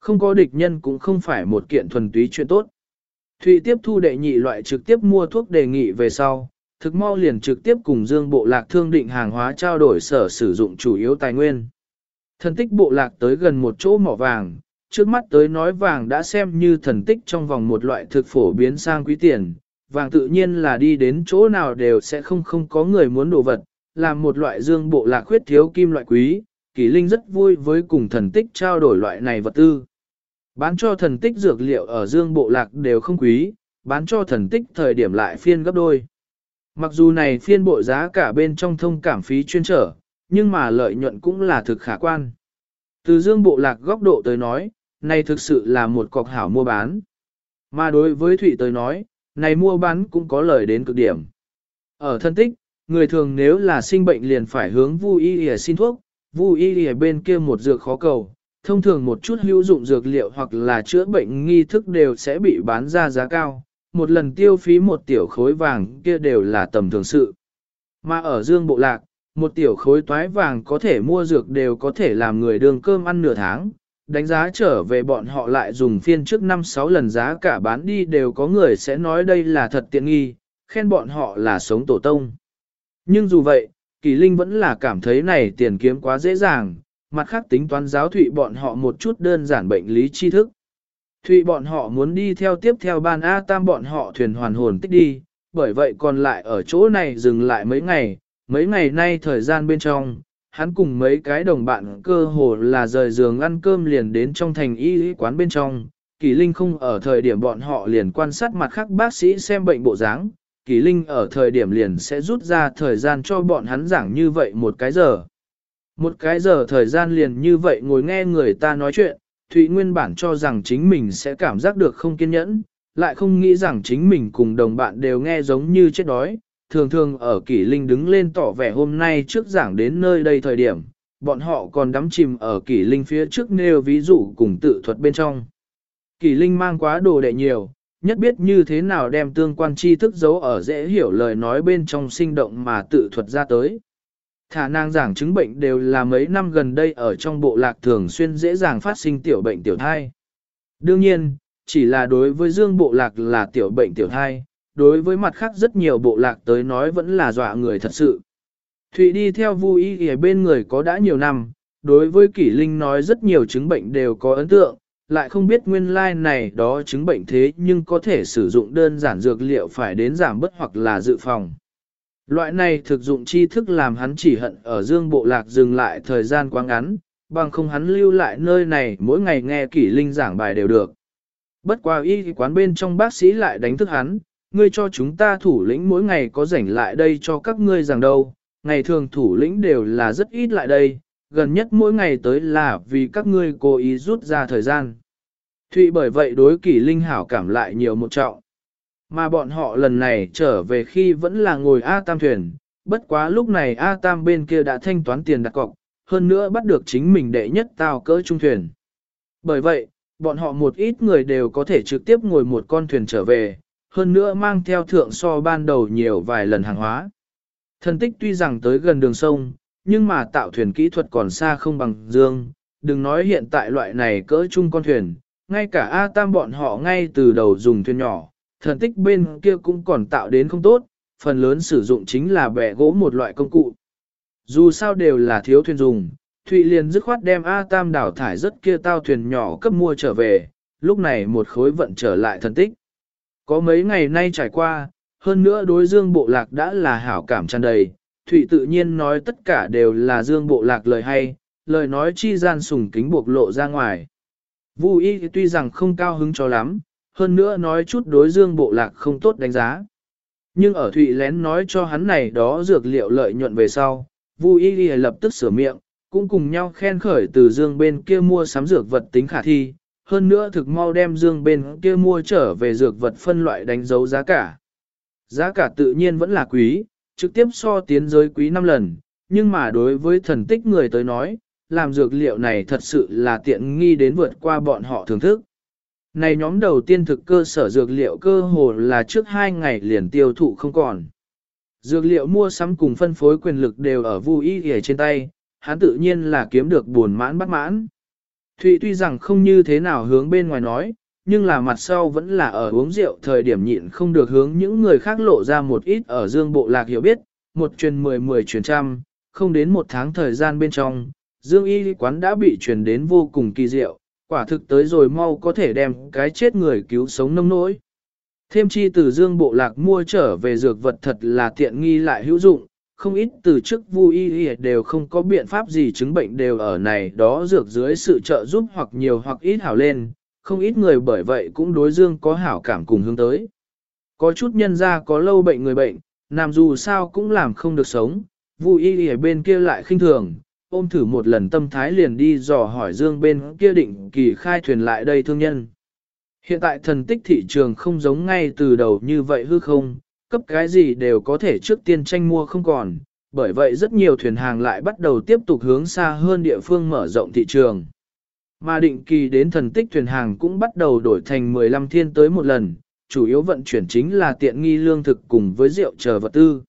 không có địch nhân cũng không phải một kiện thuần túy chuyện tốt. Thụy tiếp thu đệ nhị loại trực tiếp mua thuốc đề nghị về sau, thực mau liền trực tiếp cùng Dương Bộ Lạc thương định hàng hóa trao đổi sở sử dụng chủ yếu tài nguyên. Thần tích bộ lạc tới gần một chỗ mỏ vàng, trước mắt tới nói vàng đã xem như thần tích trong vòng một loại thực phổ biến sang quý tiền, vàng tự nhiên là đi đến chỗ nào đều sẽ không có người muốn đồ vật, làm một loại Dương Bộ Lạc khuyết thiếu kim loại quý, Kỷ Linh rất vui với cùng thần tích trao đổi loại này vật tư. Bán cho thần tích dược liệu ở Dương Bộ Lạc đều không quý, bán cho thần tích thời điểm lại phiên gấp đôi. Mặc dù này phiên bộ giá cả bên trong thông cảm phí chuyên trở, nhưng mà lợi nhuận cũng là thực khả quan. Từ Dương Bộ Lạc góc độ tới nói, này thực sự là một cọc hảo mua bán. Mà đối với Thụy tới nói, này mua bán cũng có lợi đến cực điểm. Ở thân tích, người thường nếu là sinh bệnh liền phải hướng Vu Y Y xin thuốc, Vu Y Y bên kia một dược khó cầu, thông thường một chút hữu dụng dược liệu hoặc là chữa bệnh nghi thức đều sẽ bị bán ra giá cao, một lần tiêu phí một tiểu khối vàng kia đều là tầm thường sự. Mà ở Dương Bộ Lạc, một tiểu khối toái vàng có thể mua dược đều có thể làm người đường cơm ăn nửa tháng, đánh giá trở về bọn họ lại dùng phiên trước 5-6 lần giá cả bán đi đều có người sẽ nói đây là thật tiện nghi, khen bọn họ là sống tổ tông. Nhưng dù vậy, Kỳ Linh vẫn là cảm thấy này tiền kiếm quá dễ dàng, mặt khác tính toán giáo Thụy bọn họ một chút đơn giản bệnh lý tri thức. Thụy bọn họ muốn đi theo tiếp theo ban A Tam bọn họ thuyền hoàn hồn tích đi, bởi vậy còn lại ở chỗ này dừng lại mấy ngày nay thời gian bên trong, hắn cùng mấy cái đồng bạn cơ hồ là rời giường ăn cơm liền đến trong thành y quán bên trong. Kỳ Linh không ở thời điểm bọn họ liền quan sát mặt khác bác sĩ xem bệnh bộ dáng, Kỳ Linh ở thời điểm liền sẽ rút ra thời gian cho bọn hắn giảng như vậy một cái giờ. Một cái giờ thời gian liền như vậy ngồi nghe người ta nói chuyện, Thụy nguyên bản cho rằng chính mình sẽ cảm giác được không kiên nhẫn, lại không nghĩ rằng chính mình cùng đồng bạn đều nghe giống như chết đói. Thường thường ở Kỷ Linh đứng lên tỏ vẻ hôm nay trước giảng đến nơi đây thời điểm, bọn họ còn đắm chìm ở Kỷ Linh phía trước nêu ví dụ cùng tự thuật bên trong. Kỷ Linh mang quá đồ đệ nhiều, nhất biết như thế nào đem tương quan tri thức giấu ở dễ hiểu lời nói bên trong sinh động mà tự thuật ra tới. Thả nàng giảng chứng bệnh đều là mấy năm gần đây ở trong bộ lạc thường xuyên dễ dàng phát sinh tiểu bệnh tiểu thai. Đương nhiên, chỉ là đối với Dương bộ lạc là tiểu bệnh tiểu thai, đối với mặt khác rất nhiều bộ lạc tới nói vẫn là dọa người thật sự. Thụy đi theo Vu Y ở bên người có đã nhiều năm, đối với Kỷ Linh nói rất nhiều chứng bệnh đều có ấn tượng, lại không biết nguyên lai này đó chứng bệnh thế nhưng có thể sử dụng đơn giản dược liệu phải đến giảm bớt hoặc là dự phòng. Loại này thực dụng tri thức làm hắn chỉ hận ở Dương bộ lạc dừng lại thời gian quá ngắn, bằng không hắn lưu lại nơi này mỗi ngày nghe Kỷ Linh giảng bài đều được. Bất qua y quán bên trong bác sĩ lại đánh thức hắn, ngươi cho chúng ta thủ lĩnh mỗi ngày có rảnh lại đây cho các ngươi giảng đâu, ngày thường thủ lĩnh đều là rất ít lại đây, gần nhất mỗi ngày tới là vì các ngươi cố ý rút ra thời gian. Thụy bởi vậy đối Kỷ Linh hảo cảm lại nhiều một trọng. Mà bọn họ lần này trở về khi vẫn là ngồi A Tam thuyền, bất quá lúc này A Tam bên kia đã thanh toán tiền đặt cọc, hơn nữa bắt được chính mình đệ nhất tàu cỡ trung thuyền. Bởi vậy, bọn họ một ít người đều có thể trực tiếp ngồi một con thuyền trở về, hơn nữa mang theo thượng so ban đầu nhiều vài lần hàng hóa. Thần tích tuy rằng tới gần đường sông, nhưng mà tạo thuyền kỹ thuật còn xa không bằng Dương, đừng nói hiện tại loại này cỡ trung con thuyền, ngay cả A Tam bọn họ ngay từ đầu dùng thuyền nhỏ, thần tích bên kia cũng còn tạo đến không tốt, phần lớn sử dụng chính là bè gỗ một loại công cụ. Dù sao đều là thiếu thuyền dùng, Thụy liền dứt khoát đem A Tam đảo thải rất kia tao thuyền nhỏ cấp mua trở về, lúc này một khối vận trở lại thần tích. Có mấy ngày nay trải qua, hơn nữa đối Dương bộ lạc đã là hảo cảm tràn đầy, Thụy tự nhiên nói tất cả đều là Dương bộ lạc lời hay, lời nói chi gian sùng kính buộc lộ ra ngoài. Vu Y tuy rằng không cao hứng cho lắm, hơn nữa nói chút đối Dương bộ lạc không tốt đánh giá. Nhưng ở Thụy lén nói cho hắn này đó dược liệu lợi nhuận về sau, Vu Y lập tức sửa miệng, cũng cùng nhau khen khởi từ Dương bên kia mua sắm dược vật tính khả thi, hơn nữa thực mau đem Dương bên kia mua trở về dược vật phân loại đánh dấu giá cả. Giá cả tự nhiên vẫn là quý, trực tiếp so tiến giới quý 5 lần, nhưng mà đối với thần tích người tới nói, làm dược liệu này thật sự là tiện nghi đến vượt qua bọn họ thưởng thức. Này nhóm đầu tiên thực cơ sở dược liệu cơ hồ là trước 2 ngày liền tiêu thụ không còn. Dược liệu mua sắm cùng phân phối quyền lực đều ở Vu Y trên tay, hắn tự nhiên là kiếm được buồn mãn bắt mãn. Thụy tuy rằng không như thế nào hướng bên ngoài nói, nhưng là mặt sau vẫn là ở uống rượu thời điểm nhịn không được hướng những người khác lộ ra một ít ở Dương Bộ Lạc hiểu biết, một truyền 10 truyền trăm, không đến một tháng thời gian bên trong, Dương Y quán đã bị truyền đến vô cùng kỳ diệu, quả thực tới rồi mau có thể đem cái chết người cứu sống nông nỗi. Thêm chi từ Dương Bộ Lạc mua trở về dược vật thật là tiện nghi lại hữu dụng, không ít từ trước Vu Y đều không có biện pháp gì chứng bệnh đều ở này đó dược dưới sự trợ giúp hoặc nhiều hoặc ít hảo lên, không ít người bởi vậy cũng đối Dương có hảo cảm cùng hướng tới. Có chút nhân ra có lâu bệnh người bệnh, làm dù sao cũng làm không được sống, Vu Y ở bên kia lại khinh thường, ôm thử một lần tâm thái liền đi dò hỏi Dương bên kia định kỳ khai thuyền lại đây thương nhân. Hiện tại thần tích thị trường không giống ngay từ đầu như vậy hư không, cấp cái gì đều có thể trước tiên tranh mua không còn, bởi vậy rất nhiều thuyền hàng lại bắt đầu tiếp tục hướng xa hơn địa phương mở rộng thị trường. Mà định kỳ đến thần tích thuyền hàng cũng bắt đầu đổi thành 15 thiên tới một lần, chủ yếu vận chuyển chính là tiện nghi lương thực cùng với rượu chờ vật tư.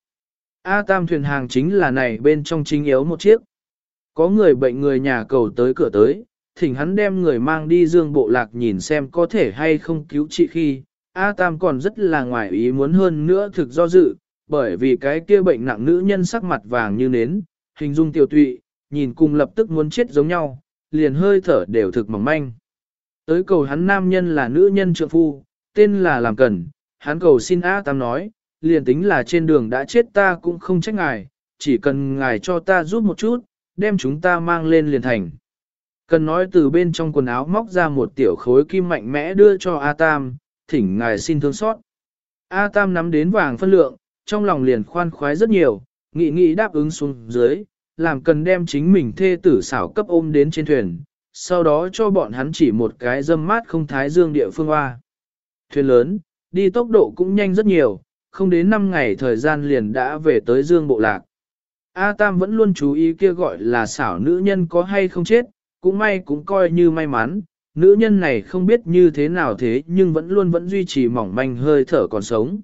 A Tam thuyền hàng chính là này bên trong chính yếu một chiếc. Có người bệnh người nhà cầu tới cửa tới, thỉnh hắn đem người mang đi Dương Bộ Lạc nhìn xem có thể hay không cứu trị khi, A Tam còn rất là ngoài ý muốn hơn nữa thực do dự, bởi vì cái kia bệnh nặng nữ nhân sắc mặt vàng như nến, hình dung tiểu tụy, nhìn cùng lập tức muốn chết giống nhau, liền hơi thở đều thực mỏng manh. Tới cầu hắn nam nhân là nữ nhân trượng phu, tên là Làm Cần, hắn cầu xin A Tam nói, liền tính là trên đường đã chết ta cũng không trách ngài, chỉ cần ngài cho ta giúp một chút, đem chúng ta mang lên liền thành. Cần nói từ bên trong quần áo móc ra một tiểu khối kim mạnh mẽ đưa cho A Tam, thỉnh ngài xin thương xót. A Tam nắm đến vàng phân lượng, trong lòng liền khoan khoái rất nhiều, nghĩ đáp ứng xuống dưới, làm Cần đem chính mình thê tử xảo cấp ôm đến trên thuyền, sau đó cho bọn hắn chỉ một cái dâm mát không thái dương địa phương hoa. Thuyền lớn, đi tốc độ cũng nhanh rất nhiều, không đến 5 ngày thời gian liền đã về tới Dương Bộ Lạc. A Tam vẫn luôn chú ý kia gọi là xảo nữ nhân có hay không chết, cũng may cũng coi như may mắn, nữ nhân này không biết như thế nào thế nhưng vẫn duy trì mỏng manh hơi thở còn sống.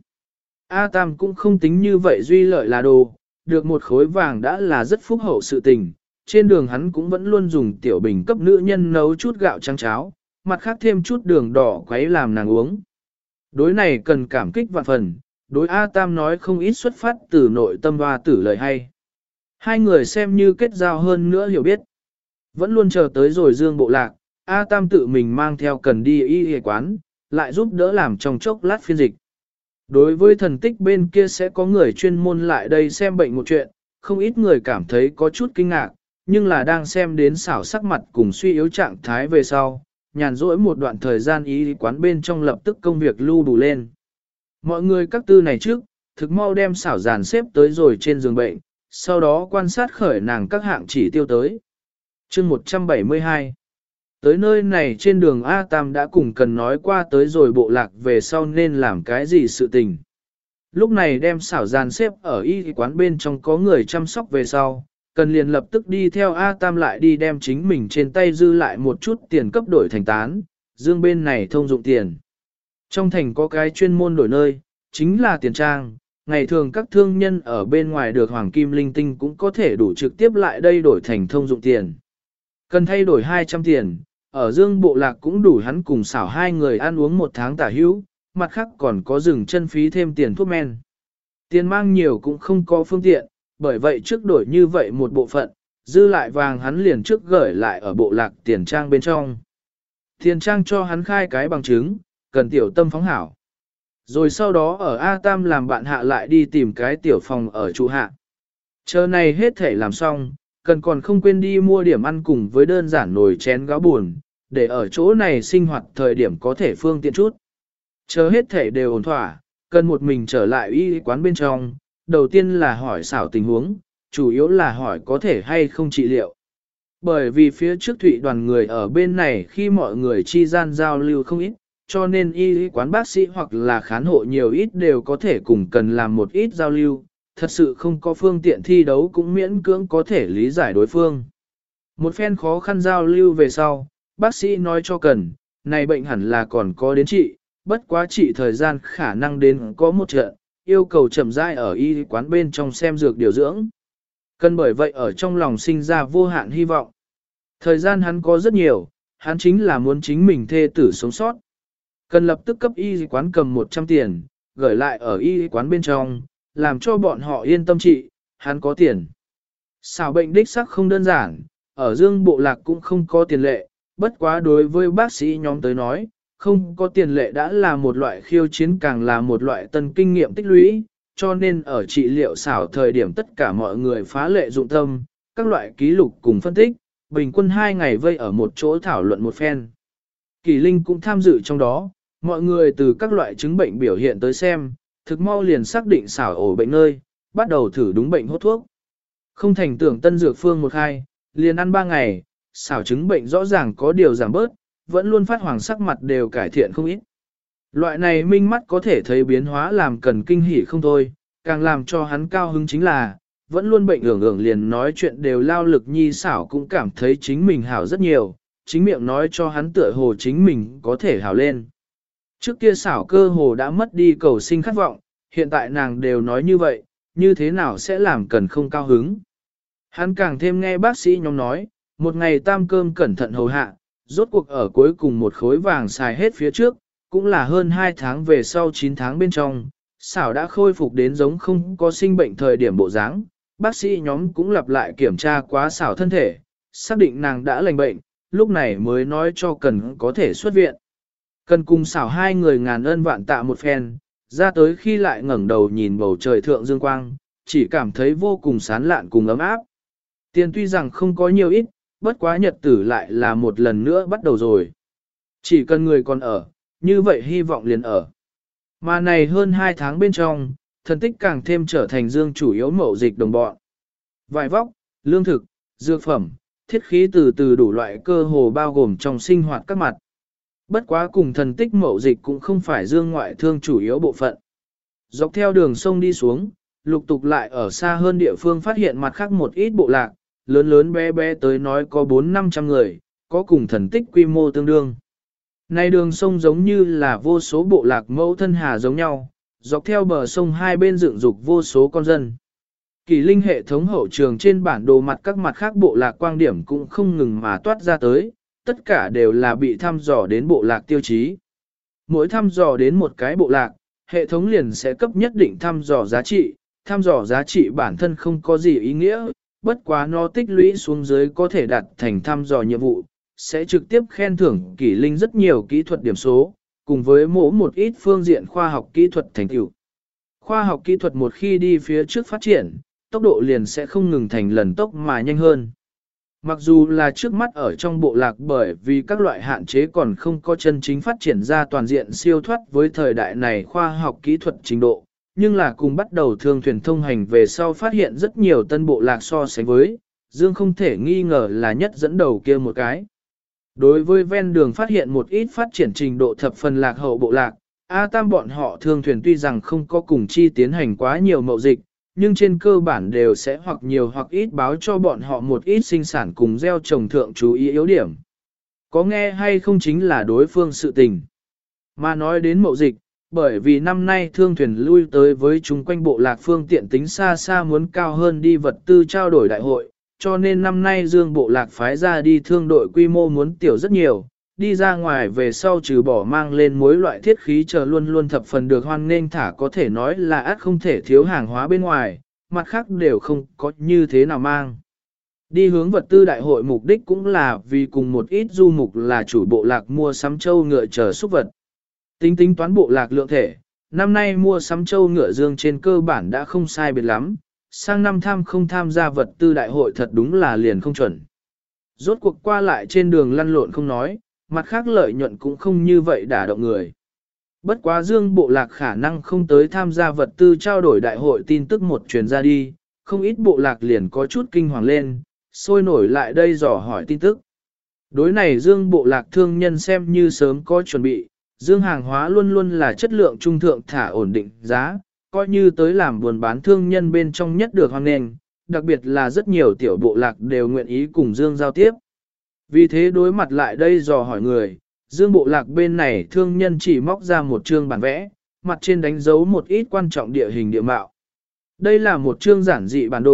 A Tam cũng không tính như vậy duy lợi là đồ, được một khối vàng đã là rất phúc hậu sự tình, trên đường hắn cũng vẫn luôn dùng tiểu bình cấp nữ nhân nấu chút gạo trắng cháo, mặt khác thêm chút đường đỏ quấy làm nàng uống. Đối này cần cảm kích vạn phần, đối A Tam nói không ít xuất phát từ nội tâm hoa tử lời hay. Hai người xem như kết giao hơn nữa hiểu biết. Vẫn luôn chờ tới rồi Dương Bộ Lạc, A Tam tự mình mang theo Cần đi y quán, lại giúp đỡ làm trong chốc lát phiên dịch. Đối với thần tích bên kia sẽ có người chuyên môn lại đây xem bệnh một chuyện, không ít người cảm thấy có chút kinh ngạc, nhưng là đang xem đến xảo sắc mặt cùng suy yếu trạng thái về sau, nhàn rỗi một đoạn thời gian y quán bên trong lập tức công việc lưu đủ lên. Mọi người các tư này trước, thực mau đem xảo dàn xếp tới rồi trên giường bệnh, sau đó quan sát khởi nàng các hạng chỉ tiêu tới. Chương 172 Tới nơi này trên đường A Tam đã cùng Cần nói qua tới rồi Bộ Lạc về sau nên làm cái gì sự tình. Lúc này đem xảo dàn xếp ở y quán bên trong có người chăm sóc về sau, Cần liền lập tức đi theo A Tam lại đi đem chính mình trên tay dư lại một chút tiền cấp đổi thành tán, Dương bên này thông dụng tiền. Trong thành có cái chuyên môn đổi nơi, chính là tiền trang, ngày thường các thương nhân ở bên ngoài được hoàng kim linh tinh cũng có thể đủ trực tiếp lại đây đổi thành thông dụng tiền. Cần thay đổi 200 tiền, ở Dương Bộ Lạc cũng đủ hắn cùng xảo hai người ăn uống một tháng tả hữu, mặt khác còn có dừng chân phí thêm tiền thuốc men. Tiền mang nhiều cũng không có phương tiện, bởi vậy trước đổi như vậy một bộ phận, dư lại vàng hắn liền trước gửi lại ở Bộ Lạc tiền trang bên trong. Tiền trang cho hắn khai cái bằng chứng, Cần tiểu tâm phóng hảo. Rồi sau đó ở A Tam làm bạn hạ lại đi tìm cái tiểu phòng ở trụ hạ. Chờ này hết thể làm xong, Cần còn không quên đi mua điểm ăn cùng với đơn giản nồi chén gáo buồn, để ở chỗ này sinh hoạt thời điểm có thể phương tiện chút. Chờ hết thể đều ổn thỏa, Cần một mình trở lại y quán bên trong, đầu tiên là hỏi xảo tình huống, chủ yếu là hỏi có thể hay không trị liệu. Bởi vì phía trước Thụy đoàn người ở bên này khi mọi người chi gian giao lưu không ít, cho nên y quán bác sĩ hoặc là khán hộ nhiều ít đều có thể cùng Cần làm một ít giao lưu, thật sự không có phương tiện thi đấu cũng miễn cưỡng có thể lý giải đối phương. Một phen khó khăn giao lưu về sau, bác sĩ nói cho Cần, này bệnh hẳn là còn có đến trị, bất quá trị thời gian khả năng đến có một trận, yêu cầu chậm rãi ở y quán bên trong xem dược điều dưỡng. Cần bởi vậy ở trong lòng sinh ra vô hạn hy vọng. Thời gian hắn có rất nhiều, hắn chính là muốn chính mình thê tử sống sót. Cần lập tức cấp y quán cầm 100 tiền, gửi lại ở y quán bên trong, làm cho bọn họ yên tâm trị, hắn có tiền. Xảo bệnh đích sắc không đơn giản, ở Dương Bộ Lạc cũng không có tiền lệ, bất quá đối với bác sĩ nhóm tới nói, không có tiền lệ đã là một loại khiêu chiến, càng là một loại tân kinh nghiệm tích lũy, cho nên ở trị liệu xảo thời điểm tất cả mọi người phá lệ dụng tâm, các loại ký lục cùng phân tích, bình quân 2 ngày vây ở một chỗ thảo luận một phen. Kỳ Linh cũng tham dự trong đó, mọi người từ các loại chứng bệnh biểu hiện tới xem, thực mau liền xác định xảo ổ bệnh nơi, bắt đầu thử đúng bệnh hốt thuốc. Không thành tưởng tân dược phương 1-2, liền ăn 3 ngày, xảo chứng bệnh rõ ràng có điều giảm bớt, vẫn luôn phát hoàng sắc mặt đều cải thiện không ít. Loại này minh mắt có thể thấy biến hóa làm cần kinh hỉ không thôi, càng làm cho hắn cao hứng chính là, vẫn luôn bệnh ưởng liền nói chuyện đều lao lực nhi xảo cũng cảm thấy chính mình hảo rất nhiều, chính miệng nói cho hắn tựa hồ chính mình có thể hảo lên. Trước kia xảo cơ hồ đã mất đi cầu sinh khát vọng, hiện tại nàng đều nói như vậy, như thế nào sẽ làm cần không cao hứng. Hắn càng thêm nghe bác sĩ nhóm nói, một ngày tam cơm cẩn thận hầu hạ, rốt cuộc ở cuối cùng một khối vàng xài hết phía trước, cũng là hơn 2 tháng về sau 9 tháng bên trong, xảo đã khôi phục đến giống không có sinh bệnh thời điểm bộ dáng. Bác sĩ nhóm cũng lặp lại kiểm tra quá xảo thân thể, xác định nàng đã lành bệnh, lúc này mới nói cho cần có thể xuất viện. Cần cùng xảo 2 người ngàn ân vạn tạ một phen, ra tới khi lại ngẩng đầu nhìn bầu trời thượng dương quang, chỉ cảm thấy vô cùng sán lạn cùng ấm áp. Tiền tuy rằng không có nhiều ít, bất quá nhật tử lại là một lần nữa bắt đầu rồi. Chỉ cần người còn ở, như vậy hy vọng liền ở. Mà này hơn 2 tháng bên trong, thần tích càng thêm trở thành Dương chủ yếu mậu dịch đồng bọn. Vải vóc, lương thực, dược phẩm, thiết khí từ từ đủ loại cơ hồ bao gồm trong sinh hoạt các mặt. Bất quá cùng thần tích mậu dịch cũng không phải Dương ngoại thương chủ yếu bộ phận. Dọc theo đường sông đi xuống, lục tục lại ở xa hơn địa phương phát hiện mặt khác một ít bộ lạc, lớn lớn bé bé tới nói có 400-500 người, có cùng thần tích quy mô tương đương. Này đường sông giống như là vô số bộ lạc mẫu thân hà giống nhau, dọc theo bờ sông hai bên dựng dục vô số con dân. Kỳ linh hệ thống hậu trường trên bản đồ mặt các mặt khác bộ lạc quang điểm cũng không ngừng mà toát ra tới, tất cả đều là bị thăm dò đến bộ lạc tiêu chí. Mỗi thăm dò đến một cái bộ lạc, hệ thống liền sẽ cấp nhất định thăm dò giá trị bản thân không có gì ý nghĩa, bất quá nó tích lũy xuống dưới có thể đạt thành thăm dò nhiệm vụ, sẽ trực tiếp khen thưởng Kỷ Linh rất nhiều kỹ thuật điểm số, cùng với mỗi một ít phương diện khoa học kỹ thuật thành tựu. Khoa học kỹ thuật một khi đi phía trước phát triển, tốc độ liền sẽ không ngừng thành lần tốc mà nhanh hơn. Mặc dù là trước mắt ở trong bộ lạc bởi vì các loại hạn chế còn không có chân chính phát triển ra toàn diện siêu thoát với thời đại này khoa học kỹ thuật trình độ, nhưng là cùng bắt đầu thương thuyền thông hành về sau phát hiện rất nhiều tân bộ lạc so sánh với, Dương không thể nghi ngờ là nhất dẫn đầu kia một cái. Đối với ven đường phát hiện một ít phát triển trình độ thập phần lạc hậu bộ lạc, A Tam bọn họ thương thuyền tuy rằng không có cùng chi tiến hành quá nhiều mậu dịch, nhưng trên cơ bản đều sẽ hoặc nhiều hoặc ít báo cho bọn họ một ít sinh sản cùng gieo trồng thượng chú ý yếu điểm. Có nghe hay không chính là đối phương sự tình. Mà nói đến mậu dịch, bởi vì năm nay thương thuyền lui tới với chúng quanh bộ lạc phương tiện tính xa xa muốn cao hơn đi vật tư trao đổi đại hội, cho nên năm nay Dương bộ lạc phái ra đi thương đội quy mô muốn tiểu rất nhiều, đi ra ngoài về sau trừ bỏ mang lên mối loại thiết khí chờ luôn luôn thập phần được hoan nghênh thả có thể nói là ắt không thể thiếu hàng hóa bên ngoài, mặt khác đều không có như thế nào mang. Đi hướng vật tư đại hội mục đích cũng là vì cùng một ít du mục là chủ bộ lạc mua sắm châu ngựa chờ súc vật. Tính toán bộ lạc lượng thể, năm nay mua sắm châu ngựa Dương trên cơ bản đã không sai biệt lắm, sang năm không tham gia vật tư đại hội thật đúng là liền không chuẩn. Rốt cuộc qua lại trên đường lăn lộn không nói, mặt khác lợi nhuận cũng không như vậy đả động người. Bất quá Dương bộ lạc khả năng không tới tham gia vật tư trao đổi đại hội tin tức một truyền ra đi, không ít bộ lạc liền có chút kinh hoàng lên, sôi nổi lại đây dò hỏi tin tức. Đối này Dương bộ lạc thương nhân xem như sớm có chuẩn bị, Dương hàng hóa luôn luôn là chất lượng trung thượng thả ổn định giá, coi như tới làm buôn bán thương nhân bên trong nhất được hoan nghênh, đặc biệt là rất nhiều tiểu bộ lạc đều nguyện ý cùng Dương giao tiếp. Vì thế đối mặt lại đây dò hỏi người, Dương bộ lạc bên này thương nhân chỉ móc ra một chương bản vẽ, mặt trên đánh dấu một ít quan trọng địa hình địa mạo. Đây là một chương giản dị bản đồ,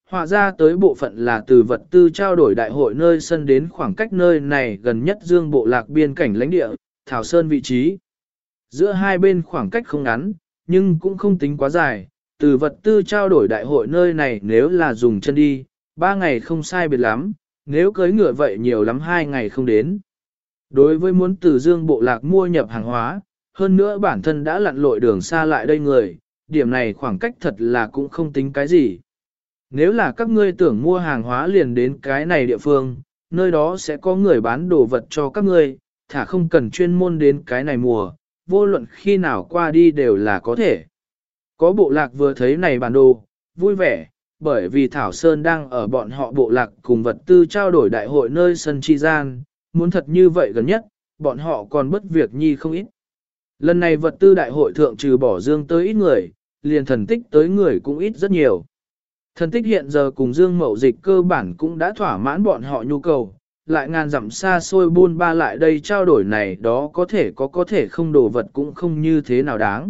họa ra tới bộ phận là từ vật tư trao đổi đại hội nơi sân đến khoảng cách nơi này gần nhất Dương bộ lạc biên cảnh lãnh địa, Thảo Sơn vị trí. Giữa hai bên khoảng cách không ngắn, nhưng cũng không tính quá dài, từ vật tư trao đổi đại hội nơi này nếu là dùng chân đi, 3 ngày không sai biệt lắm, nếu cưới ngựa vậy nhiều lắm 2 ngày không đến. Đối với muốn từ Dương bộ lạc mua nhập hàng hóa, hơn nữa bản thân đã lặn lội đường xa lại đây người, điểm này khoảng cách thật là cũng không tính cái gì. Nếu là các ngươi tưởng mua hàng hóa liền đến cái này địa phương, nơi đó sẽ có người bán đồ vật cho các ngươi, thả không cần chuyên môn đến cái này mùa, vô luận khi nào qua đi đều là có thể. Có bộ lạc vừa thấy này bản đồ, vui vẻ, bởi vì Thảo Sơn đang ở bọn họ bộ lạc cùng vật tư trao đổi đại hội nơi sân chi gian, muốn thật như vậy gần nhất, bọn họ còn bất việc nhi không ít. Lần này vật tư đại hội thượng trừ bỏ Dương tới ít người, liền thần tích tới người cũng ít rất nhiều. Thần tích hiện giờ cùng Dương Mậu Dịch cơ bản cũng đã thỏa mãn bọn họ nhu cầu, lại ngàn dặm xa xôi buôn ba lại đây trao đổi này đó có thể không đồ vật cũng không như thế nào đáng.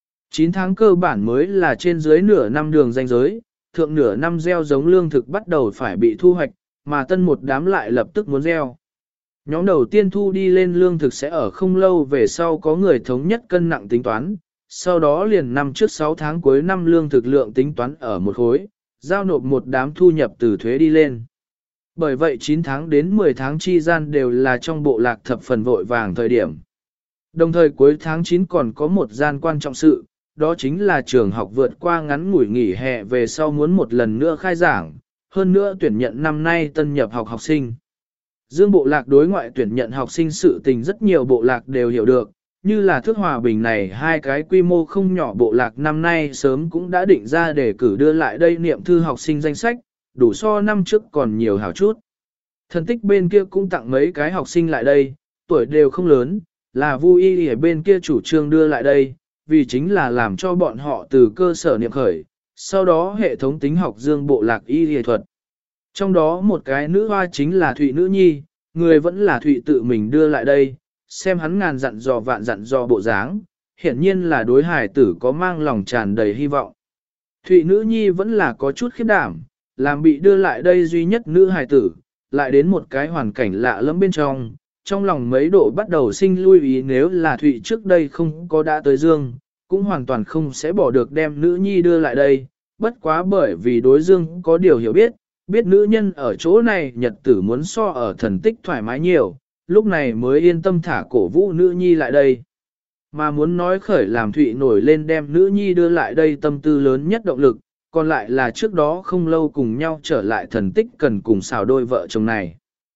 9 tháng cơ bản mới là trên dưới nửa năm đường ranh giới, thượng nửa năm gieo giống lương thực bắt đầu phải bị thu hoạch, mà tân một đám lại lập tức muốn gieo. Nhóm đầu tiên thu đi lên lương thực sẽ ở không lâu về sau có người thống nhất cân nặng tính toán, sau đó liền năm trước 6 tháng cuối năm lương thực lượng tính toán ở một khối, giao nộp một đám thu nhập từ thuế đi lên. Bởi vậy 9 tháng đến 10 tháng chi gian đều là trong bộ lạc thập phần vội vàng thời điểm. Đồng thời cuối tháng 9 còn có một gian quan trọng sự, đó chính là trường học vượt qua ngắn ngủi nghỉ hè về sau muốn một lần nữa khai giảng, hơn nữa tuyển nhận năm nay tân nhập học học sinh. Dương bộ lạc đối ngoại tuyển nhận học sinh sự tình rất nhiều bộ lạc đều hiểu được, như là Thước Hòa Bình này hai cái quy mô không nhỏ bộ lạc năm nay sớm cũng đã định ra để cử đưa lại đây niệm thư học sinh danh sách, đủ so năm trước còn nhiều hảo chút. Thần tích bên kia cũng tặng mấy cái học sinh lại đây, tuổi đều không lớn, là vui y ở bên kia chủ trương đưa lại đây, vì chính là làm cho bọn họ từ cơ sở niệm khởi, sau đó hệ thống tính học Dương bộ lạc y y thuật. Trong đó một cái nữ hoa chính là Thụy Nữ Nhi, người vẫn là Thụy tự mình đưa lại đây, xem hắn ngàn dặn dò vạn dặn dò bộ dáng, hiển nhiên là đối hài tử có mang lòng tràn đầy hy vọng. Thụy Nữ Nhi vẫn là có chút khiếp đảm, làm bị đưa lại đây duy nhất nữ hài tử, lại đến một cái hoàn cảnh lạ lẫm bên trong lòng mấy độ bắt đầu sinh lui ý nếu là Thụy trước đây không có đã tới Dương, cũng hoàn toàn không sẽ bỏ được đem nữ nhi đưa lại đây, bất quá bởi vì đối Dương có điều hiểu biết nữ nhân ở chỗ này nhật tử muốn so ở thần tích thoải mái nhiều, lúc này mới yên tâm thả cổ vũ nữ nhi lại đây. Mà muốn nói khởi làm Thụy nổi lên đem nữ nhi đưa lại đây tâm tư lớn nhất động lực, còn lại là trước đó không lâu cùng nhau trở lại thần tích cần cùng xào đôi vợ chồng này.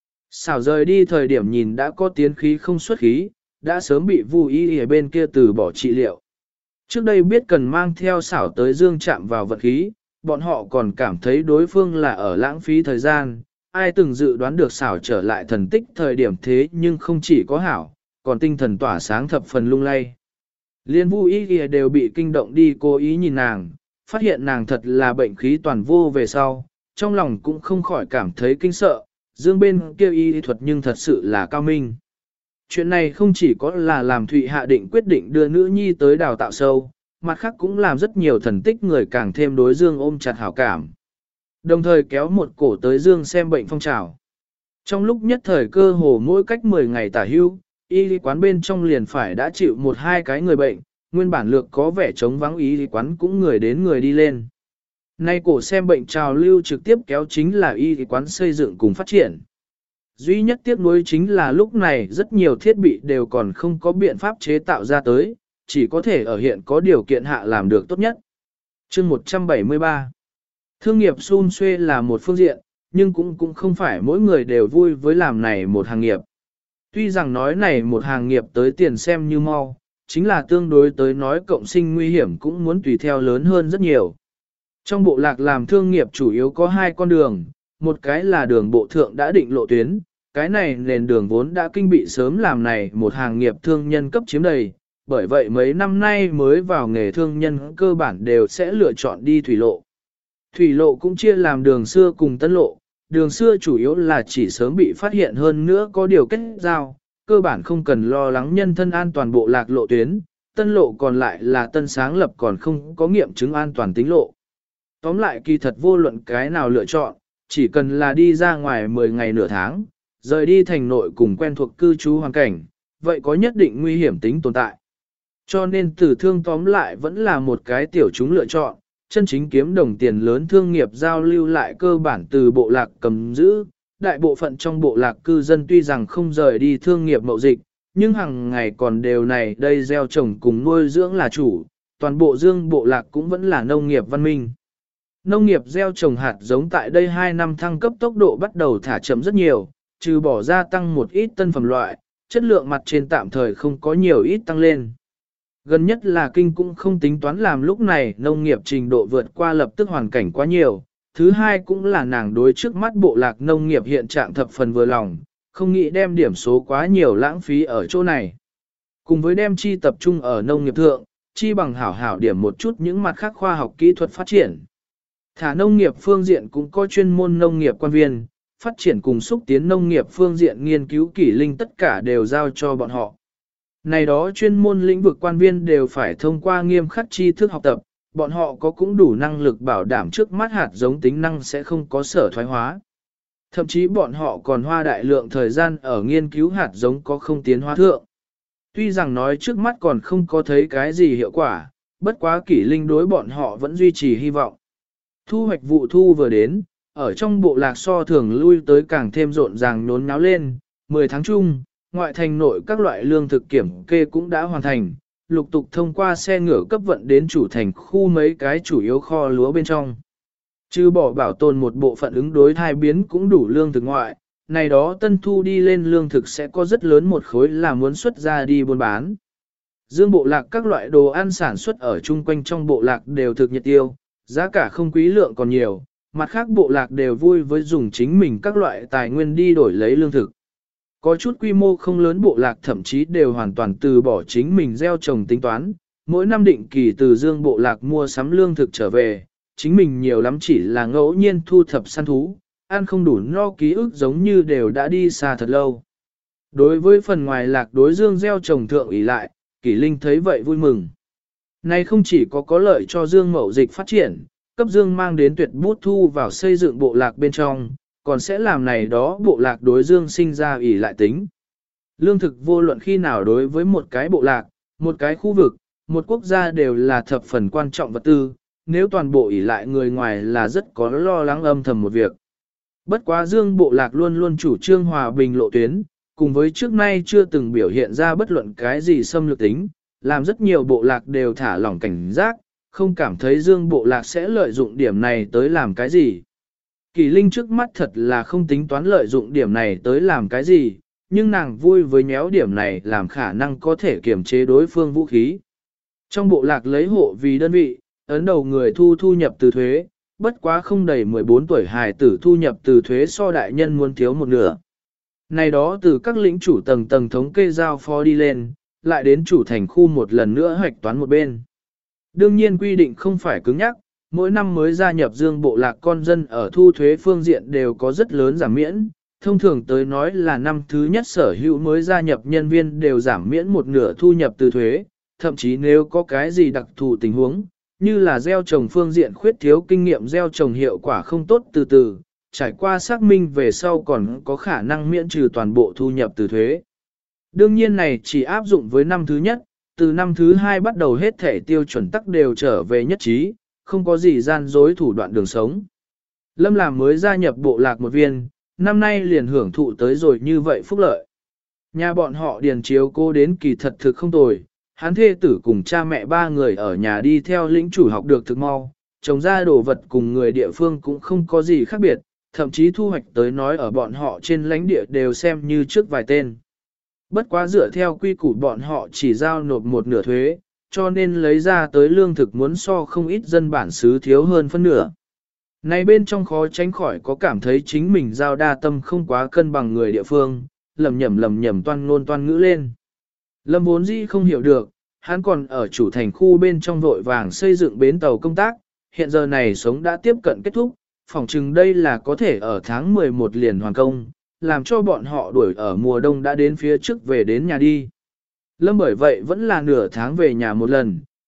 Xảo rời đi thời điểm nhìn đã có tiến khí không xuất khí, đã sớm bị Vu Y ở bên kia từ bỏ trị liệu. Trước đây biết cần mang theo xảo tới Dương chạm vào vật khí, bọn họ còn cảm thấy đối phương là ở lãng phí thời gian, ai từng dự đoán được xảo trở lại thần tích thời điểm thế nhưng không chỉ có hảo, còn tinh thần tỏa sáng thập phần lung lay. Liên Vu Y đều bị kinh động đi cố ý nhìn nàng, phát hiện nàng thật là bệnh khí toàn vô về sau, trong lòng cũng không khỏi cảm thấy kinh sợ. Dương bên kia y thuật nhưng thật sự là cao minh. Chuyện này không chỉ có là làm Thụy hạ định quyết định đưa nữ nhi tới đào tạo sâu, mặt khác cũng làm rất nhiều thần tích người càng thêm đối Dương ôm chặt hảo cảm. Đồng thời kéo một cổ tới Dương xem bệnh phong trào. Trong lúc nhất thời cơ hồ mỗi cách 10 ngày tả hưu, y quán bên trong liền phải đã chịu 1-2 cái người bệnh, nguyên bản lược có vẻ trống vắng y quán cũng người đến người đi lên. Nay cổ xem bệnh trào lưu trực tiếp kéo chính là y quán xây dựng cùng phát triển. Duy nhất tiếc nuối chính là lúc này rất nhiều thiết bị đều còn không có biện pháp chế tạo ra tới, chỉ có thể ở hiện có điều kiện hạ làm được tốt nhất. Chương 173 Thương nghiệp xun xuê là một phương diện, nhưng cũng không phải mỗi người đều vui với làm này một hàng nghiệp. Tuy rằng nói này một hàng nghiệp tới tiền xem như mau, chính là tương đối tới nói cộng sinh nguy hiểm cũng muốn tùy theo lớn hơn rất nhiều. Trong bộ lạc làm thương nghiệp chủ yếu có 2 con đường, một cái là đường bộ thượng đã định lộ tuyến, cái này nền đường vốn đã kinh bị sớm làm này một hàng nghiệp thương nhân cấp chiếm đầy, bởi vậy mấy năm nay mới vào nghề thương nhân cơ bản đều sẽ lựa chọn đi thủy lộ. Thủy lộ cũng chia làm đường xưa cùng tân lộ, đường xưa chủ yếu là chỉ sớm bị phát hiện hơn nữa có điều kết giao, cơ bản không cần lo lắng nhân thân an toàn bộ lạc lộ tuyến, tân lộ còn lại là tân sáng lập còn không có nghiệm chứng an toàn tính lộ. Tóm lại kỳ thật vô luận cái nào lựa chọn, chỉ cần là đi ra ngoài 10 ngày nửa tháng, rời đi thành nội cùng quen thuộc cư trú hoàn cảnh, vậy có nhất định nguy hiểm tính tồn tại. Cho nên tử thương tóm lại vẫn là một cái tiểu chúng lựa chọn, chân chính kiếm đồng tiền lớn thương nghiệp giao lưu lại cơ bản từ bộ lạc cầm giữ. Đại bộ phận trong bộ lạc cư dân tuy rằng không rời đi thương nghiệp mậu dịch, nhưng hàng ngày còn đều này đây gieo trồng cùng nuôi dưỡng là chủ, toàn bộ dương bộ lạc cũng vẫn là nông nghiệp văn minh. Nông nghiệp gieo trồng hạt giống tại đây 2 năm thăng cấp tốc độ bắt đầu thả chậm rất nhiều, trừ bỏ ra tăng một ít tân phẩm loại, chất lượng mặt trên tạm thời không có nhiều ít tăng lên. Gần nhất là kinh cũng không tính toán làm lúc này nông nghiệp trình độ vượt qua lập tức hoàn cảnh quá nhiều. Thứ hai cũng là nàng đối trước mắt bộ lạc nông nghiệp hiện trạng thập phần vừa lòng, không nghĩ đem điểm số quá nhiều lãng phí ở chỗ này. Cùng với đem chi tập trung ở nông nghiệp thượng, chi bằng hảo hảo điểm một chút những mặt khác khoa học kỹ thuật phát triển. Thả nông nghiệp phương diện cũng có chuyên môn nông nghiệp quan viên, phát triển cùng xúc tiến nông nghiệp phương diện nghiên cứu kỷ linh tất cả đều giao cho bọn họ. Này đó chuyên môn lĩnh vực quan viên đều phải thông qua nghiêm khắc tri thức học tập, bọn họ có cũng đủ năng lực bảo đảm trước mắt hạt giống tính năng sẽ không có sở thoái hóa. Thậm chí bọn họ còn hoa đại lượng thời gian ở nghiên cứu hạt giống có không tiến hóa thượng. Tuy rằng nói trước mắt còn không có thấy cái gì hiệu quả, bất quá kỷ linh đối bọn họ vẫn duy trì hy vọng. Thu hoạch vụ thu vừa đến, ở trong bộ lạc so thường lui tới càng thêm rộn ràng nhốn nháo lên, 10 tháng chung, ngoại thành nội các loại lương thực kiểm kê cũng đã hoàn thành, lục tục thông qua xe ngựa cấp vận đến chủ thành khu mấy cái chủ yếu kho lúa bên trong. Chứ bỏ bảo tồn một bộ phận ứng đối thai biến cũng đủ lương thực ngoại, này đó tân thu đi lên lương thực sẽ có rất lớn một khối là muốn xuất ra đi buôn bán. Dương bộ lạc các loại đồ ăn sản xuất ở chung quanh trong bộ lạc đều thực nhiệt tiêu, giá cả không quý lượng còn nhiều, mặt khác bộ lạc đều vui với dùng chính mình các loại tài nguyên đi đổi lấy lương thực. Có chút quy mô không lớn bộ lạc thậm chí đều hoàn toàn từ bỏ chính mình gieo trồng tính toán, mỗi năm định kỳ từ dương bộ lạc mua sắm lương thực trở về, chính mình nhiều lắm chỉ là ngẫu nhiên thu thập săn thú, ăn không đủ no ký ức giống như đều đã đi xa thật lâu. Đối với phần ngoài lạc đối dương gieo trồng thượng ủy lại, Kỷ Linh thấy vậy vui mừng. Này không chỉ có lợi cho dương mậu dịch phát triển, cấp dương mang đến tuyệt bút thu vào xây dựng bộ lạc bên trong, còn sẽ làm này đó bộ lạc đối dương sinh ra ủy lại tính. Lương thực vô luận khi nào đối với một cái bộ lạc, một cái khu vực, một quốc gia đều là thập phần quan trọng vật tư, nếu toàn bộ ủy lại người ngoài là rất có lo lắng âm thầm một việc. Bất quá dương bộ lạc luôn luôn chủ trương hòa bình lộ tuyến, cùng với trước nay chưa từng biểu hiện ra bất luận cái gì xâm lược tính, làm rất nhiều bộ lạc đều thả lỏng cảnh giác, không cảm thấy dương bộ lạc sẽ lợi dụng điểm này tới làm cái gì. Kỳ Linh trước mắt thật là không tính toán lợi dụng điểm này tới làm cái gì, nhưng nàng vui với nhéo điểm này làm khả năng có thể kiểm chế đối phương vũ khí. Trong bộ lạc lấy hộ vì đơn vị, ấn đầu người thu nhập từ thuế, bất quá không đầy 14 tuổi hài tử thu nhập từ thuế so đại nhân muốn thiếu một nửa. Này đó từ các lĩnh chủ tầng tầng thống kê giao phó đi lên, lại đến chủ thành khu một lần nữa hoạch toán một bên. Đương nhiên quy định không phải cứng nhắc, mỗi năm mới gia nhập dương bộ lạc con dân ở thu thuế phương diện đều có rất lớn giảm miễn. Thông thường tới nói là năm thứ nhất sở hữu mới gia nhập nhân viên đều giảm miễn một nửa thu nhập từ thuế, thậm chí nếu có cái gì đặc thù tình huống, như là gieo trồng phương diện khuyết thiếu kinh nghiệm gieo trồng hiệu quả không tốt từ từ, trải qua xác minh về sau còn có khả năng miễn trừ toàn bộ thu nhập từ thuế. Đương nhiên này chỉ áp dụng với năm thứ nhất, từ năm thứ hai bắt đầu hết thể tiêu chuẩn tắc đều trở về nhất trí, không có gì gian dối thủ đoạn đường sống. Lâm làm mới gia nhập bộ lạc một viên, năm nay liền hưởng thụ tới rồi như vậy phúc lợi. Nhà bọn họ điền chiếu cô đến kỳ thật thực không tồi, hắn thê tử cùng cha mẹ ba người ở nhà đi theo lĩnh chủ học được thực mau, trồng ra đồ vật cùng người địa phương cũng không có gì khác biệt, thậm chí thu hoạch tới nói ở bọn họ trên lãnh địa đều xem như trước vài tên. Bất quá dựa theo quy củ bọn họ chỉ giao nộp một nửa thuế, cho nên lấy ra tới lương thực muốn so không ít dân bản xứ thiếu hơn phân nửa. Này bên trong khó tránh khỏi có cảm thấy chính mình giao đa tâm không quá cân bằng người địa phương, lầm nhầm toan ngôn toan ngữ lên. Lâm vốn dĩ không hiểu được, hắn còn ở chủ thành khu bên trong vội vàng xây dựng bến tàu công tác, hiện giờ này sống đã tiếp cận kết thúc, phỏng chừng đây là có thể ở tháng 11 liền hoàn công, làm cho bọn họ đuổi ở mùa đông đã đến phía trước về đến nhà đi. Lâm bởi vậy vẫn là nửa tháng về nhà một lần,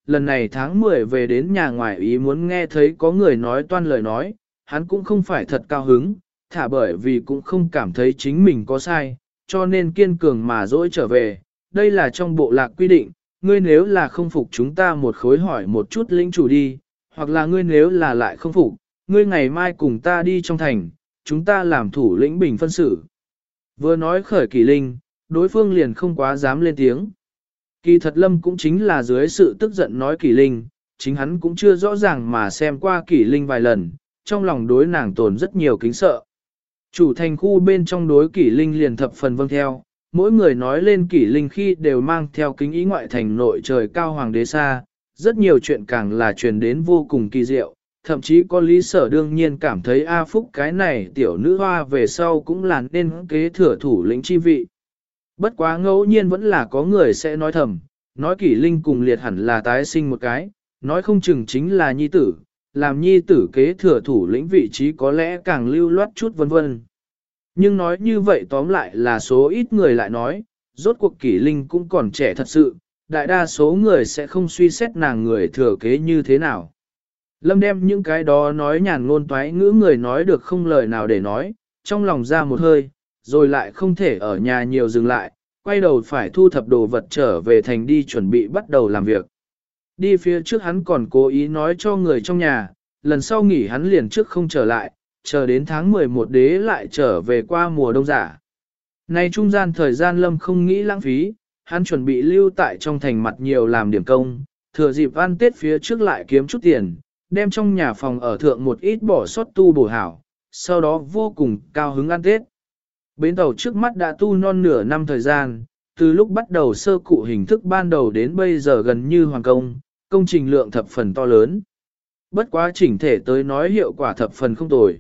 lần này tháng 10 về đến nhà ngoài ý muốn nghe thấy có người nói toan lời nói, hắn cũng không phải thật cao hứng, thả bởi vì cũng không cảm thấy chính mình có sai, cho nên kiên cường mà dỗi trở về. Đây là trong bộ lạc quy định, ngươi nếu là không phục chúng ta một khối hỏi một chút lĩnh chủ đi, hoặc là ngươi nếu là lại không phục, ngươi ngày mai cùng ta đi trong thành, chúng ta làm thủ lĩnh bình phân xử. Vừa nói khởi Kỳ Linh, đối phương liền không quá dám lên tiếng. Kỳ thật Lâm cũng chính là dưới sự tức giận nói Kỳ Linh, chính hắn cũng chưa rõ ràng mà xem qua Kỳ Linh vài lần, trong lòng đối nàng tồn rất nhiều kính sợ. Chủ thành khu bên trong đối Kỳ Linh liền thập phần vâng theo, mỗi người nói lên Kỳ Linh khi đều mang theo kính ý ngoại thành nội trời cao hoàng đế xa, rất nhiều chuyện càng là truyền đến vô cùng kỳ diệu, thậm chí có lý sở đương nhiên cảm thấy A Phúc cái này tiểu nữ hoa về sau cũng là nên kế thừa thủ lĩnh chi vị. Bất quá ngẫu nhiên vẫn là có người sẽ nói thầm, nói Kỷ Linh cùng liệt hẳn là tái sinh một cái, nói không chừng chính là nhi tử, làm nhi tử kế thừa thủ lĩnh vị trí có lẽ càng lưu loát chút vân vân. Nhưng nói như vậy tóm lại là số ít người lại nói, rốt cuộc Kỷ Linh cũng còn trẻ thật sự, đại đa số người sẽ không suy xét nàng người thừa kế như thế nào. Lâm đem những cái đó nói nhàn ngôn toái ngữ người nói được không lời nào để nói, trong lòng ra một hơi, rồi lại không thể ở nhà nhiều dừng lại, quay đầu phải thu thập đồ vật trở về thành đi chuẩn bị bắt đầu làm việc. Đi phía trước hắn còn cố ý nói cho người trong nhà, lần sau nghỉ hắn liền trước không trở lại, chờ đến tháng 11 đế lại trở về qua mùa đông giả. Nay trung gian thời gian Lâm không nghĩ lãng phí, hắn chuẩn bị lưu tại trong thành mặt nhiều làm điểm công, thừa dịp ăn Tết phía trước lại kiếm chút tiền, đem trong nhà phòng ở thượng một ít bỏ sót tu bổ hảo, sau đó vô cùng cao hứng ăn Tết. Bến tàu trước mắt đã tu non nửa năm thời gian, từ lúc bắt đầu sơ cụ hình thức ban đầu đến bây giờ gần như hoàn công, công trình lượng thập phần to lớn. Bất quá chỉnh thể tới nói hiệu quả thập phần không tồi.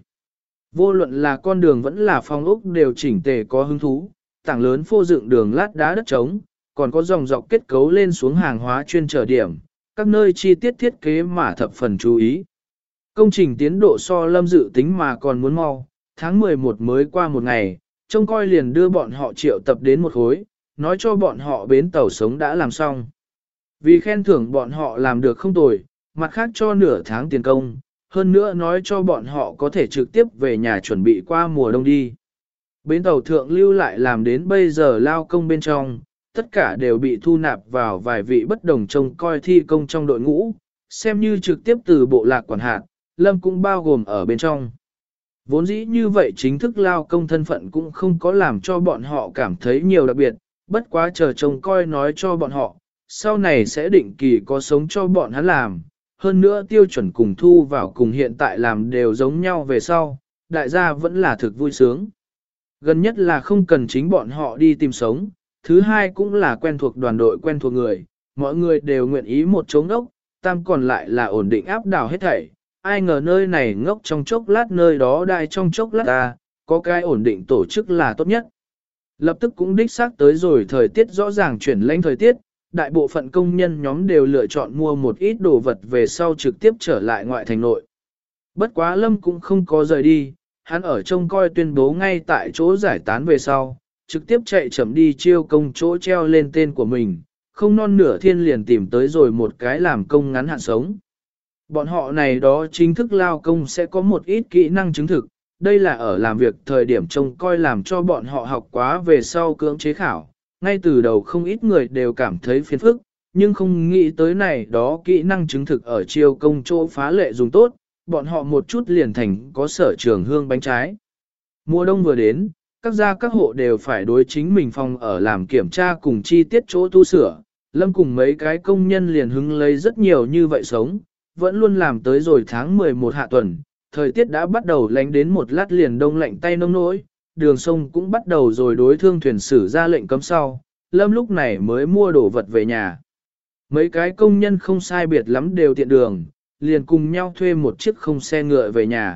Vô luận là con đường vẫn là phong ốc đều chỉnh tề có hứng thú, tảng lớn phô dựng đường lát đá đất trống, còn có dòng dọc kết cấu lên xuống hàng hóa chuyên trở điểm, các nơi chi tiết thiết kế mà thập phần chú ý. Công trình tiến độ so Lâm dự tính mà còn muốn mau, tháng 11 mới qua một ngày, trông coi liền đưa bọn họ triệu tập đến một khối, nói cho bọn họ bến tàu sống đã làm xong. Vì khen thưởng bọn họ làm được không tồi, mặt khác cho nửa tháng tiền công, hơn nữa nói cho bọn họ có thể trực tiếp về nhà chuẩn bị qua mùa đông đi. Bến tàu thượng lưu lại làm đến bây giờ lao công bên trong, tất cả đều bị thu nạp vào vài vị bất đồng trông coi thi công trong đội ngũ, xem như trực tiếp từ bộ lạc quản hạt, Lâm cũng bao gồm ở bên trong. Vốn dĩ như vậy chính thức lao công thân phận cũng không có làm cho bọn họ cảm thấy nhiều đặc biệt, bất quá chờ trông coi nói cho bọn họ, sau này sẽ định kỳ có sống cho bọn hắn làm, hơn nữa tiêu chuẩn cùng thu vào cùng hiện tại làm đều giống nhau về sau, đại gia vẫn là thực vui sướng. Gần nhất là không cần chính bọn họ đi tìm sống, thứ hai cũng là quen thuộc đoàn đội quen thuộc người, mọi người đều nguyện ý một chỗ ngốc, tam còn lại là ổn định áp đảo hết thảy. Ai ngờ nơi này ngốc trong chốc lát nơi đó đai trong chốc lát ta, có cái ổn định tổ chức là tốt nhất. Lập tức cũng đích xác tới rồi thời tiết rõ ràng chuyển lãnh thời tiết, đại bộ phận công nhân nhóm đều lựa chọn mua một ít đồ vật về sau trực tiếp trở lại ngoại thành nội. Bất quá Lâm cũng không có rời đi, hắn ở trông coi tuyên bố ngay tại chỗ giải tán về sau, trực tiếp chạy chậm đi chiêu công chỗ treo lên tên của mình, không non nửa thiên liền tìm tới rồi một cái làm công ngắn hạn sống. Bọn họ này đó chính thức lao công sẽ có một ít kỹ năng chứng thực, đây là ở làm việc thời điểm trông coi làm cho bọn họ học quá về sau cưỡng chế khảo. Ngay từ đầu không ít người đều cảm thấy phiền phức, nhưng không nghĩ tới này đó kỹ năng chứng thực ở chiêu công chỗ phá lệ dùng tốt, bọn họ một chút liền thành có sở trường hương bánh trái. Mùa đông vừa đến, các gia các hộ đều phải đối chính mình phòng ở làm kiểm tra cùng chi tiết chỗ tu sửa, Lâm cùng mấy cái công nhân liền hứng lấy rất nhiều như vậy sống, vẫn luôn làm tới rồi tháng 11 hạ tuần, thời tiết đã bắt đầu lánh đến một lát liền đông lạnh tay nông nỗi, đường sông cũng bắt đầu rồi đối thương thuyền sử ra lệnh cấm sau, Lâm lúc này mới mua đồ vật về nhà. Mấy cái công nhân không sai biệt lắm đều tiện đường, liền cùng nhau thuê một chiếc không xe ngựa về nhà.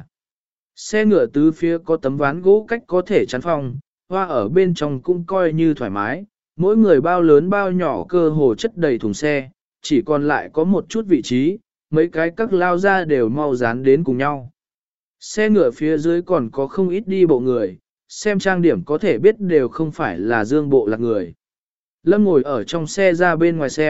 Xe ngựa tứ phía có tấm ván gỗ cách có thể chắn phòng, hoa ở bên trong cũng coi như thoải mái, mỗi người bao lớn bao nhỏ cơ hồ chất đầy thùng xe, chỉ còn lại có một chút vị trí, mấy cái các lao ra đều mau dán đến cùng nhau. Xe ngựa phía dưới còn có không ít đi bộ người, xem trang điểm có thể biết đều không phải là dương bộ lạc người. Lâm ngồi ở trong xe ra bên ngoài xem,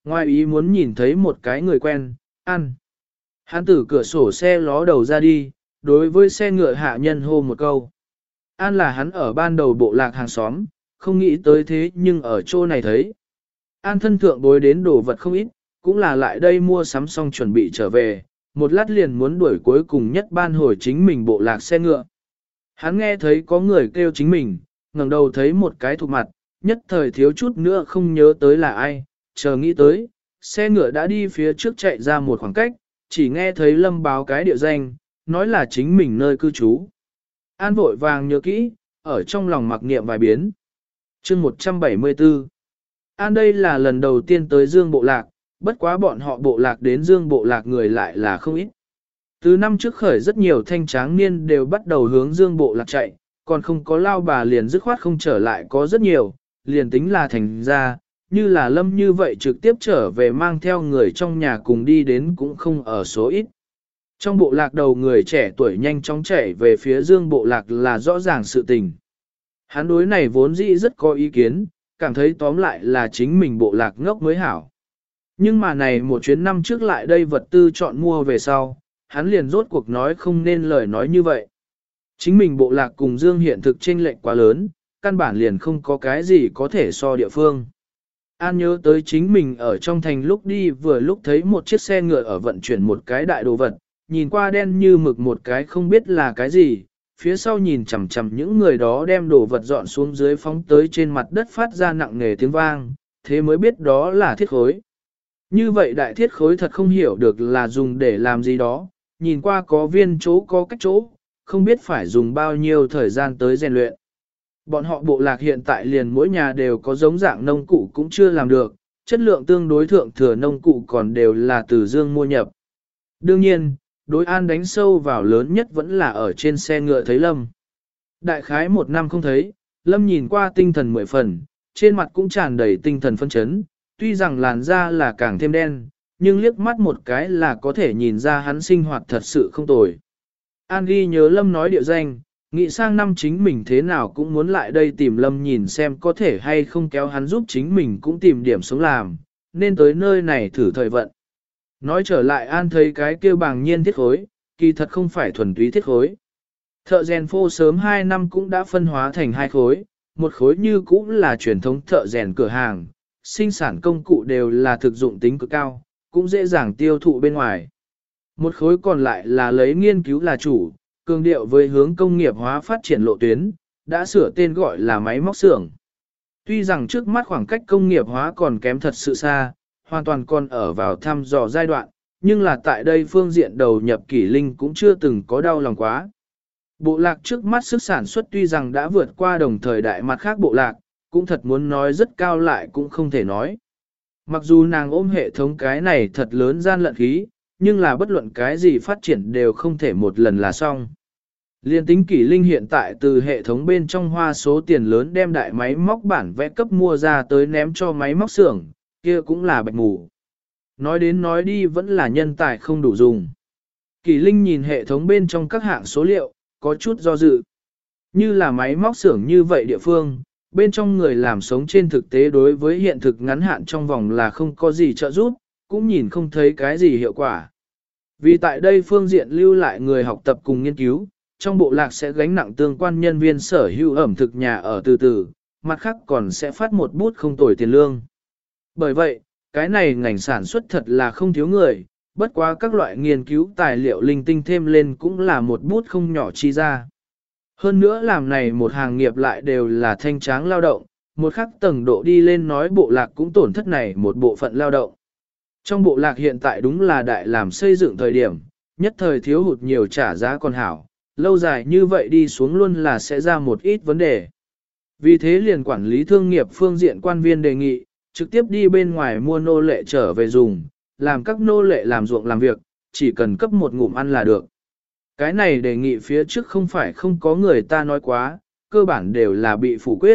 ngoài ý muốn nhìn thấy một cái người quen, An. Hắn từ cửa sổ xe ló đầu ra đi, đối với xe ngựa hạ nhân hô một câu. An là hắn ở ban đầu bộ lạc hàng xóm, không nghĩ tới thế nhưng ở chỗ này thấy. An thân thượng bối đến đồ vật không ít, cũng là lại đây mua sắm xong chuẩn bị trở về, một lát liền muốn đuổi cuối cùng nhất ban hồi chính mình bộ lạc xe ngựa. Hắn nghe thấy có người kêu chính mình, ngẩng đầu thấy một cái thuộc mặt, nhất thời thiếu chút nữa không nhớ tới là ai, chờ nghĩ tới, xe ngựa đã đi phía trước chạy ra một khoảng cách, chỉ nghe thấy Lâm báo cái địa danh, nói là chính mình nơi cư trú. An vội vàng nhớ kỹ, ở trong lòng mặc niệm vài biến. Chương 174 An đây là lần đầu tiên tới Dương Bộ Lạc, bất quá bọn họ Bộ Lạc đến Dương Bộ Lạc người lại là không ít. Từ năm trước khởi rất nhiều thanh tráng niên đều bắt đầu hướng Dương Bộ Lạc chạy, còn không có lao bà liền dứt khoát không trở lại có rất nhiều, liền tính là thành ra, như là Lâm như vậy trực tiếp trở về mang theo người trong nhà cùng đi đến cũng không ở số ít. Trong bộ lạc đầu người trẻ tuổi nhanh chóng chạy về phía Dương Bộ Lạc là rõ ràng sự tình. Hắn đối này vốn dĩ rất có ý kiến, cảm thấy tóm lại là chính mình bộ lạc ngốc mới hảo. Nhưng mà này một chuyến năm trước lại đây vật tư chọn mua về sau, hắn liền rốt cuộc nói không nên lời nói như vậy. Chính mình bộ lạc cùng Dương hiện thực chênh lệch quá lớn, căn bản liền không có cái gì có thể so địa phương. An nhớ tới chính mình ở trong thành lúc đi vừa lúc thấy một chiếc xe ngựa ở vận chuyển một cái đại đồ vật, nhìn qua đen như mực một cái không biết là cái gì, phía sau nhìn chằm chằm những người đó đem đồ vật dọn xuống dưới phóng tới trên mặt đất phát ra nặng nề tiếng vang, thế mới biết đó là thiết khối. Như vậy đại thiết khối thật không hiểu được là dùng để làm gì đó, nhìn qua có viên chỗ có cách chỗ, không biết phải dùng bao nhiêu thời gian tới rèn luyện. Bọn họ bộ lạc hiện tại liền mỗi nhà đều có giống dạng nông cụ cũng chưa làm được, chất lượng tương đối thượng thừa nông cụ còn đều là từ Dương mua nhập. Đương nhiên, đối An đánh sâu vào lớn nhất vẫn là ở trên xe ngựa thấy Lâm. Đại khái một năm không thấy, Lâm nhìn qua tinh thần 10 phần, trên mặt cũng tràn đầy tinh thần phân chấn, tuy rằng làn da là càng thêm đen, nhưng liếc mắt một cái là có thể nhìn ra hắn sinh hoạt thật sự không tồi. An ghi nhớ Lâm nói địa danh, nghĩ sang năm chính mình thế nào cũng muốn lại đây tìm Lâm nhìn xem có thể hay không kéo hắn giúp chính mình cũng tìm điểm sống làm, nên tới nơi này thử thời vận. Nói trở lại An thấy cái kia bàng nhiên thiết khối, kỳ thật không phải thuần túy thiết khối. Thợ rèn phô sớm 2 năm cũng đã phân hóa thành 2 khối, một khối như cũng là truyền thống thợ rèn cửa hàng, sinh sản công cụ đều là thực dụng tính cực cao, cũng dễ dàng tiêu thụ bên ngoài. Một khối còn lại là lấy nghiên cứu là chủ, cường điệu với hướng công nghiệp hóa phát triển lộ tuyến, đã sửa tên gọi là máy móc xưởng. Tuy rằng trước mắt khoảng cách công nghiệp hóa còn kém thật sự xa, hoàn toàn còn ở vào thăm dò giai đoạn, nhưng là tại đây phương diện đầu nhập kỷ linh cũng chưa từng có đau lòng quá. Bộ lạc trước mắt sức sản xuất tuy rằng đã vượt qua đồng thời đại mặt khác bộ lạc, cũng thật muốn nói rất cao lại cũng không thể nói. Mặc dù nàng ôm hệ thống cái này thật lớn gian lận khí, nhưng là bất luận cái gì phát triển đều không thể một lần là xong. Liên tính kỷ linh hiện tại từ hệ thống bên trong hoa số tiền lớn đem đại máy móc bản vẽ cấp mua ra tới ném cho máy móc xưởng, kia cũng là bạch mù. Nói đến nói đi vẫn là nhân tài không đủ dùng. Kỷ linh nhìn hệ thống bên trong các hạng số liệu, có chút do dự. Như là máy móc xưởng như vậy địa phương, bên trong người làm sống trên thực tế đối với hiện thực ngắn hạn trong vòng là không có gì trợ giúp, cũng nhìn không thấy cái gì hiệu quả. Vì tại đây phương diện lưu lại người học tập cùng nghiên cứu, trong bộ lạc sẽ gánh nặng tương quan nhân viên sở hữu ẩm thực nhà ở từ từ, mặt khác còn sẽ phát một bút không tồi tiền lương. Bởi vậy, cái này ngành sản xuất thật là không thiếu người, bất quá các loại nghiên cứu tài liệu linh tinh thêm lên cũng là một bút không nhỏ chi ra. Hơn nữa làm này một hàng nghiệp lại đều là thanh tráng lao động, một khắc tầng độ đi lên nói bộ lạc cũng tổn thất này một bộ phận lao động. Trong bộ lạc hiện tại đúng là đại làm xây dựng thời điểm, nhất thời thiếu hụt nhiều trả giá còn hảo, lâu dài như vậy đi xuống luôn là sẽ ra một ít vấn đề. Vì thế liền quản lý thương nghiệp phương diện quan viên đề nghị, trực tiếp đi bên ngoài mua nô lệ trở về dùng, làm các nô lệ làm ruộng làm việc, chỉ cần cấp một ngụm ăn là được. Cái này đề nghị phía trước không phải không có người ta nói quá, cơ bản đều là bị phủ quyết.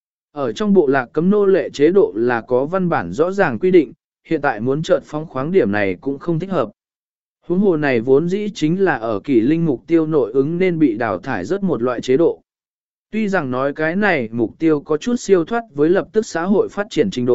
Ở trong bộ lạc cấm nô lệ chế độ là có văn bản rõ ràng quy định, hiện tại muốn chợt phóng khoáng điểm này cũng không thích hợp. Huống hồ này vốn dĩ chính là ở kỷ linh mục tiêu nội ứng nên bị đào thải rất một loại chế độ. Tuy rằng nói cái này mục tiêu có chút siêu thoát với lập tức xã hội phát triển trình độ,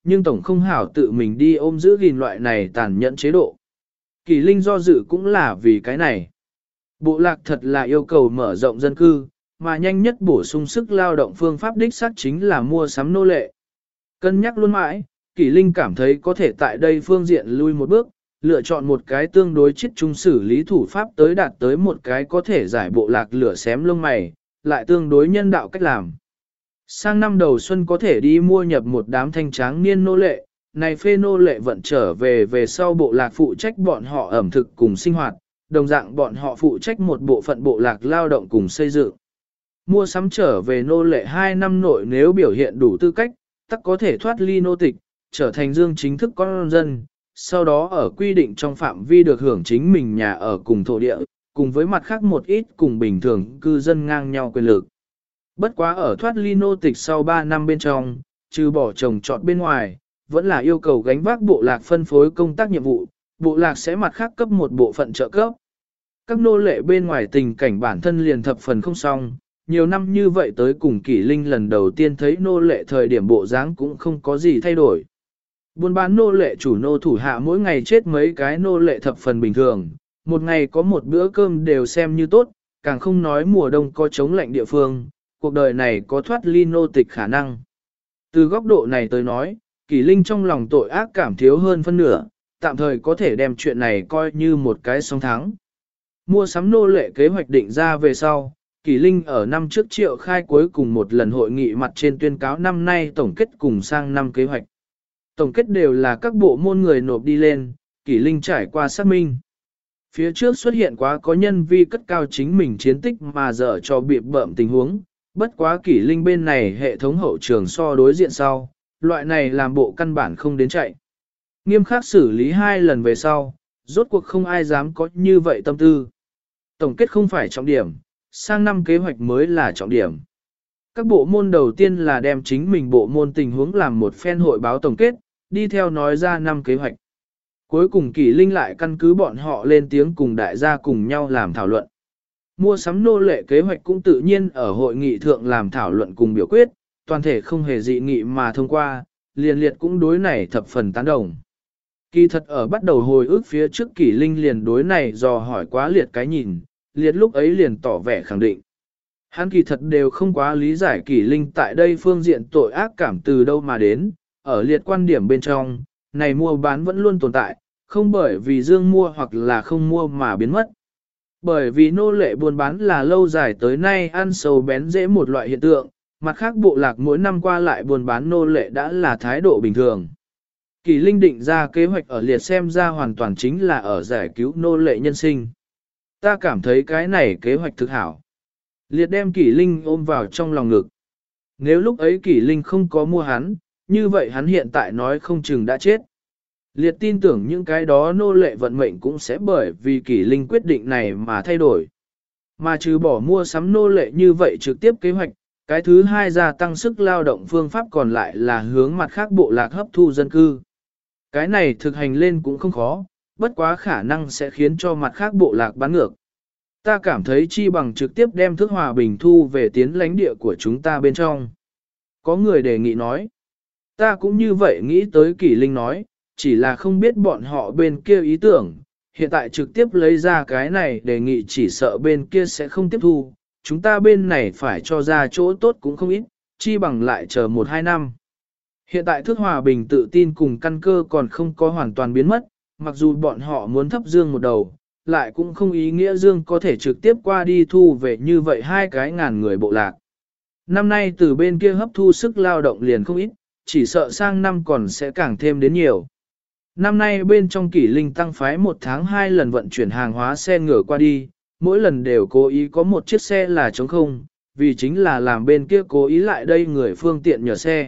nhưng tổng không hảo tự mình đi ôm giữ gìn loại này tàn nhẫn chế độ. Kỷ Linh do dự cũng là vì cái này. Bộ lạc thật là yêu cầu mở rộng dân cư, mà nhanh nhất bổ sung sức lao động phương pháp đích xác chính là mua sắm nô lệ. Cân nhắc luôn mãi, Kỷ Linh cảm thấy có thể tại đây phương diện lui một bước, lựa chọn một cái tương đối chiết trung xử lý thủ pháp tới đạt tới một cái có thể giải bộ lạc lửa xém lông mày, lại tương đối nhân đạo cách làm. Sang năm đầu xuân có thể đi mua nhập một đám thanh tráng niên nô lệ, này phê nô lệ vận trở về sau bộ lạc phụ trách bọn họ ẩm thực cùng sinh hoạt, đồng dạng bọn họ phụ trách một bộ phận bộ lạc lao động cùng xây dựng. Mua sắm trở về nô lệ 2 năm nội nếu biểu hiện đủ tư cách, tắc có thể thoát ly nô tịch, trở thành dương chính thức con dân, sau đó ở quy định trong phạm vi được hưởng chính mình nhà ở cùng thổ địa, cùng với mặt khác một ít cùng bình thường cư dân ngang nhau quyền lực. Bất quá ở thoát ly nô tịch sau 3 năm bên trong, trừ bỏ trồng trọt bên ngoài, vẫn là yêu cầu gánh vác bộ lạc phân phối công tác nhiệm vụ, bộ lạc sẽ mặt khác cấp một bộ phận trợ cấp. Các nô lệ bên ngoài tình cảnh bản thân liền thập phần không xong, nhiều năm như vậy tới cùng Kỷ Linh lần đầu tiên thấy nô lệ thời điểm bộ dáng cũng không có gì thay đổi. Buôn bán nô lệ chủ nô thủ hạ mỗi ngày chết mấy cái nô lệ thập phần bình thường, một ngày có một bữa cơm đều xem như tốt, càng không nói mùa đông có chống lạnh địa phương, cuộc đời này có thoát ly nô tịch khả năng. Từ góc độ này tới nói, Kỷ Linh trong lòng tội ác cảm thiếu hơn phân nửa, tạm thời có thể đem chuyện này coi như một cái song thắng. Mua sắm nô lệ kế hoạch định ra về sau, Kỷ Linh ở năm trước triệu khai cuối cùng một lần hội nghị mặt trên tuyên cáo năm nay tổng kết cùng sang năm kế hoạch. Tổng kết đều là các bộ môn người nộp đi lên, Kỷ Linh trải qua xác minh. Phía trước xuất hiện quá có nhân vi cất cao chính mình chiến tích mà dở cho bị bợm tình huống, bất quá Kỷ Linh bên này hệ thống hậu trường so đối diện sau, loại này làm bộ căn bản không đến chạy. Nghiêm khắc xử lý 2 lần về sau, rốt cuộc không ai dám có như vậy tâm tư. Tổng kết không phải trọng điểm, sang năm kế hoạch mới là trọng điểm. Các bộ môn đầu tiên là đem chính mình bộ môn tình huống làm một phen hội báo tổng kết, đi theo nói ra năm kế hoạch. Cuối cùng Kỷ Linh lại căn cứ bọn họ lên tiếng cùng đại gia cùng nhau làm thảo luận. Mua sắm nô lệ kế hoạch cũng tự nhiên ở hội nghị thượng làm thảo luận cùng biểu quyết, toàn thể không hề dị nghị mà thông qua, liền liệt cũng đối này thập phần tán đồng. Kỳ thật ở bắt đầu hồi ức phía trước Kỷ Linh liền đối này dò hỏi quá liệt cái nhìn, liệt lúc ấy liền tỏ vẻ khẳng định. Hắn kỳ thật đều không quá lý giải Kỷ Linh tại đây phương diện tội ác cảm từ đâu mà đến, ở liệt quan điểm bên trong, này mua bán vẫn luôn tồn tại, không bởi vì dương mua hoặc là không mua mà biến mất. Bởi vì nô lệ buôn bán là lâu dài tới nay ăn sâu bén dễ một loại hiện tượng, mặt khác bộ lạc mỗi năm qua lại buôn bán nô lệ đã là thái độ bình thường. Kỷ Linh định ra kế hoạch ở liệt xem ra hoàn toàn chính là ở giải cứu nô lệ nhân sinh. Ta cảm thấy cái này kế hoạch thực hảo. Liệt đem Kỷ Linh ôm vào trong lòng ngực. Nếu lúc ấy Kỷ Linh không có mua hắn, như vậy hắn hiện tại nói không chừng đã chết. Liệt tin tưởng những cái đó nô lệ vận mệnh cũng sẽ bởi vì Kỷ Linh quyết định này mà thay đổi. Mà trừ bỏ mua sắm nô lệ như vậy trực tiếp kế hoạch, cái thứ hai gia tăng sức lao động phương pháp còn lại là hướng mặt khác bộ lạc hấp thu dân cư. Cái này thực hành lên cũng không khó, bất quá khả năng sẽ khiến cho mặt khác bộ lạc bán ngược. Ta cảm thấy chi bằng trực tiếp đem thức hòa bình thu về tiến lãnh địa của chúng ta bên trong. Có người đề nghị nói. Ta cũng như vậy nghĩ tới Kỷ Linh nói, chỉ là không biết bọn họ bên kia ý tưởng, hiện tại trực tiếp lấy ra cái này đề nghị chỉ sợ bên kia sẽ không tiếp thu, chúng ta bên này phải cho ra chỗ tốt cũng không ít, chi bằng lại chờ 1-2 năm. Hiện tại thức hòa bình tự tin cùng căn cơ còn không có hoàn toàn biến mất, mặc dù bọn họ muốn thấp dương một đầu, lại cũng không ý nghĩa dương có thể trực tiếp qua đi thu về như vậy 2.000 người bộ lạc. Năm nay từ bên kia hấp thu sức lao động liền không ít, chỉ sợ sang năm còn sẽ càng thêm đến nhiều. Năm nay bên trong Kỷ Linh tăng phái 1 tháng 2 lần vận chuyển hàng hóa xe ngựa qua đi, mỗi lần đều cố ý có một chiếc xe là trống không, vì chính là làm bên kia cố ý lại đây người phương tiện nhờ xe.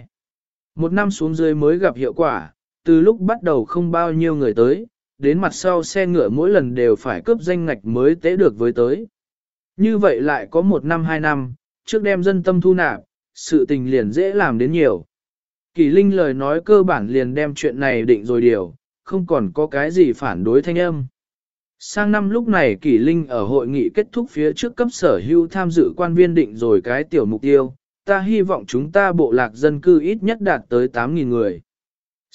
1 năm xuống dưới mới gặp hiệu quả, từ lúc bắt đầu không bao nhiêu người tới, đến mặt sau xe ngựa mỗi lần đều phải cướp danh ngạch mới tế được với tới. Như vậy lại có 1 năm 2 năm, trước đem dân tâm thu nạp, sự tình liền dễ làm đến nhiều. Kỷ Linh lời nói cơ bản liền đem chuyện này định rồi điều, không còn có cái gì phản đối thanh âm. Sang năm lúc này Kỷ Linh ở hội nghị kết thúc phía trước cấp sở hữu tham dự quan viên định rồi cái tiểu mục tiêu, ta hy vọng chúng ta bộ lạc dân cư ít nhất đạt tới 8.000 người.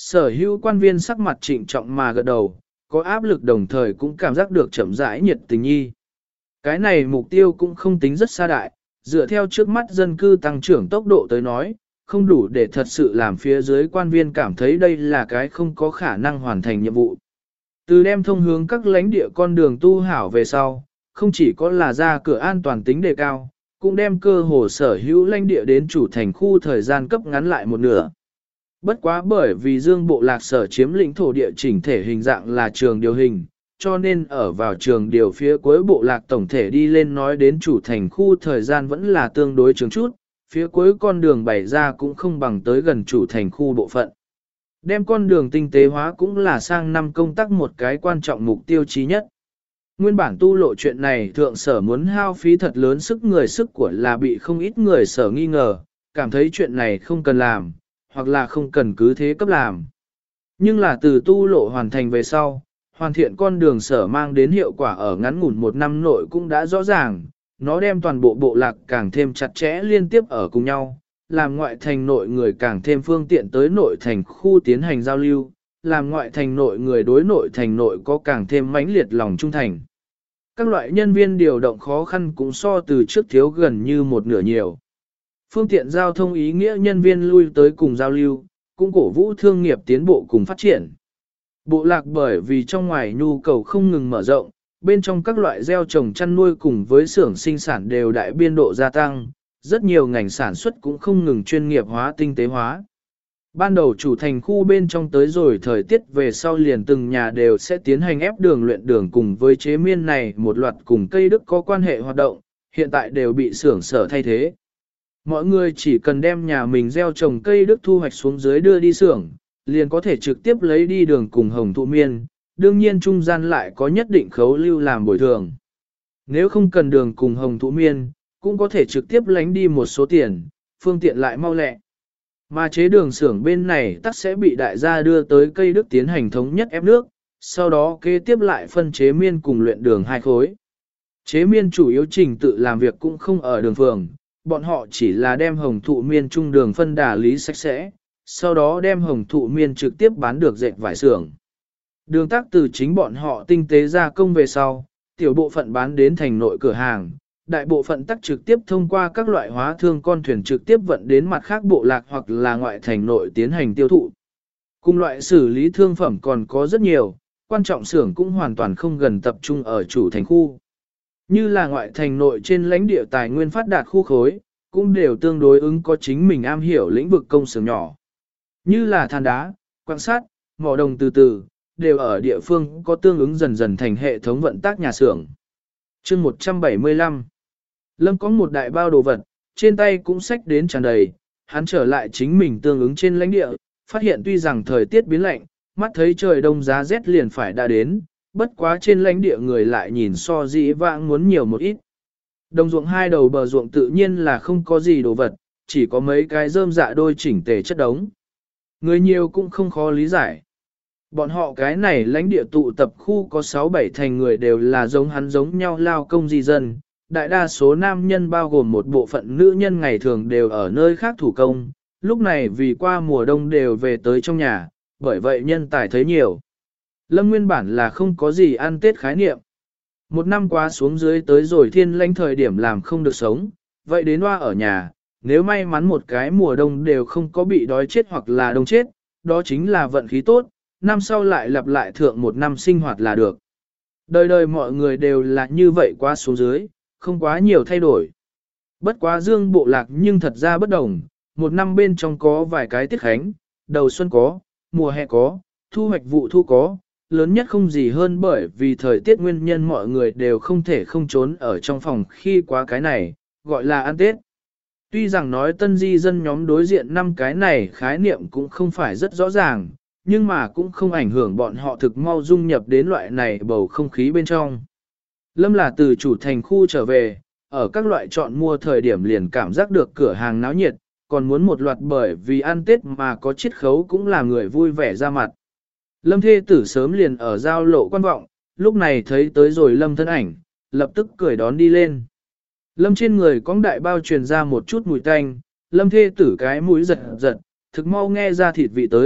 Sở hữu quan viên sắc mặt trịnh trọng mà gật đầu, có áp lực đồng thời cũng cảm giác được chậm rãi nhiệt tình nhi. Cái này mục tiêu cũng không tính rất xa đại, dựa theo trước mắt dân cư tăng trưởng tốc độ tới nói, không đủ để thật sự làm phía dưới quan viên cảm thấy đây là cái không có khả năng hoàn thành nhiệm vụ. Từ đem thông hướng các lãnh địa con đường tu hảo về sau, không chỉ có là ra cửa an toàn tính đề cao, cũng đem cơ hồ sở hữu lãnh địa đến chủ thành khu thời gian cấp ngắn lại một nửa. Bất quá bởi vì Dương Bộ Lạc sở chiếm lĩnh thổ địa chỉnh thể hình dạng là trường điều hình, cho nên ở vào trường điều phía cuối Bộ Lạc tổng thể đi lên nói đến chủ thành khu thời gian vẫn là tương đối trường chút, phía cuối con đường bày ra cũng không bằng tới gần chủ thành khu bộ phận. Đem con đường tinh tế hóa cũng là sang năm công tác một cái quan trọng mục tiêu chí nhất. Nguyên bản tu lộ chuyện này thượng sở muốn hao phí thật lớn sức người sức của là bị không ít người sở nghi ngờ, cảm thấy chuyện này không cần làm, hoặc là không cần cứ thế cấp làm. Nhưng là từ tu lộ hoàn thành về sau, hoàn thiện con đường sở mang đến hiệu quả ở ngắn ngủn một năm nội cũng đã rõ ràng, nó đem toàn bộ bộ lạc càng thêm chặt chẽ liên tiếp ở cùng nhau, làm ngoại thành nội người càng thêm phương tiện tới nội thành khu tiến hành giao lưu, làm ngoại thành nội người đối nội thành nội có càng thêm mãnh liệt lòng trung thành. Các loại nhân viên điều động khó khăn cũng so từ trước thiếu gần như một nửa nhiều. Phương tiện giao thông ý nghĩa nhân viên lui tới cùng giao lưu, cũng cổ vũ thương nghiệp tiến bộ cùng phát triển. Bộ lạc bởi vì trong ngoài nhu cầu không ngừng mở rộng, bên trong các loại gieo trồng chăn nuôi cùng với xưởng sinh sản đều đại biên độ gia tăng, rất nhiều ngành sản xuất cũng không ngừng chuyên nghiệp hóa tinh tế hóa. Ban đầu chủ thành khu bên trong tới rồi thời tiết về sau liền từng nhà đều sẽ tiến hành ép đường luyện đường cùng với chế miên này một loạt cùng cây đức có quan hệ hoạt động, hiện tại đều bị xưởng sở thay thế. Mọi người chỉ cần đem nhà mình gieo trồng cây đức thu hoạch xuống dưới đưa đi xưởng, liền có thể trực tiếp lấy đi đường cùng hồng thụ miên, đương nhiên trung gian lại có nhất định khấu lưu làm bồi thường. Nếu không cần đường cùng hồng thụ miên, cũng có thể trực tiếp lánh đi một số tiền, phương tiện lại mau lẹ. Mà chế đường xưởng bên này tắc sẽ bị đại gia đưa tới cây đức tiến hành thống nhất ép nước, sau đó kế tiếp lại phân chế miên cùng luyện đường hai khối. Chế miên chủ yếu trình tự làm việc cũng không ở đường phường, bọn họ chỉ là đem hồng thụ miên trung đường phân đà lý sạch sẽ, sau đó đem hồng thụ miên trực tiếp bán được dệt vải xưởng. Đường tác từ chính bọn họ tinh tế gia công về sau, tiểu bộ phận bán đến thành nội cửa hàng, đại bộ phận tắc trực tiếp thông qua các loại hóa thương con thuyền trực tiếp vận đến mặt khác bộ lạc hoặc là ngoại thành nội tiến hành tiêu thụ. Cùng loại xử lý thương phẩm còn có rất nhiều, quan trọng xưởng cũng hoàn toàn không gần tập trung ở chủ thành khu. Như là ngoại thành nội trên lãnh địa tài nguyên phát đạt khu khối, cũng đều tương đối ứng có chính mình am hiểu lĩnh vực công xưởng nhỏ. Như là than đá, quan sát, mỏ đồng từ từ, đều ở địa phương có tương ứng dần dần thành hệ thống vận tác nhà xưởng. Chương 175 Lâm có một đại bao đồ vật, trên tay cũng xách đến tràn đầy, hắn trở lại chính mình tương ứng trên lãnh địa, phát hiện tuy rằng thời tiết biến lạnh, mắt thấy trời đông giá rét liền phải đã đến, bất quá trên lãnh địa người lại nhìn so dĩ vãng muốn nhiều một ít. Đồng ruộng hai đầu bờ ruộng tự nhiên là không có gì đồ vật, chỉ có mấy cái rơm dạ đôi chỉnh tề chất đống. Người nhiều cũng không khó lý giải. Bọn họ cái này lãnh địa tụ tập khu có 6-7 thành người đều là giống hắn giống nhau lao công di dân. Đại đa số nam nhân bao gồm một bộ phận nữ nhân ngày thường đều ở nơi khác thủ công, lúc này vì qua mùa đông đều về tới trong nhà, bởi vậy nhân tài thấy nhiều. Lâm nguyên bản là không có gì ăn Tết khái niệm. Một năm qua xuống dưới tới rồi thiên lãnh thời điểm làm không được sống, vậy đến hoa ở nhà, nếu may mắn một cái mùa đông đều không có bị đói chết hoặc là đông chết, đó chính là vận khí tốt, năm sau lại lặp lại thượng một năm sinh hoạt là được. Đời đời mọi người đều là như vậy qua xuống dưới, không quá nhiều thay đổi. Bất quá Dương Bộ Lạc nhưng thật ra bất đồng, một năm bên trong có vài cái tiết khánh, đầu xuân có, mùa hè có, thu hoạch vụ thu có, lớn nhất không gì hơn bởi vì thời tiết nguyên nhân mọi người đều không thể không trốn ở trong phòng khi quá cái này, gọi là ăn Tết. Tuy rằng nói tân di dân nhóm đối diện năm cái này khái niệm cũng không phải rất rõ ràng, nhưng mà cũng không ảnh hưởng bọn họ thực mau dung nhập đến loại này bầu không khí bên trong. Lâm là từ chủ thành khu trở về, ở các loại chọn mua thời điểm liền cảm giác được cửa hàng náo nhiệt, còn muốn một loạt bởi vì ăn Tết mà có chiết khấu cũng là người vui vẻ ra mặt. Lâm thê tử sớm liền ở giao lộ quan vọng, lúc này thấy tới rồi Lâm thân ảnh, lập tức cười đón đi lên. Lâm trên người có đại bao truyền ra một chút mùi tanh, Lâm thê tử cái mũi giật giật, thực mau nghe ra thịt vị tới,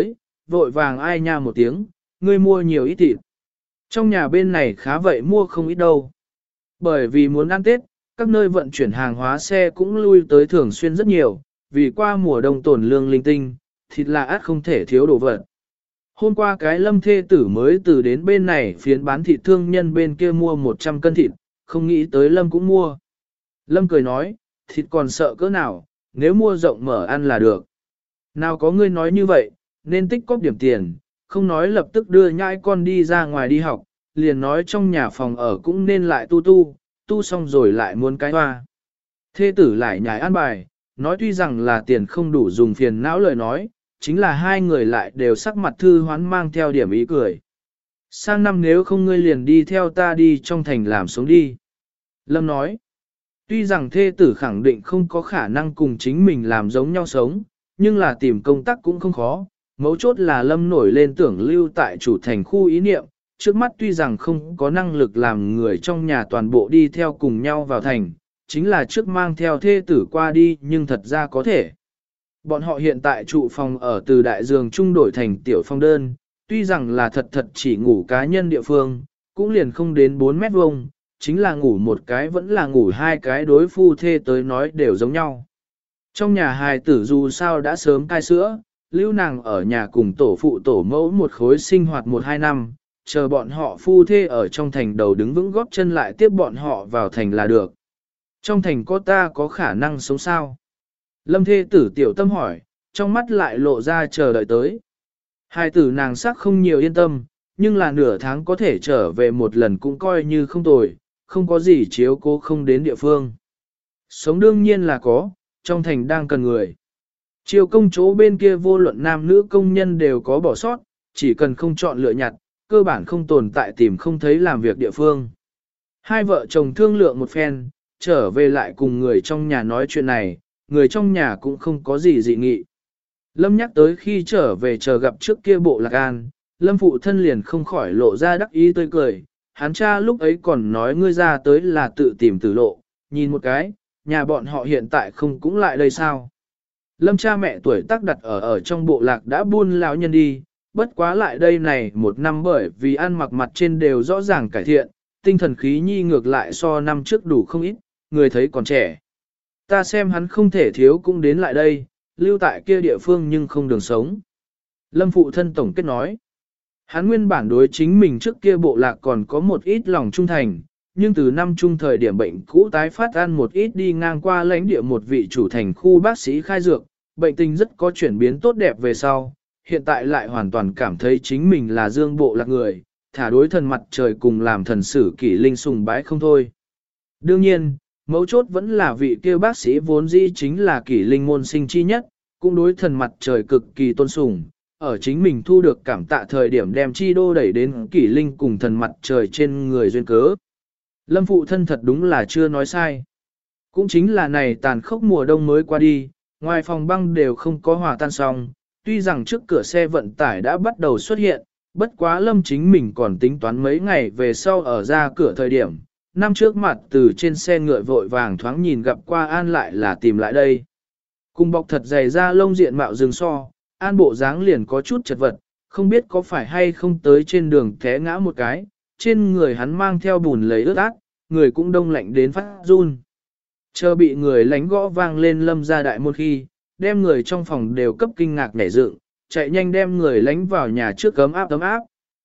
vội vàng ai nha một tiếng, ngươi mua nhiều ít thịt. Trong nhà bên này khá vậy mua không ít đâu. Bởi vì muốn ăn Tết, các nơi vận chuyển hàng hóa xe cũng lui tới thường xuyên rất nhiều, vì qua mùa đông tồn lương linh tinh, thịt là át không thể thiếu đồ vật. Hôm qua cái Lâm thê tử mới từ đến bên này phiến bán thịt thương nhân bên kia mua 100 cân thịt, không nghĩ tới Lâm cũng mua. Lâm cười nói, thịt còn sợ cỡ nào, nếu mua rộng mở ăn là được. Nào có ngươi nói như vậy, nên tích cóp điểm tiền, không nói lập tức đưa nhãi con đi ra ngoài đi học, liền nói trong nhà phòng ở cũng nên lại tu xong rồi lại muốn cái hoa. Thê tử lại nhảy ăn bài, nói tuy rằng là tiền không đủ dùng phiền não lời nói, chính là hai người lại đều sắc mặt thư hoán mang theo điểm ý cười. Sang năm nếu không ngươi liền đi theo ta đi trong thành làm sống đi. Lâm nói, tuy rằng thê tử khẳng định không có khả năng cùng chính mình làm giống nhau sống, nhưng là tìm công tác cũng không khó. Mấu chốt là Lâm nổi lên tưởng lưu tại chủ thành khu ý niệm, trước mắt tuy rằng không có năng lực làm người trong nhà toàn bộ đi theo cùng nhau vào thành, chính là trước mang theo thê tử qua đi nhưng thật ra có thể. Bọn họ hiện tại trụ phòng ở từ đại giường trung đổi thành tiểu phong đơn, tuy rằng là thật chỉ ngủ cá nhân địa phương, cũng liền không đến 4 mét vuông, chính là ngủ một cái vẫn là ngủ hai cái đối phu thê tới nói đều giống nhau. Trong nhà hài tử dù sao đã sớm cai sữa, lưu nàng ở nhà cùng tổ phụ tổ mẫu một khối sinh hoạt 1-2 năm, chờ bọn họ phu thê ở trong thành đầu đứng vững góp chân lại tiếp bọn họ vào thành là được. Trong thành có ta có khả năng sống sao? Lâm thê tử tiểu tâm hỏi, trong mắt lại lộ ra chờ đợi tới. Hai tử nàng sắc không nhiều yên tâm, nhưng là nửa tháng có thể trở về một lần cũng coi như không tồi, không có gì chiếu cố không đến địa phương. Sống đương nhiên là có, trong thành đang cần người. Chiều công chỗ bên kia vô luận nam nữ công nhân đều có bỏ sót, chỉ cần không chọn lựa nhặt, cơ bản không tồn tại tìm không thấy làm việc địa phương. Hai vợ chồng thương lượng một phen, trở về lại cùng người trong nhà nói chuyện này, người trong nhà cũng không có gì dị nghị. Lâm nhắc tới khi trở về chờ gặp trước kia bộ lạc an, Lâm phụ thân liền không khỏi lộ ra đắc ý tươi cười, hắn cha lúc ấy còn nói ngươi ra tới là tự tìm tử lộ, nhìn một cái, nhà bọn họ hiện tại không cũng lại đây sao. Lâm cha mẹ tuổi tác đặt ở trong bộ lạc đã buôn lão nhân đi, bất quá lại đây này một năm bởi vì ăn mặc mặt trên đều rõ ràng cải thiện, tinh thần khí nhi ngược lại so năm trước đủ không ít, người thấy còn trẻ. Ta xem hắn không thể thiếu cũng đến lại đây, lưu tại kia địa phương nhưng không đường sống. Lâm phụ thân tổng kết nói, hắn nguyên bản đối chính mình trước kia bộ lạc còn có một ít lòng trung thành, nhưng từ năm trung thời điểm bệnh cũ tái phát ăn một ít đi ngang qua lãnh địa một vị chủ thành khu bác sĩ khai dược, bệnh tình rất có chuyển biến tốt đẹp về sau, hiện tại lại hoàn toàn cảm thấy chính mình là dương bộ lạc người, thả đối thần mặt trời cùng làm thần sử kỷ linh sùng bái không thôi. Đương nhiên, mấu chốt vẫn là vị kia bác sĩ vốn dĩ chính là kỷ linh môn sinh chi nhất, cũng đối thần mặt trời cực kỳ tôn sùng, ở chính mình thu được cảm tạ thời điểm đem chi đô đẩy đến kỷ linh cùng thần mặt trời trên người duyên cớ. Lâm phụ thân thật đúng là chưa nói sai. Cũng chính là này tàn khốc mùa đông mới qua đi, ngoài phòng băng đều không có hòa tan xong, tuy rằng trước cửa xe vận tải đã bắt đầu xuất hiện, bất quá Lâm chính mình còn tính toán mấy ngày về sau ở ra cửa thời điểm. Năm trước mặt từ trên xe ngựa vội vàng thoáng nhìn gặp qua An lại là tìm lại đây. Cùng bọc thật dày ra lông diện mạo rừng so, An bộ dáng liền có chút chật vật, không biết có phải hay không tới trên đường té ngã một cái, trên người hắn mang theo bùn lấy ướt át, người cũng đông lạnh đến phát run. Chờ bị người lánh gõ vang lên Lâm ra đại môn khi, đem người trong phòng đều cấp kinh ngạc nhảy dựng, chạy nhanh đem người lánh vào nhà trước ấm áp.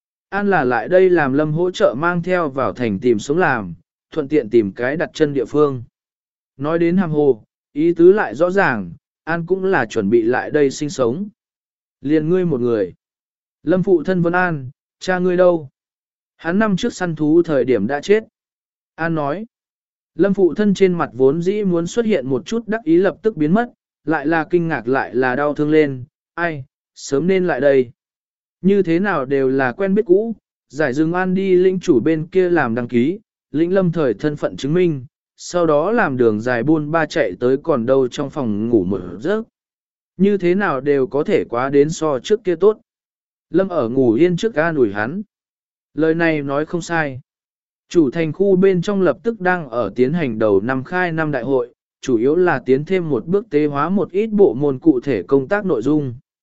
An là lại đây làm Lâm hỗ trợ mang theo vào thành tìm sống làm, thuận tiện tìm cái đặt chân địa phương. Nói đến hàm hồ, ý tứ lại rõ ràng, An cũng là chuẩn bị lại đây sinh sống. Liền ngươi một người. Lâm phụ thân vấn An, cha ngươi đâu? Hắn năm trước săn thú thời điểm đã chết. An nói. Lâm phụ thân trên mặt vốn dĩ muốn xuất hiện một chút đắc ý lập tức biến mất, lại là kinh ngạc lại là đau thương lên, ai, sớm nên lại đây. Như thế nào đều là quen biết cũ, giải dừng An đi lĩnh chủ bên kia làm đăng ký, lĩnh Lâm thời thân phận chứng minh, sau đó làm đường dài buôn ba chạy tới còn đâu trong phòng ngủ một giấc. Như thế nào đều có thể quá đến so trước kia tốt. Lâm ở ngủ yên trước An ủi hắn. Lời này nói không sai. Chủ thành khu bên trong lập tức đang ở tiến hành đầu năm khai năm đại hội, chủ yếu là tiến thêm một bước tế hóa một ít bộ môn cụ thể công tác nội dung.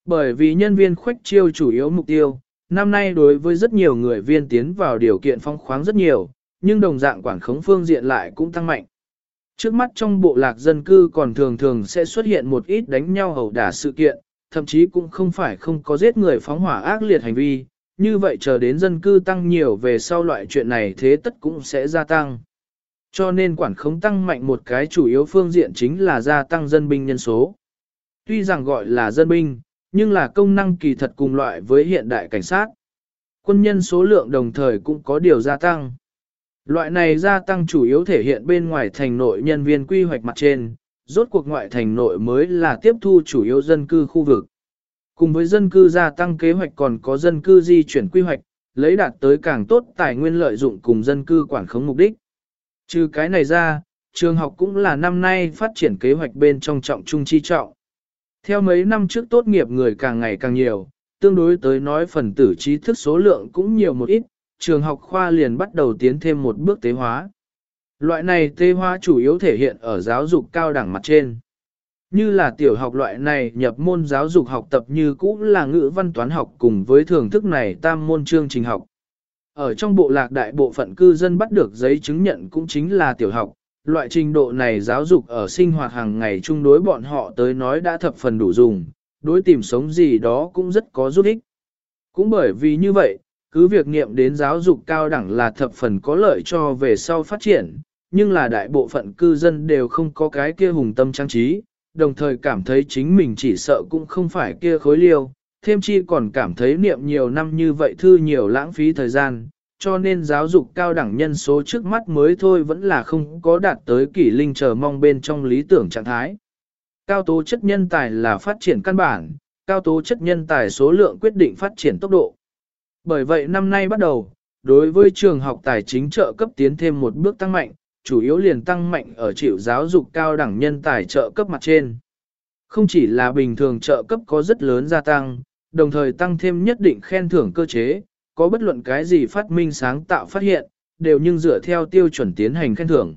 Bởi vì nhân viên khuếch chiêu chủ yếu mục tiêu, năm nay đối với rất nhiều người viên tiến vào điều kiện phong khoáng rất nhiều, nhưng đồng dạng quản khống phương diện lại cũng tăng mạnh. Trước mắt trong bộ lạc dân cư còn thường thường sẽ xuất hiện một ít đánh nhau ẩu đả sự kiện, thậm chí cũng không phải không có giết người phóng hỏa ác liệt hành vi, như vậy chờ đến dân cư tăng nhiều về sau loại chuyện này thế tất cũng sẽ gia tăng. Cho nên quản khống tăng mạnh một cái chủ yếu phương diện chính là gia tăng dân binh nhân số. Tuy rằng gọi là dân binh, nhưng là công năng kỳ thật cùng loại với hiện đại cảnh sát. Quân nhân số lượng đồng thời cũng có điều gia tăng. Loại này gia tăng chủ yếu thể hiện bên ngoài thành nội nhân viên quy hoạch mặt trên, rốt cuộc ngoại thành nội mới là tiếp thu chủ yếu dân cư khu vực. Cùng với dân cư gia tăng kế hoạch còn có dân cư di chuyển quy hoạch, lấy đạt tới càng tốt tài nguyên lợi dụng cùng dân cư quản khống mục đích. Trừ cái này ra, trường học cũng là năm nay phát triển kế hoạch bên trong trọng trung chi trọng. Theo mấy năm trước tốt nghiệp người càng ngày càng nhiều, tương đối tới nói phần tử trí thức số lượng cũng nhiều một ít, trường học khoa liền bắt đầu tiến thêm một bước tế hóa. Loại này tế hóa chủ yếu thể hiện ở giáo dục cao đẳng mặt trên. Như là tiểu học loại này nhập môn giáo dục học tập như cũ là ngữ văn toán học cùng với thưởng thức này tam môn chương trình học. Ở trong bộ lạc đại bộ phận cư dân bắt được giấy chứng nhận cũng chính là tiểu học, loại trình độ này giáo dục ở sinh hoạt hàng ngày chung đối bọn họ tới nói đã thập phần đủ dùng, đối tìm sống gì đó cũng rất có giúp ích. Cũng bởi vì như vậy, cứ việc niệm đến giáo dục cao đẳng là thập phần có lợi cho về sau phát triển, nhưng là đại bộ phận cư dân đều không có cái kia hùng tâm trang trí, đồng thời cảm thấy chính mình chỉ sợ cũng không phải kia khối liêu, thêm chi còn cảm thấy niệm nhiều năm như vậy thư nhiều lãng phí thời gian, cho nên giáo dục cao đẳng nhân số trước mắt mới thôi vẫn là không có đạt tới kỷ linh chờ mong bên trong lý tưởng trạng thái. Cao tố chất nhân tài là phát triển căn bản, cao tố chất nhân tài số lượng quyết định phát triển tốc độ. Bởi vậy năm nay bắt đầu, đối với trường học tài chính trợ cấp tiến thêm một bước tăng mạnh, chủ yếu liền tăng mạnh ở chịu giáo dục cao đẳng nhân tài trợ cấp mặt trên. Không chỉ là bình thường trợ cấp có rất lớn gia tăng, đồng thời tăng thêm nhất định khen thưởng cơ chế, có bất luận cái gì phát minh sáng tạo phát hiện, đều nhưng dựa theo tiêu chuẩn tiến hành khen thưởng.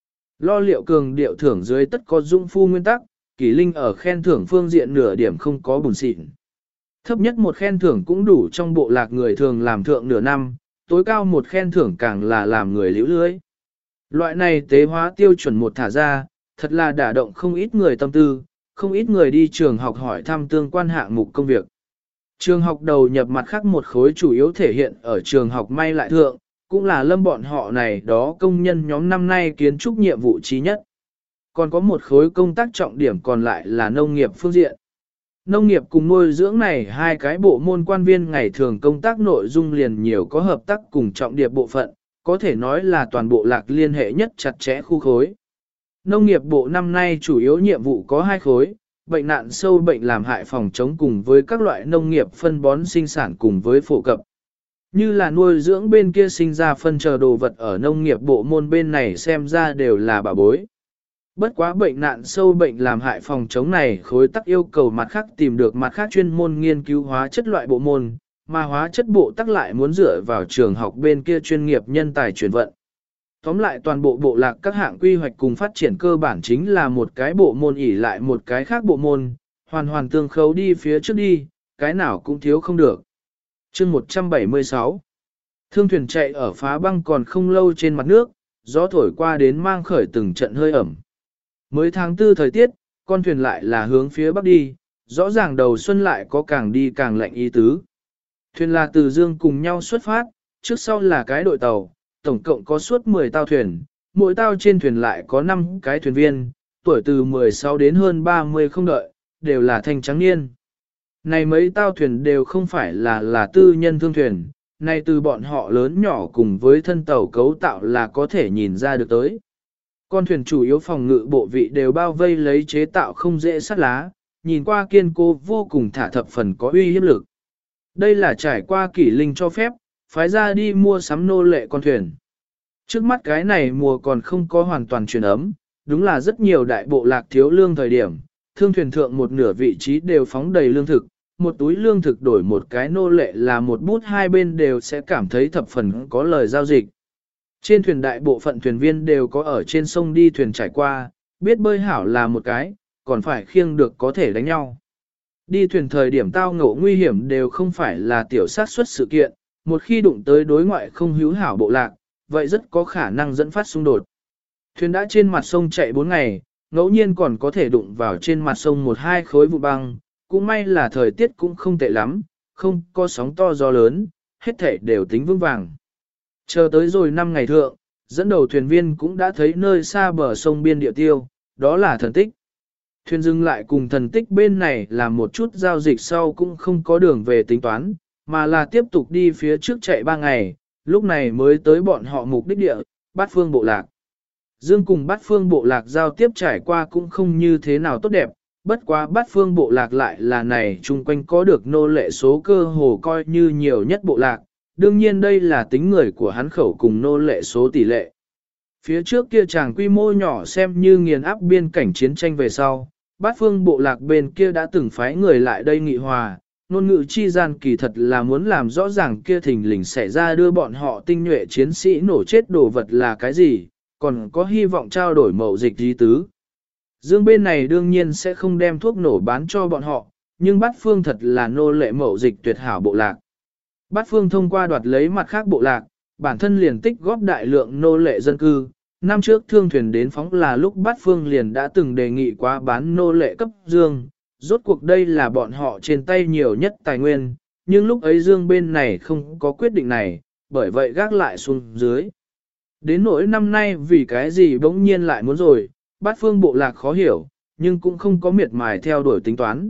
Lo liệu cường điệu thưởng dưới tất có dung phu nguyên tắc, Kỷ Linh ở khen thưởng phương diện nửa điểm không có bùn xịn. Thấp nhất một khen thưởng cũng đủ trong bộ lạc người thường làm thượng nửa năm, tối cao một khen thưởng càng là làm người liễu lưới. Loại này tế hóa tiêu chuẩn một thả ra, thật là đả động không ít người tâm tư, không ít người đi trường học hỏi thăm tương quan hạng mục công việc. Trường học đầu nhập mặt khác một khối chủ yếu thể hiện ở trường học may lại thượng, cũng là lâm bọn họ này đó công nhân nhóm năm nay kiến trúc nhiệm vụ trí nhất. Còn có một khối công tác trọng điểm còn lại là nông nghiệp phương diện. Nông nghiệp cùng nuôi dưỡng này hai cái bộ môn quan viên ngày thường công tác nội dung liền nhiều có hợp tác cùng trọng điểm bộ phận, có thể nói là toàn bộ lạc liên hệ nhất chặt chẽ khu khối. Nông nghiệp bộ năm nay chủ yếu nhiệm vụ có hai khối, bệnh nạn sâu bệnh làm hại phòng chống cùng với các loại nông nghiệp phân bón sinh sản cùng với phổ cập. Như là nuôi dưỡng bên kia sinh ra phân chờ đồ vật ở nông nghiệp bộ môn bên này xem ra đều là bảo bối. Bất quá bệnh nạn sâu bệnh làm hại phòng chống này khối tắc yêu cầu mặt khác tìm được mặt khác chuyên môn nghiên cứu hóa chất loại bộ môn, mà hóa chất bộ tắc lại muốn dựa vào trường học bên kia chuyên nghiệp nhân tài chuyển vận. Tóm lại toàn bộ bộ lạc các hạng quy hoạch cùng phát triển cơ bản chính là một cái bộ môn ỉ lại một cái khác bộ môn, hoàn hoàn tương khấu đi phía trước đi, cái nào cũng thiếu không được. Chương 176 Thương thuyền chạy ở phá băng còn không lâu trên mặt nước, gió thổi qua đến mang khởi từng trận hơi ẩm. Mới tháng 4 thời tiết, con thuyền lại là hướng phía bắc đi, rõ ràng đầu xuân lại có càng đi càng lạnh ý tứ. Thuyền là từ Dương cùng nhau xuất phát, trước sau là cái đội tàu, tổng cộng có suốt 10 tàu thuyền, mỗi tàu trên thuyền lại có 5 cái thuyền viên, tuổi từ 16 đến hơn 30 không đợi, đều là thanh trắng niên. Này mấy tàu thuyền đều không phải là tư nhân thương thuyền, này từ bọn họ lớn nhỏ cùng với thân tàu cấu tạo là có thể nhìn ra được tới. Con thuyền chủ yếu phòng ngự bộ vị đều bao vây lấy chế tạo không dễ sắt lá, nhìn qua kiên cố vô cùng thả thập phần có uy hiếp lực. Đây là trải qua Kỷ Linh cho phép, phái ra đi mua sắm nô lệ con thuyền. Trước mắt cái này mùa còn không có hoàn toàn chuyển ấm, đúng là rất nhiều đại bộ lạc thiếu lương thời điểm, thương thuyền thượng một nửa vị trí đều phóng đầy lương thực, một túi lương thực đổi một cái nô lệ là một bút hai bên đều sẽ cảm thấy thập phần có lời giao dịch. Trên thuyền đại bộ phận thuyền viên đều có ở trên sông đi thuyền trải qua, biết bơi hảo là một cái, còn phải khiêng được có thể đánh nhau. Đi thuyền thời điểm tao ngộ nguy hiểm đều không phải là tiểu sát xuất sự kiện, một khi đụng tới đối ngoại không hữu hảo bộ lạc, vậy rất có khả năng dẫn phát xung đột. Thuyền đã trên mặt sông chạy 4 ngày, ngẫu nhiên còn có thể đụng vào trên mặt sông một hai khối vụ băng, cũng may là thời tiết cũng không tệ lắm, không có sóng to gió lớn, hết thảy đều tính vững vàng. Chờ tới rồi 5 ngày thượng, dẫn đầu thuyền viên cũng đã thấy nơi xa bờ sông biên địa tiêu, đó là thần tích. Thuyền dừng lại cùng thần tích bên này làm một chút giao dịch sau cũng không có đường về tính toán, mà là tiếp tục đi phía trước chạy 3 ngày, lúc này mới tới bọn họ mục đích địa, Bát Phương Bộ Lạc. Dương cùng Bát Phương Bộ Lạc giao tiếp trải qua cũng không như thế nào tốt đẹp, bất quá Bát Phương Bộ Lạc lại là này chung quanh có được nô lệ số cơ hồ coi như nhiều nhất bộ lạc, đương nhiên đây là tính người của hắn khẩu cùng nô lệ số tỷ lệ. Phía trước kia chàng quy mô nhỏ xem như nghiền áp biên cảnh chiến tranh về sau, Bát Phương Bộ Lạc bên kia đã từng phái người lại đây nghị hòa, ngôn ngữ chi gian kỳ thật là muốn làm rõ ràng kia thình lình xảy ra đưa bọn họ tinh nhuệ chiến sĩ nổ chết đồ vật là cái gì, còn có hy vọng trao đổi mậu dịch di tứ. Dương bên này đương nhiên sẽ không đem thuốc nổ bán cho bọn họ, nhưng Bát Phương thật là nô lệ mậu dịch tuyệt hảo bộ lạc. Bát Phương thông qua đoạt lấy mặt khác bộ lạc, bản thân liền tích góp đại lượng nô lệ dân cư. Năm trước thương thuyền đến phóng là lúc Bát Phương liền đã từng đề nghị quá bán nô lệ cấp Dương, rốt cuộc đây là bọn họ trên tay nhiều nhất tài nguyên, nhưng lúc ấy Dương bên này không có quyết định này, bởi vậy gác lại xuống dưới. Đến nỗi năm nay vì cái gì bỗng nhiên lại muốn rồi, Bát Phương bộ lạc khó hiểu, nhưng cũng không có miệt mài theo đuổi tính toán.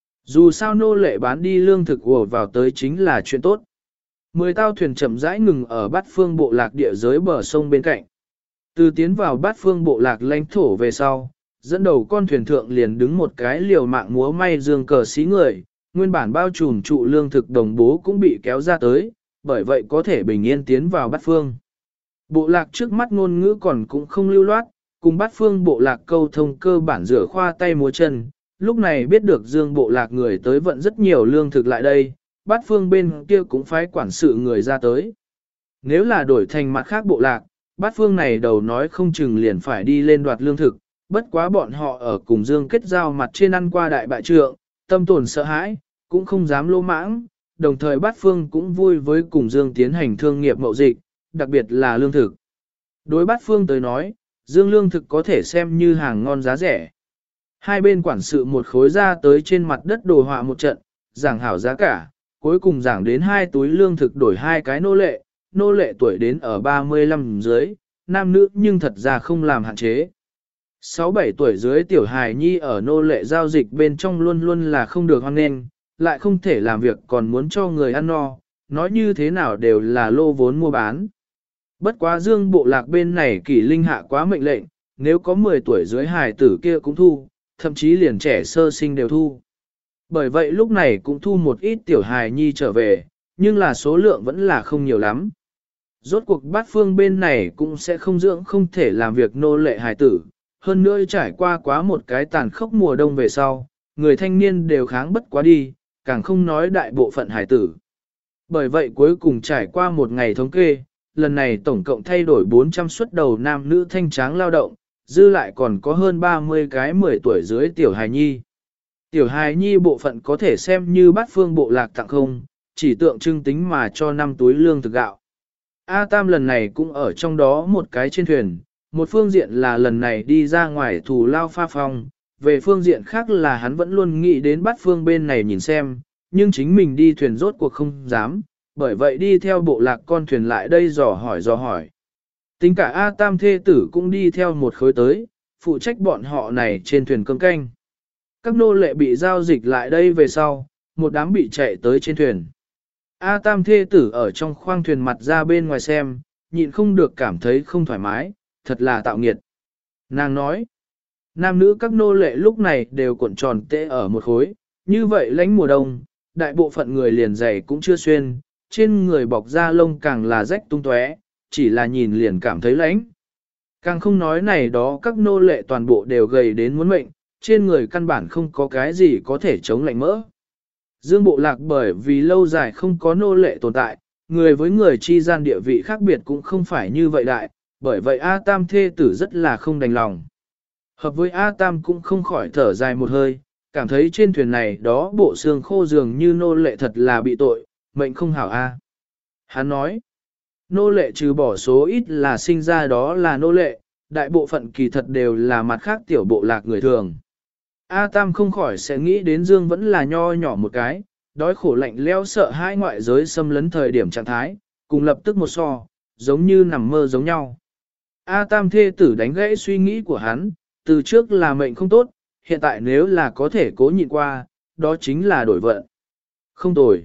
Dù sao nô lệ bán đi lương thực ùa vào tới chính là chuyện tốt. 10 tàu thuyền chậm rãi ngừng ở Bát Phương bộ lạc địa giới bờ sông bên cạnh. Từ tiến vào Bát Phương bộ lạc lãnh thổ về sau, dẫn đầu con thuyền thượng liền đứng một cái liều mạng múa may dương cờ xí người, nguyên bản bao trùm trụ lương thực đồng bố cũng bị kéo ra tới, bởi vậy có thể bình yên tiến vào Bát Phương. Bộ lạc trước mắt ngôn ngữ còn cũng không lưu loát, cùng Bát Phương bộ lạc câu thông cơ bản rửa khoa tay múa chân, lúc này biết được Dương bộ lạc người tới vận rất nhiều lương thực lại đây, Bát Phương bên kia cũng phái quản sự người ra tới. Nếu là đổi thành mặt khác bộ lạc, Bát Phương này đầu nói không chừng liền phải đi lên đoạt lương thực, bất quá bọn họ ở cùng Dương kết giao mặt trên ăn qua đại bại trượng, tâm tồn sợ hãi, cũng không dám lỗ mãng, đồng thời Bát Phương cũng vui với cùng Dương tiến hành thương nghiệp mậu dịch, đặc biệt là lương thực. Đối Bát Phương tới nói, Dương lương thực có thể xem như hàng ngon giá rẻ. Hai bên quản sự một khối ra tới trên mặt đất đồ họa một trận, giảng hảo giá cả, cuối cùng giảng đến 2 túi lương thực đổi 2 cái nô lệ tuổi đến ở 35 dưới, nam nữ nhưng thật ra không làm hạn chế. 6-7 tuổi dưới tiểu hài nhi ở nô lệ giao dịch bên trong luôn luôn là không được hoan nghênh, lại không thể làm việc còn muốn cho người ăn no, nói như thế nào đều là lô vốn mua bán. Bất quá Dương bộ lạc bên này kỷ linh hạ quá mệnh lệnh, nếu có 10 tuổi dưới hài tử kia cũng thu, thậm chí liền trẻ sơ sinh đều thu. Bởi vậy lúc này cũng thu một ít tiểu hài nhi trở về, nhưng là số lượng vẫn là không nhiều lắm. Rốt cuộc Bát Phương bên này cũng sẽ không dưỡng không thể làm việc nô lệ hài tử, hơn nữa trải qua quá một cái tàn khốc mùa đông về sau, người thanh niên đều kháng bất quá đi, càng không nói đại bộ phận hài tử. Bởi vậy cuối cùng trải qua một ngày thống kê, lần này tổng cộng thay đổi 400 suất đầu nam nữ thanh tráng lao động, dư lại còn có hơn 30 cái 10 tuổi dưới tiểu hài nhi. Tiểu hài nhi bộ phận có thể xem như Bát Phương bộ lạc tặng không, chỉ tượng trưng tính mà cho 5 túi lương thực gạo. A Tam lần này cũng ở trong đó một cái trên thuyền, một phương diện là lần này đi ra ngoài thù lao pha phong, về phương diện khác là hắn vẫn luôn nghĩ đến Bát Phương bên này nhìn xem, nhưng chính mình đi thuyền rốt cuộc không dám, bởi vậy đi theo bộ lạc con thuyền lại đây dò hỏi. Tính cả A Tam thê tử cũng đi theo một khối tới, phụ trách bọn họ này trên thuyền cơm canh. Các nô lệ bị giao dịch lại đây về sau, một đám bị chạy tới trên thuyền. A Tam thê tử ở trong khoang thuyền mặt ra bên ngoài xem, nhịn không được cảm thấy không thoải mái, thật là tạo nghiệt. Nàng nói, nam nữ các nô lệ lúc này đều cuộn tròn tê ở một khối, như vậy lánh mùa đông, đại bộ phận người liền giày cũng chưa xuyên, trên người bọc da lông càng là rách tung tóe, chỉ là nhìn liền cảm thấy lánh. Càng không nói này đó các nô lệ toàn bộ đều gầy đến muốn mệnh, trên người căn bản không có cái gì có thể chống lạnh mỡ. Dương bộ lạc bởi vì lâu dài không có nô lệ tồn tại, người với người chi gian địa vị khác biệt cũng không phải như vậy đại, bởi vậy A Tam thê tử rất là không đành lòng. Hợp với A Tam cũng không khỏi thở dài một hơi, cảm thấy trên thuyền này đó bộ xương khô dường như nô lệ thật là bị tội, mệnh không hảo a. Hắn nói, nô lệ trừ bỏ số ít là sinh ra đó là nô lệ, đại bộ phận kỳ thật đều là mặt khác tiểu bộ lạc người thường. A Tam không khỏi sẽ nghĩ đến Dương vẫn là nho nhỏ một cái, đói khổ lạnh leo sợ hai ngoại giới xâm lấn thời điểm trạng thái, cùng lập tức một so, giống như nằm mơ giống nhau. A Tam thê tử đánh gãy suy nghĩ của hắn, từ trước là mệnh không tốt, hiện tại nếu là có thể cố nhịn qua, đó chính là đổi vận. Không tồi.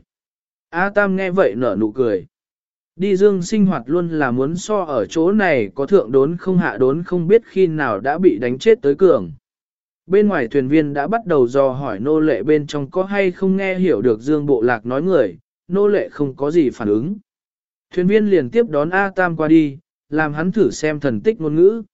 A Tam nghe vậy nở nụ cười. Đi Dương sinh hoạt luôn là muốn so ở chỗ này có thượng đốn không hạ đốn không biết khi nào đã bị đánh chết tới cường. Bên ngoài thuyền viên đã bắt đầu dò hỏi nô lệ bên trong có hay không nghe hiểu được Dương Bộ Lạc nói người, nô lệ không có gì phản ứng. Thuyền viên liền tiếp đón A Tam qua đi, làm hắn thử xem thần tích ngôn ngữ.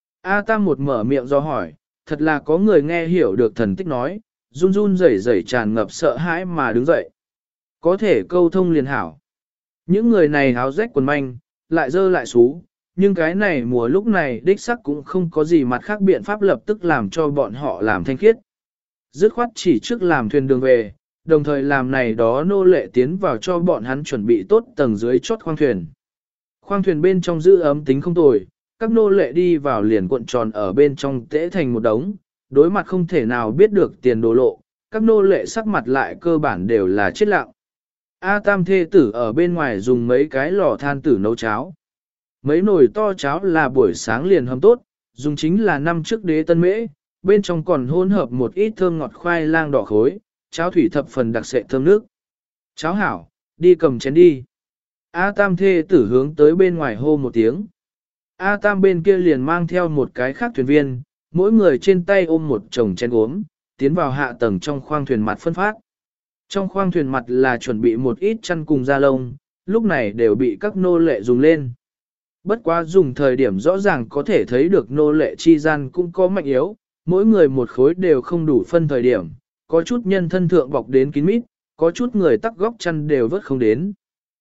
A Tam một mở miệng do hỏi, thật là có người nghe hiểu được thần tích nói, run run rẩy rẩy tràn ngập sợ hãi mà đứng dậy. Có thể câu thông liền hảo. Những người này áo rách quần manh, lại dơ lại xú, nhưng cái này mùa lúc này đích sắc cũng không có gì mặt khác biện pháp lập tức làm cho bọn họ làm thanh khiết. Dứt khoát chỉ trước làm thuyền đường về, đồng thời làm này đó nô lệ tiến vào cho bọn hắn chuẩn bị tốt tầng dưới chốt khoang thuyền. Khoang thuyền bên trong giữ ấm tính không tồi, các nô lệ đi vào liền cuộn tròn ở bên trong tễ thành một đống, đối mặt không thể nào biết được tiền đồ lộ, các nô lệ sắc mặt lại cơ bản đều là chết lặng. A Tam thê tử ở bên ngoài dùng mấy cái lò than tử nấu cháo. Mấy nồi to cháo là buổi sáng liền hầm tốt, dùng chính là năm trước đế tân mễ, bên trong còn hỗn hợp một ít thơm ngọt khoai lang đỏ khối, cháo thủy thập phần đặc sệ thơm nước. Cháo hảo, đi cầm chén đi. A Tam thê tử hướng tới bên ngoài hô một tiếng. A Tam bên kia liền mang theo một cái khác thuyền viên, mỗi người trên tay ôm một chồng chén gốm, tiến vào hạ tầng trong khoang thuyền mặt phân phát. Trong khoang thuyền mặt là chuẩn bị một ít chăn cùng da lông, lúc này đều bị các nô lệ dùng lên. Bất quá dùng thời điểm rõ ràng có thể thấy được nô lệ chi gian cũng có mạnh yếu, mỗi người một khối đều không đủ phân thời điểm, có chút nhân thân thượng bọc đến kín mít, có chút người tắc góc chăn đều vớt không đến.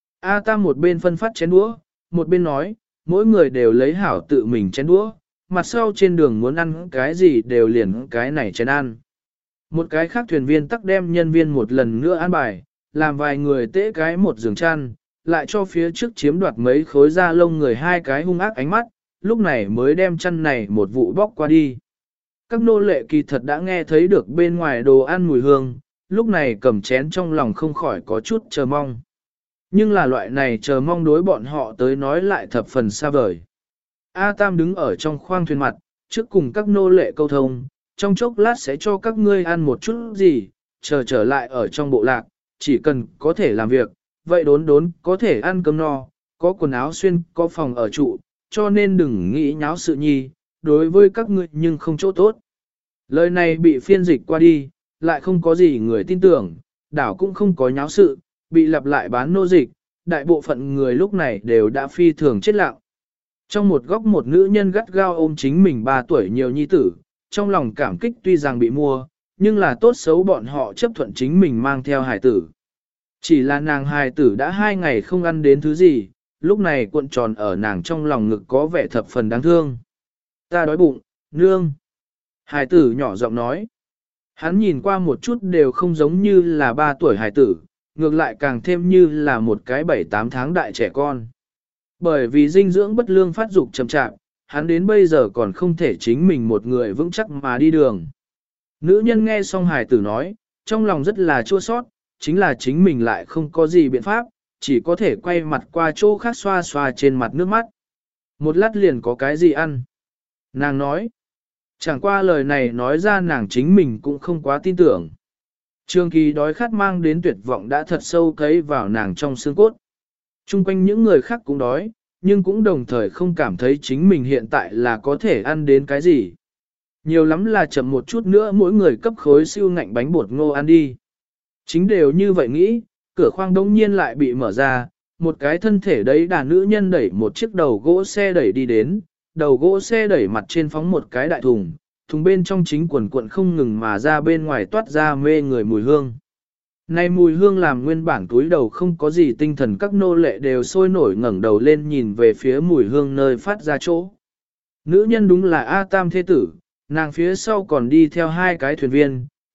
A Tam một bên phân phát chén đũa, một bên nói, mỗi người đều lấy hảo tự mình chén đũa, mặt sau trên đường muốn ăn cái gì đều liền cái này chén ăn. Một cái khác thuyền viên tắc đem nhân viên một lần nữa ăn bài, làm vài người tễ cái một giường chăn, lại cho phía trước chiếm đoạt mấy khối da lông người hai cái hung ác ánh mắt, lúc này mới đem chăn này một vụ bóc qua đi. Các nô lệ kỳ thật đã nghe thấy được bên ngoài đồ ăn mùi hương, lúc này cầm chén trong lòng không khỏi có chút chờ mong. Nhưng là loại này chờ mong đối bọn họ tới nói lại thập phần xa vời. A Tam đứng ở trong khoang thuyền mặt, trước cùng các nô lệ câu thông, trong chốc lát sẽ cho các ngươi ăn một chút gì, chờ trở lại ở trong bộ lạc, chỉ cần có thể làm việc, vậy đốn đốn có thể ăn cơm no, có quần áo xuyên, có phòng ở trụ, cho nên đừng nghĩ nháo sự nhi, đối với các ngươi nhưng không chỗ tốt. Lời này bị phiên dịch qua đi, lại không có gì người tin tưởng, đảo cũng không có nháo sự, bị lặp lại bán nô dịch, đại bộ phận người lúc này đều đã phi thường chết lặng. Trong một góc một nữ nhân gắt gao ôm chính mình 3 tuổi nhiều nhi tử, trong lòng cảm kích tuy rằng bị mua, nhưng là tốt xấu bọn họ chấp thuận chính mình mang theo hài tử. Chỉ là nàng hài tử đã 2 ngày không ăn đến thứ gì, lúc này cuộn tròn ở nàng trong lòng ngực có vẻ thập phần đáng thương. Ta đói bụng, nương. Hài tử nhỏ giọng nói. Hắn nhìn qua một chút đều không giống như là 3 tuổi hài tử, ngược lại càng thêm như là một cái 7-8 tháng đại trẻ con. Bởi vì dinh dưỡng bất lương phát dục chậm chạp, hắn đến bây giờ còn không thể chính mình một người vững chắc mà đi đường. Nữ nhân nghe xong hài tử nói, trong lòng rất là chua sót, chính là chính mình lại không có gì biện pháp, chỉ có thể quay mặt qua chỗ khác xoa xoa trên mặt nước mắt. Một lát liền có cái gì ăn. Nàng nói, chẳng qua lời này nói ra nàng chính mình cũng không quá tin tưởng. Trường kỳ đói khát mang đến tuyệt vọng đã thật sâu cấy vào nàng trong xương cốt. Trung quanh những người khác cũng đói, nhưng cũng đồng thời không cảm thấy chính mình hiện tại là có thể ăn đến cái gì. Nhiều lắm là chậm một chút nữa mỗi người cấp khối siêu ngạnh bánh bột ngô ăn đi. Chính đều như vậy nghĩ, cửa khoang đông nhiên lại bị mở ra, một cái thân thể đấy đàn nữ nhân đẩy một chiếc đầu gỗ xe đẩy đi đến, đầu gỗ xe đẩy mặt trên phóng một cái đại thùng, thùng bên trong chính quần cuộn không ngừng mà ra bên ngoài toát ra mê người mùi hương. Này mùi hương làm nguyên bản túi đầu không có gì tinh thần các nô lệ đều sôi nổi ngẩng đầu lên nhìn về phía mùi hương nơi phát ra chỗ. Nữ nhân đúng là A Tam thế tử, nàng phía sau còn đi theo 2 cái thuyền viên,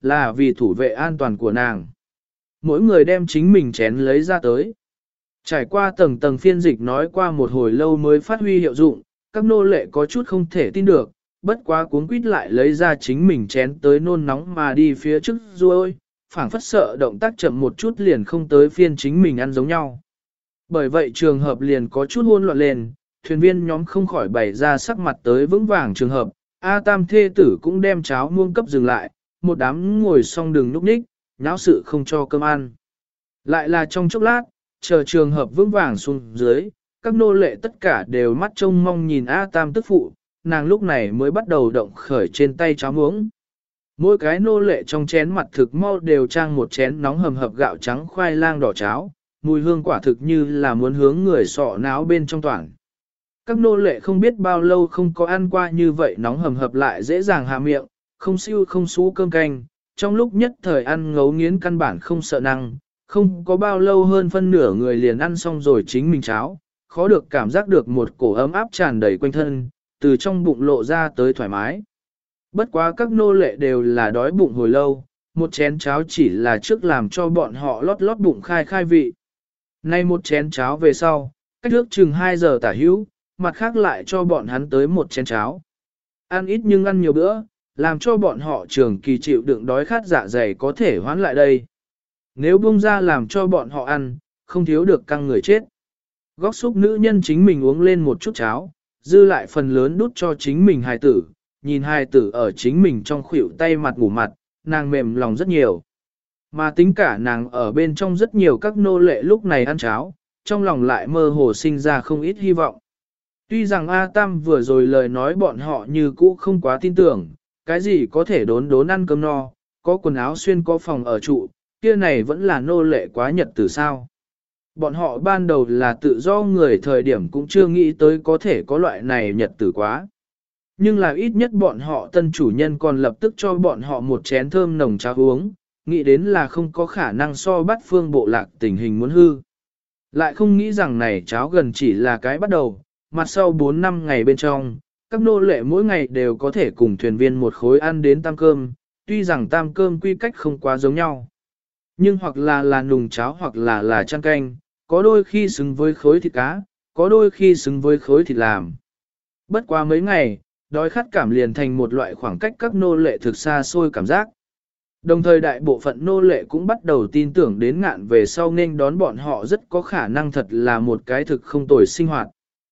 là vì thủ vệ an toàn của nàng. Mỗi người đem chính mình chén lấy ra tới. Trải qua tầng tầng phiên dịch nói qua một hồi lâu mới phát huy hiệu dụng, các nô lệ có chút không thể tin được, bất quá cuống quýt lại lấy ra chính mình chén tới nôn nóng mà đi phía trước ruôi, phảng phất sợ động tác chậm một chút liền không tới phiên chính mình ăn giống nhau. Bởi vậy trường hợp liền có chút hỗn loạn lên, thuyền viên nhóm không khỏi bày ra sắc mặt tới vững vàng trường hợp, A Tam thê tử cũng đem cháo muông cấp dừng lại, một đám ngồi xong đường núp ních, nháo sự không cho cơm ăn. Lại là trong chốc lát, chờ trường hợp vững vàng xuống dưới, các nô lệ tất cả đều mắt trông mong nhìn A Tam tức phụ, nàng lúc này mới bắt đầu động khởi trên tay cháo muỗng. Mỗi cái nô lệ trong chén mặt thực mau đều trang một chén nóng hầm hập gạo trắng khoai lang đỏ cháo, mùi hương quả thực như là muốn hướng người sọ náo bên trong toàn. Các nô lệ không biết bao lâu không có ăn qua như vậy nóng hầm hập lại dễ dàng hạ miệng, không siêu không xú cơm canh, trong lúc nhất thời ăn ngấu nghiến căn bản không sợ năng, không có bao lâu hơn phân nửa người liền ăn xong rồi chính mình cháo, khó được cảm giác được một cổ ấm áp tràn đầy quanh thân, từ trong bụng lộ ra tới thoải mái. Bất quá các nô lệ đều là đói bụng hồi lâu, một chén cháo chỉ là trước làm cho bọn họ lót lót bụng khai khai vị. Nay một chén cháo về sau, cách nước chừng 2 giờ tả hữu, mặt khác lại cho bọn hắn tới một chén cháo. Ăn ít nhưng ăn nhiều bữa, làm cho bọn họ trường kỳ chịu đựng đói khát dạ dày có thể hoán lại đây. Nếu buông ra làm cho bọn họ ăn, không thiếu được căng người chết. Góc xúc nữ nhân chính mình uống lên một chút cháo, dư lại phần lớn đút cho chính mình hài tử, nhìn hài tử ở chính mình trong khuỷu tay mặt ngủ mặt, nàng mềm lòng rất nhiều. Mà tính cả nàng ở bên trong rất nhiều các nô lệ lúc này ăn cháo, trong lòng lại mơ hồ sinh ra không ít hy vọng. Tuy rằng A Tam vừa rồi lời nói bọn họ như cũ không quá tin tưởng, cái gì có thể đốn đốn ăn cơm no, có quần áo xuyên có phòng ở trụ, kia này vẫn là nô lệ quá nhật từ sao. Bọn họ ban đầu là tự do người thời điểm cũng chưa nghĩ tới có thể có loại này nhật tử quá. Nhưng là ít nhất bọn họ tân chủ nhân còn lập tức cho bọn họ một chén thơm nồng cháo uống, nghĩ đến là không có khả năng so bắt phương bộ lạc tình hình muốn hư. Lại không nghĩ rằng này cháo gần chỉ là cái bắt đầu, mặt sau 4 năm ngày bên trong, các nô lệ mỗi ngày đều có thể cùng thuyền viên một khối ăn đến tam cơm, tuy rằng tam cơm quy cách không quá giống nhau. Nhưng hoặc là nùng cháo hoặc là chăn canh, có đôi khi xứng với khối thịt cá, có đôi khi xứng với khối thịt làm. Bất quá mấy ngày, đói khát cảm liền thành một loại khoảng cách các nô lệ thực xa xôi cảm giác. Đồng thời đại bộ phận nô lệ cũng bắt đầu tin tưởng đến ngạn về sau nên đón bọn họ rất có khả năng thật là một cái thực không tồi sinh hoạt.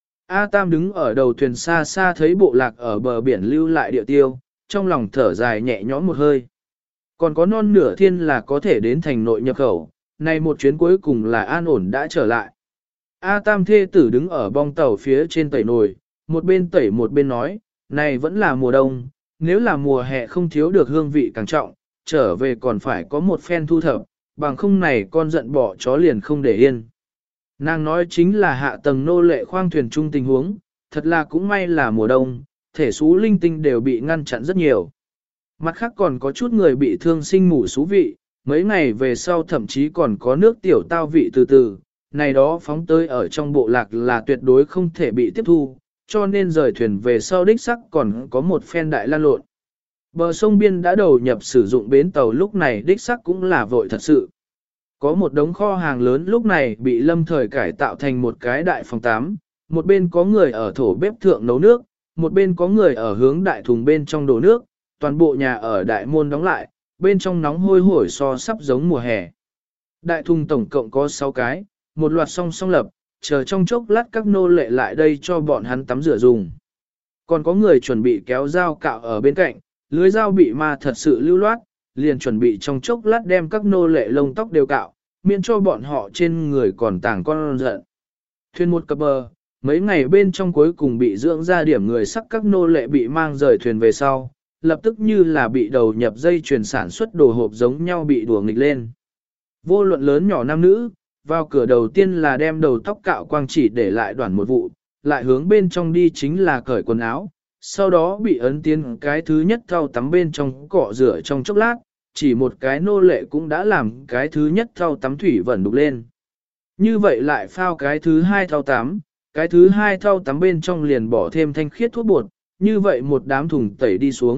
A Tam đứng ở đầu thuyền xa xa thấy bộ lạc ở bờ biển lưu lại địa tiêu, trong lòng thở dài nhẹ nhõm một hơi. Còn có non nửa thiên là có thể đến thành nội nhập khẩu, này một chuyến cuối cùng là an ổn đã trở lại. A Tam thê tử đứng ở bong tàu phía trên tẩy nồi, một bên tẩy một bên nói, này vẫn là mùa đông, nếu là mùa hè không thiếu được hương vị càng trọng, trở về còn phải có một phen thu thập, bằng không này con giận bỏ chó liền không để yên. Nàng nói chính là hạ tầng nô lệ khoang thuyền chung tình huống, thật là cũng may là mùa đông, thể xú linh tinh đều bị ngăn chặn rất nhiều. Mặt khác còn có chút người bị thương sinh mủ xú vị, mấy ngày về sau thậm chí còn có nước tiểu tao vị từ từ, này đó phóng tới ở trong bộ lạc là tuyệt đối không thể bị tiếp thu, cho nên rời thuyền về sau đích sắc còn có một phen đại lan lộn. Bờ sông biên đã đầu nhập sử dụng bến tàu lúc này đích sắc cũng là vội thật sự. Có một đống kho hàng lớn lúc này bị lâm thời cải tạo thành một cái đại phòng 8, một bên có người ở thổ bếp thượng nấu nước, một bên có người ở hướng đại thùng bên trong đổ nước, toàn bộ nhà ở đại môn đóng lại, bên trong nóng hôi hổi so sắp giống mùa hè. Đại thùng tổng cộng có 6 cái, một loạt song song lập, chờ trong chốc lát các nô lệ lại đây cho bọn hắn tắm rửa dùng. Còn có người chuẩn bị kéo dao cạo ở bên cạnh, lưới dao bị ma thật sự lưu loát, liền chuẩn bị trong chốc lát đem các nô lệ lông tóc đều cạo, miễn cho bọn họ trên người còn tàng con giận. Thuyền một cập bờ, mấy ngày bên trong cuối cùng bị dưỡng ra điểm người sắc các nô lệ bị mang rời thuyền về sau, lập tức như là bị đầu nhập dây chuyền sản xuất đồ hộp giống nhau bị đùa nghịch lên. Vô luận lớn nhỏ nam nữ, vào cửa đầu tiên là đem đầu tóc cạo quang chỉ để lại đoạn một vụ, lại hướng bên trong đi chính là cởi quần áo, sau đó bị ấn tiến cái thứ nhất thau tắm bên trong cọ rửa trong chốc lát, chỉ một cái nô lệ cũng đã làm cái thứ nhất thau tắm thủy vẩn đục lên. Như vậy lại phao cái thứ hai thau tắm, cái thứ hai thau tắm bên trong liền bỏ thêm thanh khiết thuốc bột, như vậy một đám thùng tẩy đi xuống,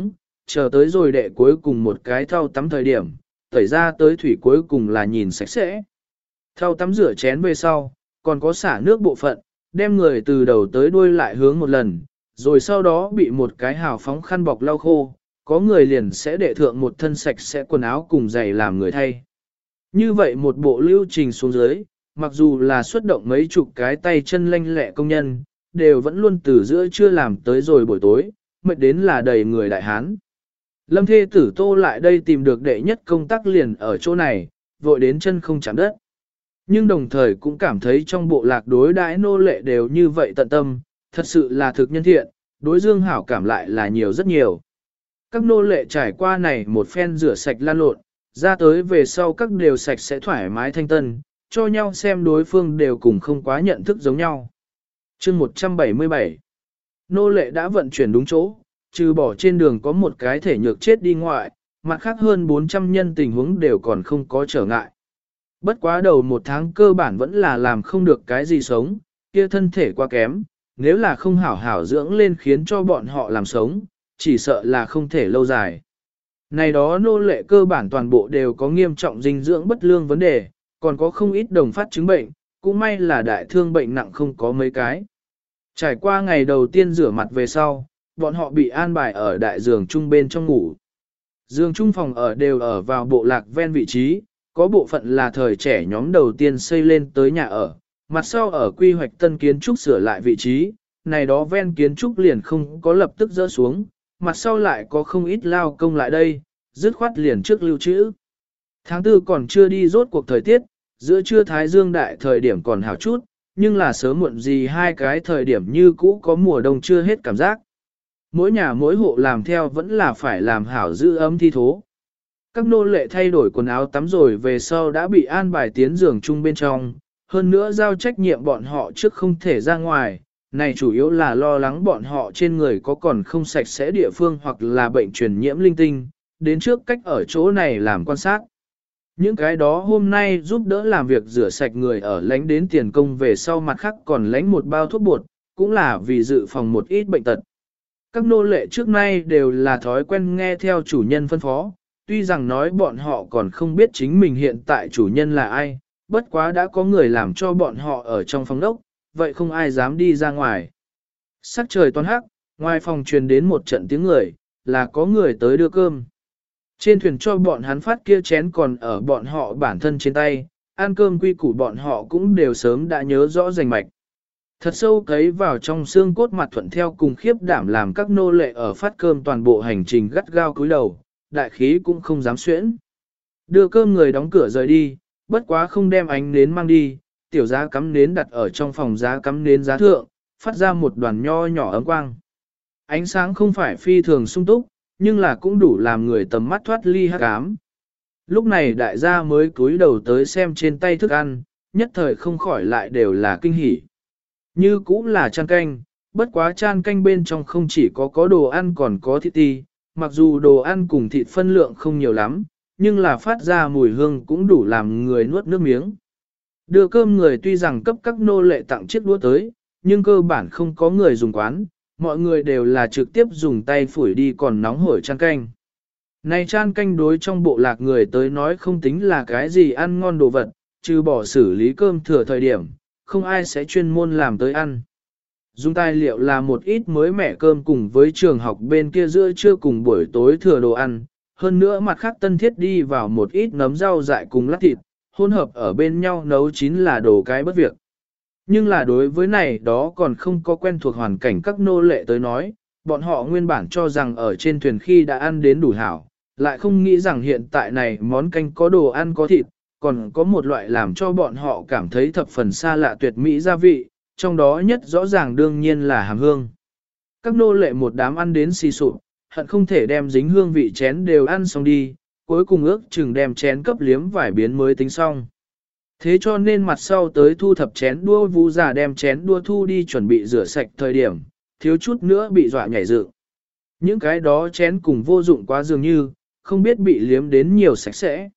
chờ tới rồi đệ cuối cùng một cái thau tắm thời điểm, tẩy ra tới thủy cuối cùng là nhìn sạch sẽ. Thau tắm rửa chén về sau, còn có xả nước bộ phận, đem người từ đầu tới đuôi lại hướng một lần, rồi sau đó bị một cái hào phóng khăn bọc lau khô, có người liền sẽ đệ thượng một thân sạch sẽ quần áo cùng giày làm người thay. Như vậy một bộ lưu trình xuống dưới, mặc dù là xuất động mấy chục cái tay chân lanh lẹ công nhân, đều vẫn luôn từ giữa trưa làm tới rồi buổi tối, mệt đến là đầy người đại hán. Lâm Thê Tử Tô lại đây tìm được đệ nhất công tác liền ở chỗ này, vội đến chân không chạm đất. Nhưng đồng thời cũng cảm thấy trong bộ lạc đối đãi nô lệ đều như vậy tận tâm, thật sự là thực nhân thiện, đối dương hảo cảm lại là nhiều rất nhiều. Các nô lệ trải qua này một phen rửa sạch lan lộn, ra tới về sau các đều sạch sẽ thoải mái thanh tân, cho nhau xem đối phương đều cùng không quá nhận thức giống nhau. Chương 177 Nô lệ đã vận chuyển đúng chỗ, trừ bỏ trên đường có một cái thể nhược chết đi ngoại, mặt khác hơn 400 nhân tình huống đều còn không có trở ngại. Bất quá đầu một tháng cơ bản vẫn là làm không được cái gì sống, kia thân thể quá kém, nếu là không hảo hảo dưỡng lên khiến cho bọn họ làm sống, chỉ sợ là không thể lâu dài. Này đó nô lệ cơ bản toàn bộ đều có nghiêm trọng dinh dưỡng bất lương vấn đề, còn có không ít đồng phát chứng bệnh, cũng may là đại thương bệnh nặng không có mấy cái. Trải qua ngày đầu tiên rửa mặt về sau, bọn họ bị an bài ở đại giường chung bên trong ngủ. Giường chung phòng ở đều ở vào bộ lạc ven vị trí, có bộ phận là thời trẻ nhóm đầu tiên xây lên tới nhà ở, mặt sau ở quy hoạch tân kiến trúc sửa lại vị trí, này đó ven kiến trúc liền không có lập tức dỡ xuống, mặt sau lại có không ít lao công lại đây, dứt khoát liền trước lưu trữ. Tháng 4 còn chưa đi rốt cuộc thời tiết, giữa trưa thái dương đại thời điểm còn hảo chút, nhưng là sớm muộn gì hai cái thời điểm như cũ có mùa đông chưa hết cảm giác. Mỗi nhà mỗi hộ làm theo vẫn là phải làm hảo giữ ấm thi thố. Các nô lệ thay đổi quần áo tắm rồi về sau đã bị an bài tiến giường chung bên trong, hơn nữa giao trách nhiệm bọn họ trước không thể ra ngoài, này chủ yếu là lo lắng bọn họ trên người có còn không sạch sẽ địa phương hoặc là bệnh truyền nhiễm linh tinh, đến trước cách ở chỗ này làm quan sát. Những cái đó hôm nay giúp đỡ làm việc rửa sạch người ở lánh đến tiền công về sau mặt khác còn lánh một bao thuốc bột, cũng là vì dự phòng một ít bệnh tật. Các nô lệ trước nay đều là thói quen nghe theo chủ nhân phân phó, tuy rằng nói bọn họ còn không biết chính mình hiện tại chủ nhân là ai, bất quá đã có người làm cho bọn họ ở trong phòng đốc, vậy không ai dám đi ra ngoài. Sắc trời toán hắc, ngoài phòng truyền đến một trận tiếng người, là có người tới đưa cơm. Trên thuyền cho bọn hắn phát kia chén còn ở bọn họ bản thân trên tay, ăn cơm quy củ bọn họ cũng đều sớm đã nhớ rõ rành mạch. Thật sâu cấy vào trong xương cốt mặt thuận theo cùng khiếp đảm làm các nô lệ ở phát cơm toàn bộ hành trình gắt gao cúi đầu, đại khí cũng không dám xuyễn. Đưa cơm người đóng cửa rời đi, bất quá không đem ánh nến mang đi, tiểu giá cắm nến đặt ở trong phòng giá cắm nến giá thượng, phát ra một đoàn nho nhỏ ấm quang. Ánh sáng không phải phi thường sung túc, nhưng là cũng đủ làm người tầm mắt thoát ly hắc ám. Lúc này đại gia mới cúi đầu tới xem trên tay thức ăn, nhất thời không khỏi lại đều là kinh hỉ. Như cũng là chan canh, bất quá chan canh bên trong không chỉ có đồ ăn còn có thịt ti, mặc dù đồ ăn cùng thịt phân lượng không nhiều lắm, nhưng là phát ra mùi hương cũng đủ làm người nuốt nước miếng. Đưa cơm người tuy rằng cấp các nô lệ tặng chiếc đũa tới, nhưng cơ bản không có người dùng quán, mọi người đều là trực tiếp dùng tay phủi đi còn nóng hổi chan canh. Này chan canh đối trong bộ lạc người tới nói không tính là cái gì ăn ngon đồ vật, trừ bỏ xử lý cơm thừa thời điểm, không ai sẽ chuyên môn làm tới ăn. Dùng tài liệu là một ít mới mẻ cơm cùng với trường học bên kia giữa trưa cùng buổi tối thừa đồ ăn, hơn nữa mặt khác tân thiết đi vào một ít nấm rau dại cùng lát thịt, hỗn hợp ở bên nhau nấu chín là đồ cái bất việc. Nhưng là đối với này đó còn không có quen thuộc hoàn cảnh các nô lệ tới nói, bọn họ nguyên bản cho rằng ở trên thuyền khi đã ăn đến đủ hảo, lại không nghĩ rằng hiện tại này món canh có đồ ăn có thịt, còn có một loại làm cho bọn họ cảm thấy thập phần xa lạ tuyệt mỹ gia vị, trong đó nhất rõ ràng đương nhiên là hàm hương. Các nô lệ một đám ăn đến xì sụp, hận không thể đem dính hương vị chén đều ăn xong đi, cuối cùng ước chừng đem chén cấp liếm vài biến mới tính xong. Thế cho nên mặt sau tới thu thập chén đua Vũ già đem chén đua thu đi chuẩn bị rửa sạch thời điểm, thiếu chút nữa bị dọa nhảy dựng. Những cái đó chén cùng vô dụng quá dường như, không biết bị liếm đến nhiều sạch sẽ.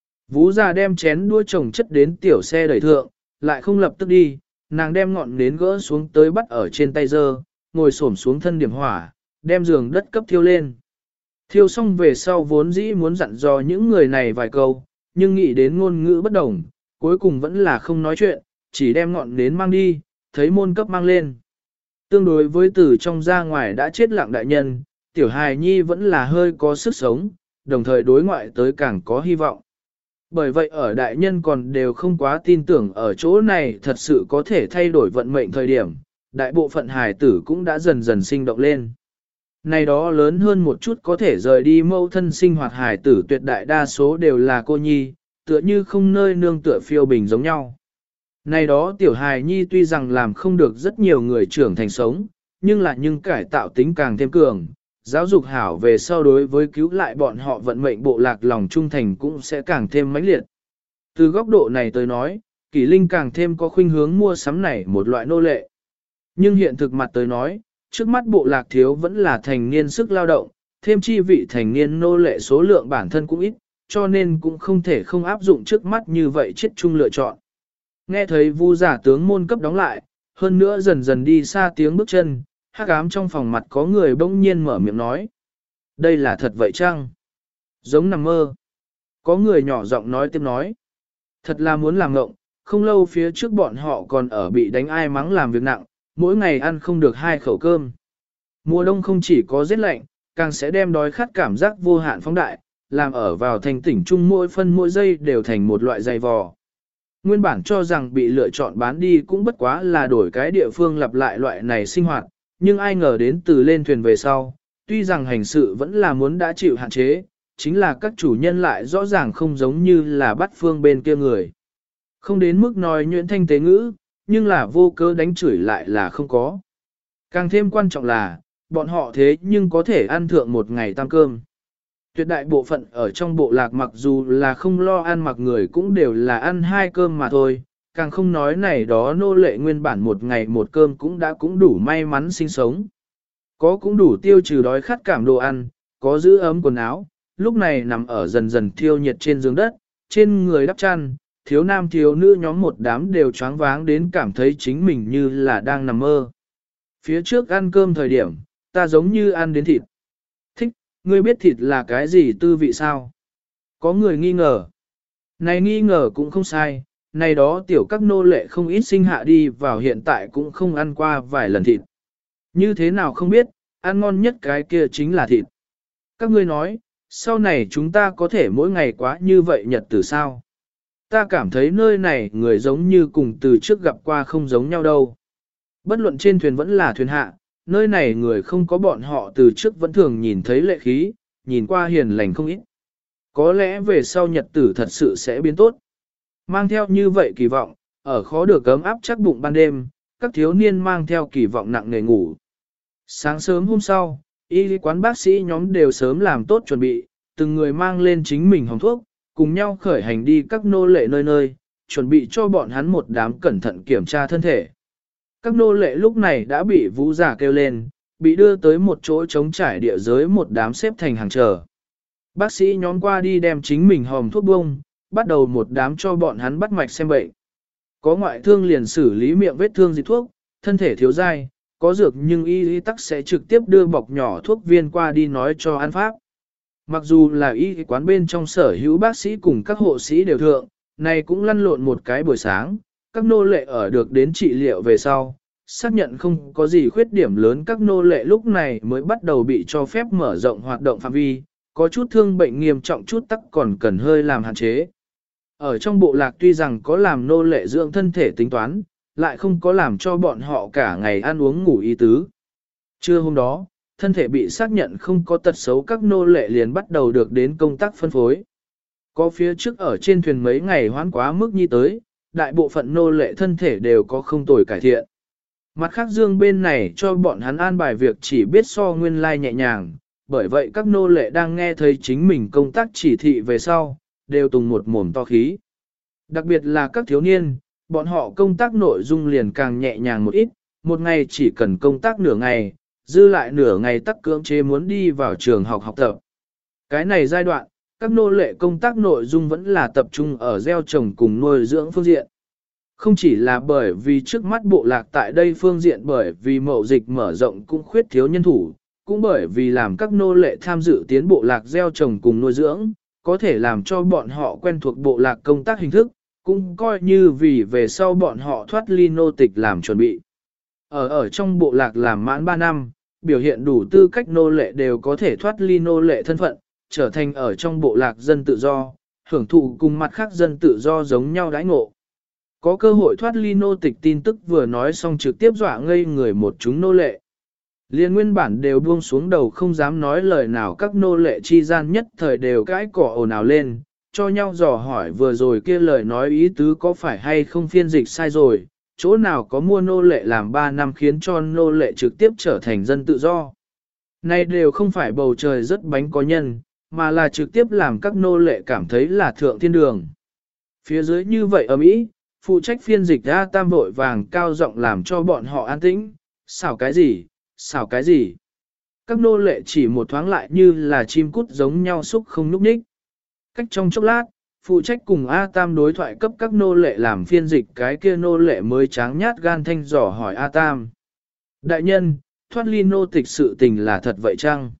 Vũ già đem chén đua chồng chất đến tiểu xe đẩy thượng, lại không lập tức đi, nàng đem ngọn nến gỡ xuống tới bắt ở trên tay giơ, ngồi xổm xuống thân điểm hỏa, đem giường đất cấp thiêu lên. Thiêu xong về sau vốn dĩ muốn dặn dò những người này vài câu, nhưng nghĩ đến ngôn ngữ bất đồng, cuối cùng vẫn là không nói chuyện, chỉ đem ngọn nến mang đi, thấy môn cấp mang lên. Tương đối với từ trong ra ngoài đã chết lặng đại nhân, tiểu hài nhi vẫn là hơi có sức sống, đồng thời đối ngoại tới càng có hy vọng. Bởi vậy ở đại nhân còn đều không quá tin tưởng ở chỗ này thật sự có thể thay đổi vận mệnh thời điểm, đại bộ phận hài tử cũng đã dần dần sinh động lên. Này đó lớn hơn một chút có thể rời đi mâu thân sinh hoạt hài tử tuyệt đại đa số đều là cô nhi, tựa như không nơi nương tựa phiêu bình giống nhau. Này đó tiểu hài nhi tuy rằng làm không được rất nhiều người trưởng thành sống, nhưng cải tạo tính càng thêm cường, giáo dục hảo về sau đối với cứu lại bọn họ vận mệnh bộ lạc lòng trung thành cũng sẽ càng thêm mãnh liệt. Từ góc độ này tới nói, Kỷ Linh càng thêm có khuynh hướng mua sắm này một loại nô lệ. Nhưng hiện thực mặt tới nói, trước mắt bộ lạc thiếu vẫn là thành niên sức lao động, thêm chi vị thành niên nô lệ số lượng bản thân cũng ít, cho nên cũng không thể không áp dụng trước mắt như vậy chết chung lựa chọn. Nghe thấy Vu giả tướng môn cấp đóng lại, hơn nữa dần dần đi xa tiếng bước chân, hắc ám trong phòng mặt có người bỗng nhiên mở miệng nói. Đây là thật vậy chăng? Giống nằm mơ. Có người nhỏ giọng nói tiếp nói. Thật là muốn làm ngộng, không lâu phía trước bọn họ còn ở bị đánh ai mắng làm việc nặng, mỗi ngày ăn không được 2 khẩu cơm. Mùa đông không chỉ có rét lạnh, càng sẽ đem đói khát cảm giác vô hạn phóng đại, làm ở vào thành tỉnh trung mỗi phân mỗi giây đều thành một loại dày vò. Nguyên bản cho rằng bị lựa chọn bán đi cũng bất quá là đổi cái địa phương lặp lại loại này sinh hoạt, nhưng ai ngờ đến từ lên thuyền về sau, tuy rằng hành sự vẫn là muốn đã chịu hạn chế, chính là các chủ nhân lại rõ ràng không giống như là bắt phương bên kia người. Không đến mức nói nhuyễn thanh tế ngữ, nhưng là vô cớ đánh chửi lại là không có. Càng thêm quan trọng là, bọn họ thế nhưng có thể ăn thượng một ngày tam cơm. Tuyệt đại bộ phận ở trong bộ lạc mặc dù là không lo ăn mặc người cũng đều là ăn 2 cơm mà thôi, càng không nói này đó nô lệ nguyên bản một ngày một cơm cũng đủ may mắn sinh sống. Có cũng đủ tiêu trừ đói khát cảm đồ ăn, có giữ ấm quần áo, lúc này nằm ở dần dần thiêu nhiệt trên giường đất, trên người đắp chăn, thiếu nam thiếu nữ nhóm một đám đều choáng váng đến cảm thấy chính mình như là đang nằm mơ. Phía trước ăn cơm thời điểm, ta giống như ăn đến thịt. Thích, ngươi biết thịt là cái gì tư vị sao? Có người nghi ngờ. Này nghi ngờ cũng không sai, này đó tiểu các nô lệ không ít sinh hạ đi vào hiện tại cũng không ăn qua vài lần thịt. Như thế nào không biết, ăn ngon nhất cái kia chính là thịt. Các ngươi nói, sau này chúng ta có thể mỗi ngày quá như vậy nhật tử sao? Ta cảm thấy nơi này người giống như cùng từ trước gặp qua không giống nhau đâu. Bất luận trên thuyền vẫn là thuyền hạ, nơi này người không có bọn họ từ trước vẫn thường nhìn thấy lệ khí, nhìn qua hiền lành không ít. Có lẽ về sau nhật tử thật sự sẽ biến tốt. Mang theo như vậy kỳ vọng, ở khó được ấm áp chắc bụng ban đêm, các thiếu niên mang theo kỳ vọng nặng nề ngủ. Sáng sớm hôm sau, y quán bác sĩ nhóm đều sớm làm tốt chuẩn bị, từng người mang lên chính mình hồng thuốc, cùng nhau khởi hành đi các nô lệ nơi nơi, chuẩn bị cho bọn hắn một đám cẩn thận kiểm tra thân thể. Các nô lệ lúc này đã bị vũ giả kêu lên, bị đưa tới một chỗ trống trải địa giới một đám xếp thành hàng chờ. Bác sĩ nhóm qua đi đem chính mình hòm thuốc bông, bắt đầu một đám cho bọn hắn bắt mạch xem bệnh. Có ngoại thương liền xử lý miệng vết thương dịch thuốc, thân thể thiếu dai, có dược nhưng y tắc sẽ trực tiếp đưa bọc nhỏ thuốc viên qua đi nói cho ăn pháp. Mặc dù là y quán bên trong sở hữu bác sĩ cùng các hộ sĩ đều thượng, này cũng lăn lộn một cái buổi sáng, các nô lệ ở được đến trị liệu về sau, xác nhận không có gì khuyết điểm lớn các nô lệ lúc này mới bắt đầu bị cho phép mở rộng hoạt động phạm vi, có chút thương bệnh nghiêm trọng chút tắc còn cần hơi làm hạn chế. Ở trong bộ lạc tuy rằng có làm nô lệ dưỡng thân thể tính toán, lại không có làm cho bọn họ cả ngày ăn uống ngủ ý tứ. Trưa hôm đó, thân thể bị xác nhận không có tật xấu các nô lệ liền bắt đầu được đến công tác phân phối. Có phía trước ở trên thuyền mấy ngày hoãn quá mức nhi tới, đại bộ phận nô lệ thân thể đều có không tồi cải thiện. Mặt khác dương bên này cho bọn hắn an bài việc chỉ biết so nguyên lai nhẹ nhàng, bởi vậy các nô lệ đang nghe thấy chính mình công tác chỉ thị về sau, đều tùng một mồm to khí. Đặc biệt là các thiếu niên, bọn họ công tác nội dung liền càng nhẹ nhàng một ít, một ngày chỉ cần công tác nửa ngày, dư lại nửa ngày tắc cưỡng chế muốn đi vào trường học học tập. Cái này giai đoạn, các nô lệ công tác nội dung vẫn là tập trung ở gieo trồng cùng nuôi dưỡng phương diện. Không chỉ là bởi vì trước mắt bộ lạc tại đây phương diện bởi vì mậu dịch mở rộng cũng khuyết thiếu nhân thủ, cũng bởi vì làm các nô lệ tham dự tiến bộ lạc gieo trồng cùng nuôi dưỡng, có thể làm cho bọn họ quen thuộc bộ lạc công tác hình thức, cũng coi như vì về sau bọn họ thoát ly nô tịch làm chuẩn bị. Ở trong bộ lạc làm mãn 3 năm, biểu hiện đủ tư cách nô lệ đều có thể thoát ly nô lệ thân phận, trở thành ở trong bộ lạc dân tự do, hưởng thụ cùng mặt khác dân tự do giống nhau đãi ngộ. Có cơ hội thoát ly nô tịch tin tức vừa nói xong trực tiếp dọa ngây người một chúng nô lệ. Liên nguyên bản đều buông xuống đầu không dám nói lời nào, các nô lệ chi gian nhất thời đều cãi cỏ ồn ào lên, cho nhau dò hỏi vừa rồi kia lời nói ý tứ có phải hay không phiên dịch sai rồi, chỗ nào có mua nô lệ làm 3 năm khiến cho nô lệ trực tiếp trở thành dân tự do. Này đều không phải bầu trời rất bánh có nhân, mà là trực tiếp làm các nô lệ cảm thấy là thượng thiên đường. Phía dưới như vậy ở Mỹ, phụ trách phiên dịch A Tam vội vàng cao giọng làm cho bọn họ an tĩnh, xảo cái gì, xảo cái gì. Các nô lệ chỉ một thoáng lại như là chim cút giống nhau xúc không núp ních. Cách trong chốc lát, phụ trách cùng A Tam đối thoại cấp các nô lệ làm phiên dịch, cái kia nô lệ mới tráng nhát gan thanh dò hỏi A Tam. Đại nhân, thoát ly nô tịch sự tình là thật vậy chăng?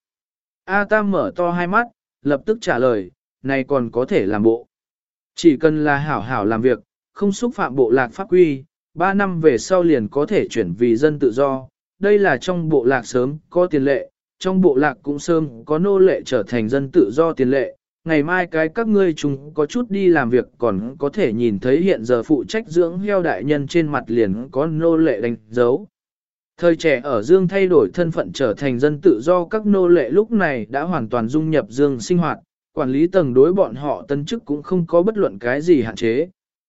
A Tam mở to hai mắt, lập tức trả lời, này còn có thể làm bộ. Chỉ cần là hảo hảo làm việc, không xúc phạm bộ lạc pháp quy, 3 năm về sau liền có thể chuyển vì dân tự do. Đây là trong bộ lạc sớm có tiền lệ, trong bộ lạc cũng sớm có nô lệ trở thành dân tự do tiền lệ. Ngày mai cái các ngươi chúng có chút đi làm việc còn có thể nhìn thấy hiện giờ phụ trách dưỡng heo đại nhân trên mặt liền có nô lệ đánh dấu. Thời trẻ ở Dương thay đổi thân phận trở thành dân tự do, các nô lệ lúc này đã hoàn toàn dung nhập Dương sinh hoạt, quản lý tầng đối bọn họ tân chức cũng không có bất luận cái gì hạn chế.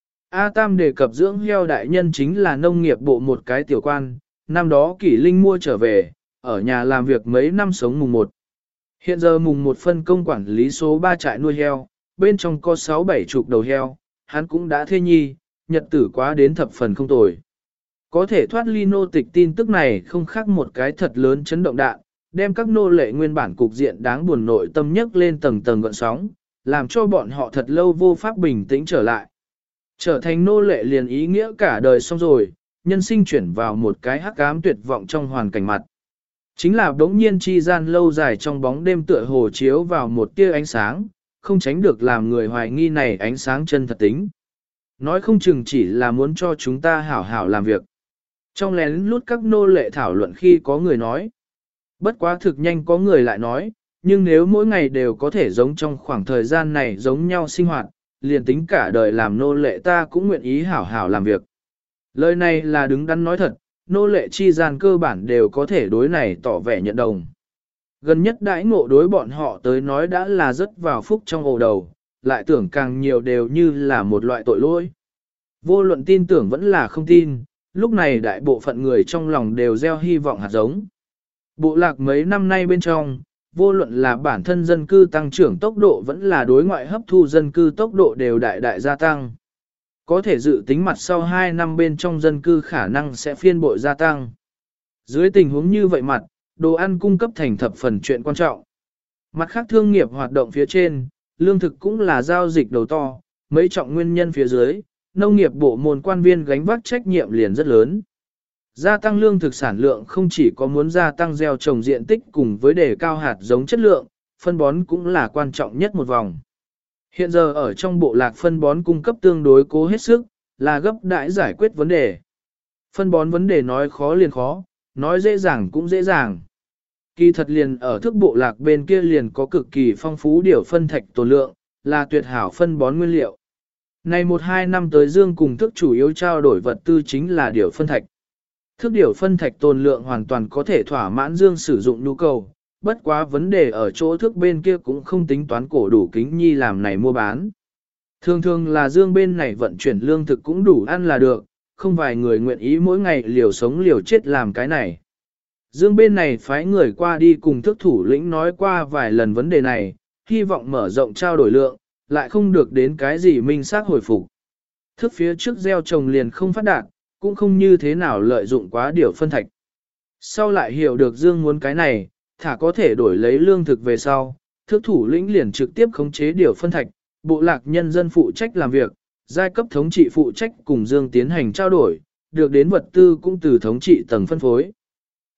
A Tam đề cập dưỡng heo đại nhân chính là nông nghiệp bộ một cái tiểu quan, năm đó Kỷ Linh mua trở về, ở nhà làm việc mấy năm sống mùng 1. Hiện giờ mùng 1 phân công quản lý số 3 trại nuôi heo, bên trong có 6-7 chục đầu heo, hắn cũng đã thê nhi, nhật tử quá đến thập phần không tồi. Có thể thoát ly nô tịch tin tức này không khác một cái thật lớn chấn động đạn, đem các nô lệ nguyên bản cục diện đáng buồn nội tâm nhất lên tầng tầng gợn sóng, làm cho bọn họ thật lâu vô pháp bình tĩnh trở lại. Trở thành nô lệ liền ý nghĩa cả đời xong rồi, nhân sinh chuyển vào một cái hắc ám tuyệt vọng trong hoàn cảnh mặt. Chính là đống nhiên chi gian lâu dài trong bóng đêm tựa hồ chiếu vào một tia ánh sáng, không tránh được làm người hoài nghi này ánh sáng chân thật tính. Nói không chừng chỉ là muốn cho chúng ta hảo hảo làm việc. Trong lén lút các nô lệ thảo luận khi có người nói. Bất quá thực nhanh có người lại nói, nhưng nếu mỗi ngày đều có thể giống trong khoảng thời gian này giống nhau sinh hoạt, liền tính cả đời làm nô lệ ta cũng nguyện ý hảo hảo làm việc. Lời này là đứng đắn nói thật, nô lệ chi gian cơ bản đều có thể đối này tỏ vẻ nhận đồng. Gần nhất đãi ngộ đối bọn họ tới nói đã là rất vào phúc trong ổ đầu, lại tưởng càng nhiều đều như là một loại tội lỗi. Vô luận tin tưởng vẫn là không tin, lúc này đại bộ phận người trong lòng đều gieo hy vọng hạt giống. Bộ lạc mấy năm nay bên trong, vô luận là bản thân dân cư tăng trưởng tốc độ vẫn là đối ngoại hấp thu dân cư tốc độ đều đại đại gia tăng. Có thể dự tính mặt sau 2 năm bên trong dân cư khả năng sẽ phiên bội gia tăng. Dưới tình huống như vậy mặt, đồ ăn cung cấp thành thập phần chuyện quan trọng. Mặt khác thương nghiệp hoạt động phía trên, lương thực cũng là giao dịch đầu to, mấy trọng nguyên nhân phía dưới, nông nghiệp bộ môn quan viên gánh vác trách nhiệm liền rất lớn. Gia tăng lương thực sản lượng không chỉ có muốn gia tăng gieo trồng diện tích cùng với đề cao hạt giống chất lượng, phân bón cũng là quan trọng nhất một vòng. Hiện giờ ở trong bộ lạc phân bón cung cấp tương đối cố hết sức, là gấp đại giải quyết vấn đề. Phân bón vấn đề nói khó liền khó, nói dễ dàng cũng dễ dàng. Kỳ thật liền ở thức bộ lạc bên kia liền có cực kỳ phong phú điều phân thạch tồn lượng, là tuyệt hảo phân bón nguyên liệu. Này 1-2 năm tới Dương cùng thức chủ yếu trao đổi vật tư chính là điều phân thạch. Thức điều phân thạch tồn lượng hoàn toàn có thể thỏa mãn Dương sử dụng nhu cầu, bất quá vấn đề ở chỗ thức bên kia cũng không tính toán cổ đủ kính nhi làm này mua bán. Thường thường là Dương bên này vận chuyển lương thực cũng đủ ăn là được, không vài người nguyện ý mỗi ngày liều sống liều chết làm cái này. Dương bên này phái người qua đi cùng thức thủ lĩnh nói qua vài lần vấn đề này, hy vọng mở rộng trao đổi lượng, lại không được đến cái gì minh xác hồi phục. Thức phía trước gieo trồng liền không phát đạt, cũng không như thế nào lợi dụng quá điều phân thạch. Sau lại hiểu được Dương muốn cái này, thả có thể đổi lấy lương thực về sau, thức thủ lĩnh liền trực tiếp khống chế điều phân thạch, bộ lạc nhân dân phụ trách làm việc, giai cấp thống trị phụ trách cùng Dương tiến hành trao đổi, được đến vật tư cũng từ thống trị tầng phân phối.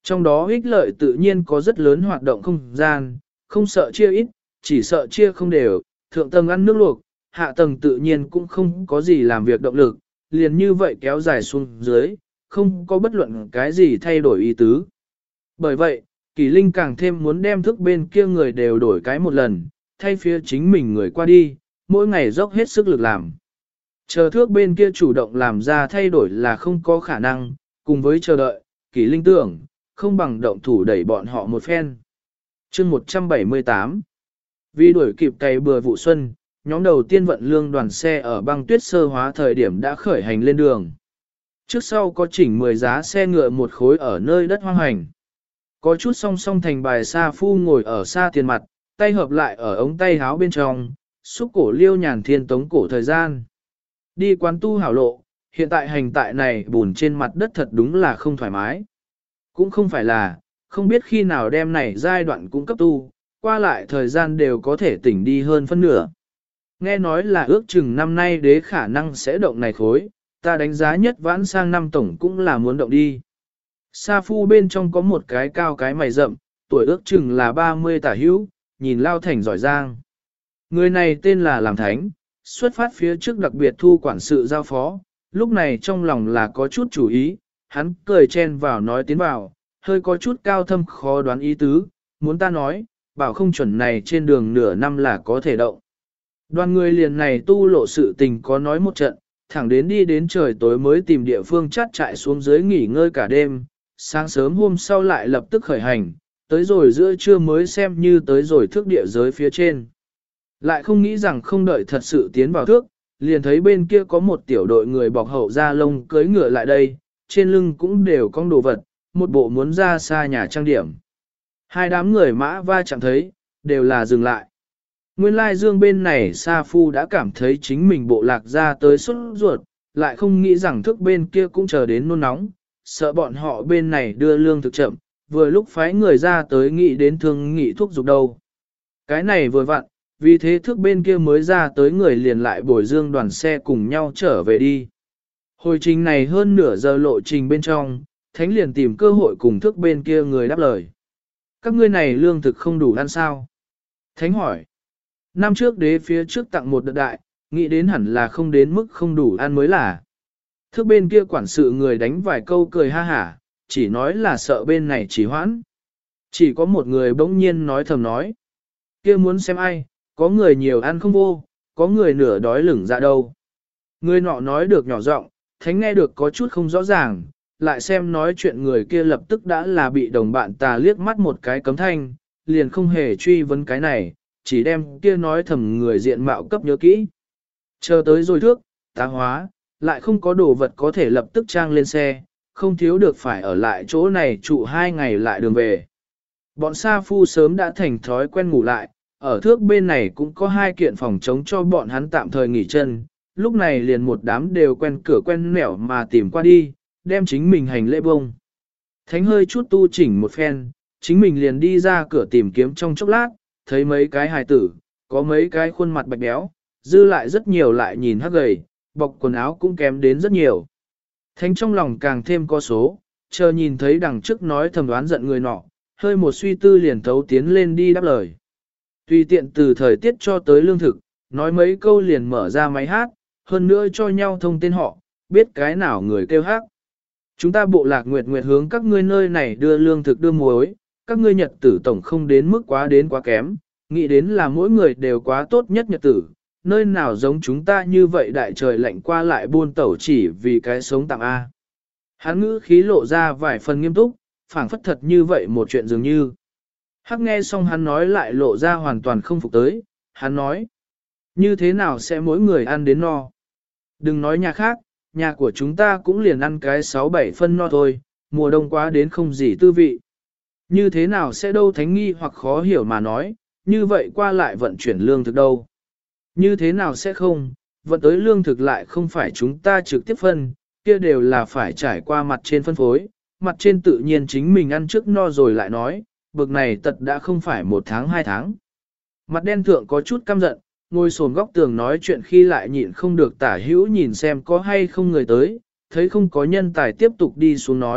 Trong đó ích lợi tự nhiên có rất lớn hoạt động không gian, không sợ chia ít, chỉ sợ chia không đều, thượng tầng ăn nước luộc, hạ tầng tự nhiên cũng không có gì làm việc động lực, liền như vậy kéo dài xuống dưới, không có bất luận cái gì thay đổi ý tứ. Bởi vậy, Kỳ Linh càng thêm muốn đem thức bên kia người đều đổi cái một lần, thay phía chính mình người qua đi, mỗi ngày dốc hết sức lực làm. Chờ thước bên kia chủ động làm ra thay đổi là không có khả năng, cùng với chờ đợi, Kỳ Linh tưởng, không bằng động thủ đẩy bọn họ một phen. Chương 178 Vì đuổi kịp cày bừa vụ xuân, nhóm đầu tiên vận lương đoàn xe ở băng tuyết sơ hóa thời điểm đã khởi hành lên đường. Trước sau có chỉnh 10 giá xe ngựa một khối ở nơi đất hoang hành. Có chút song song thành bài sa phu ngồi ở xa tiền mặt, tay hợp lại ở ống tay háo bên trong, xúc cổ liêu nhàn thiên tống cổ thời gian. Đi quán tu hảo lộ, hiện tại hành tại này bùn trên mặt đất thật đúng là không thoải mái. Cũng không phải là, không biết khi nào đem này giai đoạn cung cấp tu, qua lại thời gian đều có thể tỉnh đi hơn phân nửa. Nghe nói là ước chừng năm nay đế khả năng sẽ động này khối, ta đánh giá nhất vãn sang năm tổng cũng là muốn động đi. Sa phu bên trong có một cái cao cái mày rậm, tuổi ước chừng là 30 tả hữu, nhìn lao thành giỏi giang. Người này tên là Làm Thánh, xuất phát phía trước đặc biệt thu quản sự giao phó, lúc này trong lòng là có chút chủ ý, hắn cười chen vào nói tiến vào, hơi có chút cao thâm khó đoán ý tứ, muốn ta nói, bảo không chuẩn này trên đường nửa năm là có thể động. Đoàn người liền này tu lộ sự tình có nói một trận, thẳng đến đi đến trời tối mới tìm địa phương chát trại xuống dưới nghỉ ngơi cả đêm, sáng sớm hôm sau lại lập tức khởi hành, tới rồi giữa trưa mới xem như tới rồi thước địa giới phía trên. Lại không nghĩ rằng không đợi thật sự tiến vào thước, liền thấy bên kia có một tiểu đội người bọc hậu da lông cưới ngựa lại đây, trên lưng cũng đều cong đồ vật, một bộ muốn ra xa nhà trang điểm. Hai đám người mã va chẳng thấy, đều là dừng lại. Nguyên lai dương bên này Sa Phu đã cảm thấy chính mình bộ lạc ra tới xuất ruột, lại không nghĩ rằng thức bên kia cũng chờ đến nôn nóng, sợ bọn họ bên này đưa lương thực chậm, vừa lúc phái người ra tới nghĩ đến thương nghị thuốc dục đâu. Cái này vừa vặn, vì thế thức bên kia mới ra tới người liền lại bồi dương đoàn xe cùng nhau trở về đi. Hồi trình này hơn nửa giờ lộ trình bên trong, Thánh liền tìm cơ hội cùng thức bên kia người đáp lời. Các ngươi này lương thực không đủ ăn sao? Thánh hỏi. Năm trước đế phía trước tặng một đợt đại, nghĩ đến hẳn là không đến mức không đủ ăn mới là. Thức bên kia quản sự người đánh vài câu cười ha hả, chỉ nói là sợ bên này chỉ hoãn. Chỉ có một người bỗng nhiên nói thầm nói. Kia muốn xem ai, có người nhiều ăn không vô, có người nửa đói lửng dạ đâu. Người nọ nói được nhỏ giọng, Thánh nghe được có chút không rõ ràng, lại xem nói chuyện người kia lập tức đã là bị đồng bạn tà liếc mắt một cái cấm thanh, liền không hề truy vấn cái này, chỉ đem kia nói thầm người diện mạo cấp nhớ kỹ. Chờ tới rồi thước, tá hóa, lại không có đồ vật có thể lập tức trang lên xe, không thiếu được phải ở lại chỗ này trụ 2 ngày lại đường về. Bọn Sa Phu sớm đã thành thói quen ngủ lại, ở thước bên này cũng có 2 kiện phòng chống cho bọn hắn tạm thời nghỉ chân, lúc này liền một đám đều quen cửa quen nẻo mà tìm qua đi, đem chính mình hành lễ bông. Thánh hơi chút tu chỉnh một phen, chính mình liền đi ra cửa tìm kiếm trong chốc lát, thấy mấy cái hài tử, có mấy cái khuôn mặt bạch béo, dư lại rất nhiều lại nhìn hắc gầy, bọc quần áo cũng kém đến rất nhiều. Thánh trong lòng càng thêm có số, chờ nhìn thấy đằng trước nói thầm đoán giận người nọ, hơi một suy tư liền thấu tiến lên đi đáp lời. Tùy tiện từ thời tiết cho tới lương thực, nói mấy câu liền mở ra máy hát, hơn nữa cho nhau thông tên họ, biết cái nào người kêu hát. Chúng ta bộ lạc nguyệt nguyệt hướng các ngươi nơi này đưa lương thực đưa muối, các ngươi nhật tử tổng không đến mức quá đến quá kém, nghĩ đến là mỗi người đều quá tốt nhất nhật tử, nơi nào giống chúng ta như vậy đại trời lạnh qua lại buôn tẩu chỉ vì cái sống tạm A. Hắn ngữ khí lộ ra vài phần nghiêm túc, phảng phất thật như vậy một chuyện dường như. Hắc nghe xong hắn nói lại lộ ra hoàn toàn không phục tới, hắn nói, như thế nào sẽ mỗi người ăn đến no? Đừng nói nhà khác, nhà của chúng ta cũng liền ăn cái 6-7 phân no thôi, mùa đông quá đến không gì tư vị. Như thế nào sẽ đâu Thánh nghi hoặc khó hiểu mà nói, như vậy qua lại vận chuyển lương thực đâu. Như thế nào sẽ không, vận tới lương thực lại không phải chúng ta trực tiếp phân, kia đều là phải trải qua mặt trên phân phối, mặt trên tự nhiên chính mình ăn trước no rồi lại nói, bực này tật đã không phải 1 tháng 2 tháng. Mặt đen thượng có chút căm giận, ngồi sồn góc tường nói chuyện khi lại nhịn không được tả hữu nhìn xem có hay không người tới, thấy không có nhân tài tiếp tục đi xuống nói,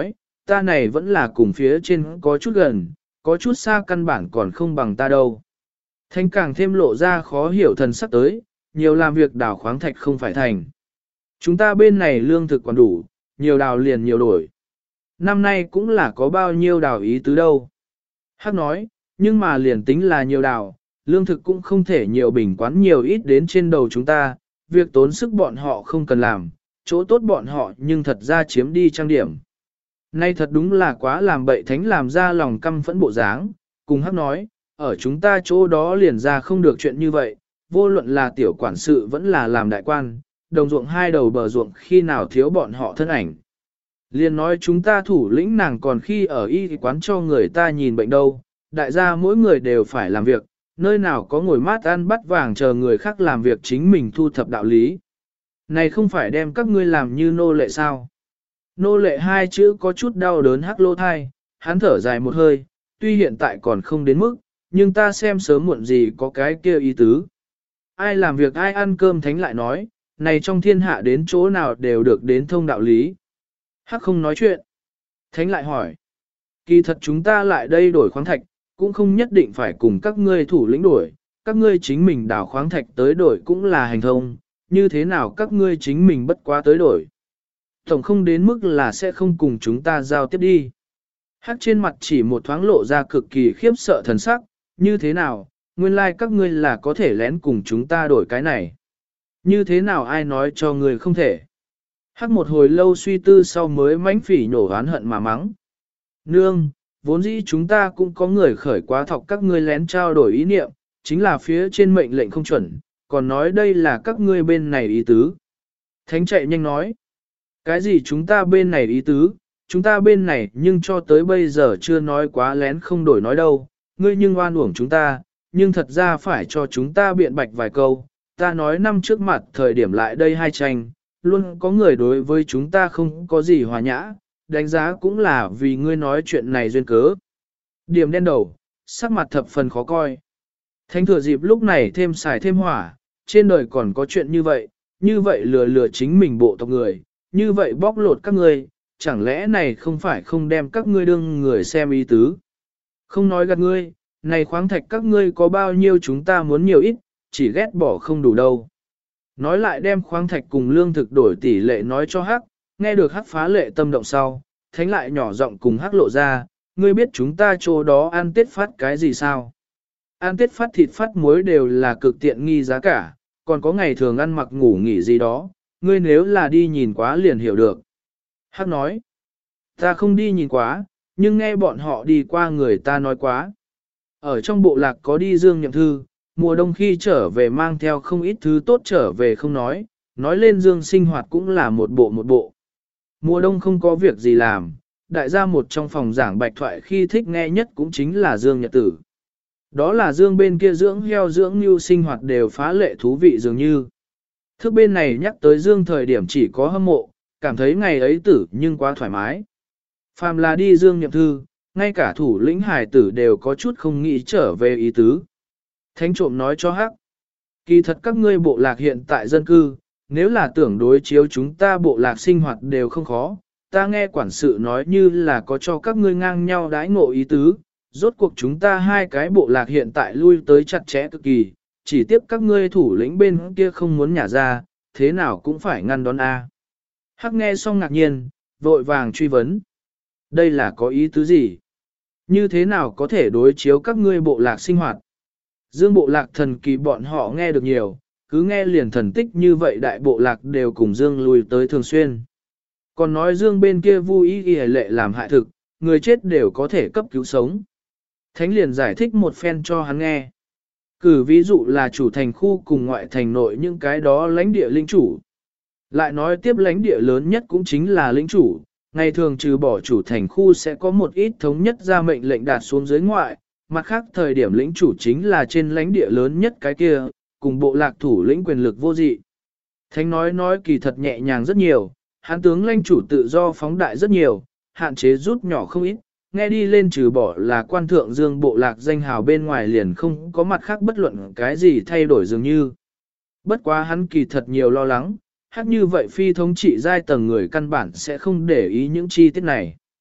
ta này vẫn là cùng phía trên có chút gần, có chút xa căn bản còn không bằng ta đâu. Thánh càng thêm lộ ra khó hiểu thần sắc tới, nhiều làm việc đào khoáng thạch không phải thành. Chúng ta bên này lương thực còn đủ, nhiều đào liền nhiều đổi. Năm nay cũng là có bao nhiêu đào ý tứ đâu. Hắc nói, nhưng mà liền tính là nhiều đào, lương thực cũng không thể nhiều bình quán nhiều ít đến trên đầu chúng ta, việc tốn sức bọn họ không cần làm, chỗ tốt bọn họ nhưng thật ra chiếm đi trang điểm. Nay thật đúng là quá làm bậy thánh làm ra lòng căm phẫn bộ dáng, cùng Hắc nói, ở chúng ta chỗ đó liền ra không được chuyện như vậy, vô luận là tiểu quản sự vẫn là làm đại quan, đồng ruộng hai đầu bờ ruộng khi nào thiếu bọn họ thân ảnh. Liền nói chúng ta thủ lĩnh nàng còn khi ở y quán cho người ta nhìn bệnh đâu, đại gia mỗi người đều phải làm việc, nơi nào có ngồi mát ăn bắt vàng chờ người khác làm việc chính mình thu thập đạo lý. Này không phải đem các ngươi làm như nô lệ sao? Nô lệ hai chữ có chút đau đớn Hắc lỗ thai, hắn thở dài một hơi, tuy hiện tại còn không đến mức, nhưng ta xem sớm muộn gì có cái kia ý tứ. Ai làm việc ai ăn cơm thánh lại nói, này trong thiên hạ đến chỗ nào đều được đến thông đạo lý. Hắc không nói chuyện. Thánh lại hỏi. Kỳ thật chúng ta lại đây đổi khoáng thạch, cũng không nhất định phải cùng các ngươi thủ lĩnh đổi, các ngươi chính mình đào khoáng thạch tới đổi cũng là hành thông, như thế nào các ngươi chính mình bất quá tới đổi. Tổng không đến mức là sẽ không cùng chúng ta giao tiếp đi. Hắc trên mặt chỉ một thoáng lộ ra cực kỳ khiếp sợ thần sắc, như thế nào, nguyên lai like các ngươi là có thể lén cùng chúng ta đổi cái này. Như thế nào ai nói cho người không thể. Hắc một hồi lâu suy tư sau mới mãnh phỉ nhổ oán hận mà mắng. Nương, vốn dĩ chúng ta cũng có người khởi quá thọc các ngươi lén trao đổi ý niệm, chính là phía trên mệnh lệnh không chuẩn, còn nói đây là các ngươi bên này ý tứ. Thánh chạy nhanh nói. Cái gì chúng ta bên này ý tứ, chúng ta bên này nhưng cho tới bây giờ chưa nói quá lén không đổi nói đâu, ngươi nhưng oan uổng chúng ta, nhưng thật ra phải cho chúng ta biện bạch vài câu, ta nói năm trước mặt thời điểm lại đây hai tranh, luôn có người đối với chúng ta không có gì hòa nhã, đánh giá cũng là vì ngươi nói chuyện này duyên cớ. Điểm đen đầu, sắc mặt thập phần khó coi. Thánh thừa dịp lúc này thêm xài thêm hỏa, trên đời còn có chuyện như vậy lừa lừa chính mình bộ tộc người, như vậy bóc lột các ngươi, chẳng lẽ này không phải không đem các ngươi đương người xem ý tứ. Không nói gạt ngươi, này khoáng thạch các ngươi có bao nhiêu chúng ta muốn nhiều ít, chỉ ghét bỏ không đủ đâu. Nói lại đem khoáng thạch cùng lương thực đổi tỷ lệ nói cho Hắc, nghe được Hắc phá lệ tâm động sau, thánh lại nhỏ giọng cùng Hắc lộ ra, ngươi biết chúng ta chỗ đó ăn tết phát cái gì sao? Ăn tết phát thịt phát muối đều là cực tiện nghi giá cả, còn có ngày thường ăn mặc ngủ nghỉ gì đó, ngươi nếu là đi nhìn quá liền hiểu được. Hắc nói, ta không đi nhìn quá, nhưng nghe bọn họ đi qua người ta nói quá. Ở trong bộ lạc có đi Dương Nhậm Thư, mùa đông khi trở về mang theo không ít thứ tốt trở về không nói lên Dương sinh hoạt cũng là một bộ. Mùa đông không có việc gì làm, đại gia một trong phòng giảng bạch thoại khi thích nghe nhất cũng chính là Dương Nhật Tử. Đó là Dương bên kia dưỡng heo dưỡng như sinh hoạt đều phá lệ thú vị dường như. Thức bên này nhắc tới Dương thời điểm chỉ có hâm mộ, cảm thấy ngày ấy tử nhưng quá thoải mái. Phàm là đi Dương Nhậm Thư, ngay cả thủ lĩnh hải tử đều có chút không nghĩ trở về ý tứ. Thánh trộm nói cho Hắc, kỳ thật các ngươi bộ lạc hiện tại dân cư, nếu là tưởng đối chiếu chúng ta bộ lạc sinh hoạt đều không khó, ta nghe quản sự nói như là có cho các ngươi ngang nhau đãi ngộ ý tứ, rốt cuộc chúng ta hai cái bộ lạc hiện tại lui tới chặt chẽ cực kỳ, chỉ tiếp các ngươi thủ lĩnh bên kia không muốn nhả ra, thế nào cũng phải ngăn đón A. Hắc nghe xong ngạc nhiên, vội vàng truy vấn. Đây là có ý tứ gì? Như thế nào có thể đối chiếu các ngươi bộ lạc sinh hoạt? Dương bộ lạc thần kỳ bọn họ nghe được nhiều, cứ nghe liền thần tích như vậy đại bộ lạc đều cùng Dương lui tới thường xuyên. Còn nói Dương bên kia vui ý hề lệ làm hại thực, người chết đều có thể cấp cứu sống. Thánh liền giải thích một phen cho hắn nghe. Cử ví dụ là chủ thành khu cùng ngoại thành nội những cái đó lãnh địa lĩnh chủ. Lại nói tiếp lãnh địa lớn nhất cũng chính là lĩnh chủ, ngày thường trừ bỏ chủ thành khu sẽ có một ít thống nhất ra mệnh lệnh đạt xuống dưới ngoại, mặt khác thời điểm lĩnh chủ chính là trên lãnh địa lớn nhất cái kia, cùng bộ lạc thủ lĩnh quyền lực vô dị. Thánh nói kỳ thật nhẹ nhàng rất nhiều, hán tướng lãnh chủ tự do phóng đại rất nhiều, hạn chế rút nhỏ không ít, nghe đi lên trừ bỏ là quan thượng Dương bộ lạc danh hào bên ngoài liền không có mặt khác bất luận cái gì thay đổi dường như. Bất quá hắn kỳ thật nhiều lo lắng, hát như vậy phi thống trị giai tầng người căn bản sẽ không để ý những chi tiết này.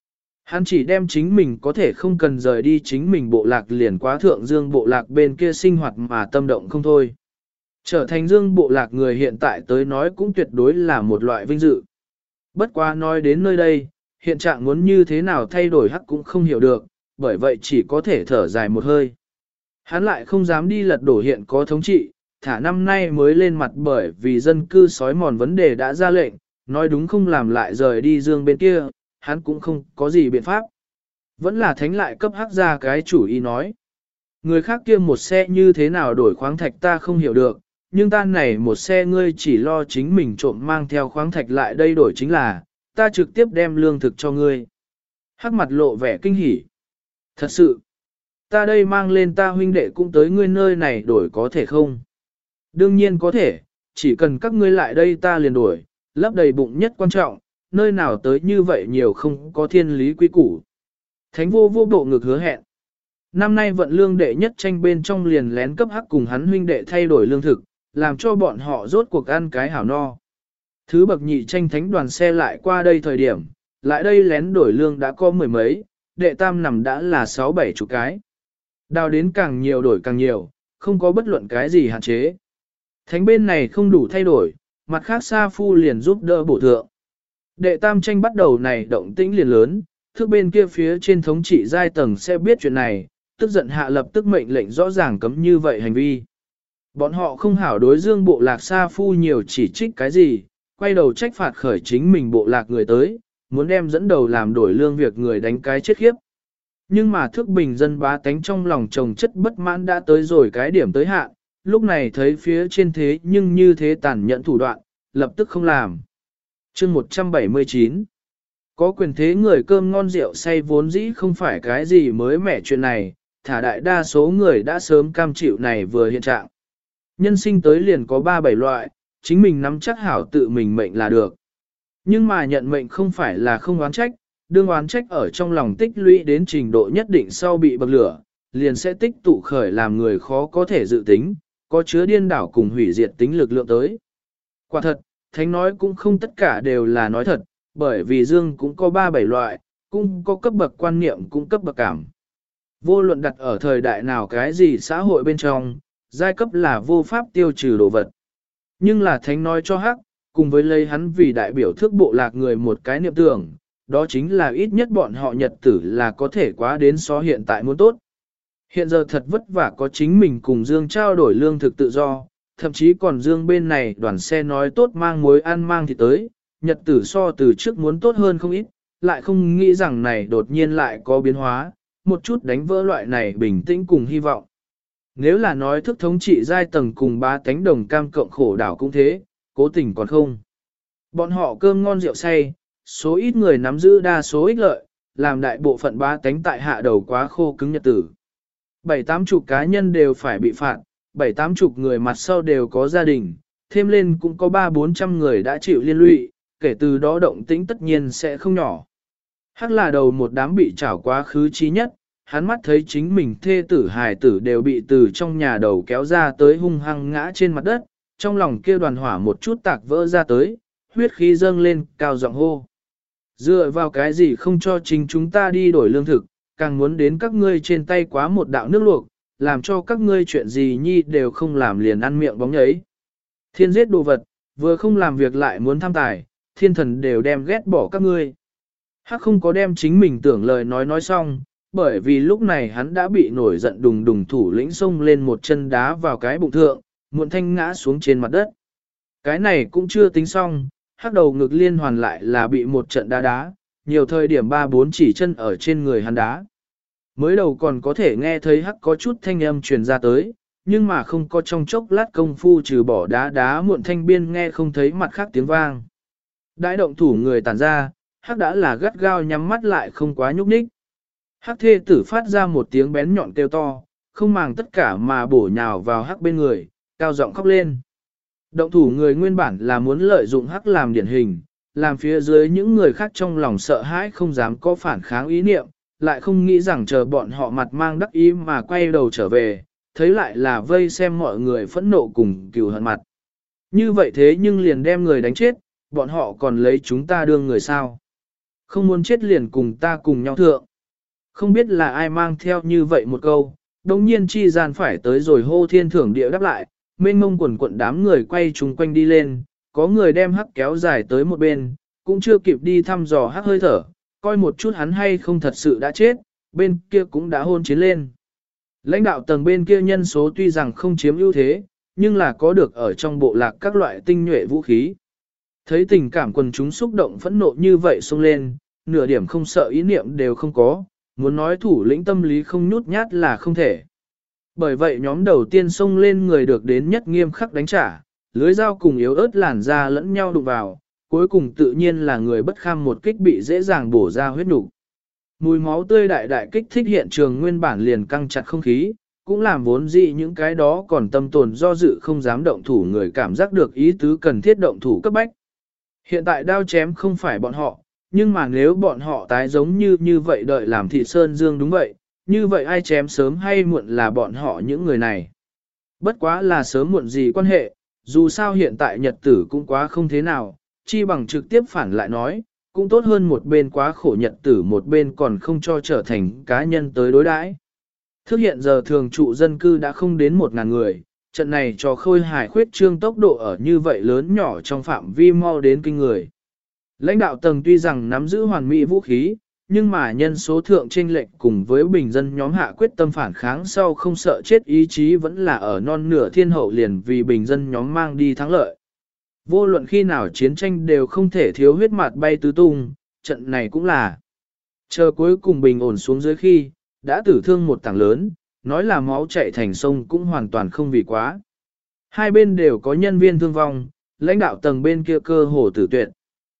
Hắn chỉ đem chính mình có thể không cần rời đi chính mình bộ lạc liền quá thượng dương bộ lạc bên kia sinh hoạt mà tâm động không thôi. Trở thành dương bộ lạc người hiện tại tới nói cũng tuyệt đối là một loại vinh dự. Bất quá nói đến nơi đây, hiện trạng muốn như thế nào thay đổi Hắc cũng không hiểu được, bởi vậy chỉ có thể thở dài một hơi. Hắn lại không dám đi lật đổ hiện có thống trị, thả năm nay mới lên mặt bởi vì dân cư sói mòn vấn đề đã ra lệnh, nói đúng không làm lại rời đi dương bên kia, hắn cũng không có gì biện pháp. Vẫn là thánh lại cấp Hắc ra cái chủ ý nói. Người khác kia một xe như thế nào đổi khoáng thạch ta không hiểu được, nhưng ta này một xe ngươi chỉ lo chính mình trộm mang theo khoáng thạch lại đây đổi chính là, ta trực tiếp đem lương thực cho ngươi. Hắc mặt lộ vẻ kinh hỉ. Thật sự, ta đây mang lên ta huynh đệ cũng tới ngươi nơi này đổi có thể không? Đương nhiên có thể, chỉ cần các ngươi lại đây ta liền đổi, lấp đầy bụng nhất quan trọng, nơi nào tới như vậy nhiều không có thiên lý quy củ. Thánh vô vô bộ ngực hứa hẹn. Năm nay vận lương đệ nhất tranh bên trong liền lén cấp Hắc cùng hắn huynh đệ thay đổi lương thực, làm cho bọn họ rốt cuộc ăn cái hảo no. Thứ bậc nhị tranh thánh đoàn xe lại qua đây thời điểm, lại đây lén đổi lương đã có mười mấy, đệ tam nằm đã là 6-7 chục cái. Đào đến càng nhiều đổi càng nhiều, không có bất luận cái gì hạn chế. Thánh bên này không đủ thay đổi, mặt khác Sa Phu liền giúp đỡ bổ thượng. Đệ tam tranh bắt đầu này động tĩnh liền lớn, thước bên kia phía trên thống trị giai tầng sẽ biết chuyện này, tức giận hạ lập tức mệnh lệnh rõ ràng cấm như vậy hành vi. Bọn họ không hảo đối dương bộ lạc Sa Phu nhiều chỉ trích cái gì, quay đầu trách phạt khởi chính mình bộ lạc người tới, muốn đem dẫn đầu làm đổi lương việc người đánh cái chết khiếp. Nhưng mà thước bình dân bá tánh trong lòng chồng chất bất mãn đã tới rồi cái điểm tới hạn, lúc này thấy phía trên thế nhưng như thế tàn nhẫn thủ đoạn, lập tức không làm. Chương 179 Có quyền thế người cơm ngon rượu say vốn dĩ không phải cái gì mới mẻ chuyện này, thả đại đa số người đã sớm cam chịu này vừa hiện trạng. Nhân sinh tới liền có 3-7 loại, chính mình nắm chắc hảo tự mình mệnh là được. Nhưng mà nhận mệnh không phải là không oán trách, đương oán trách ở trong lòng tích lũy đến trình độ nhất định sau bị bậc lửa, liền sẽ tích tụ khởi làm người khó có thể dự tính, có chứa điên đảo cùng hủy diệt tính lực lượng tới. Quả thật, thánh nói cũng không tất cả đều là nói thật, bởi vì dương cũng có 3-7 loại, cũng có cấp bậc quan niệm cũng cấp bậc cảm. Vô luận đặt ở thời đại nào cái gì xã hội bên trong, giai cấp là vô pháp tiêu trừ đồ vật. Nhưng là thánh nói cho Hắc, cùng với lấy hắn vì đại biểu thước bộ lạc người một cái niệm tưởng, đó chính là ít nhất bọn họ nhật tử là có thể quá đến so hiện tại muốn tốt. Hiện giờ thật vất vả có chính mình cùng Dương trao đổi lương thực tự do, thậm chí còn Dương bên này đoàn xe nói tốt mang muối ăn mang thì tới, nhật tử so từ trước muốn tốt hơn không ít, lại không nghĩ rằng này đột nhiên lại có biến hóa, một chút đánh vỡ loại này bình tĩnh cùng hy vọng. Nếu là nói thức thống trị giai tầng cùng bá tánh đồng cam cộng khổ đảo cũng thế, cố tình còn không. Bọn họ cơm ngon rượu say, số ít người nắm giữ đa số ích lợi, làm đại bộ phận bá tánh tại hạ đầu quá khô cứng nhật tử. 7-80 cá nhân đều phải bị phạt, 7-80 người mặt sau đều có gia đình, thêm lên cũng có 300-400 người đã chịu liên lụy, kể từ đó động tĩnh tất nhiên sẽ không nhỏ. Hắc là đầu một đám bị trảo quá khứ trí nhất, hắn mắt thấy chính mình thê tử hài tử đều bị từ trong nhà đầu kéo ra tới hung hăng ngã trên mặt đất, trong lòng kia đoàn hỏa một chút tạc vỡ ra tới, huyết khí dâng lên, cao giọng hô. Dựa vào cái gì không cho chính chúng ta đi đổi lương thực, càng muốn đến các ngươi trên tay quá một đạo nước luộc, làm cho các ngươi chuyện gì nhi đều không làm liền ăn miệng bóng nhấy. Thiên giết đồ vật, vừa không làm việc lại muốn tham tài, thiên thần đều đem ghét bỏ các ngươi. Hắc không có đem chính mình tưởng lời nói xong, bởi vì lúc này hắn đã bị nổi giận đùng đùng thủ lĩnh xông lên một chân đá vào cái bụng thượng, muộn thanh ngã xuống trên mặt đất. Cái này cũng chưa tính xong, Hắc đầu ngực liên hoàn lại là bị một trận đá, nhiều thời điểm 3-4 chỉ chân ở trên người hắn đá. Mới đầu còn có thể nghe thấy Hắc có chút thanh âm truyền ra tới, nhưng mà không có trong chốc lát công phu trừ bỏ đá muộn thanh biên nghe không thấy mặt khác tiếng vang. Đãi động thủ người tản ra, Hắc đã là gắt gao nhắm mắt lại không quá nhúc nhích. Hắc thê tử phát ra một tiếng bén nhọn kêu to, không màng tất cả mà bổ nhào vào Hắc bên người, cao giọng khóc lên. Động thủ người nguyên bản là muốn lợi dụng Hắc làm điển hình, làm phía dưới những người khác trong lòng sợ hãi không dám có phản kháng ý niệm, lại không nghĩ rằng chờ bọn họ mặt mang đắc ý mà quay đầu trở về, thấy lại là vây xem mọi người phẫn nộ cùng cừu hận mặt. Như vậy thế nhưng liền đem người đánh chết, bọn họ còn lấy chúng ta đương người sao. Không muốn chết liền cùng ta cùng nhau thượng. Không biết là ai mang theo như vậy một câu, đồng nhiên chi gian phải tới rồi hô thiên thưởng địa đáp lại, mênh mông quần quận đám người quay chung quanh đi lên, có người đem hắc kéo dài tới một bên, cũng chưa kịp đi thăm dò hắc hơi thở, coi một chút hắn hay không thật sự đã chết, bên kia cũng đã hôn chiến lên. Lãnh đạo tầng bên kia nhân số tuy rằng không chiếm ưu thế, nhưng là có được ở trong bộ lạc các loại tinh nhuệ vũ khí. Thấy tình cảm quần chúng xúc động phẫn nộ như vậy xông lên, nửa điểm không sợ ý niệm đều không có, muốn nói thủ lĩnh tâm lý không nhút nhát là không thể. Bởi vậy nhóm đầu tiên xông lên người được đến nhất nghiêm khắc đánh trả, lưới dao cùng yếu ớt làn ra lẫn nhau đụng vào, cuối cùng tự nhiên là người bất kham một kích bị dễ dàng bổ ra huyết nục. Mùi máu tươi đại đại kích thích hiện trường nguyên bản liền căng chặt không khí, cũng làm vốn dĩ những cái đó còn tâm tồn do dự không dám động thủ người cảm giác được ý tứ cần thiết động thủ cấp bách. Hiện tại đao chém không phải bọn họ, nhưng mà nếu bọn họ tái giống như vậy đợi làm thị Sơn Dương đúng vậy, như vậy ai chém sớm hay muộn là bọn họ những người này. Bất quá là sớm muộn gì quan hệ, dù sao hiện tại nhật tử cũng quá không thế nào, chi bằng trực tiếp phản lại nói, cũng tốt hơn một bên quá khổ nhật tử một bên còn không cho trở thành cá nhân tới đối đãi. Thức hiện giờ thường trụ dân cư đã không đến 1.000 người, trận này cho khôi hài khuyết trương tốc độ ở như vậy lớn nhỏ trong phạm vi mau đến kinh người. Lãnh đạo tầng tuy rằng nắm giữ hoàn mỹ vũ khí, nhưng mà nhân số thượng chênh lệch cùng với bình dân nhóm hạ quyết tâm phản kháng sau không sợ chết ý chí vẫn là ở non nửa thiên hậu liền vì bình dân nhóm mang đi thắng lợi. Vô luận khi nào chiến tranh đều không thể thiếu huyết mạt bay tứ tung, trận này cũng là. Chờ cuối cùng bình ổn xuống dưới khi, đã tử thương một tảng lớn, nói là máu chảy thành sông cũng hoàn toàn không vì quá. Hai bên đều có nhân viên thương vong, lãnh đạo tầng bên kia cơ hồ tử tuyệt.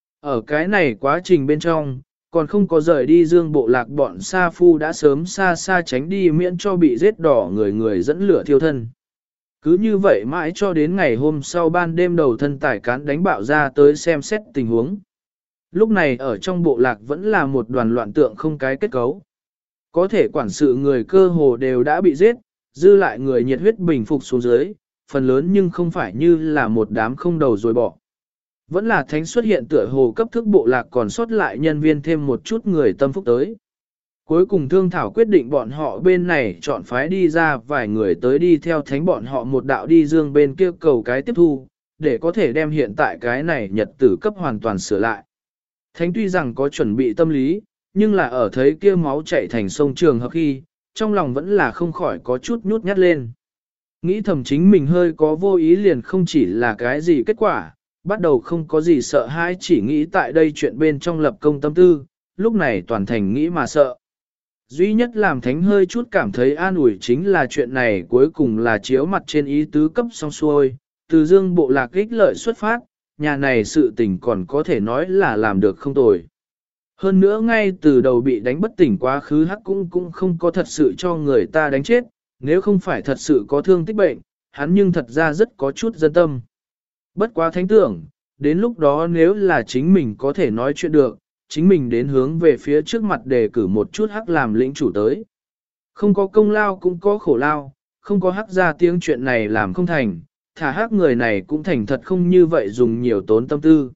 Ở cái này quá trình bên trong, còn không có rời đi dương bộ lạc bọn sa phu đã sớm xa xa tránh đi miễn cho bị giết đỏ người dẫn lửa thiêu thân. Cứ như vậy mãi cho đến ngày hôm sau ban đêm đầu thân tải cán đánh bạo ra tới xem xét tình huống. Lúc này ở trong bộ lạc vẫn là một đoàn loạn tượng không cái kết cấu. Có thể quản sự người cơ hồ đều đã bị giết, dư lại người nhiệt huyết bình phục xuống dưới, phần lớn nhưng không phải như là một đám không đầu rồi bỏ. Vẫn là thánh xuất hiện tựa hồ cấp thức bộ lạc còn sót lại nhân viên thêm một chút người tâm phúc tới. Cuối cùng thương thảo quyết định bọn họ bên này chọn phái đi ra vài người tới đi theo thánh bọn họ một đạo đi dương bên kia cầu cái tiếp thu, để có thể đem hiện tại cái này nhật tử cấp hoàn toàn sửa lại. Thánh tuy rằng có chuẩn bị tâm lý, nhưng là ở thấy kia máu chảy thành sông trường hợp khi, trong lòng vẫn là không khỏi có chút nhút nhát lên. Nghĩ thầm chính mình hơi có vô ý liền không chỉ là cái gì kết quả, bắt đầu không có gì sợ hãi chỉ nghĩ tại đây chuyện bên trong lập công tâm tư, lúc này toàn thành nghĩ mà sợ. Duy nhất làm thánh hơi chút cảm thấy an ủi chính là chuyện này cuối cùng là chiếu mặt trên ý tứ cấp xong xuôi, từ dương bộ lạc ích lợi xuất phát, nhà này sự tình còn có thể nói là làm được không tồi. Hơn nữa ngay từ đầu bị đánh bất tỉnh quá khứ hắc cũng không có thật sự cho người ta đánh chết, nếu không phải thật sự có thương tích bệnh, hắn nhưng thật ra rất có chút dân tâm. Bất quá thánh tưởng, đến lúc đó nếu là chính mình có thể nói chuyện được, chính mình đến hướng về phía trước mặt đề cử một chút hắc làm lĩnh chủ tới. Không có công lao cũng có khổ lao, không có hắc ra tiếng chuyện này làm không thành, thả hắc người này cũng thành thật không như vậy dùng nhiều tốn tâm tư.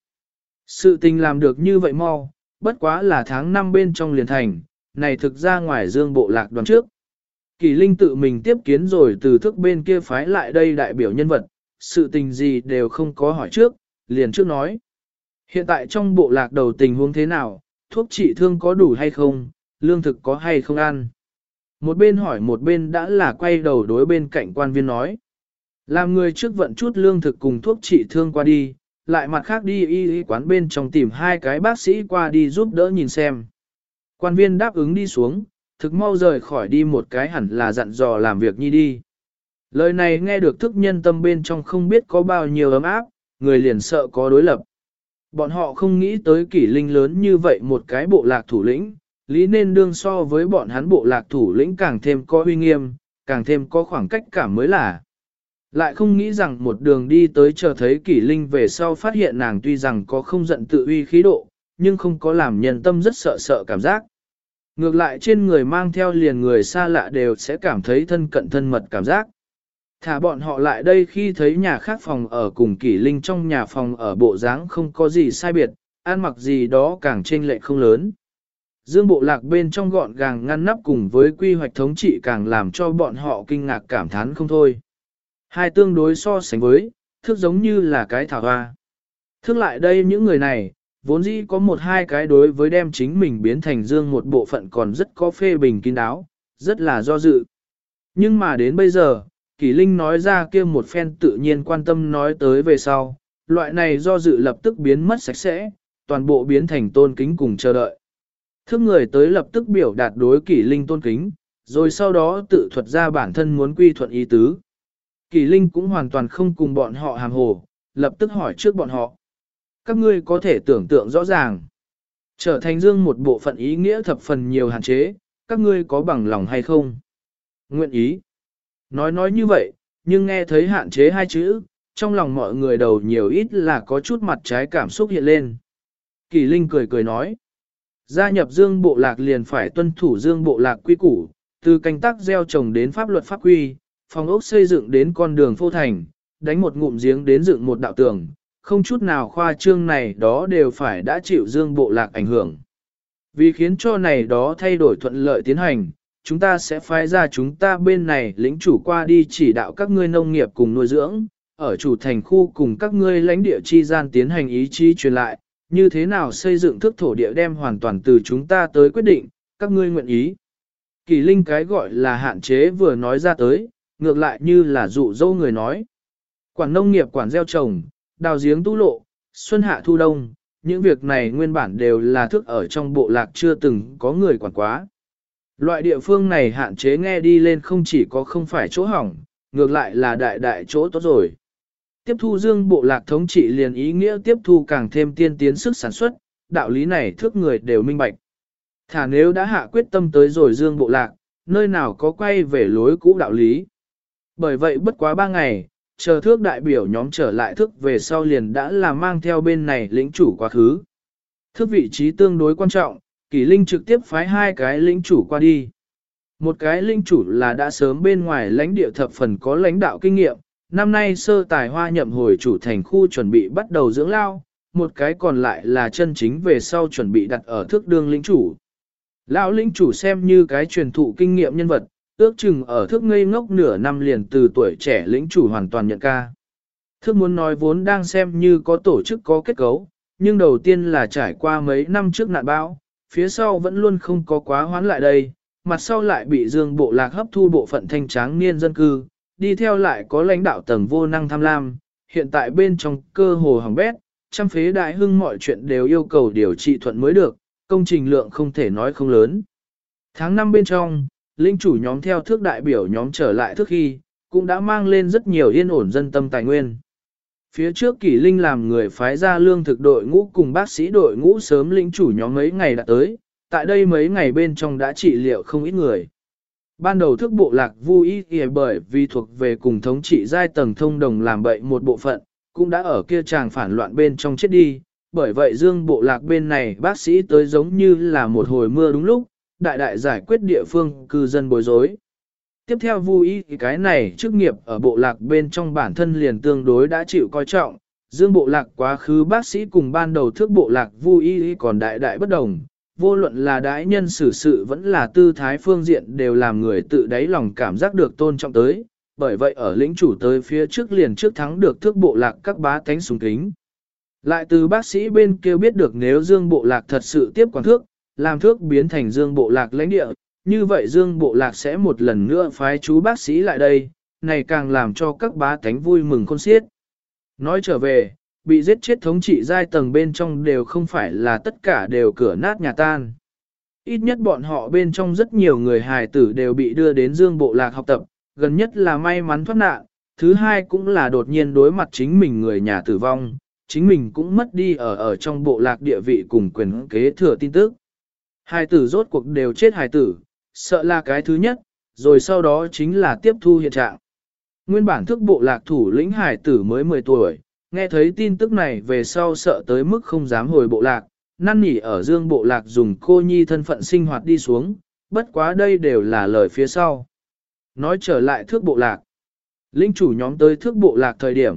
Sự tình làm được như vậy mau, bất quá là tháng 5 bên trong liền thành, này thực ra ngoài dương bộ lạc đoàn trước. Kỳ Linh tự mình tiếp kiến rồi từ thức bên kia phái lại đây đại biểu nhân vật, sự tình gì đều không có hỏi trước, liền trước nói. Hiện tại trong bộ lạc đầu tình huống thế nào, thuốc trị thương có đủ hay không, lương thực có hay không ăn. Một bên hỏi một bên đã là quay đầu đối bên cạnh quan viên nói. Làm người trước vận chút lương thực cùng thuốc trị thương qua đi, lại mặt khác đi y quán bên trong tìm 2 cái bác sĩ qua đi giúp đỡ nhìn xem. Quan viên đáp ứng đi xuống, thực mau rời khỏi đi một cái hẳn là dặn dò làm việc nhi đi. Lời này nghe được thức nhân tâm bên trong không biết có bao nhiêu ấm áp, người liền sợ có đối lập. Bọn họ không nghĩ tới kỷ linh lớn như vậy một cái bộ lạc thủ lĩnh, lý nên đương so với bọn hắn bộ lạc thủ lĩnh càng thêm có uy nghiêm, càng thêm có khoảng cách cảm mới là. Lại không nghĩ rằng một đường đi tới chờ thấy kỷ linh về sau phát hiện nàng tuy rằng có không giận tự uy khí độ, nhưng không có làm nhân tâm rất sợ sợ cảm giác. Ngược lại trên người mang theo liền người xa lạ đều sẽ cảm thấy thân cận thân mật cảm giác. Thả bọn họ lại đây khi thấy nhà khác phòng ở cùng kỷ linh trong nhà phòng ở bộ dáng không có gì sai biệt, ăn mặc gì đó càng chênh lệch không lớn. Dương bộ lạc bên trong gọn gàng ngăn nắp cùng với quy hoạch thống trị càng làm cho bọn họ kinh ngạc cảm thán không thôi. Hai tương đối so sánh với, thước giống như là cái thảo hoa. Thước lại đây những người này, vốn dĩ có một hai cái đối với đem chính mình biến thành dương một bộ phận còn rất có phê bình kín đáo, rất là do dự. Nhưng mà đến bây giờ, Kỷ Linh nói ra kia một phen tự nhiên quan tâm nói tới về sau, loại này do dự lập tức biến mất sạch sẽ, toàn bộ biến thành tôn kính cùng chờ đợi. Thức người tới lập tức biểu đạt đối Kỷ Linh tôn kính, rồi sau đó tự thuật ra bản thân muốn quy thuận ý tứ. Kỷ Linh cũng hoàn toàn không cùng bọn họ hàm hồ, lập tức hỏi trước bọn họ. Các ngươi có thể tưởng tượng rõ ràng. Trở thành dương một bộ phận ý nghĩa thập phần nhiều hạn chế, các ngươi có bằng lòng hay không? Nguyện ý. Nói như vậy, nhưng nghe thấy hạn chế hai chữ, trong lòng mọi người đầu nhiều ít là có chút mặt trái cảm xúc hiện lên. Kỳ Linh cười cười nói. Gia nhập dương bộ lạc liền phải tuân thủ dương bộ lạc quy củ, từ canh tác gieo trồng đến pháp luật pháp quy, phòng ốc xây dựng đến con đường phô thành, đánh một ngụm giếng đến dựng một đạo tường, không chút nào khoa trương này đó đều phải đã chịu dương bộ lạc ảnh hưởng. Vì khiến cho này đó thay đổi thuận lợi tiến hành, chúng ta sẽ phái ra chúng ta bên này lĩnh chủ qua đi chỉ đạo các ngươi nông nghiệp cùng nuôi dưỡng, ở chủ thành khu cùng các ngươi lãnh địa chi gian tiến hành ý chí truyền lại, như thế nào xây dựng thức thổ địa đem hoàn toàn từ chúng ta tới quyết định, các ngươi nguyện ý. Kỳ Linh cái gọi là hạn chế vừa nói ra tới, ngược lại như là dụ dỗ người nói. Quản nông nghiệp quản gieo trồng, đào giếng tu lộ, xuân hạ thu đông, những việc này nguyên bản đều là thức ở trong bộ lạc chưa từng có người quản quá. Loại địa phương này hạn chế nghe đi lên không chỉ có không phải chỗ hỏng, ngược lại là đại đại chỗ tốt rồi. Tiếp thu dương bộ lạc thống trị liền ý nghĩa tiếp thu càng thêm tiên tiến sức sản xuất, đạo lý này thước người đều minh bạch. Thả nếu đã hạ quyết tâm tới rồi dương bộ lạc, nơi nào có quay về lối cũ đạo lý. Bởi vậy bất quá 3 ngày, chờ thước đại biểu nhóm trở lại thước về sau liền đã là mang theo bên này lĩnh chủ quá khứ. Thước vị trí tương đối quan trọng, Kỷ Linh trực tiếp phái 2 cái lĩnh chủ qua đi. Một cái lĩnh chủ là đã sớm bên ngoài lãnh địa thập phần có lãnh đạo kinh nghiệm, năm nay sơ tài hoa nhậm hồi chủ thành khu chuẩn bị bắt đầu dưỡng lao, một cái còn lại là chân chính về sau chuẩn bị đặt ở thước đương lĩnh chủ. Lão lĩnh chủ xem như cái truyền thụ kinh nghiệm nhân vật, ước chừng ở thước ngây ngốc nửa năm liền từ tuổi trẻ lĩnh chủ hoàn toàn nhận ca. Thước muốn nói vốn đang xem như có tổ chức có kết cấu, nhưng đầu tiên là trải qua mấy năm trước nạn bão, phía sau vẫn luôn không có quá hoán lại đây, mặt sau lại bị dương bộ lạc hấp thu bộ phận thanh tráng niên dân cư, đi theo lại có lãnh đạo tầng vô năng tham lam, hiện tại bên trong cơ hồ hỏng bét, trăm phế đại hưng mọi chuyện đều yêu cầu điều trị thuận mới được, công trình lượng không thể nói không lớn. Tháng 5 bên trong, linh chủ nhóm theo thước đại biểu nhóm trở lại thước khi, cũng đã mang lên rất nhiều yên ổn dân tâm tài nguyên. Phía trước Kỷ Linh làm người phái ra lương thực đội ngũ cùng bác sĩ đội ngũ sớm lĩnh chủ nhóm mấy ngày đã tới, tại đây mấy ngày bên trong đã trị liệu không ít người. Ban đầu thức bộ lạc vui ý bởi vì thuộc về cùng thống trị giai tầng thông đồng làm bậy một bộ phận, cũng đã ở kia chàng phản loạn bên trong chết đi, bởi vậy dương bộ lạc bên này bác sĩ tới giống như là một hồi mưa đúng lúc, đại đại giải quyết địa phương cư dân bối rối. Tiếp theo vui ý cái này chức nghiệp ở bộ lạc bên trong bản thân liền tương đối đã chịu coi trọng, dương bộ lạc quá khứ bác sĩ cùng ban đầu thước bộ lạc vui ý còn đại đại bất đồng. Vô luận là đãi nhân xử sự vẫn là tư thái phương diện đều làm người tự đáy lòng cảm giác được tôn trọng tới, bởi vậy ở lĩnh chủ tới phía trước liền trước thắng được thước bộ lạc các bá tánh sùng kính. Lại từ bác sĩ bên kia biết được nếu dương bộ lạc thật sự tiếp quản thước, làm thước biến thành dương bộ lạc lãnh địa, như vậy dương bộ lạc sẽ một lần nữa phái chú bác sĩ lại đây, này càng làm cho các bá tánh vui mừng khôn xiết. Nói trở về, bị giết chết thống trị giai tầng bên trong đều không phải là tất cả đều cửa nát nhà tan. Ít nhất bọn họ bên trong rất nhiều người hài tử đều bị đưa đến dương bộ lạc học tập, gần nhất là may mắn thoát nạn, thứ hai cũng là đột nhiên đối mặt chính mình người nhà tử vong, chính mình cũng mất đi ở trong bộ lạc địa vị cùng quyền kế thừa tin tức. Hài tử rốt cuộc đều chết hài tử, sợ là cái thứ nhất, rồi sau đó chính là tiếp thu hiện trạng. Nguyên bản thức bộ lạc thủ lĩnh hài tử mới 10 tuổi, nghe thấy tin tức này về sau sợ tới mức không dám hồi bộ lạc, năn nỉ ở dương bộ lạc dùng cô nhi thân phận sinh hoạt đi xuống, bất quá đây đều là lời phía sau. Nói trở lại thước bộ lạc. Linh chủ nhóm tới thước bộ lạc thời điểm,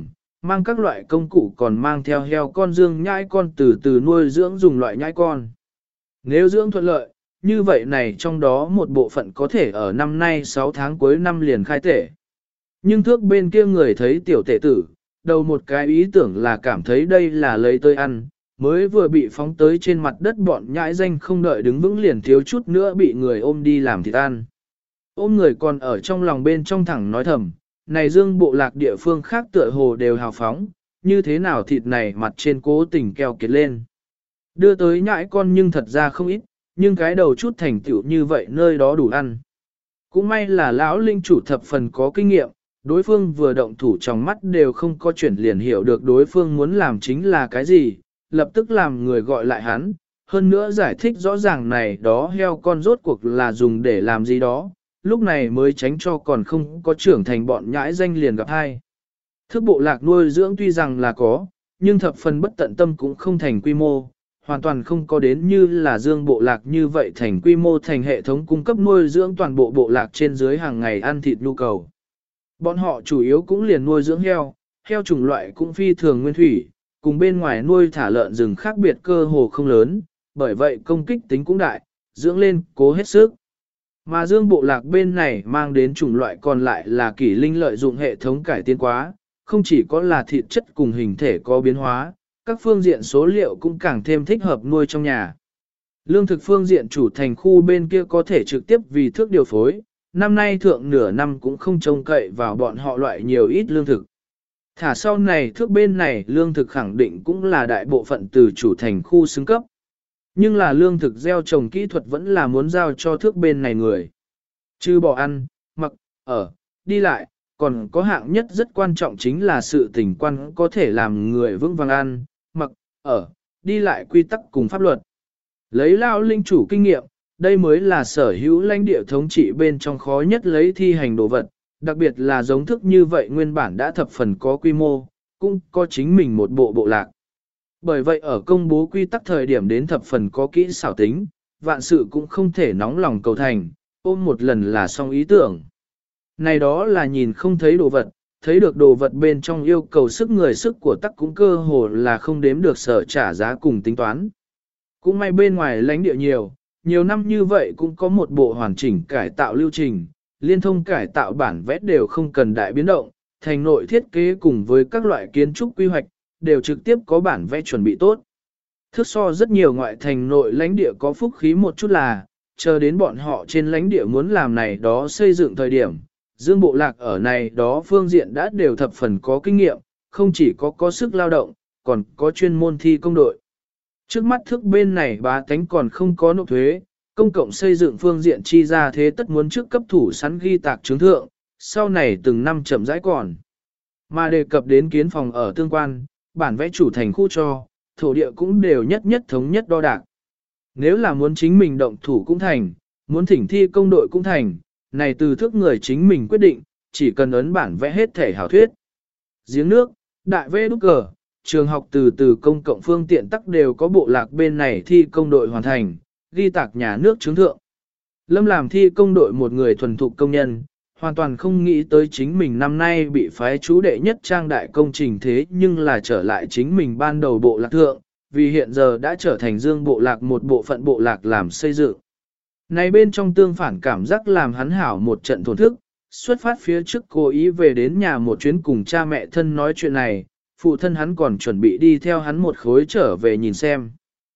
mang các loại công cụ còn mang theo heo con dương nhãi con từ từ nuôi dưỡng dùng loại nhãi con. Nếu dưỡng thuận lợi, như vậy này trong đó một bộ phận có thể ở năm nay 6 tháng cuối năm liền khai tể. Nhưng thước bên kia người thấy tiểu tể tử, đầu một cái ý tưởng là cảm thấy đây là lấy tới ăn, mới vừa bị phóng tới trên mặt đất bọn nhãi danh không đợi đứng vững liền thiếu chút nữa bị người ôm đi làm thịt ăn. Ôm người còn ở trong lòng bên trong thẳng nói thầm, này dương bộ lạc địa phương khác tựa hồ đều hào phóng, như thế nào thịt này mặt trên cố tình keo kiệt lên. Đưa tới nhãi con nhưng thật ra không ít, nhưng cái đầu chút thành tựu như vậy nơi đó đủ ăn. Cũng may là lão linh chủ thập phần có kinh nghiệm, đối phương vừa động thủ trong mắt đều không có chuyển liền hiểu được đối phương muốn làm chính là cái gì, lập tức làm người gọi lại hắn, hơn nữa giải thích rõ ràng này đó heo con rốt cuộc là dùng để làm gì đó, lúc này mới tránh cho còn không có trưởng thành bọn nhãi danh liền gặp hai. Thức bộ lạc nuôi dưỡng tuy rằng là có, nhưng thập phần bất tận tâm cũng không thành quy mô, hoàn toàn không có đến như là dương bộ lạc như vậy thành quy mô thành hệ thống cung cấp nuôi dưỡng toàn bộ bộ lạc trên dưới hàng ngày ăn thịt nhu cầu. Bọn họ chủ yếu cũng liền nuôi dưỡng heo, heo chủng loại cũng phi thường nguyên thủy, cùng bên ngoài nuôi thả lợn rừng khác biệt cơ hồ không lớn, bởi vậy công kích tính cũng đại, dưỡng lên cố hết sức. Mà dương bộ lạc bên này mang đến chủng loại còn lại là kỷ linh lợi dụng hệ thống cải tiến quá, không chỉ có là thịt chất cùng hình thể có biến hóa, các phương diện số liệu cũng càng thêm thích hợp nuôi trong nhà. Lương thực phương diện chủ thành khu bên kia có thể trực tiếp vì thước điều phối, năm nay thượng nửa năm cũng không trông cậy vào bọn họ loại nhiều ít lương thực. Thả sau này thước bên này lương thực khẳng định cũng là đại bộ phận từ chủ thành khu xứng cấp. Nhưng là lương thực gieo trồng kỹ thuật vẫn là muốn giao cho thước bên này người. Chứ bỏ ăn, mặc, ở, đi lại, còn có hạng nhất rất quan trọng chính là sự tình quan có thể làm người vững vàng ăn, mặc, ở, đi lại quy tắc cùng pháp luật. Lấy lao linh chủ kinh nghiệm, đây mới là sở hữu lãnh địa thống trị bên trong khó nhất lấy thi hành đồ vật, đặc biệt là giống thức như vậy nguyên bản đã thập phần có quy mô, cũng có chính mình một bộ bộ lạc. Bởi vậy ở công bố quy tắc thời điểm đến thập phần có kỹ xảo tính, vạn sự cũng không thể nóng lòng cầu thành, ôm một lần là xong ý tưởng. Này đó là nhìn không thấy đồ vật, thấy được đồ vật bên trong yêu cầu sức người sức của tắc cũng cơ hồ là không đếm được sở trả giá cùng tính toán. Cũng may bên ngoài lãnh địa nhiều năm như vậy cũng có một bộ hoàn chỉnh cải tạo lưu trình, liên thông cải tạo bản vẽ đều không cần đại biến động, thành nội thiết kế cùng với các loại kiến trúc quy hoạch, đều trực tiếp có bản vẽ chuẩn bị tốt. Thước so rất nhiều ngoại thành nội lãnh địa có phúc khí một chút là, chờ đến bọn họ trên lãnh địa muốn làm này đó xây dựng thời điểm, dương bộ lạc ở này đó phương diện đã đều thập phần có kinh nghiệm, không chỉ có sức lao động, còn có chuyên môn thi công đội. Trước mắt thước bên này bá tánh còn không có nộp thuế, công cộng xây dựng phương diện chi ra thế tất muốn trước cấp thủ sẵn ghi tạc chứng thượng, sau này từng năm chậm rãi còn. Mà đề cập đến kiến phòng ở tương quan, bản vẽ chủ thành khu cho, thổ địa cũng đều nhất thống nhất đo đạc. Nếu là muốn chính mình động thủ cũng thành, muốn thỉnh thi công đội cũng thành, này từ thước người chính mình quyết định, chỉ cần ấn bản vẽ hết thể hảo thuyết. Giếng nước, đại vê đúc cờ, trường học từ công cộng phương tiện tắc đều có bộ lạc bên này thi công đội hoàn thành, ghi tạc nhà nước chứng thượng. Lâm làm thi công đội một người thuần thục công nhân, hoàn toàn không nghĩ tới chính mình năm nay bị phái chú đệ nhất trang đại công trình thế nhưng là trở lại chính mình ban đầu bộ lạc thượng, vì hiện giờ đã trở thành dương bộ lạc một bộ phận bộ lạc làm xây dựng. Này bên trong tương phản cảm giác làm hắn hảo một trận thổn thức, xuất phát phía trước cố ý về đến nhà một chuyến cùng cha mẹ thân nói chuyện này, phụ thân hắn còn chuẩn bị đi theo hắn một khối trở về nhìn xem.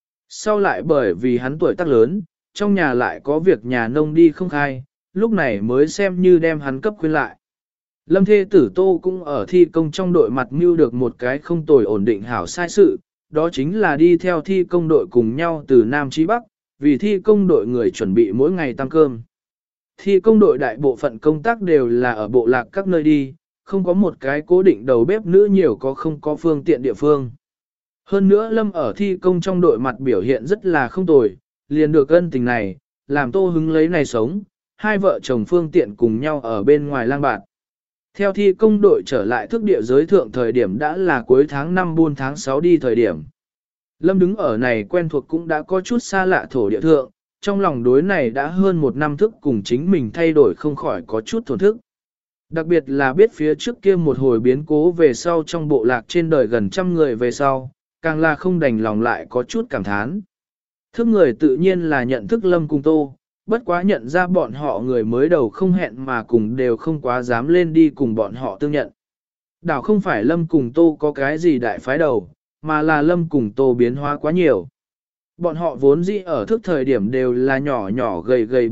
Sau lại bởi vì hắn tuổi tác lớn, trong nhà lại có việc nhà nông đi không khai, lúc này mới xem như đem hắn cấp khuyên lại. Lâm Thê Tử Tô cũng ở thi công trong đội mặt mưu được một cái không tồi ổn định hảo sai sự, đó chính là đi theo thi công đội cùng nhau từ Nam chí Bắc, vì thi công đội người chuẩn bị mỗi ngày tăng cơm. Thi công đội đại bộ phận công tác đều là ở bộ lạc các nơi đi, không có một cái cố định đầu bếp nữ nhiều có không có phương tiện địa phương. Hơn nữa Lâm ở thi công trong đội mặt biểu hiện rất là không tồi, liền được ân tình này, làm Tô hứng lấy này sống, hai vợ chồng phương tiện cùng nhau ở bên ngoài lang bạt. Theo thi công đội trở lại thức địa giới thượng thời điểm đã là cuối tháng 5 buôn tháng 6 đi thời điểm. Lâm đứng ở này quen thuộc cũng đã có chút xa lạ thổ địa thượng, trong lòng đối này đã hơn một năm thức cùng chính mình thay đổi không khỏi có chút thổn thức. Đặc biệt là biết phía trước kia một hồi biến cố về sau trong bộ lạc trên đời gần trăm người về sau, càng là không đành lòng lại có chút cảm thán. Thức người tự nhiên là nhận thức Lâm cùng Tô, bất quá nhận ra bọn họ người mới đầu không hẹn mà cùng đều không quá dám lên đi cùng bọn họ tương nhận. Đảo không phải Lâm cùng Tô có cái gì đại phái đầu, mà là Lâm cùng Tô biến hóa quá nhiều. Bọn họ vốn dĩ ở thức thời điểm đều là nhỏ nhỏ gầy gầy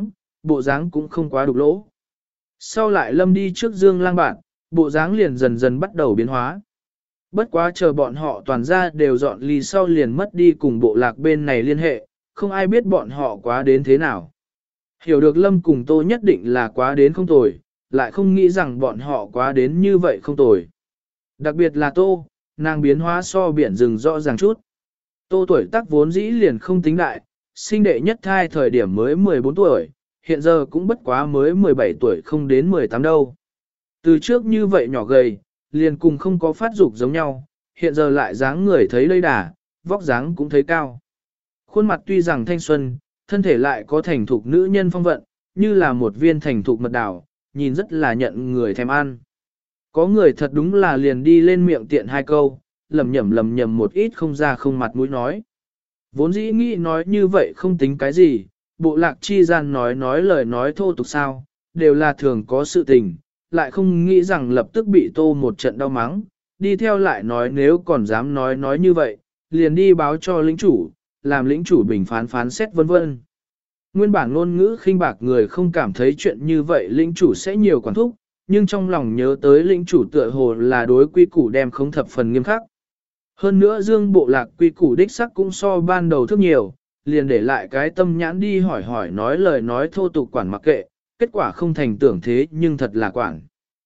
bộ dáng cũng không quá đục lỗ. Sau lại Lâm đi trước Dương Lang bạn, bộ dáng liền dần dần bắt đầu biến hóa. Bất quá chờ bọn họ toàn ra đều dọn ly sau liền mất đi cùng bộ lạc bên này liên hệ, không ai biết bọn họ quá đến thế nào. Hiểu được Lâm cùng Tô nhất định là quá đến không tồi, lại không nghĩ rằng bọn họ quá đến như vậy không tồi. Đặc biệt là Tô, nàng biến hóa so biển rừng rõ ràng chút. Tô tuổi tác vốn dĩ liền không tính đại, sinh đệ nhất thai thời điểm mới 14 tuổi, hiện giờ cũng bất quá mới 17 tuổi không đến 18 đâu. Từ trước như vậy nhỏ gầy, liền cùng không có phát dục giống nhau, hiện giờ lại dáng người thấy đầy đà, vóc dáng cũng thấy cao. Khuôn mặt tuy rằng thanh xuân, thân thể lại có thành thục nữ nhân phong vận, như là một viên thành thục mật đảo, nhìn rất là nhận người thèm ăn. Có người thật đúng là liền đi lên miệng tiện hai câu, lầm nhầm một ít không ra không mặt mũi nói. Vốn dĩ nghĩ nói như vậy không tính cái gì, bộ lạc chi gian nói lời nói thô tục sao, đều là thường có sự tình, lại không nghĩ rằng lập tức bị Tô một trận đau mắng, đi theo lại nói nếu còn dám nói như vậy, liền đi báo cho lĩnh chủ, làm lĩnh chủ bình phán xét vân vân. Nguyên bản ngôn ngữ khinh bạc người không cảm thấy chuyện như vậy lĩnh chủ sẽ nhiều quản thúc, nhưng trong lòng nhớ tới lĩnh chủ tựa hồ là đối quy củ đem không thập phần nghiêm khắc. Hơn nữa dương bộ lạc quy củ đích sắc cũng so ban đầu thức nhiều, liền để lại cái tâm nhãn đi hỏi nói lời nói thô tục quản mặc kệ, kết quả không thành tưởng thế nhưng thật là quản.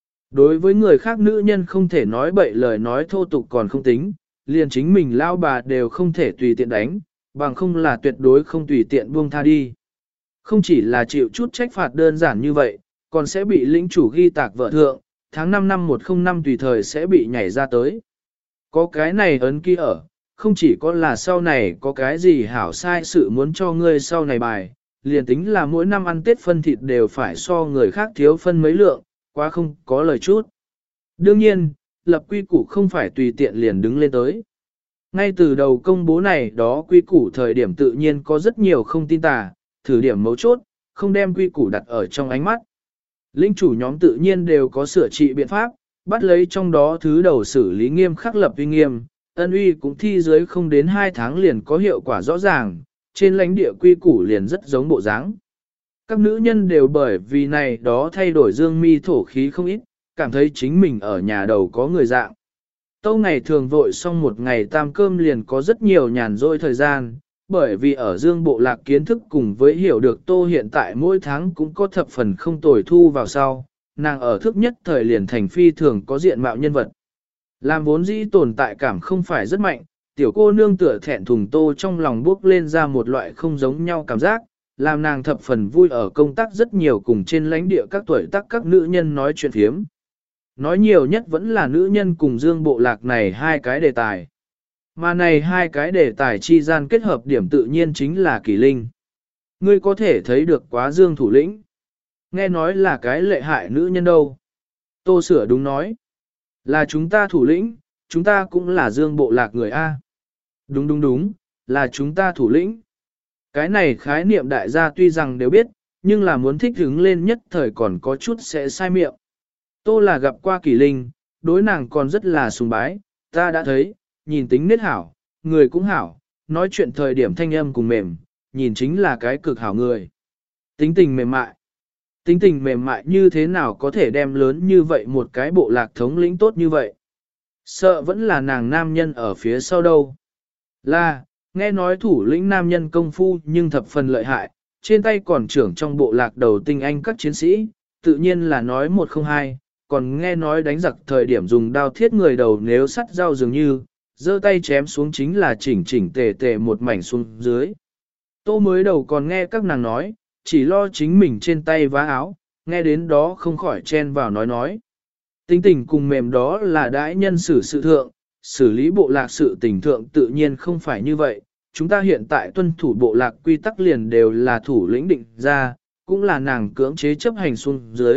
Đối với người khác nữ nhân không thể nói bậy lời nói thô tục còn không tính, liền chính mình lao bà đều không thể tùy tiện đánh, bằng không là tuyệt đối không tùy tiện buông tha đi. Không chỉ là chịu chút trách phạt đơn giản như vậy, còn sẽ bị lĩnh chủ ghi tạc vợ thượng, tháng 5 năm 105 tùy thời sẽ bị nhảy ra tới. Có cái này ấn ký ở, không chỉ có là sau này có cái gì hảo sai sự muốn cho ngươi sau này bài, liền tính là mỗi năm ăn Tết phân thịt đều phải so người khác thiếu phân mấy lượng, quá không có lời chút. Đương nhiên, lập quy củ không phải tùy tiện liền đứng lên tới. Ngay từ đầu công bố này đó quy củ thời điểm tự nhiên có rất nhiều không tin tà, thử điểm mấu chốt, không đem quy củ đặt ở trong ánh mắt. Linh chủ nhóm tự nhiên đều có sửa trị biện pháp, bắt lấy trong đó thứ đầu xử lý nghiêm khắc lập uy nghiêm, ân uy cũng thi dưới không đến 2 tháng liền có hiệu quả rõ ràng, trên lãnh địa quy củ liền rất giống bộ dáng. Các nữ nhân đều bởi vì này đó thay đổi dương mi thổ khí không ít, cảm thấy chính mình ở nhà đầu có người dạng. Tâu ngày thường vội xong một ngày tam cơm liền có rất nhiều nhàn rỗi thời gian, bởi vì ở dương bộ lạc kiến thức cùng với hiểu được Tô hiện tại mỗi tháng cũng có thập phần không tồi thu vào sau, nàng ở thức nhất thời liền thành phi thường có diện mạo nhân vật. Làm vốn dĩ tồn tại cảm không phải rất mạnh, tiểu cô nương tựa thẹn thùng Tô trong lòng bước lên ra một loại không giống nhau cảm giác, làm nàng thập phần vui ở công tác rất nhiều cùng trên lãnh địa các tuổi tác các nữ nhân nói chuyện phiếm. Nói nhiều nhất vẫn là nữ nhân cùng dương bộ lạc này hai cái đề tài. Mà này hai cái đề tài chi gian kết hợp điểm tự nhiên chính là Kỳ Linh. Ngươi có thể thấy được quá dương thủ lĩnh. Nghe nói là cái lệ hại nữ nhân đâu. Tô sửa đúng nói. Là chúng ta thủ lĩnh, chúng ta cũng là dương bộ lạc người A. Đúng, là chúng ta thủ lĩnh. Cái này khái niệm đại gia tuy rằng đều biết, nhưng là muốn thích hứng lên nhất thời còn có chút sẽ sai miệng. Tô là gặp qua Kỳ Linh, đối nàng còn rất là sùng bái, ta đã thấy, nhìn tính nết hảo, người cũng hảo, nói chuyện thời điểm thanh âm cùng mềm, nhìn chính là cái cực hảo người. Tính tình mềm mại. Tính tình mềm mại như thế nào có thể đem lớn như vậy một cái bộ lạc thống lĩnh tốt như vậy? Sợ vẫn là nàng nam nhân ở phía sau đâu. Là, nghe nói thủ lĩnh nam nhân công phu nhưng thập phần lợi hại, trên tay còn trưởng trong bộ lạc đầu tinh anh các chiến sĩ, tự nhiên là nói một không hai, còn nghe nói đánh giặc thời điểm dùng đao thiết người đầu nếu sắt dao dường như, giơ tay chém xuống chính là chỉnh tề tề một mảnh xuống dưới. Tô mới đầu còn nghe các nàng nói, chỉ lo chính mình trên tay vá áo, nghe đến đó không khỏi chen vào nói. Tính tình cùng mềm đó là đãi nhân xử sự thượng, xử lý bộ lạc sự tình thượng tự nhiên không phải như vậy. Chúng ta hiện tại tuân thủ bộ lạc quy tắc liền đều là thủ lĩnh định ra, cũng là nàng cưỡng chế chấp hành xuống dưới,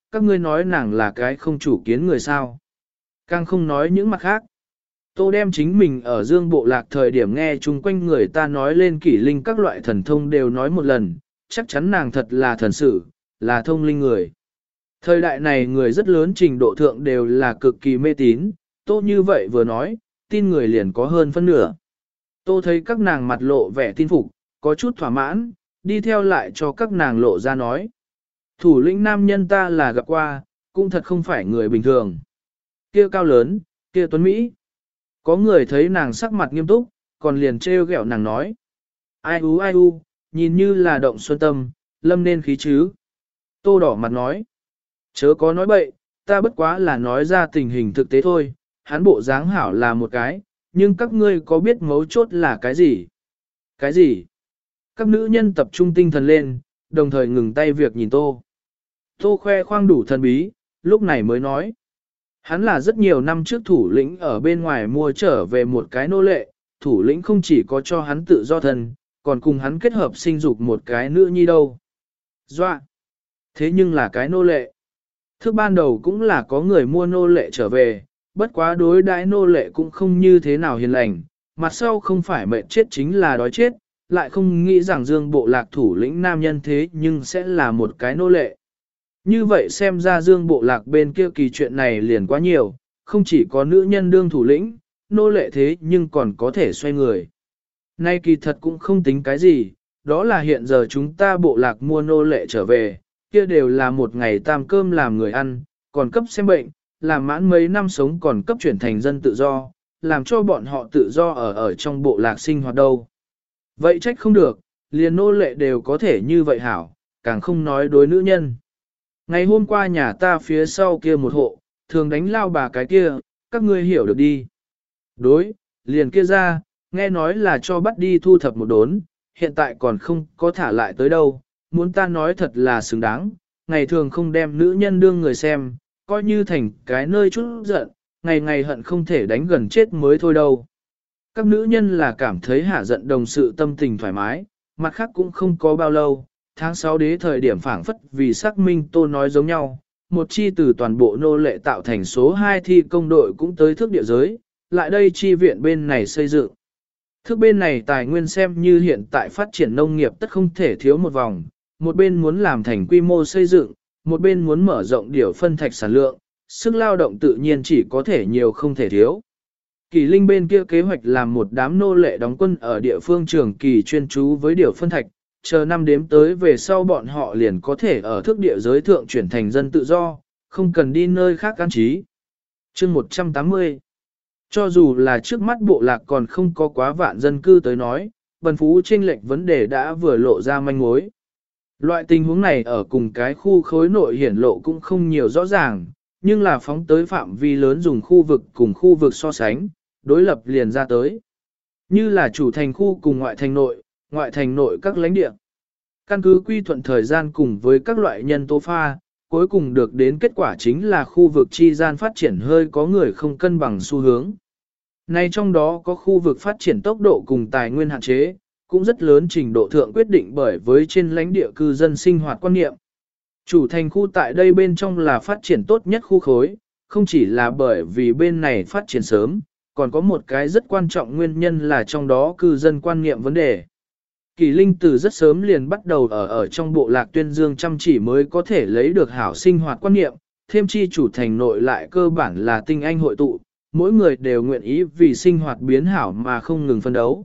các ngươi nói nàng là cái không chủ kiến người sao. Càng không nói những mặt khác. Tô đem chính mình ở dương bộ lạc thời điểm nghe chung quanh người ta nói lên kỷ linh các loại thần thông đều nói một lần, chắc chắn nàng thật là thần sự, là thông linh người. Thời đại này người rất lớn trình độ thượng đều là cực kỳ mê tín, Tô như vậy vừa nói, tin người liền có hơn phân nửa. Tô thấy các nàng mặt lộ vẻ tin phục, có chút thỏa mãn, đi theo lại cho các nàng lộ ra nói. Thủ lĩnh nam nhân ta là gặp qua, cũng thật không phải người bình thường. Kia cao lớn, kia tuấn Mỹ. Có người thấy nàng sắc mặt nghiêm túc, còn liền trêu ghẹo nàng nói. Ai u, nhìn như là động xuân tâm, lâm nên khí chứ. Tô đỏ mặt nói. Chớ có nói bậy, ta bất quá là nói ra tình hình thực tế thôi, hắn bộ dáng hảo là một cái, nhưng các ngươi có biết mấu chốt là cái gì? Cái gì? Các nữ nhân tập trung tinh thần lên, đồng thời ngừng tay việc nhìn Tô. Tô khoe khoang đủ thần bí, lúc này mới nói. Hắn là rất nhiều năm trước thủ lĩnh ở bên ngoài mua trở về một cái nô lệ, thủ lĩnh không chỉ có cho hắn tự do thân, còn cùng hắn kết hợp sinh dục một cái nữ nhi đâu. Doa! Thế nhưng là cái nô lệ. Thức ban đầu cũng là có người mua nô lệ trở về, bất quá đối đãi nô lệ cũng không như thế nào hiền lành, mặt sau không phải mệnh chết chính là đói chết, lại không nghĩ rằng dương bộ lạc thủ lĩnh nam nhân thế nhưng sẽ là một cái nô lệ. Như vậy xem ra dương bộ lạc bên kia kỳ chuyện này liền quá nhiều, không chỉ có nữ nhân đương thủ lĩnh, nô lệ thế nhưng còn có thể xoay người. Nay kỳ thật cũng không tính cái gì, đó là hiện giờ chúng ta bộ lạc mua nô lệ trở về, kia đều là một ngày tam cơm làm người ăn, còn cấp xem bệnh, làm mãn mấy năm sống còn cấp chuyển thành dân tự do, làm cho bọn họ tự do ở trong bộ lạc sinh hoạt đâu. Vậy trách không được, liền nô lệ đều có thể như vậy hảo, càng không nói đối nữ nhân. Ngày hôm qua nhà ta phía sau kia một hộ, thường đánh lao bà cái kia, các ngươi hiểu được đi. Đối, liền kia ra, nghe nói là cho bắt đi thu thập một đốn, hiện tại còn không có thả lại tới đâu, muốn ta nói thật là xứng đáng, ngày thường không đem nữ nhân đương người xem, coi như thành cái nơi chút giận, ngày ngày hận không thể đánh gần chết mới thôi đâu. Các nữ nhân là cảm thấy hạ giận đồng sự tâm tình thoải mái, mặt khác cũng không có bao lâu, tháng 6 đế thời điểm phảng phất vì xác minh Tô nói giống nhau, một chi từ toàn bộ nô lệ tạo thành số 2 thi công đội cũng tới thước địa giới, lại đây chi viện bên này xây dựng. Thước bên này tài nguyên xem như hiện tại phát triển nông nghiệp tất không thể thiếu một vòng, một bên muốn làm thành quy mô xây dựng, một bên muốn mở rộng điều phân thạch sản lượng, sức lao động tự nhiên chỉ có thể nhiều không thể thiếu. Kỳ Linh bên kia kế hoạch làm một đám nô lệ đóng quân ở địa phương trường kỳ chuyên trú với điều phân thạch, chờ năm đếm tới về sau bọn họ liền có thể ở thước địa giới thượng chuyển thành dân tự do, không cần đi nơi khác an trí. Chương 180. Cho dù là trước mắt bộ lạc còn không có quá vạn dân cư tới nói, bần phú chênh lệch vấn đề đã vừa lộ ra manh mối. Loại tình huống này ở cùng cái khu khối nội hiển lộ cũng không nhiều rõ ràng, nhưng là phóng tới phạm vi lớn dùng khu vực cùng khu vực so sánh, đối lập liền ra tới. Như là chủ thành khu cùng ngoại thành nội các lãnh địa. Căn cứ quy thuận thời gian cùng với các loại nhân tố pha, cuối cùng được đến kết quả chính là khu vực chi gian phát triển hơi có người không cân bằng xu hướng. Nay trong đó có khu vực phát triển tốc độ cùng tài nguyên hạn chế, cũng rất lớn trình độ thượng quyết định bởi với trên lãnh địa cư dân sinh hoạt quan niệm. Chủ thành khu tại đây bên trong là phát triển tốt nhất khu khối, không chỉ là bởi vì bên này phát triển sớm, còn có một cái rất quan trọng nguyên nhân là trong đó cư dân quan niệm vấn đề. Kỳ Linh từ rất sớm liền bắt đầu ở trong bộ lạc tuyên dương chăm chỉ mới có thể lấy được hảo sinh hoạt quan niệm, thêm chi chủ thành nội lại cơ bản là tinh anh hội tụ, mỗi người đều nguyện ý vì sinh hoạt biến hảo mà không ngừng phân đấu.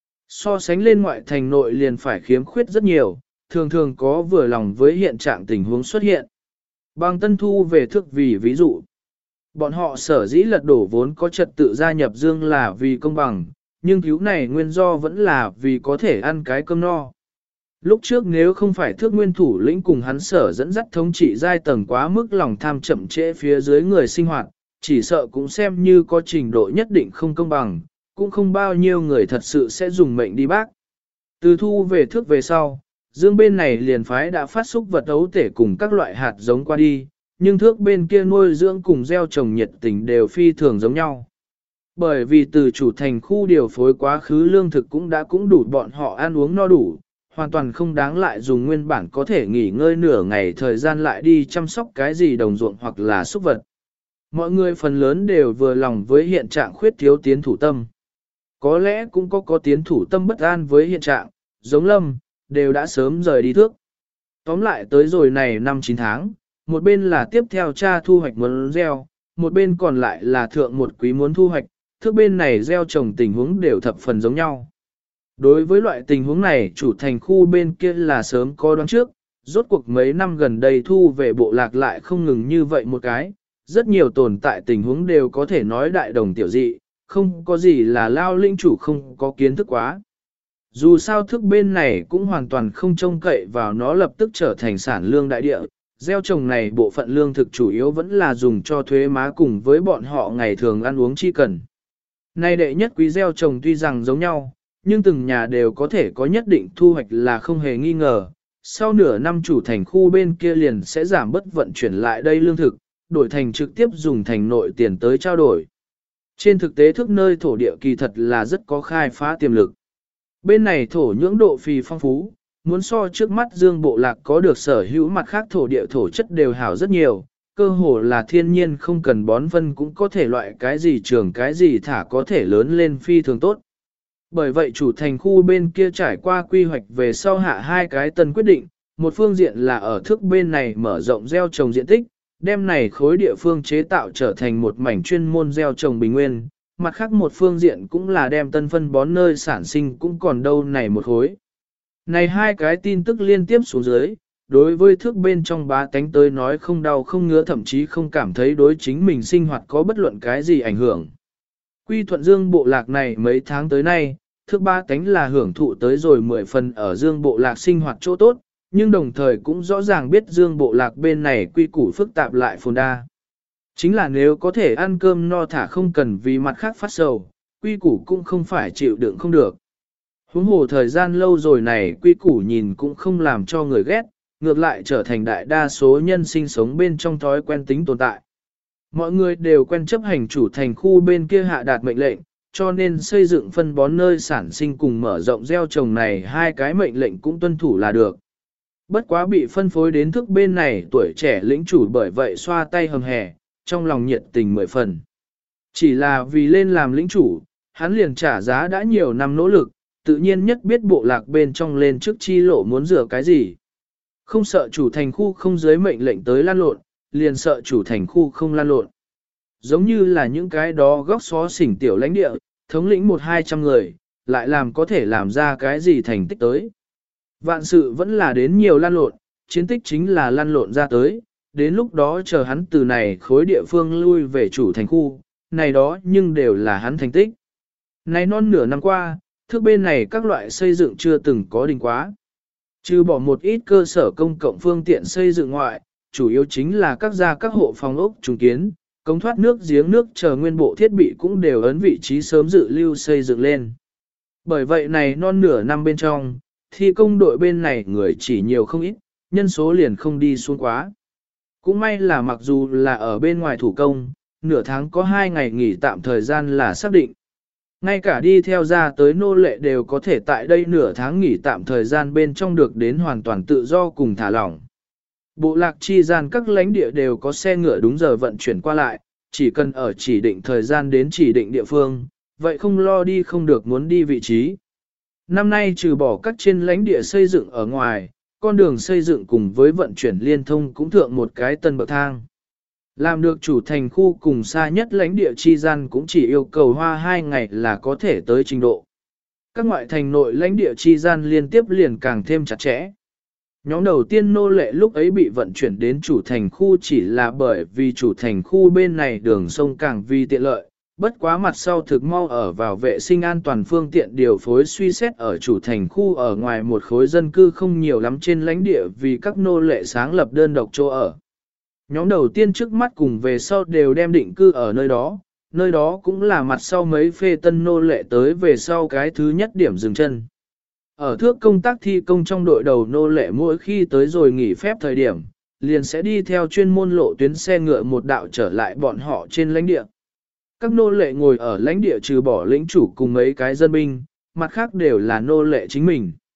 So sánh lên ngoại thành nội liền phải khiếm khuyết rất nhiều, thường thường có vừa lòng với hiện trạng tình huống xuất hiện. Bằng Tân Thu về thước vì ví dụ, bọn họ sở dĩ lật đổ vốn có trật tự gia nhập dương là vì công bằng, nhưng cứu này nguyên do vẫn là vì có thể ăn cái cơm no. Lúc trước nếu không phải thước nguyên thủ lĩnh cùng hắn sở dẫn dắt thống trị giai tầng quá mức lòng tham chậm trễ phía dưới người sinh hoạt, chỉ sợ cũng xem như có trình độ nhất định không công bằng, cũng không bao nhiêu người thật sự sẽ dùng mệnh đi bác. Từ thu về thước về sau, dương bên này liền phái đã phát xúc vật ấu tể cùng các loại hạt giống qua đi, nhưng thước bên kia nuôi dưỡng cùng gieo trồng nhiệt tình đều phi thường giống nhau. Bởi vì từ chủ thành khu điều phối quá khứ lương thực cũng đã đủ bọn họ ăn uống no đủ, hoàn toàn không đáng lại dùng nguyên bản có thể nghỉ ngơi nửa ngày thời gian lại đi chăm sóc cái gì đồng ruộng hoặc là súc vật. Mọi người phần lớn đều vừa lòng với hiện trạng khuyết thiếu tiến thủ tâm. Có lẽ cũng có tiến thủ tâm bất an với hiện trạng, giống Lâm, đều đã sớm rời đi thước. Tóm lại tới rồi này năm 9 tháng, một bên là tiếp theo cha thu hoạch muốn gieo, một bên còn lại là thượng một quý muốn thu hoạch, thước bên này gieo trồng tình huống đều thập phần giống nhau. Đối với loại tình huống này, chủ thành khu bên kia là sớm có đoán trước, rốt cuộc mấy năm gần đây thu về bộ lạc lại không ngừng như vậy một cái, rất nhiều tồn tại tình huống đều có thể nói đại đồng tiểu dị, không có gì là lao linh chủ không có kiến thức quá. Dù sao thức bên này cũng hoàn toàn không trông cậy vào nó lập tức trở thành sản lương đại địa, gieo trồng này bộ phận lương thực chủ yếu vẫn là dùng cho thuế má cùng với bọn họ ngày thường ăn uống chi cần. Nay đệ nhất quý gieo trồng tuy rằng giống nhau, nhưng từng nhà đều có thể có nhất định thu hoạch là không hề nghi ngờ. Sau nửa năm chủ thành khu bên kia liền sẽ giảm bất vận chuyển lại đây lương thực, đổi thành trực tiếp dùng thành nội tiền tới trao đổi. Trên thực tế thức nơi thổ địa kỳ thật là rất có khai phá tiềm lực. Bên này thổ nhưỡng độ phì phong phú, muốn so trước mắt dương bộ lạc có được sở hữu mặt khác thổ địa thổ chất đều hảo rất nhiều, cơ hồ là thiên nhiên không cần bón phân cũng có thể loại cái gì trường cái gì thả có thể lớn lên phi thường tốt. Bởi vậy chủ thành khu bên kia trải qua quy hoạch về sau hạ hai cái tân quyết định, một phương diện là ở thước bên này mở rộng gieo trồng diện tích, đem này khối địa phương chế tạo trở thành một mảnh chuyên môn gieo trồng bình nguyên, mặt khác một phương diện cũng là đem tân phân bón nơi sản sinh cũng còn đâu này một khối. Này hai cái tin tức liên tiếp xuống dưới, đối với thước bên trong bá tánh tới nói không đau không ngứa thậm chí không cảm thấy đối chính mình sinh hoạt có bất luận cái gì ảnh hưởng. Quy Thuận Dương bộ lạc này mấy tháng tới nay, thước ba tánh là hưởng thụ tới rồi 10 phần ở Dương bộ lạc sinh hoạt chỗ tốt, nhưng đồng thời cũng rõ ràng biết Dương bộ lạc bên này quy củ phức tạp lại phồn đa. Chính là nếu có thể ăn cơm no thả không cần vì mặt khác phát sầu, quy củ cũng không phải chịu đựng không được. Huống hồ thời gian lâu rồi này quy củ nhìn cũng không làm cho người ghét, ngược lại trở thành đại đa số nhân sinh sống bên trong thói quen tính tồn tại. Mọi người đều quen chấp hành chủ thành khu bên kia hạ đạt mệnh lệnh, cho nên xây dựng phân bón nơi sản sinh cùng mở rộng gieo trồng này hai cái mệnh lệnh cũng tuân thủ là được. Bất quá bị phân phối đến thức bên này tuổi trẻ lĩnh chủ bởi vậy xoa tay hầm hè, trong lòng nhiệt tình 10 phần. Chỉ là vì lên làm lĩnh chủ, hắn liền trả giá đã nhiều năm nỗ lực, tự nhiên nhất biết bộ lạc bên trong lên trước chi lộ muốn rửa cái gì. Không sợ chủ thành khu không dưới mệnh lệnh tới lan lộn, liền sợ chủ thành khu không lan lộn. Giống như là những cái đó góc xó xỉnh tiểu lãnh địa, thống lĩnh 1-200 người, lại làm có thể làm ra cái gì thành tích tới. Vạn sự vẫn là đến nhiều lan lộn, chiến tích chính là lan lộn ra tới, đến lúc đó chờ hắn từ này khối địa phương lui về chủ thành khu, này đó nhưng đều là hắn thành tích. Này non nửa năm qua, thước bên này các loại xây dựng chưa từng có đình quá. Trừ bỏ một ít cơ sở công cộng phương tiện xây dựng ngoại, chủ yếu chính là các gia các hộ phòng ốc trùng kiến, cống thoát nước giếng nước chờ nguyên bộ thiết bị cũng đều ấn vị trí sớm dự lưu xây dựng lên. Bởi vậy này non nửa năm bên trong, thi công đội bên này người chỉ nhiều không ít, nhân số liền không đi xuống quá. Cũng may là mặc dù là ở bên ngoài thủ công, nửa tháng có 2 ngày nghỉ tạm thời gian là xác định. Ngay cả đi theo ra tới nô lệ đều có thể tại đây nửa tháng nghỉ tạm thời gian bên trong được đến hoàn toàn tự do cùng thả lỏng. Bộ lạc chi gian các lãnh địa đều có xe ngựa đúng giờ vận chuyển qua lại, chỉ cần ở chỉ định thời gian đến chỉ định địa phương, vậy không lo đi không được muốn đi vị trí. Năm nay trừ bỏ các trên lãnh địa xây dựng ở ngoài, con đường xây dựng cùng với vận chuyển liên thông cũng thượng một cái tân bậc thang. Làm được chủ thành khu cùng xa nhất lãnh địa chi gian cũng chỉ yêu cầu hoa 2 ngày là có thể tới trình độ. Các ngoại thành nội lãnh địa chi gian liên tiếp liền càng thêm chặt chẽ. Nhóm đầu tiên nô lệ lúc ấy bị vận chuyển đến chủ thành khu chỉ là bởi vì chủ thành khu bên này đường sông càng vì tiện lợi, bất quá mặt sau thực mau ở vào vệ sinh an toàn phương tiện điều phối suy xét ở chủ thành khu ở ngoài một khối dân cư không nhiều lắm trên lãnh địa vì các nô lệ sáng lập đơn độc chỗ ở. Nhóm đầu tiên trước mắt cùng về sau đều đem định cư ở nơi đó cũng là mặt sau mấy phê tân nô lệ tới về sau cái thứ nhất điểm dừng chân. Ở thước công tác thi công trong đội đầu nô lệ mỗi khi tới rồi nghỉ phép thời điểm, liền sẽ đi theo chuyên môn lộ tuyến xe ngựa một đạo trở lại bọn họ trên lãnh địa. Các nô lệ ngồi ở lãnh địa trừ bỏ lĩnh chủ cùng mấy cái dân binh, mặt khác đều là nô lệ chính mình.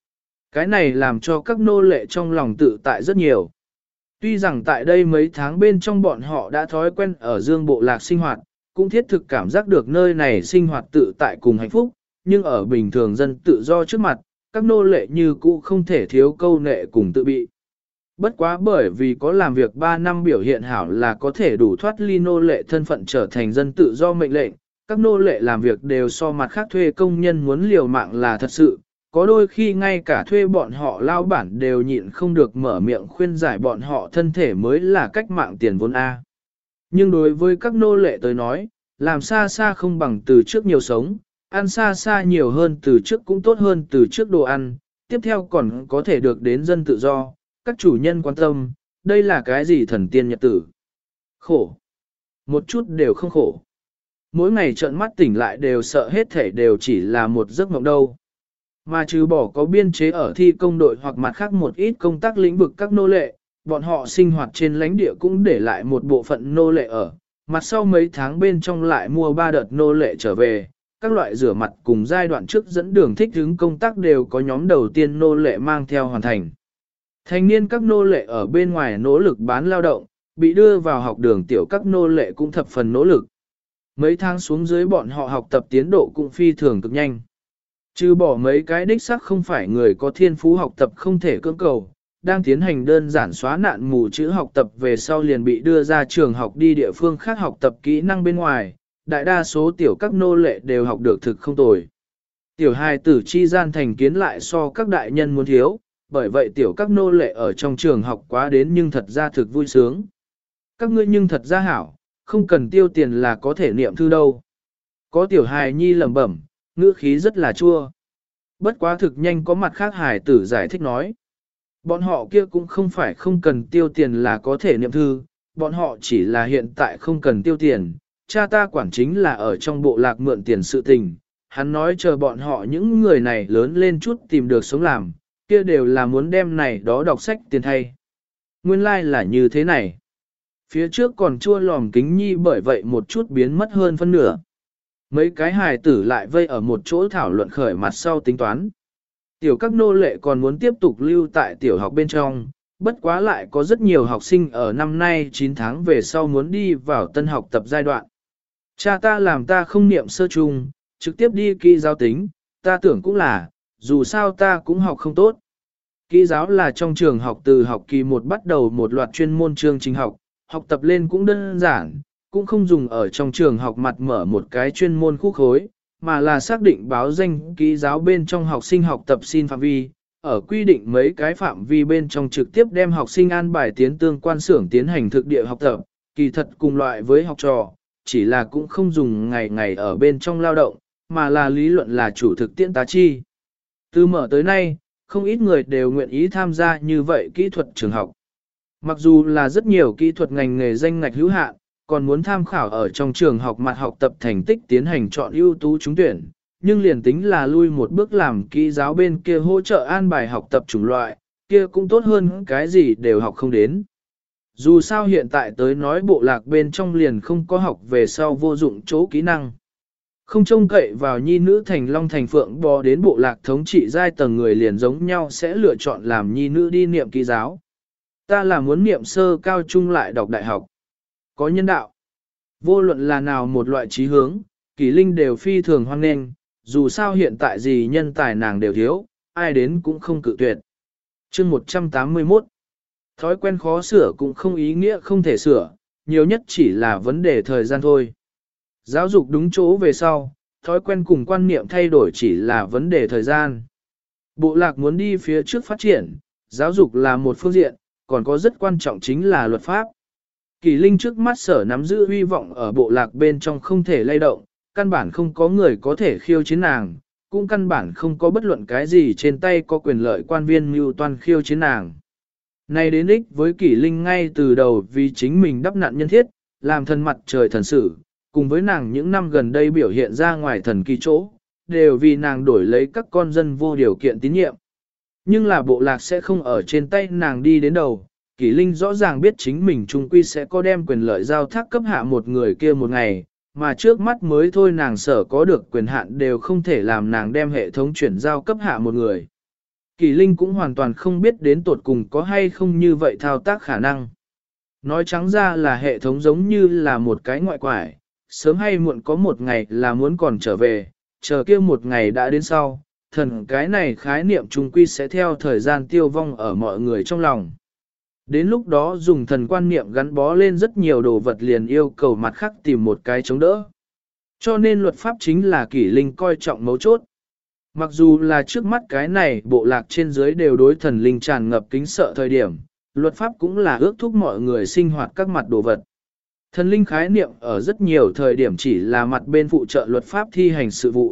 Cái này làm cho các nô lệ trong lòng tự tại rất nhiều. Tuy rằng tại đây mấy tháng bên trong bọn họ đã thói quen ở dương bộ lạc sinh hoạt, cũng thiết thực cảm giác được nơi này sinh hoạt tự tại cùng hạnh phúc, nhưng ở bình thường dân tự do trước mặt, các nô lệ như cũ không thể thiếu câu nệ cùng tự bị. Bất quá bởi vì có làm việc 3 năm biểu hiện hảo là có thể đủ thoát ly nô lệ thân phận trở thành dân tự do mệnh lệnh, các nô lệ làm việc đều so mặt khác thuê công nhân muốn liều mạng là thật sự, có đôi khi ngay cả thuê bọn họ lao bản đều nhịn không được mở miệng khuyên giải bọn họ thân thể mới là cách mạng tiền vốn A. Nhưng đối với các nô lệ tới nói, làm xa xa không bằng từ trước nhiều sống, ăn xa xa nhiều hơn từ trước cũng tốt hơn từ trước đồ ăn, tiếp theo còn có thể được đến dân tự do, các chủ nhân quan tâm, đây là cái gì thần tiên nhật tử. Khổ. Một chút đều không khổ. Mỗi ngày trợn mắt tỉnh lại đều sợ hết thể đều chỉ là một giấc mộng đâu. Mà trừ bỏ có biên chế ở thi công đội hoặc mặt khác một ít công tác lĩnh vực các nô lệ, bọn họ sinh hoạt trên lãnh địa cũng để lại một bộ phận nô lệ ở. Mặt sau mấy tháng bên trong lại mua 3 đợt nô lệ trở về, các loại rửa mặt cùng giai đoạn trước dẫn đường thích ứng công tác đều có nhóm đầu tiên nô lệ mang theo hoàn thành. Thành niên các nô lệ ở bên ngoài nỗ lực bán lao động, bị đưa vào học đường tiểu các nô lệ cũng thập phần nỗ lực. Mấy tháng xuống dưới bọn họ học tập tiến độ cũng phi thường cực nhanh. Trừ bỏ mấy cái đích xác không phải người có thiên phú học tập không thể cưỡng cầu, đang tiến hành đơn giản xóa nạn mù chữ học tập về sau liền bị đưa ra trường học đi địa phương khác học tập kỹ năng bên ngoài, đại đa số tiểu các nô lệ đều học được thực không tồi. Tiểu hài tử chi gian thành kiến lại so các đại nhân muốn thiếu, bởi vậy tiểu các nô lệ ở trong trường học quá đến nhưng thật ra thực vui sướng. Các ngươi nhưng thật ra hảo, không cần tiêu tiền là có thể niệm thư đâu. Có tiểu hài nhi lẩm bẩm, ngữ khí rất là chua. Bất quá thực nhanh có mặt khác hài tử giải thích nói. Bọn họ kia cũng không phải không cần tiêu tiền là có thể niệm thư, bọn họ chỉ là hiện tại không cần tiêu tiền. Cha ta quản chính là ở trong bộ lạc mượn tiền sự tình. Hắn nói chờ bọn họ những người này lớn lên chút tìm được sống làm, kia đều là muốn đem này đó đọc sách tiền thay. Nguyên lai like là như thế này. Phía trước còn chua lòm kính nhi bởi vậy một chút biến mất hơn phân nửa. Mấy cái hài tử lại vây ở một chỗ thảo luận khởi mặt sau tính toán. Tiểu các nô lệ còn muốn tiếp tục lưu tại tiểu học bên trong, bất quá lại có rất nhiều học sinh ở năm nay 9 tháng về sau muốn đi vào tân học tập giai đoạn. Cha ta làm ta không niệm sơ trung, trực tiếp đi kỹ giáo tính, ta tưởng cũng là, dù sao ta cũng học không tốt. Kỹ giáo là trong trường học từ học kỳ 1 bắt đầu một loạt chuyên môn chương trình học, học tập lên cũng đơn giản, cũng không dùng ở trong trường học mặt mở một cái chuyên môn khu khối, mà là xác định báo danh kỹ giáo bên trong học sinh học tập xin phạm vi, ở quy định mấy cái phạm vi bên trong trực tiếp đem học sinh an bài tiến tương quan xưởng tiến hành thực địa học tập, kỳ thật cùng loại với học trò, chỉ là cũng không dùng ngày ngày ở bên trong lao động, mà là lý luận là chủ thực tiễn tá chi. Từ mở tới nay, không ít người đều nguyện ý tham gia như vậy kỹ thuật trường học. Mặc dù là rất nhiều kỹ thuật ngành nghề danh ngạch hữu hạn, còn muốn tham khảo ở trong trường học mặt học tập thành tích tiến hành chọn ưu tú trúng tuyển, nhưng liền tính là lui một bước làm kỹ giáo bên kia hỗ trợ an bài học tập chủng loại, kia cũng tốt hơn cái gì đều học không đến. Dù sao hiện tại tới nói bộ lạc bên trong liền không có học về sau vô dụng chỗ kỹ năng. Không trông cậy vào nhi nữ thành long thành phượng bò đến bộ lạc thống trị giai tầng người liền giống nhau sẽ lựa chọn làm nhi nữ đi niệm kỹ giáo. Ta là muốn niệm sơ cao trung lại đọc đại học. Có nhân đạo. Vô luận là nào một loại trí hướng, Kỷ Linh đều phi thường hoan nghênh, dù sao hiện tại gì nhân tài nàng đều thiếu, ai đến cũng không cự tuyệt. Chương 181. Thói quen khó sửa cũng không ý nghĩa không thể sửa, nhiều nhất chỉ là vấn đề thời gian thôi. Giáo dục đúng chỗ về sau, thói quen cùng quan niệm thay đổi chỉ là vấn đề thời gian. Bộ lạc muốn đi phía trước phát triển, giáo dục là một phương diện, còn có rất quan trọng chính là luật pháp. Kỳ Linh trước mắt sở nắm giữ hy vọng ở bộ lạc bên trong không thể lay động, căn bản không có người có thể khiêu chiến nàng, cũng căn bản không có bất luận cái gì trên tay có quyền lợi quan viên mưu toan khiêu chiến nàng. Này đến ích với Kỳ Linh ngay từ đầu vì chính mình đắp nạn nhân thiết, làm thân mặt trời thần sử, cùng với nàng những năm gần đây biểu hiện ra ngoài thần kỳ chỗ, đều vì nàng đổi lấy các con dân vô điều kiện tín nhiệm. Nhưng là bộ lạc sẽ không ở trên tay nàng đi đến đầu, Kỷ Linh rõ ràng biết chính mình trung quy sẽ có đem quyền lợi giao thác cấp hạ một người kia một ngày, mà trước mắt mới thôi nàng sở có được quyền hạn đều không thể làm nàng đem hệ thống chuyển giao cấp hạ một người. Kỷ Linh cũng hoàn toàn không biết đến tột cùng có hay không như vậy thao tác khả năng. Nói trắng ra là hệ thống giống như là một cái ngoại quải, sớm hay muộn có một ngày là muốn còn trở về, chờ kia một ngày đã đến sau, thần cái này khái niệm trung quy sẽ theo thời gian tiêu vong ở mọi người trong lòng. Đến lúc đó dùng thần quan niệm gắn bó lên rất nhiều đồ vật liền yêu cầu mặt khác tìm một cái chống đỡ. Cho nên luật pháp chính là Kỷ Linh coi trọng mấu chốt. Mặc dù là trước mắt cái này bộ lạc trên dưới đều đối thần linh tràn ngập kính sợ thời điểm, luật pháp cũng là ước thúc mọi người sinh hoạt các mặt đồ vật. Thần linh khái niệm ở rất nhiều thời điểm chỉ là mặt bên phụ trợ luật pháp thi hành sự vụ.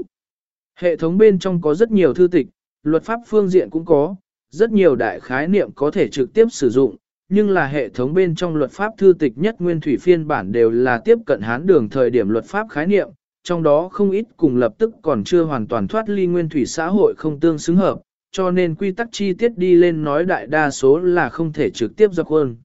Hệ thống bên trong có rất nhiều thư tịch, luật pháp phương diện cũng có, rất nhiều đại khái niệm có thể trực tiếp sử dụng, nhưng là hệ thống bên trong luật pháp thư tịch nhất nguyên thủy phiên bản đều là tiếp cận Hán đường thời điểm luật pháp khái niệm, trong đó không ít cùng lập tức còn chưa hoàn toàn thoát ly nguyên thủy xã hội không tương xứng hợp, cho nên quy tắc chi tiết đi lên nói đại đa số là không thể trực tiếp dập khuôn.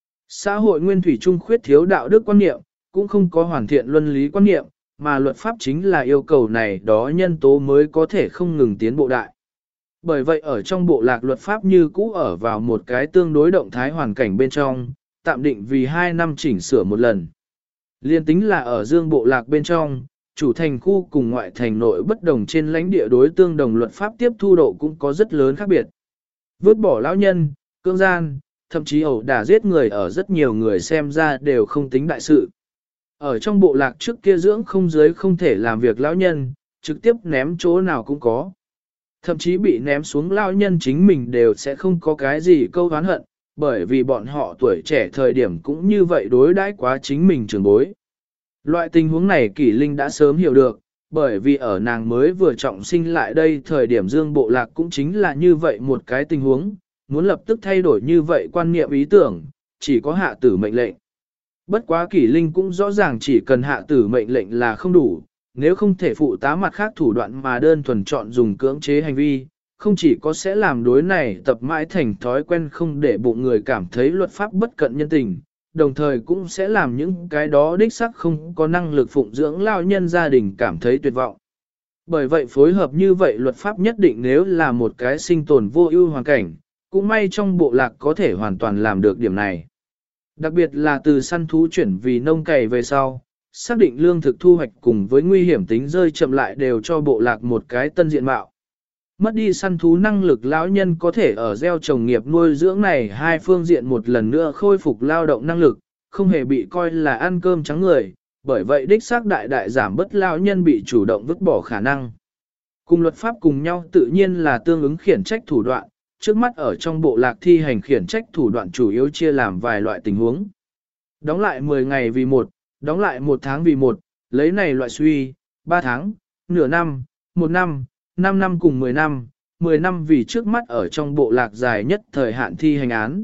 Xã hội nguyên thủy trung khuyết thiếu đạo đức quan niệm, cũng không có hoàn thiện luân lý quan niệm, mà luật pháp chính là yêu cầu này đó nhân tố mới có thể không ngừng tiến bộ đại. Bởi vậy ở trong bộ lạc luật pháp như cũ ở vào một cái tương đối động thái hoàn cảnh bên trong, tạm định vì 2 năm chỉnh sửa một lần. Liên tính là ở dương bộ lạc bên trong, chủ thành khu cùng ngoại thành nội bất đồng trên lãnh địa đối tương đồng luật pháp tiếp thu độ cũng có rất lớn khác biệt. Vứt bỏ lão nhân, cưỡng gian, thậm chí ẩu đả giết người ở rất nhiều người xem ra đều không tính đại sự. Ở trong bộ lạc trước kia dưỡng không giới không thể làm việc lão nhân, trực tiếp ném chỗ nào cũng có. Thậm chí bị ném xuống lão nhân chính mình đều sẽ không có cái gì câu oán hận, bởi vì bọn họ tuổi trẻ thời điểm cũng như vậy đối đãi quá chính mình trưởng bối. Loại tình huống này Kỷ Linh đã sớm hiểu được, bởi vì ở nàng mới vừa trọng sinh lại đây thời điểm dương bộ lạc cũng chính là như vậy một cái tình huống, muốn lập tức thay đổi như vậy quan niệm ý tưởng, chỉ có hạ tử mệnh lệnh. Bất quá Kỷ Linh cũng rõ ràng chỉ cần hạ tử mệnh lệnh là không đủ, nếu không thể phụ tá mặt khác thủ đoạn mà đơn thuần chọn dùng cưỡng chế hành vi, không chỉ có sẽ làm đối này tập mãi thành thói quen không để bụng người cảm thấy luật pháp bất cận nhân tình, đồng thời cũng sẽ làm những cái đó đích xác không có năng lực phụng dưỡng lao nhân gia đình cảm thấy tuyệt vọng. Bởi vậy phối hợp như vậy luật pháp nhất định nếu là một cái sinh tồn vô ưu hoàn cảnh, cũng may trong bộ lạc có thể hoàn toàn làm được điểm này. Đặc biệt là từ săn thú chuyển vì nông cày về sau, xác định lương thực thu hoạch cùng với nguy hiểm tính rơi chậm lại đều cho bộ lạc một cái tân diện mạo. Mất đi săn thú năng lực lão nhân có thể ở gieo trồng nghiệp nuôi dưỡng này hai phương diện một lần nữa khôi phục lao động năng lực, không hề bị coi là ăn cơm trắng người, bởi vậy đích xác đại giảm bớt lão nhân bị chủ động vứt bỏ khả năng. Cùng luật pháp cùng nhau tự nhiên là tương ứng khiển trách thủ đoạn, trước mắt ở trong bộ lạc thi hành khiển trách thủ đoạn chủ yếu chia làm vài loại tình huống. Đóng lại 10 ngày vì một, đóng lại 1 tháng vì một, lấy này loại suy, 3 tháng, nửa năm, 1 năm, 5 năm cùng 10 năm vì trước mắt ở trong bộ lạc dài nhất thời hạn thi hành án.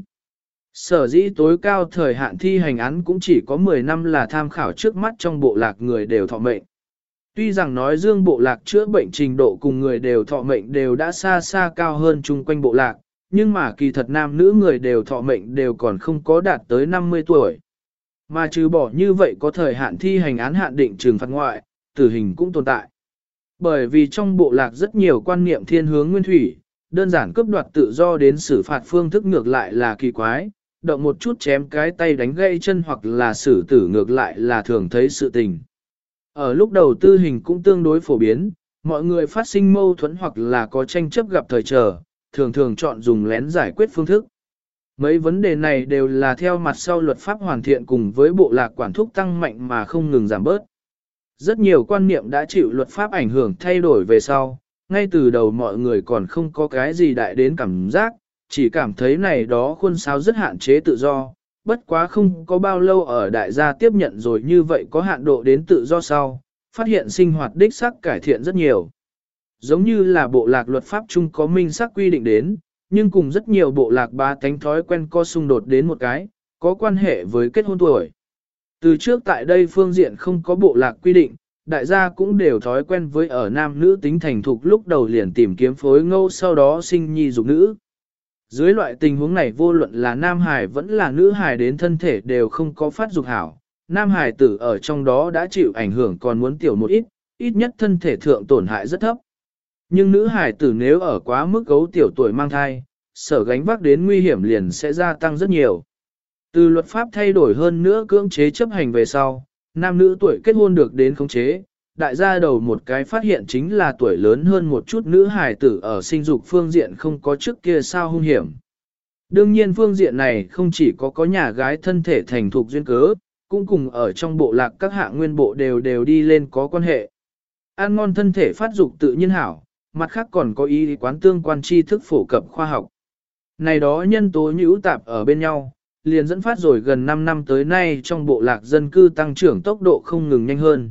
Sở dĩ tối cao thời hạn thi hành án cũng chỉ có 10 năm là tham khảo trước mắt trong bộ lạc người đều thọ mệnh. Tuy rằng nói dương bộ lạc chữa bệnh trình độ cùng người đều thọ mệnh đều đã xa xa cao hơn chung quanh bộ lạc, nhưng mà kỳ thật nam nữ người đều thọ mệnh đều còn không có đạt tới 50 tuổi. Mà trừ bỏ như vậy có thời hạn thi hành án hạn định trừng phạt ngoại, tử hình cũng tồn tại. Bởi vì trong bộ lạc rất nhiều quan niệm thiên hướng nguyên thủy, đơn giản cướp đoạt tự do đến xử phạt phương thức ngược lại là kỳ quái, động một chút chém cái tay đánh gãy chân hoặc là xử tử ngược lại là thường thấy sự tình. Ở lúc đầu tư hình cũng tương đối phổ biến, mọi người phát sinh mâu thuẫn hoặc là có tranh chấp gặp thời trở, thường chọn dùng lén giải quyết phương thức. Mấy vấn đề này đều là theo mặt sau luật pháp hoàn thiện cùng với bộ lạc quản thúc tăng mạnh mà không ngừng giảm bớt. Rất nhiều quan niệm đã chịu luật pháp ảnh hưởng thay đổi về sau, ngay từ đầu mọi người còn không có cái gì đại đến cảm giác, chỉ cảm thấy này đó khuôn sáo rất hạn chế tự do, bất quá không có bao lâu ở đại gia tiếp nhận rồi như vậy có hạn độ đến tự do sau, phát hiện sinh hoạt đích sắc cải thiện rất nhiều. Giống như là bộ lạc luật pháp chung có minh xác quy định đến, nhưng cùng rất nhiều bộ lạc bá tánh thói quen có xung đột đến một cái, có quan hệ với kết hôn tuổi. Từ trước tại đây phương diện không có bộ lạc quy định, đại gia cũng đều thói quen với ở nam nữ tính thành thục lúc đầu liền tìm kiếm phối ngẫu sau đó sinh nhi dục nữ. Dưới loại tình huống này vô luận là nam hài vẫn là nữ hài đến thân thể đều không có phát dục hảo, nam hài tử ở trong đó đã chịu ảnh hưởng còn muốn tiểu một ít, ít nhất thân thể thượng tổn hại rất thấp. Nhưng nữ hải tử nếu ở quá mức gấu tiểu tuổi mang thai, sở gánh vác đến nguy hiểm liền sẽ gia tăng rất nhiều. Từ luật pháp thay đổi hơn nữa cưỡng chế chấp hành về sau, nam nữ tuổi kết hôn được đến khống chế, đại gia đầu một cái phát hiện chính là tuổi lớn hơn một chút nữ hài tử ở sinh dục phương diện không có trước kia sao hung hiểm. Đương nhiên phương diện này không chỉ có nhà gái thân thể thành thục duyên cớ, cũng cùng ở trong bộ lạc các hạng nguyên bộ đều đi lên có quan hệ. Ăn ngon thân thể phát dục tự nhiên hảo, mặt khác còn có ý quán tương quan tri thức phổ cập khoa học. Này đó nhân tố nhũ tạp ở bên nhau, liền dẫn phát rồi gần 5 năm tới nay trong bộ lạc dân cư tăng trưởng tốc độ không ngừng nhanh hơn.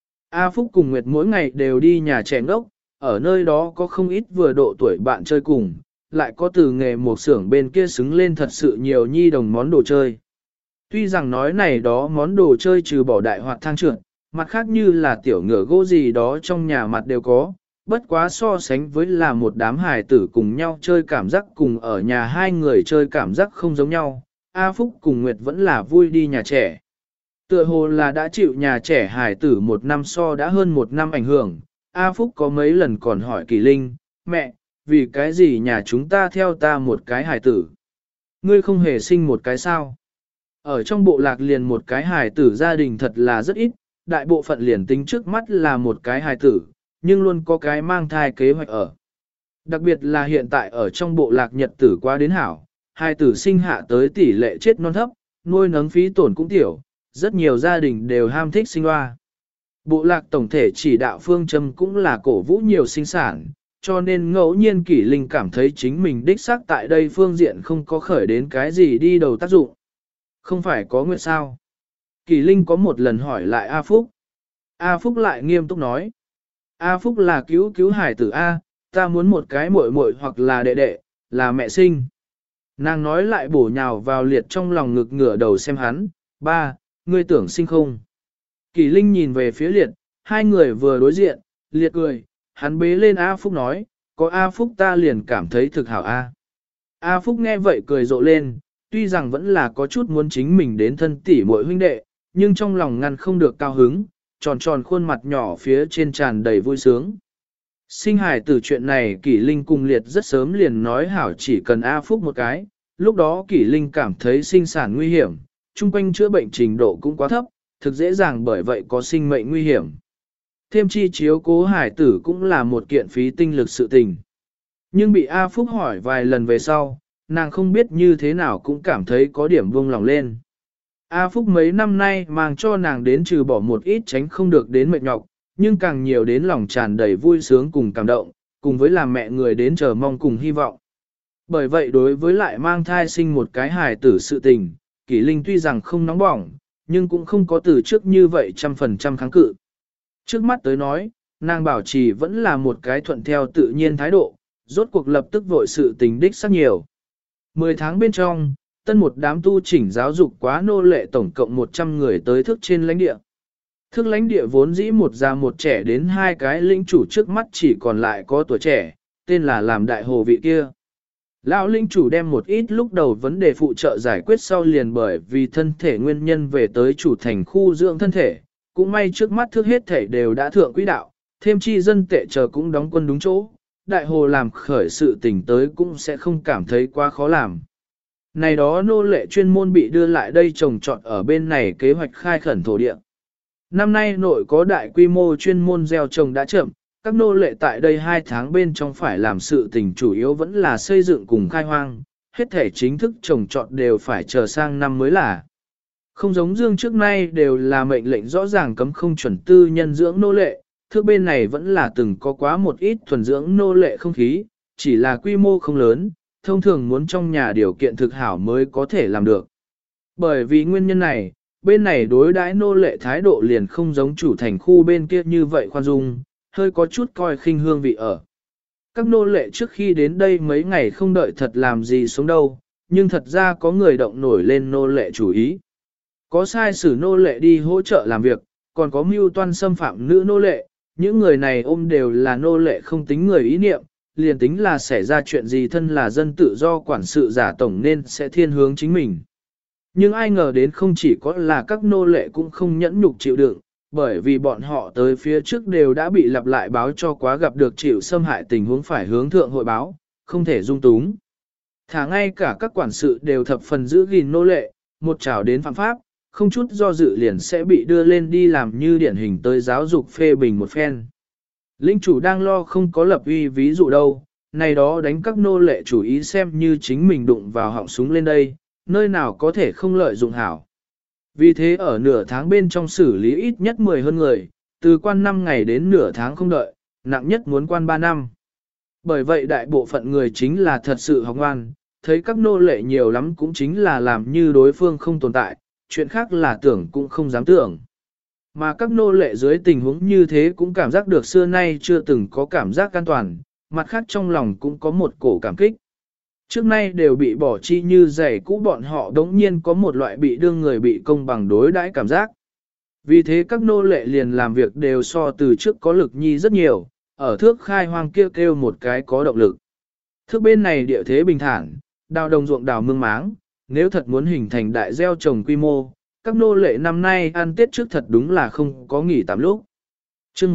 A Phúc cùng Nguyệt mỗi ngày đều đi nhà trẻ ngốc, ở nơi đó có không ít vừa độ tuổi bạn chơi cùng, lại có từ nghề một xưởng bên kia xứng lên thật sự nhiều nhi đồng món đồ chơi. Tuy rằng nói này đó món đồ chơi trừ bỏ đại hoạt thang trượt, mặt khác như là tiểu ngựa gỗ gì đó trong nhà mặt đều có, bất quá so sánh với là một đám hài tử cùng nhau chơi cảm giác cùng ở nhà hai người chơi cảm giác không giống nhau, A Phúc cùng Nguyệt vẫn là vui đi nhà trẻ. Tựa hồ là đã chịu nhà trẻ hài tử một năm so đã hơn một năm ảnh hưởng, A Phúc có mấy lần còn hỏi Kỳ Linh, mẹ, vì cái gì nhà chúng ta theo ta một cái hài tử? Ngươi không hề sinh một cái sao? Ở trong bộ lạc liền một cái hài tử gia đình thật là rất ít, đại bộ phận liền tính trước mắt là một cái hài tử, nhưng luôn có cái mang thai kế hoạch ở. Đặc biệt là hiện tại ở trong bộ lạc nhật tử quá đến hảo, hài tử sinh hạ tới tỷ lệ chết non thấp, nuôi nấng phí tổn cũng tiểu, rất nhiều gia đình đều ham thích sinh hoa. Bộ lạc tổng thể chỉ đạo phương châm cũng là cổ vũ nhiều sinh sản, cho nên ngẫu nhiên Kỷ Linh cảm thấy chính mình đích xác tại đây phương diện không có khởi đến cái gì đi đầu tác dụng. Không phải có nguyện sao? Kỷ Linh có một lần hỏi lại A Phúc. A Phúc lại nghiêm túc nói. A Phúc là cứu hải tử A, ta muốn một cái muội muội hoặc là đệ đệ, là mẹ sinh. Nàng nói lại bổ nhào vào liệt trong lòng ngực ngửa đầu xem hắn, ba, ngươi tưởng sinh không? Kỷ Linh nhìn về phía liệt, hai người vừa đối diện, liệt cười, hắn bế lên A Phúc nói, có A Phúc ta liền cảm thấy thực hảo A. A Phúc nghe vậy cười rộ lên, tuy rằng vẫn là có chút muốn chính mình đến thân tỷ muội huynh đệ, nhưng trong lòng ngăn không được cao hứng, tròn tròn khuôn mặt nhỏ phía trên tràn đầy vui sướng. Sinh hải tử chuyện này Kỷ Linh cùng liệt rất sớm liền nói hảo chỉ cần A Phúc một cái, lúc đó Kỷ Linh cảm thấy sinh sản nguy hiểm, chung quanh chữa bệnh trình độ cũng quá thấp, thực dễ dàng bởi vậy có sinh mệnh nguy hiểm. Thêm chi chiếu cố hải tử cũng là một kiện phí tinh lực sự tình. Nhưng bị A Phúc hỏi vài lần về sau, nàng không biết như thế nào cũng cảm thấy có điểm buông lòng lên. A Phúc mấy năm nay mang cho nàng đến trừ bỏ một ít tránh không được đến mệt nhọc, nhưng càng nhiều đến lòng tràn đầy vui sướng cùng cảm động, cùng với làm mẹ người đến chờ mong cùng hy vọng. Bởi vậy đối với lại mang thai sinh một cái hài tử sự tình, Kỷ Linh tuy rằng không nóng bỏng, nhưng cũng không có từ trước như vậy 100% kháng cự. Trước mắt tới nói, nàng bảo trì vẫn là một cái thuận theo tự nhiên thái độ, rốt cuộc lập tức vội sự tình đích xác nhiều. 10 tháng bên trong, tân một đám tu chỉnh giáo dục quá nô lệ tổng cộng 100 người tới thức trên lãnh địa. Thức lãnh địa vốn dĩ một già một trẻ đến hai cái lĩnh chủ trước mắt chỉ còn lại có tuổi trẻ, tên là làm đại hồ vị kia. Lão lĩnh chủ đem một ít lúc đầu vấn đề phụ trợ giải quyết sau liền bởi vì thân thể nguyên nhân về tới chủ thành khu dưỡng thân thể, cũng may trước mắt thước hết thể đều đã thượng quỹ đạo, thêm chi dân tệ chờ cũng đóng quân đúng chỗ, đại hồ làm khởi sự tình tới cũng sẽ không cảm thấy quá khó làm. Này đó nô lệ chuyên môn bị đưa lại đây trồng trọt ở bên này kế hoạch khai khẩn thổ địa. Năm nay nội có đại quy mô chuyên môn gieo trồng đã chậm, các nô lệ tại đây 2 tháng bên trong phải làm sự tình chủ yếu vẫn là xây dựng cùng khai hoang, hết thể chính thức trồng trọt đều phải chờ sang năm mới là. Không giống dương trước nay đều là mệnh lệnh rõ ràng cấm không chuẩn tư nhân dưỡng nô lệ, thước bên này vẫn là từng có quá một ít thuần dưỡng nô lệ không khí, chỉ là quy mô không lớn, thông thường muốn trong nhà điều kiện thực hảo mới có thể làm được. Bởi vì nguyên nhân này, bên này đối đãi nô lệ thái độ liền không giống chủ thành khu bên kia như vậy khoan dung, hơi có chút coi khinh hương vị ở. Các nô lệ trước khi đến đây mấy ngày không đợi thật làm gì xuống đâu, nhưng thật ra có người động nổi lên nô lệ chủ ý. Có sai sử nô lệ đi hỗ trợ làm việc, còn có mưu toan xâm phạm nữ nô lệ, những người này ôm đều là nô lệ không tính người ý niệm, liền tính là xảy ra chuyện gì thân là dân tự do quản sự giả tổng nên sẽ thiên hướng chính mình. Nhưng ai ngờ đến không chỉ có là các nô lệ cũng không nhẫn nhục chịu đựng, bởi vì bọn họ tới phía trước đều đã bị lặp lại báo cho quá gặp được chịu xâm hại tình huống phải hướng thượng hội báo, không thể dung túng. Thả ngay cả các quản sự đều thập phần giữ gìn nô lệ, một trảo đến phạm pháp, không chút do dự liền sẽ bị đưa lên đi làm như điển hình tới giáo dục phê bình một phen. Linh chủ đang lo không có lập uy ví dụ đâu, này đó đánh các nô lệ chủ ý xem như chính mình đụng vào họng súng lên đây, nơi nào có thể không lợi dụng hảo. Vì thế ở nửa tháng bên trong xử lý ít nhất 10 hơn người, từ quan 5 ngày đến nửa tháng không đợi, nặng nhất muốn quan 3 năm. Bởi vậy đại bộ phận người chính là thật sự học ngoan, thấy các nô lệ nhiều lắm cũng chính là làm như đối phương không tồn tại, chuyện khác là tưởng cũng không dám tưởng. Mà các nô lệ dưới tình huống như thế cũng cảm giác được xưa nay chưa từng có cảm giác an toàn, mặt khác trong lòng cũng có một cổ cảm kích. Trước nay đều bị bỏ chi như giày cũ bọn họ đống nhiên có một loại bị đương người bị công bằng đối đãi cảm giác. Vì thế các nô lệ liền làm việc đều so từ trước có lực nhi rất nhiều, ở thước khai hoang kia kêu một cái có động lực. Thước bên này địa thế bình thản, đào đồng ruộng đào mương máng, nếu thật muốn hình thành đại gieo trồng quy mô, các nô lệ năm nay ăn Tết trước thật đúng là không có nghỉ tạm lúc. Chương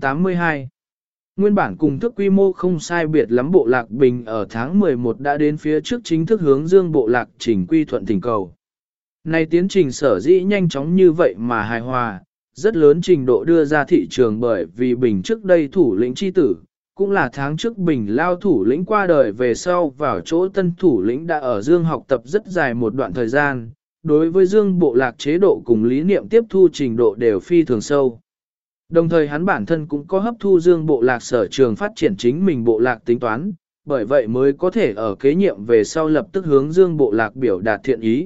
182 Nguyên bản cùng thức quy mô không sai biệt lắm bộ lạc bình ở tháng 11 đã đến phía trước chính thức hướng dương bộ lạc chỉnh quy thuận thỉnh cầu. Này tiến trình sở dĩ nhanh chóng như vậy mà hài hòa, rất lớn trình độ đưa ra thị trường bởi vì bình trước đây thủ lĩnh chi tử, cũng là tháng trước bình lao thủ lĩnh qua đời về sau vào chỗ tân thủ lĩnh đã ở dương học tập rất dài một đoạn thời gian, đối với dương bộ lạc chế độ cùng lý niệm tiếp thu trình độ đều phi thường sâu. Đồng thời hắn bản thân cũng có hấp thu dương bộ lạc sở trường phát triển chính mình bộ lạc tính toán, bởi vậy mới có thể ở kế nhiệm về sau lập tức hướng dương bộ lạc biểu đạt thiện ý.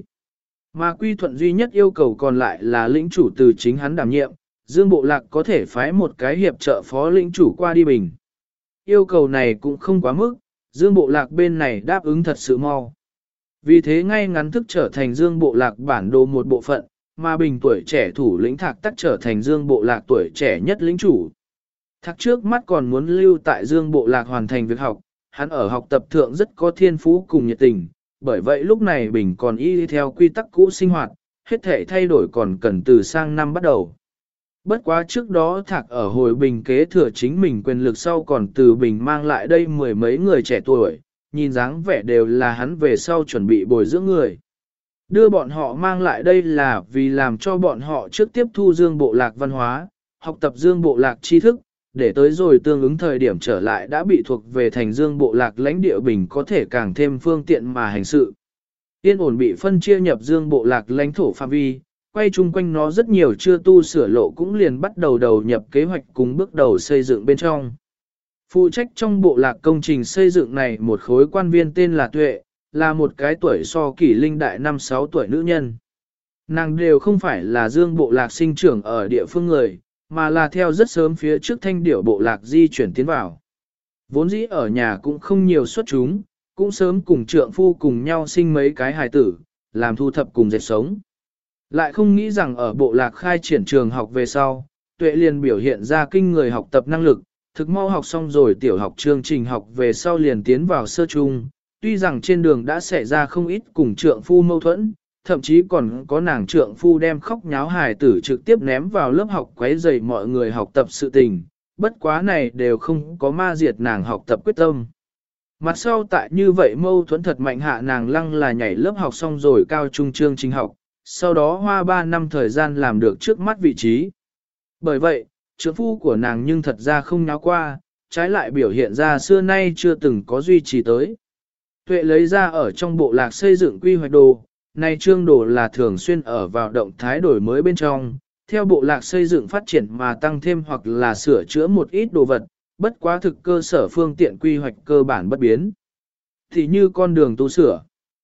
Mà quy thuận duy nhất yêu cầu còn lại là lĩnh chủ từ chính hắn đảm nhiệm, dương bộ lạc có thể phái một cái hiệp trợ phó lĩnh chủ qua đi bình. Yêu cầu này cũng không quá mức, dương bộ lạc bên này đáp ứng thật sự mau. Vì thế ngay ngắn thức trở thành dương bộ lạc bản đồ một bộ phận, mà bình tuổi trẻ thủ lĩnh Thạc tắc trở thành dương bộ lạc tuổi trẻ nhất lĩnh chủ. Thạc trước mắt còn muốn lưu tại dương bộ lạc hoàn thành việc học, hắn ở học tập thượng rất có thiên phú cùng nhiệt tình, bởi vậy lúc này bình còn y theo quy tắc cũ sinh hoạt, hết thể thay đổi còn cần từ sang năm bắt đầu. Bất quá trước đó Thạc ở hồi bình kế thừa chính mình quyền lực sau còn từ bình mang lại đây mười mấy người trẻ tuổi, nhìn dáng vẻ đều là hắn về sau chuẩn bị bồi dưỡng người. Đưa bọn họ mang lại đây là vì làm cho bọn họ trước tiếp thu dương bộ lạc văn hóa, học tập dương bộ lạc tri thức, để tới rồi tương ứng thời điểm trở lại đã bị thuộc về thành dương bộ lạc lãnh địa bình có thể càng thêm phương tiện mà hành sự. Yên ổn bị phân chia nhập dương bộ lạc lãnh thổ phạm vi, quay chung quanh nó rất nhiều chưa tu sửa lộ cũng liền bắt đầu đầu nhập kế hoạch cùng bước đầu xây dựng bên trong. Phụ trách trong bộ lạc công trình xây dựng này một khối quan viên tên là Tuệ, là một cái tuổi so kỷ linh đại 5-6 tuổi nữ nhân. Nàng đều không phải là dương bộ lạc sinh trưởng ở địa phương người, mà là theo rất sớm phía trước thanh điểu bộ lạc di chuyển tiến vào. Vốn dĩ ở nhà cũng không nhiều xuất chúng, cũng sớm cùng trượng phu cùng nhau sinh mấy cái hài tử, làm thu thập cùng dệt sống. Lại không nghĩ rằng ở bộ lạc khai triển trường học về sau, Tuệ liền biểu hiện ra kinh người học tập năng lực, thực mau học xong rồi tiểu học chương trình học về sau liền tiến vào sơ trung, tuy rằng trên đường đã xảy ra không ít cùng trượng phu mâu thuẫn, thậm chí còn có nàng trượng phu đem khóc nháo hài tử trực tiếp ném vào lớp học quấy rầy mọi người học tập sự tình, bất quá này đều không có ma diệt nàng học tập quyết tâm. Mặt sau tại như vậy mâu thuẫn thật mạnh hạ nàng lăng là nhảy lớp học xong rồi cao trung chương trình học, sau đó hoa 3 năm thời gian làm được trước mắt vị trí. Bởi vậy, trượng phu của nàng nhưng thật ra không nháo qua, trái lại biểu hiện ra xưa nay chưa từng có duy trì tới. Tuệ lấy ra ở trong bộ lạc xây dựng quy hoạch đồ, này chương đồ là thường xuyên ở vào động thái đổi mới bên trong, theo bộ lạc xây dựng phát triển mà tăng thêm hoặc là sửa chữa một ít đồ vật, bất quá thực cơ sở phương tiện quy hoạch cơ bản bất biến. Thì như con đường tu sửa.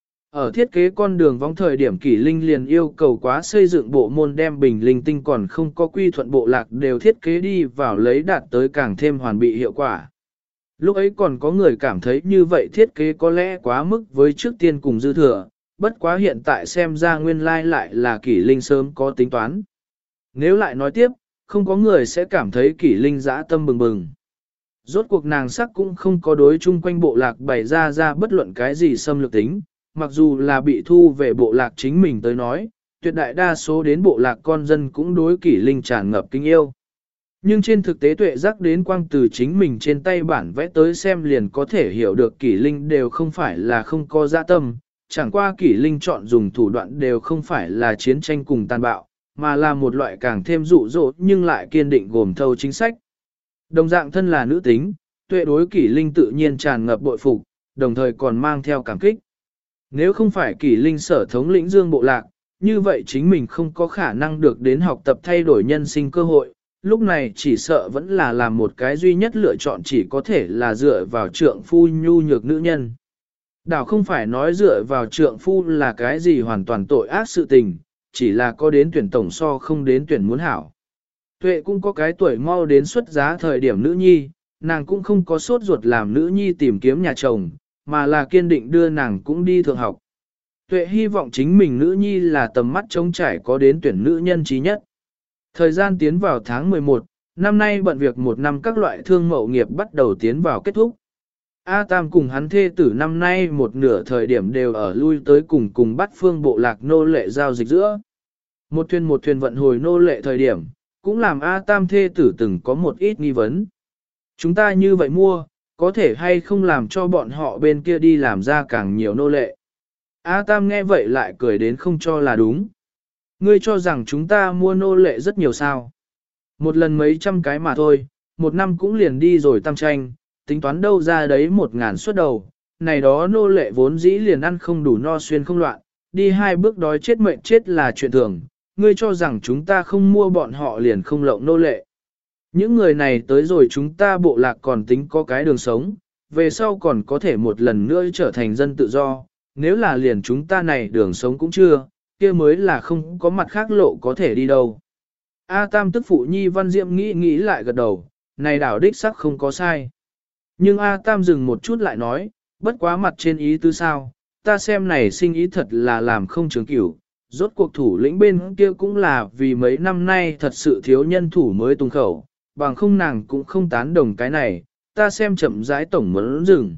Ở thiết kế con đường vòng thời điểm Kỷ Linh liền yêu cầu quá xây dựng bộ môn đem bình linh tinh còn không có quy thuận bộ lạc đều thiết kế đi vào lấy đạt tới càng thêm hoàn bị hiệu quả. Lúc ấy còn có người cảm thấy như vậy thiết kế có lẽ quá mức với trước tiên cùng dư thừa, bất quá hiện tại xem ra nguyên lai lại là Kỷ Linh sớm có tính toán. Nếu lại nói tiếp, không có người sẽ cảm thấy Kỷ Linh dã tâm bừng bừng. Rốt cuộc nàng sắc cũng không có đối chung quanh bộ lạc bày ra bất luận cái gì xâm lược tính, mặc dù là bị thu về bộ lạc chính mình tới nói, tuyệt đại đa số đến bộ lạc con dân cũng đối kỷ linh tràn ngập kính yêu. Nhưng trên thực tế tuệ giác đến quang từ chính mình trên tay bản vẽ tới xem liền có thể hiểu được kỷ linh đều không phải là không có dạ tâm, chẳng qua kỷ linh chọn dùng thủ đoạn đều không phải là chiến tranh cùng tàn bạo, mà là một loại càng thêm dụ dỗ nhưng lại kiên định gồm thâu chính sách. Đồng dạng thân là nữ tính, tuệ đối kỷ linh tự nhiên tràn ngập bội phục, đồng thời còn mang theo cảm kích. Nếu không phải kỷ linh sở thống lĩnh dương bộ lạc, như vậy chính mình không có khả năng được đến học tập thay đổi nhân sinh cơ hội, lúc này chỉ sợ vẫn là làm một cái duy nhất lựa chọn chỉ có thể là dựa vào trượng phu nhu nhược nữ nhân. Đảo không phải nói dựa vào trượng phu là cái gì hoàn toàn tội ác sự tình, chỉ là có đến tuyển tổng so không đến tuyển muốn hảo. Tuệ cũng có cái tuổi mau đến xuất giá thời điểm nữ nhi, nàng cũng không có sốt ruột làm nữ nhi tìm kiếm nhà chồng, mà là kiên định đưa nàng cũng đi thượng học. Tuệ hy vọng chính mình nữ nhi là tầm mắt trống trải có đến tuyển nữ nhân trí nhất. Thời gian tiến vào tháng 11, năm nay bận việc một năm các loại thương mậu nghiệp bắt đầu tiến vào kết thúc. A Tam cùng hắn thê tử năm nay một nửa thời điểm đều ở lui tới cùng bắt phương bộ lạc nô lệ giao dịch giữa. Một thuyền vận hồi nô lệ thời điểm, cũng làm A Tam thê tử từng có một ít nghi vấn. Chúng ta như vậy mua, có thể hay không làm cho bọn họ bên kia đi làm ra càng nhiều nô lệ. A Tam nghe vậy lại cười đến không cho là đúng. Ngươi cho rằng chúng ta mua nô lệ rất nhiều sao. Một lần mấy trăm cái mà thôi, một năm cũng liền đi rồi tam tranh, tính toán đâu ra đấy 1.000 suất đầu. Này đó nô lệ vốn dĩ liền ăn không đủ no xuyên không loạn, đi 2 bước đói chết mệnh chết là chuyện thường. Ngươi cho rằng chúng ta không mua bọn họ liền không lộng nô lệ. Những người này tới rồi chúng ta bộ lạc còn tính có cái đường sống, về sau còn có thể một lần nữa trở thành dân tự do, nếu là liền chúng ta này đường sống cũng chưa, kia mới là không có mặt khác lộ có thể đi đâu. A Tam tức phụ nhi Văn Diệm nghĩ lại gật đầu, này đảo đích sắc không có sai. Nhưng A Tam dừng một chút lại nói, bất quá mặt trên ý tứ sao, ta xem này sinh ý thật là làm không trường cửu, rốt cuộc thủ lĩnh bên kia cũng là vì mấy năm nay thật sự thiếu nhân thủ mới tung khẩu, bằng không nàng cũng không tán đồng cái này, ta xem chậm rãi tổng muốn dừng.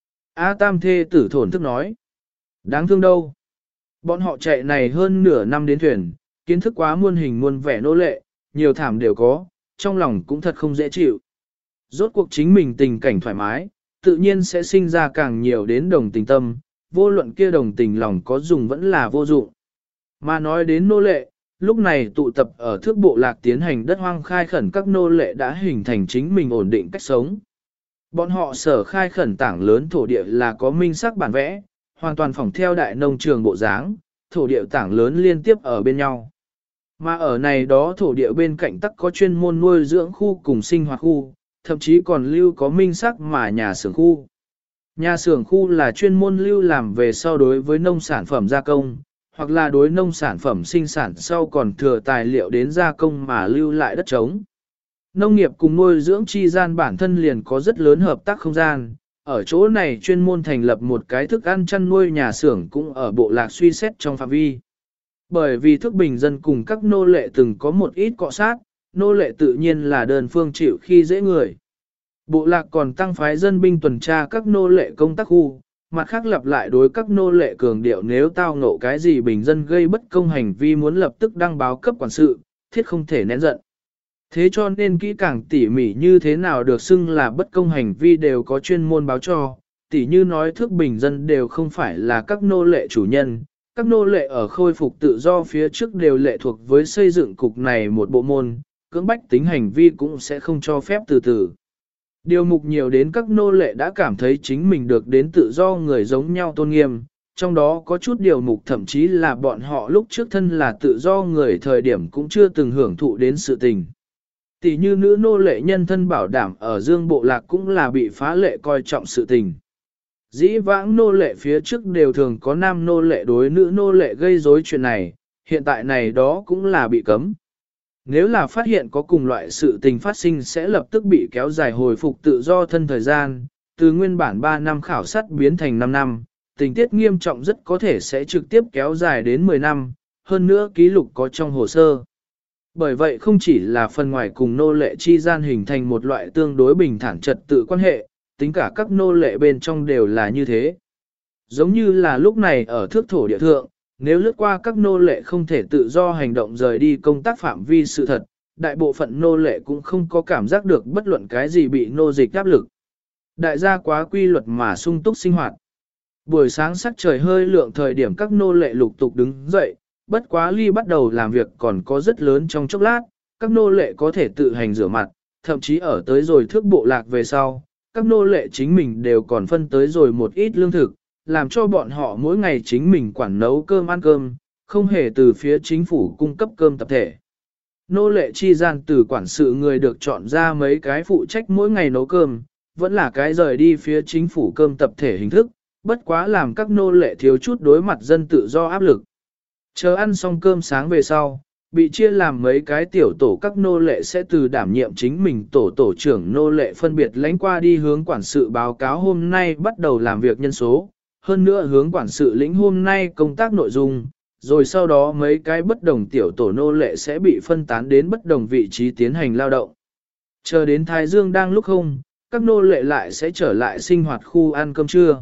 A Tam thê tử thổn thức nói, đáng thương đâu. Bọn họ chạy này hơn nửa năm đến thuyền, kiến thức quá muôn hình muôn vẻ nô lệ, nhiều thảm đều có, trong lòng cũng thật không dễ chịu. Rốt cuộc chính mình tình cảnh thoải mái, tự nhiên sẽ sinh ra càng nhiều đến đồng tình tâm, vô luận kia đồng tình lòng có dùng vẫn là vô dụng. Mà nói đến nô lệ, lúc này tụ tập ở thước bộ lạc tiến hành đất hoang khai khẩn các nô lệ đã hình thành chính mình ổn định cách sống. Bọn họ sở khai khẩn tảng lớn thổ địa là có minh sắc bản vẽ, hoàn toàn phỏng theo đại nông trường bộ dáng, thổ địa tảng lớn liên tiếp ở bên nhau. Mà ở này đó thổ địa bên cạnh tắc có chuyên môn nuôi dưỡng khu cùng sinh hoạt khu, thậm chí còn lưu có minh sắc mà nhà xưởng khu. Nhà xưởng khu là chuyên môn lưu làm về sau đối với nông sản phẩm gia công, hoặc là đối nông sản phẩm sinh sản sau còn thừa tài liệu đến gia công mà lưu lại đất trống. Nông nghiệp cùng nuôi dưỡng chi gian bản thân liền có rất lớn hợp tác không gian, ở chỗ này chuyên môn thành lập một cái thức ăn chăn nuôi nhà xưởng cũng ở bộ lạc suy xét trong phạm vi. Bởi vì thức bình dân cùng các nô lệ từng có một ít cọ sát, nô lệ tự nhiên là đơn phương chịu khi dễ người. Bộ lạc còn tăng phái dân binh tuần tra các nô lệ công tác khu, mặt khác lặp lại đối các nô lệ cường điệu nếu tao ngộ cái gì bình dân gây bất công hành vi muốn lập tức đăng báo cấp quản sự, thiết không thể nén giận. Thế cho nên kỹ càng tỉ mỉ như thế nào được xưng là bất công hành vi đều có chuyên môn báo cho, tỉ như nói thước bình dân đều không phải là các nô lệ chủ nhân, các nô lệ ở khôi phục tự do phía trước đều lệ thuộc với xây dựng cục này một bộ môn, cưỡng bách tính hành vi cũng sẽ không cho phép từ từ. Điều mục nhiều đến các nô lệ đã cảm thấy chính mình được đến tự do người giống nhau tôn nghiêm, trong đó có chút điều mục thậm chí là bọn họ lúc trước thân là tự do người thời điểm cũng chưa từng hưởng thụ đến sự tình. Tỷ như nữ nô lệ nhân thân bảo đảm ở dương bộ lạc cũng là bị phá lệ coi trọng sự tình. Dĩ vãng nô lệ phía trước đều thường có nam nô lệ đối nữ nô lệ gây rối chuyện này, hiện tại này đó cũng là bị cấm. Nếu là phát hiện có cùng loại sự tình phát sinh sẽ lập tức bị kéo dài hồi phục tự do thân thời gian, từ nguyên bản 3 năm khảo sát biến thành 5 năm, tình tiết nghiêm trọng rất có thể sẽ trực tiếp kéo dài đến 10 năm, hơn nữa ký lục có trong hồ sơ. Bởi vậy không chỉ là phần ngoài cùng nô lệ chi gian hình thành một loại tương đối bình thản trật tự quan hệ, tính cả các nô lệ bên trong đều là như thế. Giống như là lúc này ở thước thổ địa thượng, nếu lướt qua các nô lệ không thể tự do hành động rời đi công tác phạm vi sự thật, đại bộ phận nô lệ cũng không có cảm giác được bất luận cái gì bị nô dịch áp lực. Đại gia quá quy luật mà sung túc sinh hoạt. Buổi sáng sắc trời hơi lượng thời điểm các nô lệ lục tục đứng dậy, bất quá ly bắt đầu làm việc còn có rất lớn trong chốc lát, các nô lệ có thể tự hành rửa mặt, thậm chí ở tới rồi thước bộ lạc về sau, các nô lệ chính mình đều còn phân tới rồi một ít lương thực, làm cho bọn họ mỗi ngày chính mình quản nấu cơm ăn cơm, không hề từ phía chính phủ cung cấp cơm tập thể. Nô lệ chi gian từ quản sự người được chọn ra mấy cái phụ trách mỗi ngày nấu cơm, vẫn là cái rời đi phía chính phủ cơm tập thể hình thức, bất quá làm các nô lệ thiếu chút đối mặt dân tự do áp lực. Chờ ăn xong cơm sáng về sau, bị chia làm mấy cái tiểu tổ các nô lệ sẽ từ đảm nhiệm chính mình tổ trưởng nô lệ phân biệt lãnh qua đi hướng quản sự báo cáo hôm nay bắt đầu làm việc nhân số, hơn nữa hướng quản sự lĩnh hôm nay công tác nội dung, rồi sau đó mấy cái bất đồng tiểu tổ nô lệ sẽ bị phân tán đến bất đồng vị trí tiến hành lao động. Chờ đến Thái Dương đang lúc không, các nô lệ lại sẽ trở lại sinh hoạt khu ăn cơm trưa.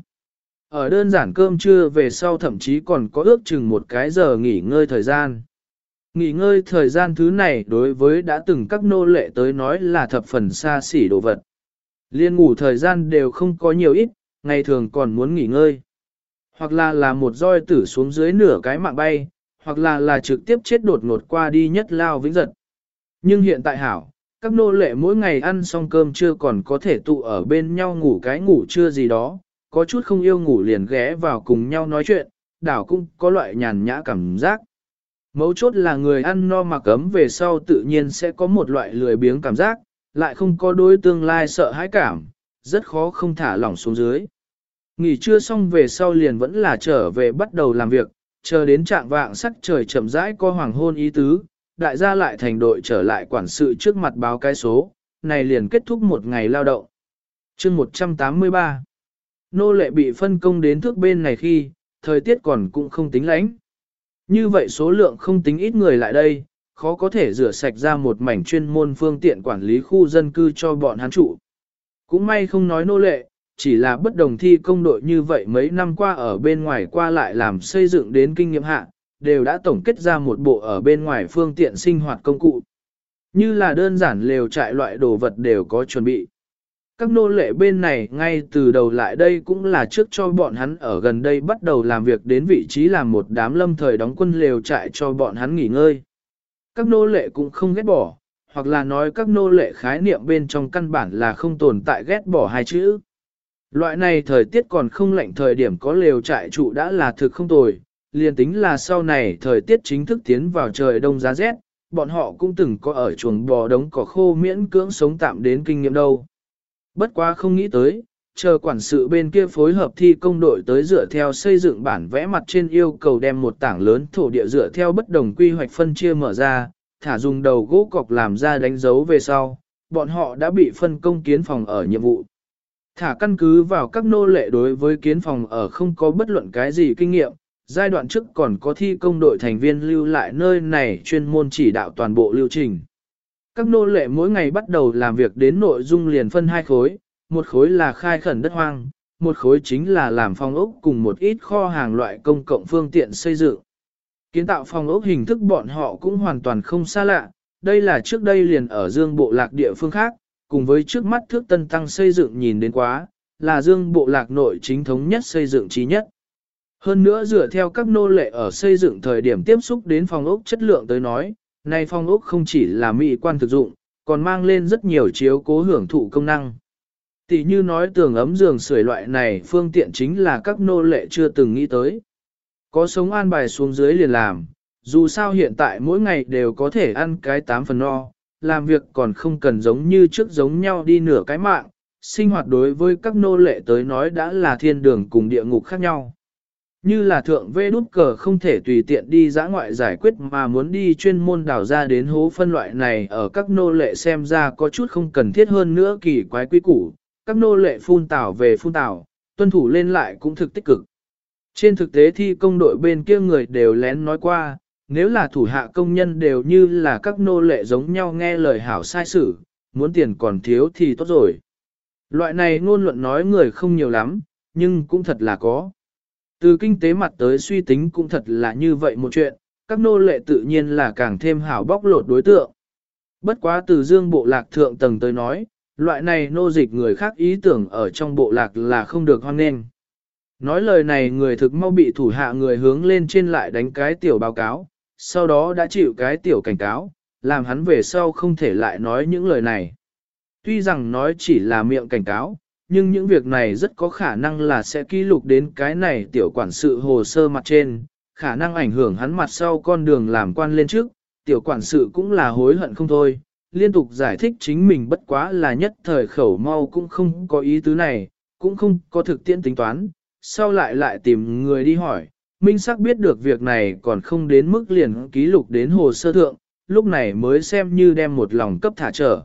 Ở đơn giản cơm trưa về sau thậm chí còn có ước chừng một cái giờ nghỉ ngơi thời gian. Nghỉ ngơi thời gian thứ này đối với đã từng các nô lệ tới nói là thập phần xa xỉ đồ vật. Liên ngủ thời gian đều không có nhiều ít, ngày thường còn muốn nghỉ ngơi. Hoặc là một roi tử xuống dưới nửa cái mạng bay, hoặc là trực tiếp chết đột ngột qua đi nhất lao vĩnh giật. Nhưng hiện tại hảo, các nô lệ mỗi ngày ăn xong cơm trưa còn có thể tụ ở bên nhau ngủ cái ngủ trưa gì đó, có chút không yêu ngủ liền ghé vào cùng nhau nói chuyện, đảo cũng có loại nhàn nhã cảm giác. Mấu chốt là người ăn no mặc ấm về sau tự nhiên sẽ có một loại lười biếng cảm giác, lại không có đối tương lai sợ hãi cảm, rất khó không thả lỏng xuống dưới. Nghỉ trưa xong về sau liền vẫn là trở về bắt đầu làm việc, chờ đến trạng vạng sắc trời chậm rãi có hoàng hôn ý tứ, đại gia lại thành đội trở lại quản sự trước mặt báo cái số, này liền kết thúc một ngày lao động. Chương 183 Nô lệ bị phân công đến thước bên này khi, thời tiết còn cũng không tính lạnh. Như vậy số lượng không tính ít người lại đây, khó có thể rửa sạch ra một mảnh chuyên môn phương tiện quản lý khu dân cư cho bọn hắn trụ. Cũng may không nói nô lệ, chỉ là bất đồng thi công đội như vậy mấy năm qua ở bên ngoài qua lại làm xây dựng đến kinh nghiệm hạ, đều đã tổng kết ra một bộ ở bên ngoài phương tiện sinh hoạt công cụ. Như là đơn giản lều trại loại đồ vật đều có chuẩn bị. Các nô lệ bên này ngay từ đầu lại đây cũng là trước cho bọn hắn ở gần đây bắt đầu làm việc đến vị trí làm một đám lâm thời đóng quân lều trại cho bọn hắn nghỉ ngơi. Các nô lệ cũng không ghét bỏ, hoặc là nói các nô lệ khái niệm bên trong căn bản là không tồn tại ghét bỏ hai chữ. Loại này thời tiết còn không lạnh thời điểm có lều trại trụ đã là thực không tồi, liền tính là sau này thời tiết chính thức tiến vào trời đông giá rét, bọn họ cũng từng có ở chuồng bò đống cỏ khô miễn cưỡng sống tạm đến kinh nghiệm đâu. Bất quá không nghĩ tới, chờ quản sự bên kia phối hợp thi công đội tới dựa theo xây dựng bản vẽ mặt trên yêu cầu đem một tảng lớn thổ địa dựa theo bất đồng quy hoạch phân chia mở ra, thả dùng đầu gỗ cọc làm ra đánh dấu về sau, bọn họ đã bị phân công kiến phòng ở nhiệm vụ. Thả căn cứ vào các nô lệ đối với kiến phòng ở không có bất luận cái gì kinh nghiệm, giai đoạn trước còn có thi công đội thành viên lưu lại nơi này chuyên môn chỉ đạo toàn bộ lưu trình. Các nô lệ mỗi ngày bắt đầu làm việc đến nội dung liền phân hai khối, một khối là khai khẩn đất hoang, một khối chính là làm phòng ốc cùng một ít kho hàng loại công cộng phương tiện xây dựng. Kiến tạo phòng ốc hình thức bọn họ cũng hoàn toàn không xa lạ, đây là trước đây liền ở Dương Bộ Lạc địa phương khác, cùng với trước mắt thước tân tăng xây dựng nhìn đến quá, là Dương Bộ Lạc nội chính thống nhất xây dựng trí nhất. Hơn nữa dựa theo các nô lệ ở xây dựng thời điểm tiếp xúc đến phòng ốc chất lượng tới nói, này phòng ốc không chỉ là mỹ quan thực dụng, còn mang lên rất nhiều chiếu cố hưởng thụ công năng. Tỷ như nói tường ấm giường sưởi loại này phương tiện chính là các nô lệ chưa từng nghĩ tới. Có sống an bài xuống dưới liền làm, dù sao hiện tại mỗi ngày đều có thể ăn cái 8 phần no, làm việc còn không cần giống như trước giống nhau đi nửa cái mạng, sinh hoạt đối với các nô lệ tới nói đã là thiên đường cùng địa ngục khác nhau. Như là thượng vê đút cờ không thể tùy tiện đi dã ngoại giải quyết mà muốn đi chuyên môn đào ra đến hố phân loại này ở các nô lệ xem ra có chút không cần thiết hơn nữa kỳ quái quý củ, các nô lệ phun tảo về phun tảo, tuân thủ lên lại cũng thực tích cực. Trên thực tế thi công đội bên kia người đều lén nói qua, nếu là thủ hạ công nhân đều như là các nô lệ giống nhau nghe lời hảo sai sử, muốn tiền còn thiếu thì tốt rồi. Loại này ngôn luận nói người không nhiều lắm, nhưng cũng thật là có. Từ kinh tế mặt tới suy tính cũng thật là như vậy một chuyện, các nô lệ tự nhiên là càng thêm hảo bóc lột đối tượng. Bất quá từ dương bộ lạc thượng tầng tới nói, loại này nô dịch người khác ý tưởng ở trong bộ lạc là không được hoan nghênh. Nói lời này người thực mau bị thủ hạ người hướng lên trên lại đánh cái tiểu báo cáo, sau đó đã chịu cái tiểu cảnh cáo, làm hắn về sau không thể lại nói những lời này. Tuy rằng nói chỉ là miệng cảnh cáo, nhưng những việc này rất có khả năng là sẽ ký lục đến cái này tiểu quản sự hồ sơ mặt trên, khả năng ảnh hưởng hắn mặt sau con đường làm quan lên trước, tiểu quản sự cũng là hối hận không thôi, liên tục giải thích chính mình bất quá là nhất thời khẩu mau cũng không có ý tứ này, cũng không có thực tiễn tính toán, sau lại tìm người đi hỏi, minh xác biết được việc này còn không đến mức liền ký lục đến hồ sơ thượng, lúc này mới xem như đem một lòng cấp thả trở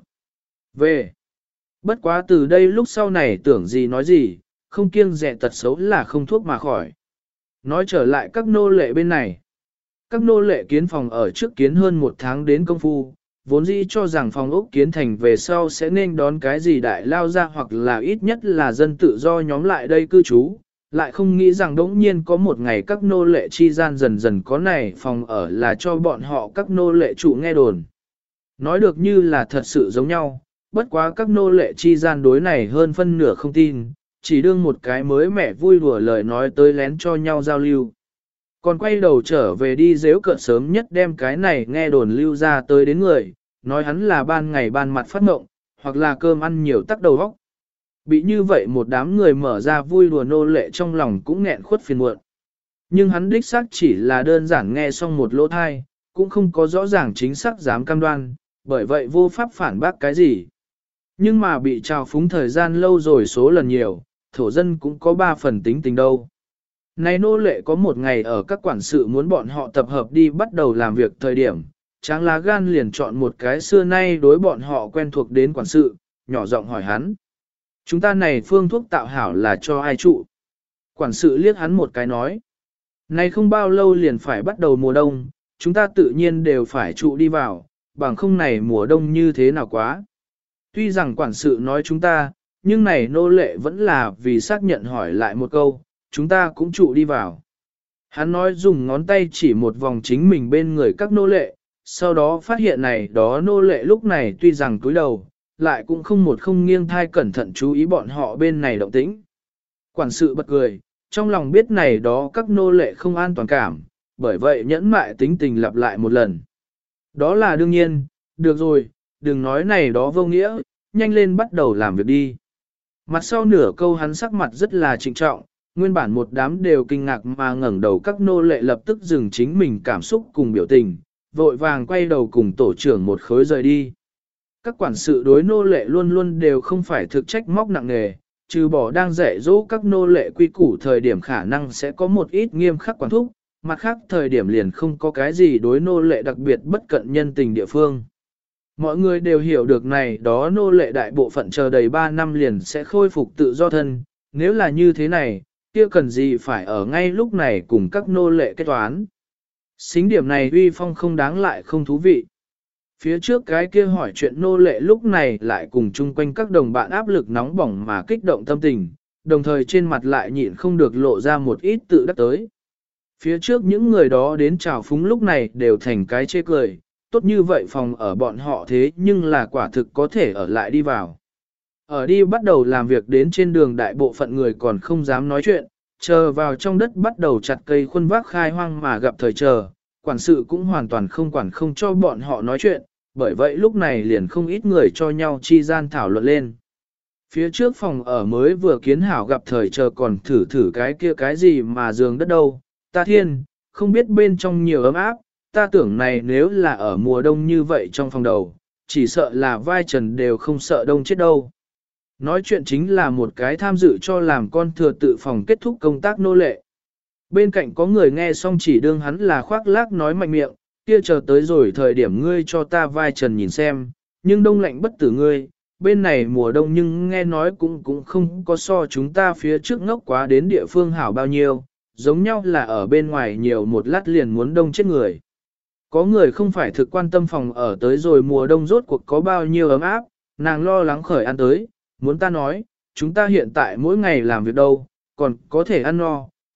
về. Bất quá từ đây lúc sau này tưởng gì nói gì, không kiêng dè tật xấu là không thuốc mà khỏi. Nói trở lại các nô lệ bên này. Các nô lệ kiến phòng ở trước kiến hơn một tháng đến công phu, vốn dĩ cho rằng phòng ốc kiến thành về sau sẽ nên đón cái gì đại lao ra hoặc là ít nhất là dân tự do nhóm lại đây cư trú, lại không nghĩ rằng đống nhiên có một ngày các nô lệ chi gian dần dần có này phòng ở là cho bọn họ các nô lệ chủ nghe đồn. Nói được như là thật sự giống nhau, bất quá các nô lệ chi gian đối này hơn phân nửa không tin, chỉ đương một cái mới mẻ vui đùa lời nói tới lén cho nhau giao lưu. Còn quay đầu trở về đi dếu cợt sớm nhất đem cái này nghe đồn lưu ra tới đến người, nói hắn là ban ngày ban mặt phát ngộng, hoặc là cơm ăn nhiều tắc đầu óc. Bị như vậy một đám người mở ra vui đùa nô lệ trong lòng cũng nghẹn khuất phiền muộn. Nhưng hắn đích xác chỉ là đơn giản nghe xong một lỗ thai, cũng không có rõ ràng chính xác dám cam đoan, bởi vậy vô pháp phản bác cái gì. Nhưng mà bị trào phúng thời gian lâu rồi số lần nhiều, thổ dân cũng có 3 phần tính tình đâu. Này nô lệ có một ngày ở các quản sự muốn bọn họ tập hợp đi bắt đầu làm việc thời điểm, Tráng Lá Gan liền chọn một cái xưa nay đối bọn họ quen thuộc đến quản sự, nhỏ giọng hỏi hắn. Chúng ta này phương thuốc tạo hảo là cho ai trụ? Quản sự liếc hắn một cái nói. Này không bao lâu liền phải bắt đầu mùa đông, chúng ta tự nhiên đều phải trụ đi vào, bằng không này mùa đông như thế nào quá. Tuy rằng quản sự nói chúng ta, nhưng này nô lệ vẫn là vì xác nhận hỏi lại một câu, chúng ta cũng trụ đi vào. Hắn nói dùng ngón tay chỉ một vòng chính mình bên người các nô lệ, sau đó phát hiện này đó nô lệ lúc này tuy rằng cúi đầu, lại cũng không nghiêng thai cẩn thận chú ý bọn họ bên này động tĩnh. Quản sự bật cười, trong lòng biết này đó các nô lệ không an toàn cảm, bởi vậy nhẫn mại tính tình lặp lại một lần. Đó là đương nhiên, được rồi, đừng nói này đó vô nghĩa, nhanh lên bắt đầu làm việc đi. Mặt sau nửa câu hắn sắc mặt rất là trịnh trọng, nguyên bản một đám đều kinh ngạc mà ngẩng đầu các nô lệ lập tức dừng chính mình cảm xúc cùng biểu tình, vội vàng quay đầu cùng tổ trưởng một khối rời đi. Các quản sự đối nô lệ luôn luôn đều không phải thực trách móc nặng nề, trừ bỏ đang dạy dỗ các nô lệ quy củ thời điểm khả năng sẽ có một ít nghiêm khắc quản thúc, mặt khác thời điểm liền không có cái gì đối nô lệ đặc biệt bất cận nhân tình địa phương. Mọi người đều hiểu được này đó nô lệ đại bộ phận chờ đầy 3 năm liền sẽ khôi phục tự do thân, nếu là như thế này, kia cần gì phải ở ngay lúc này cùng các nô lệ kết toán. Xính điểm này uy phong không đáng lại không thú vị. Phía trước cái kia hỏi chuyện nô lệ lúc này lại cùng chung quanh các đồng bạn áp lực nóng bỏng mà kích động tâm tình, đồng thời trên mặt lại nhịn không được lộ ra một ít tự đắc tới. Phía trước những người đó đến chào phúng lúc này đều thành cái chê cười, tốt như vậy phòng ở bọn họ thế nhưng là quả thực có thể ở lại đi vào. Ở đi bắt đầu làm việc đến trên đường đại bộ phận người còn không dám nói chuyện, chờ vào trong đất bắt đầu chặt cây khuân vác khai hoang mà gặp thời chờ, quản sự cũng hoàn toàn không quản không cho bọn họ nói chuyện, bởi vậy lúc này liền không ít người cho nhau chi gian thảo luận lên. Phía trước phòng ở mới vừa kiến hảo gặp thời chờ còn thử cái kia cái gì mà giường đất đâu, ta thiên, không biết bên trong nhiều ấm áp, ta tưởng này nếu là ở mùa đông như vậy trong phòng đầu, chỉ sợ là vai trần đều không sợ đông chết đâu. Nói chuyện chính là một cái tham dự cho làm con thừa tự phòng kết thúc công tác nô lệ. Bên cạnh có người nghe xong chỉ đương hắn là khoác lác nói mạnh miệng, kia chờ tới rồi thời điểm ngươi cho ta vai trần nhìn xem, nhưng đông lạnh bất tử ngươi, bên này mùa đông nhưng nghe nói cũng không có so chúng ta phía trước ngốc quá đến địa phương hảo bao nhiêu, giống nhau là ở bên ngoài nhiều một lát liền muốn đông chết người. Có người không phải thực quan tâm phòng ở tới rồi mùa đông rốt cuộc có bao nhiêu ấm áp, nàng lo lắng khởi ăn tới, muốn ta nói, chúng ta hiện tại mỗi ngày làm việc đâu, còn có thể ăn no,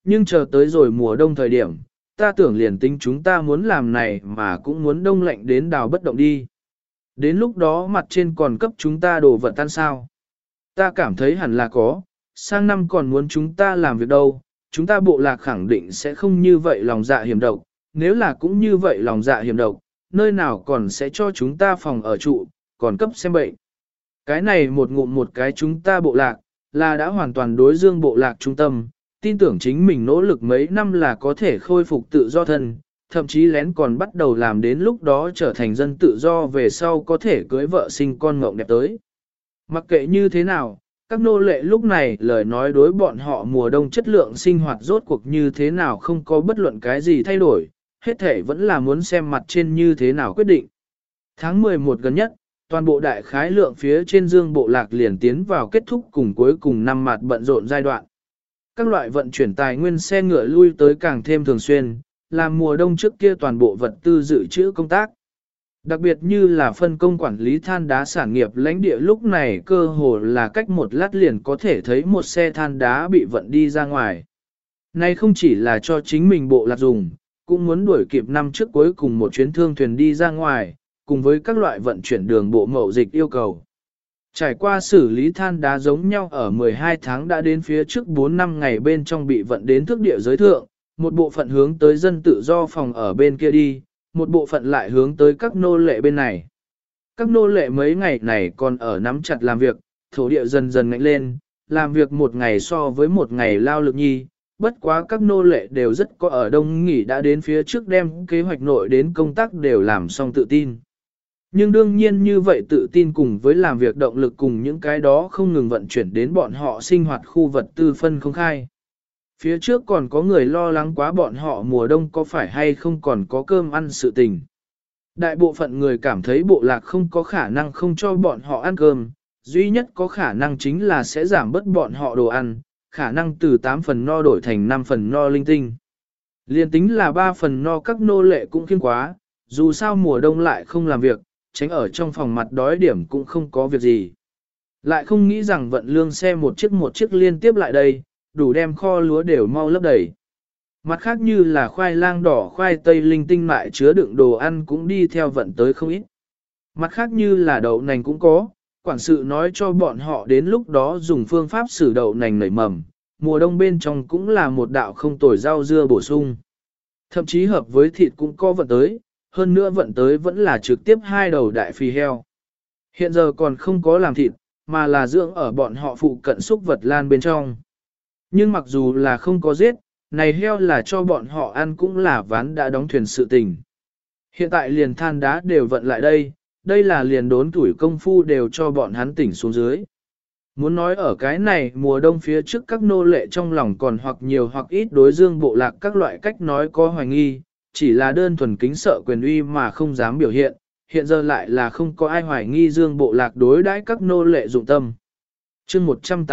nhưng chờ tới rồi mùa đông thời điểm, ta tưởng liền tính chúng ta muốn làm này mà cũng muốn đông lạnh đến đào bất động đi. Đến lúc đó mặt trên còn cấp chúng ta đồ vật tan sao. Ta cảm thấy hẳn là có, sang năm còn muốn chúng ta làm việc đâu, chúng ta bộ lạc khẳng định sẽ không như vậy lòng dạ hiểm độc, nếu là cũng như vậy lòng dạ hiểm độc, nơi nào còn sẽ cho chúng ta phòng ở trụ, còn cấp xem bệnh. Cái này một ngụm một cái chúng ta bộ lạc, là đã hoàn toàn đối dương bộ lạc trung tâm, tin tưởng chính mình nỗ lực mấy năm là có thể khôi phục tự do thân, thậm chí lén còn bắt đầu làm đến lúc đó trở thành dân tự do về sau có thể cưới vợ sinh con ngộng đẹp tới. Mặc kệ như thế nào, các nô lệ lúc này lời nói đối bọn họ mùa đông chất lượng sinh hoạt rốt cuộc như thế nào không có bất luận cái gì thay đổi, hết thể vẫn là muốn xem mặt trên như thế nào quyết định. Tháng 11 gần nhất, toàn bộ đại khái lượng phía trên dương bộ lạc liền tiến vào kết thúc cùng cuối cùng năm mặt bận rộn giai đoạn. Các loại vận chuyển tài nguyên xe ngựa lui tới càng thêm thường xuyên, làm mùa đông trước kia toàn bộ vật tư dự trữ công tác. Đặc biệt như là phân công quản lý than đá sản nghiệp lãnh địa lúc này cơ hồ là cách một lát liền có thể thấy một xe than đá bị vận đi ra ngoài. Này không chỉ là cho chính mình bộ lạc dùng, cũng muốn đuổi kịp năm trước cuối cùng một chuyến thương thuyền đi ra ngoài, cùng với các loại vận chuyển đường bộ mậu dịch yêu cầu. Trải qua xử lý than đá giống nhau ở 12 tháng đã đến phía trước 4 năm ngày bên trong bị vận đến thước địa giới thượng, một bộ phận hướng tới dân tự do phòng ở bên kia đi, một bộ phận lại hướng tới các nô lệ bên này. Các nô lệ mấy ngày này còn ở nắm chặt làm việc, thổ địa dần dần ngạnh lên, làm việc một ngày so với một ngày lao lực nhi, bất quá các nô lệ đều rất có ở đông nghỉ đã đến phía trước đem kế hoạch nội đến công tác đều làm xong tự tin. Nhưng đương nhiên như vậy tự tin cùng với làm việc động lực cùng những cái đó không ngừng vận chuyển đến bọn họ sinh hoạt khu vật tư phân không khai. Phía trước còn có người lo lắng quá bọn họ mùa đông có phải hay không còn có cơm ăn sự tình. Đại bộ phận người cảm thấy bộ lạc không có khả năng không cho bọn họ ăn cơm, duy nhất có khả năng chính là sẽ giảm bớt bọn họ đồ ăn, khả năng từ 8 phần no đổi thành 5 phần no linh tinh. Liên tính là 3 phần no các nô lệ cũng khiêm quá, dù sao mùa đông lại không làm việc, tránh ở trong phòng mặt đói điểm cũng không có việc gì. Lại không nghĩ rằng vận lương xe một chiếc liên tiếp lại đây, đủ đem kho lúa đều mau lấp đầy. Mặt khác như là khoai lang đỏ khoai tây linh tinh mại chứa đựng đồ ăn cũng đi theo vận tới không ít. Mặt khác như là đậu nành cũng có, quản sự nói cho bọn họ đến lúc đó dùng phương pháp xử đậu nành nảy mầm, mùa đông bên trong cũng là một đạo không tồi rau dưa bổ sung. Thậm chí hợp với thịt cũng có vận tới, hơn nữa vận tới vẫn là trực tiếp 2 đầu đại phi heo. Hiện giờ còn không có làm thịt, mà là dưỡng ở bọn họ phụ cận xúc vật lan bên trong. Nhưng mặc dù là không có giết, này heo là cho bọn họ ăn cũng là ván đã đóng thuyền sự tình. Hiện tại liền than đá đều vận lại đây, đây là liền đốn tuổi công phu đều cho bọn hắn tỉnh xuống dưới. Muốn nói ở cái này mùa đông phía trước các nô lệ trong lòng còn hoặc nhiều hoặc ít đối dương bộ lạc các loại cách nói có hoài nghi, chỉ là đơn thuần kính sợ quyền uy mà không dám biểu hiện, hiện giờ lại là không có ai hoài nghi dương bộ lạc đối đãi các nô lệ dụng tâm. Chương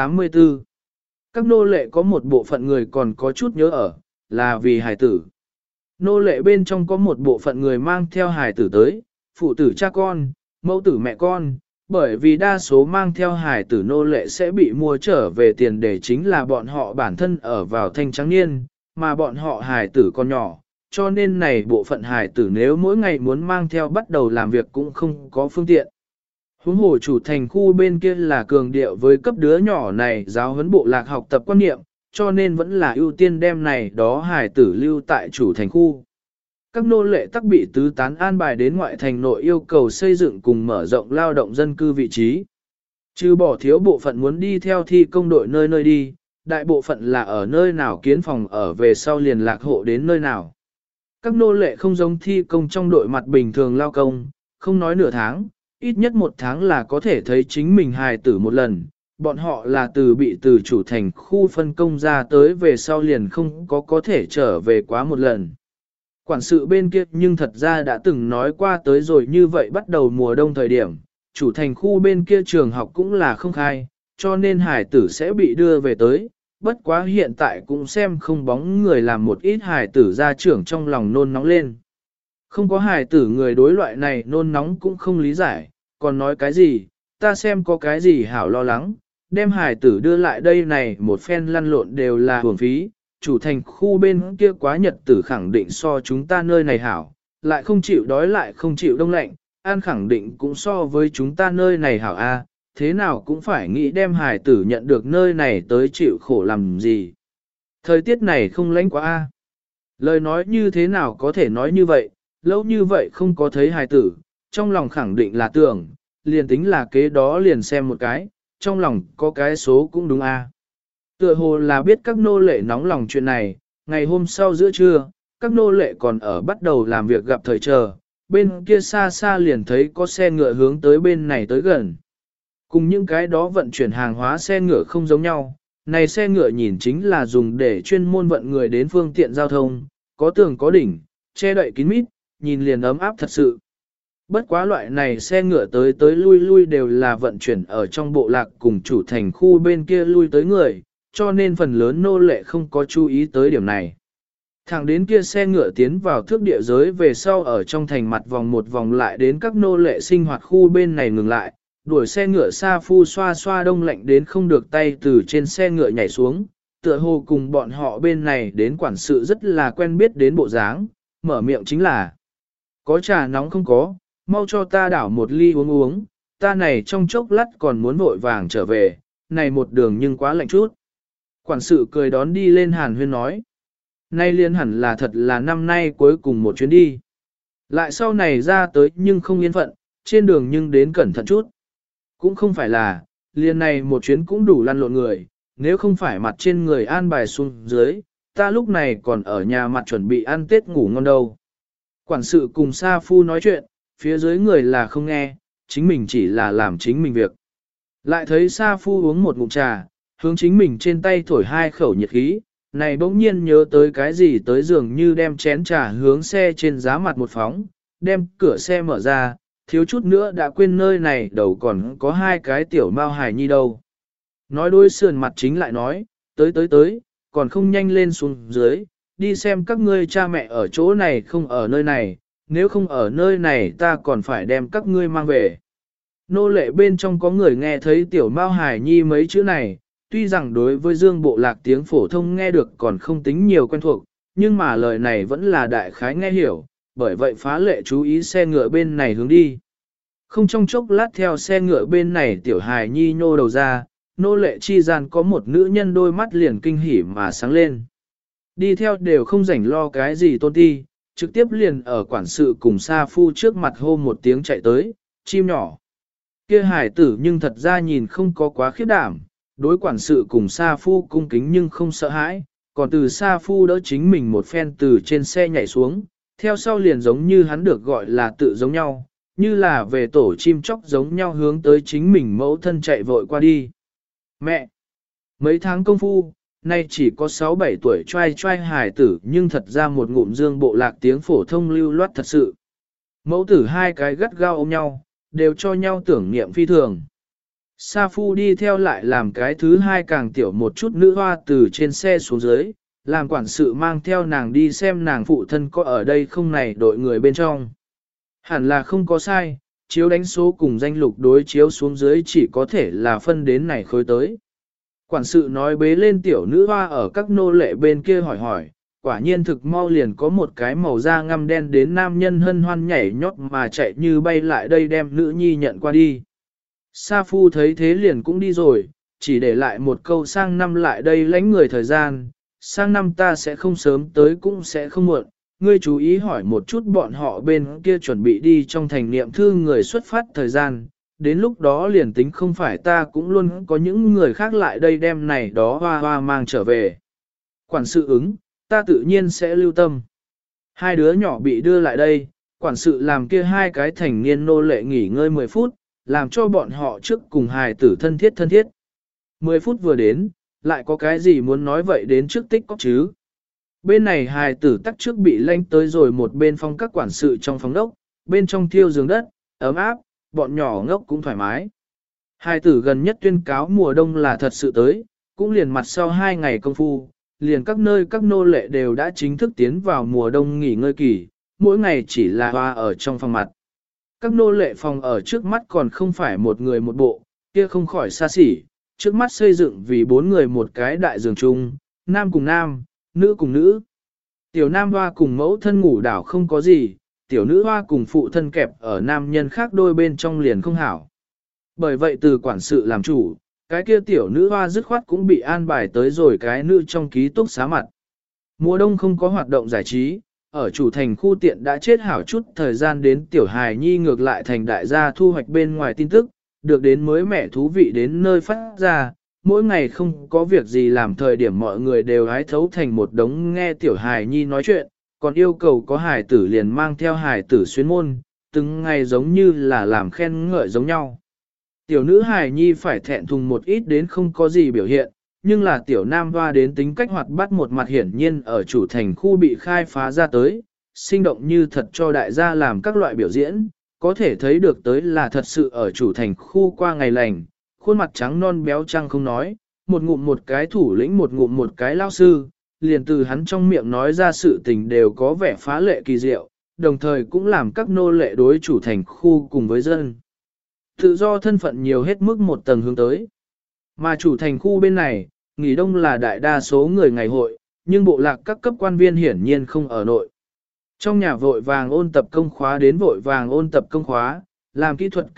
184 Các nô lệ có một bộ phận người còn có chút nhớ ở, là vì hài tử. Nô lệ bên trong có một bộ phận người mang theo hài tử tới, phụ tử cha con, mẫu tử mẹ con, bởi vì đa số mang theo hài tử nô lệ sẽ bị mua trở về tiền để chính là bọn họ bản thân ở vào thanh trắng niên, mà bọn họ hài tử còn nhỏ, cho nên này bộ phận hài tử nếu mỗi ngày muốn mang theo bắt đầu làm việc cũng không có phương tiện. Huống hồ chủ thành khu bên kia là cường điệu với cấp đứa nhỏ này giáo huấn bộ lạc học tập quan niệm, cho nên vẫn là ưu tiên đem này đó hài tử lưu tại chủ thành khu. Các nô lệ tắc bị tứ tán an bài đến ngoại thành nội yêu cầu xây dựng cùng mở rộng lao động dân cư vị trí. Trừ bỏ thiếu bộ phận muốn đi theo thi công đội nơi nơi đi, đại bộ phận là ở nơi nào kiến phòng ở về sau liền lạc hộ đến nơi nào. Các nô lệ không giống thi công trong đội mặt bình thường lao công, không nói nửa tháng, ít nhất 1 tháng là có thể thấy chính mình hài tử một lần. Bọn họ là bị từ chủ thành khu phân công ra tới về sau liền không có thể trở về quá một lần. Quản sự bên kia nhưng thật ra đã từng nói qua tới rồi như vậy bắt đầu mùa đông thời điểm, chủ thành khu bên kia trường học cũng là không khai, cho nên hài tử sẽ bị đưa về tới. Bất quá hiện tại cũng xem không bóng người làm một ít hài tử ra trưởng trong lòng nôn nóng lên. Không có hài tử người đối loại này nôn nóng cũng không lý giải, còn nói cái gì, ta xem có cái gì hảo lo lắng, đem hài tử đưa lại đây này một phen lăn lộn đều là hưởng phí, chủ thành khu bên kia quá nhật tử khẳng định so chúng ta nơi này hảo, lại không chịu đói lại không chịu đông lạnh, ăn khẳng định cũng so với chúng ta nơi này hảo a, thế nào cũng phải nghĩ đem hài tử nhận được nơi này tới chịu khổ làm gì. Thời tiết này không lạnh quá a. Lời nói như thế nào có thể nói như vậy, lâu như vậy không có thấy hài tử, trong lòng khẳng định là tưởng, liền tính là kế đó liền xem một cái, trong lòng có cái số cũng đúng a. Tựa hồ là biết các nô lệ nóng lòng chuyện này, ngày hôm sau giữa trưa, các nô lệ còn ở bắt đầu làm việc gặp thời chờ, bên kia xa xa liền thấy có xe ngựa hướng tới bên này tới gần. Cùng những cái đó vận chuyển hàng hóa xe ngựa không giống nhau, này xe ngựa nhìn chính là dùng để chuyên môn vận người đến phương tiện giao thông, có tường có đỉnh, che đậy kín mít, nhìn liền ấm áp thật sự. Bất quá loại này xe ngựa tới tới lui lui đều là vận chuyển ở trong bộ lạc cùng chủ thành khu bên kia lui tới người, cho nên phần lớn nô lệ không có chú ý tới điểm này. Thẳng đến kia xe ngựa tiến vào thước địa giới về sau ở trong thành mặt vòng một vòng lại đến các nô lệ sinh hoạt khu bên này ngừng lại, đuổi xe ngựa xa phu xoa xoa đông lạnh đến không được tay từ trên xe ngựa nhảy xuống, tựa hồ cùng bọn họ bên này đến quản sự rất là quen biết đến bộ dáng, mở miệng chính là có trà nóng không có, mau cho ta đảo một ly uống uống, ta này trong chốc lát còn muốn vội vàng trở về, này một đường nhưng quá lạnh chút. Quản sự cười đón đi lên hàn huyên nói. Nay liên hẳn là thật là năm nay cuối cùng một chuyến đi. Lại sau này ra tới nhưng không yên phận, trên đường nhưng đến cẩn thận chút. Cũng không phải là, liên này một chuyến cũng đủ lăn lộn người, nếu không phải mặt trên người an bài xuống dưới, ta lúc này còn ở nhà mặt chuẩn bị ăn Tết ngủ ngon đâu. Quản sự cùng Sa Phu nói chuyện, phía dưới người là không nghe, chính mình chỉ là làm chính mình việc. Lại thấy Sa Phu uống một ngụm trà, hướng chính mình trên tay thổi hai khẩu nhiệt khí, này bỗng nhiên nhớ tới cái gì tới dường như đem chén trà hướng xe trên giá mặt một phóng, đem cửa xe mở ra, thiếu chút nữa đã quên nơi này đầu còn có hai cái tiểu mao hài nhi đâu. Nói đôi sườn mặt chính lại nói, tới, còn không nhanh lên xuống dưới, đi xem các ngươi cha mẹ ở chỗ này không ở nơi này, nếu không ở nơi này ta còn phải đem các ngươi mang về. Nô lệ bên trong có người nghe thấy tiểu mao hài nhi mấy chữ này, tuy rằng đối với Dương Bộ Lạc tiếng phổ thông nghe được còn không tính nhiều quen thuộc, nhưng mà lời này vẫn là đại khái nghe hiểu, bởi vậy phá lệ chú ý xe ngựa bên này hướng đi. Không trong chốc lát theo xe ngựa bên này tiểu hài nhi nhô đầu ra, nô lệ chi gian có một nữ nhân đôi mắt liền kinh hỉ mà sáng lên. Đi theo đều không rảnh lo cái gì tôn ti, trực tiếp liền ở quản sự cùng Sa Phu trước mặt hô một tiếng chạy tới, chim nhỏ. Kia hải tử nhưng thật ra nhìn không có quá khiếp đảm, đối quản sự cùng Sa Phu cung kính nhưng không sợ hãi, còn từ Sa Phu đỡ chính mình một phen từ trên xe nhảy xuống, theo sau liền giống như hắn được gọi là tự giống nhau, như là về tổ chim chóc giống nhau hướng tới chính mình mẫu thân chạy vội qua đi. Mẹ! Mấy tháng công phu, nay chỉ có 6-7 tuổi trai trai hài tử nhưng thật ra một ngụm Dương Bộ Lạc tiếng phổ thông lưu loát thật sự. Mẫu tử hai cái gắt gao ôm nhau, đều cho nhau tưởng niệm phi thường. Sa Phu đi theo lại làm cái thứ hai càng tiểu một chút nữ hoa từ trên xe xuống dưới, làm quản sự mang theo nàng đi xem nàng phụ thân có ở đây không này đội người bên trong. Hẳn là không có sai, chiếu đánh số cùng danh lục đối chiếu xuống dưới chỉ có thể là phân đến này khối tới. Quản sự nói bế lên tiểu nữ hoa ở các nô lệ bên kia hỏi, quả nhiên thực mau liền có một cái màu da ngăm đen đến nam nhân hân hoan nhảy nhót mà chạy như bay lại đây đem nữ nhi nhận qua đi. Sa Phu thấy thế liền cũng đi rồi, chỉ để lại một câu sang năm lại đây lãnh người thời gian, sang năm ta sẽ không sớm tới cũng sẽ không muộn, ngươi chú ý hỏi một chút bọn họ bên kia chuẩn bị đi trong thành niệm thư người xuất phát thời gian, đến lúc đó liền tính không phải ta cũng luôn có những người khác lại đây đem này đó hoa hoa mang trở về. Quản sự ứng, ta tự nhiên sẽ lưu tâm. Hai đứa nhỏ bị đưa lại đây, quản sự làm kia hai cái thành niên nô lệ nghỉ ngơi 10 phút, làm cho bọn họ trước cùng hài tử thân thiết. 10 phút vừa đến, lại có cái gì muốn nói vậy đến trước tích có chứ. Bên này hài tử tắc trước bị lanh tới rồi một bên phong các quản sự trong phòng đốc, bên trong thiêu giường đất, ấm áp, bọn nhỏ ngốc cũng thoải mái. Hài tử gần nhất tuyên cáo mùa đông là thật sự tới, cũng liền mặt sau 2 ngày công phu, liền các nơi các nô lệ đều đã chính thức tiến vào mùa đông nghỉ ngơi kỳ, mỗi ngày chỉ là hoa ở trong phòng mặt. Các nô lệ phòng ở trước mắt còn không phải một người một bộ, kia không khỏi xa xỉ, trước mắt xây dựng vì 4 người một cái đại giường chung, nam cùng nam, nữ cùng nữ. Tiểu nam hoa cùng mẫu thân ngủ đảo không có gì, tiểu nữ hoa cùng phụ thân kẹp ở nam nhân khác đôi bên trong liền không hảo. Bởi vậy từ quản sự làm chủ, cái kia tiểu nữ hoa dứt khoát cũng bị an bài tới rồi cái nữ trong ký túc xá mặt. Mùa đông không có hoạt động giải trí, ở chủ thành khu tiện đã chết hảo chút thời gian đến tiểu hài nhi ngược lại thành đại gia thu hoạch bên ngoài tin tức, được đến mới mẻ thú vị đến nơi phát ra, mỗi ngày không có việc gì làm thời điểm mọi người đều hái thấu thành một đống nghe tiểu hài nhi nói chuyện, còn yêu cầu có hài tử liền mang theo hài tử xuyến môn, từng ngày giống như là làm khen ngợi giống nhau. Tiểu nữ hài nhi phải thẹn thùng một ít đến không có gì biểu hiện, nhưng là tiểu nam hoa đến tính cách hoạt bát một mặt hiển nhiên ở chủ thành khu bị khai phá ra tới, sinh động như thật cho đại gia làm các loại biểu diễn, có thể thấy được tới là thật sự ở chủ thành khu qua ngày lành, khuôn mặt trắng non béo trăng không nói, một ngụm một cái thủ lĩnh một ngụm một cái lao sư, liền từ hắn trong miệng nói ra sự tình đều có vẻ phá lệ kỳ diệu, đồng thời cũng làm các nô lệ đối chủ thành khu cùng với dân. Tự do thân phận nhiều hết mức một tầng hướng tới. Mà chủ thành khu bên này, nghỉ đông là đại đa số người ngày hội, nhưng bộ lạc các cấp quan viên hiển nhiên không ở nội. Trong nhà vội vàng ôn tập công khóa đến vội vàng ôn tập công khóa, làm kỹ thuật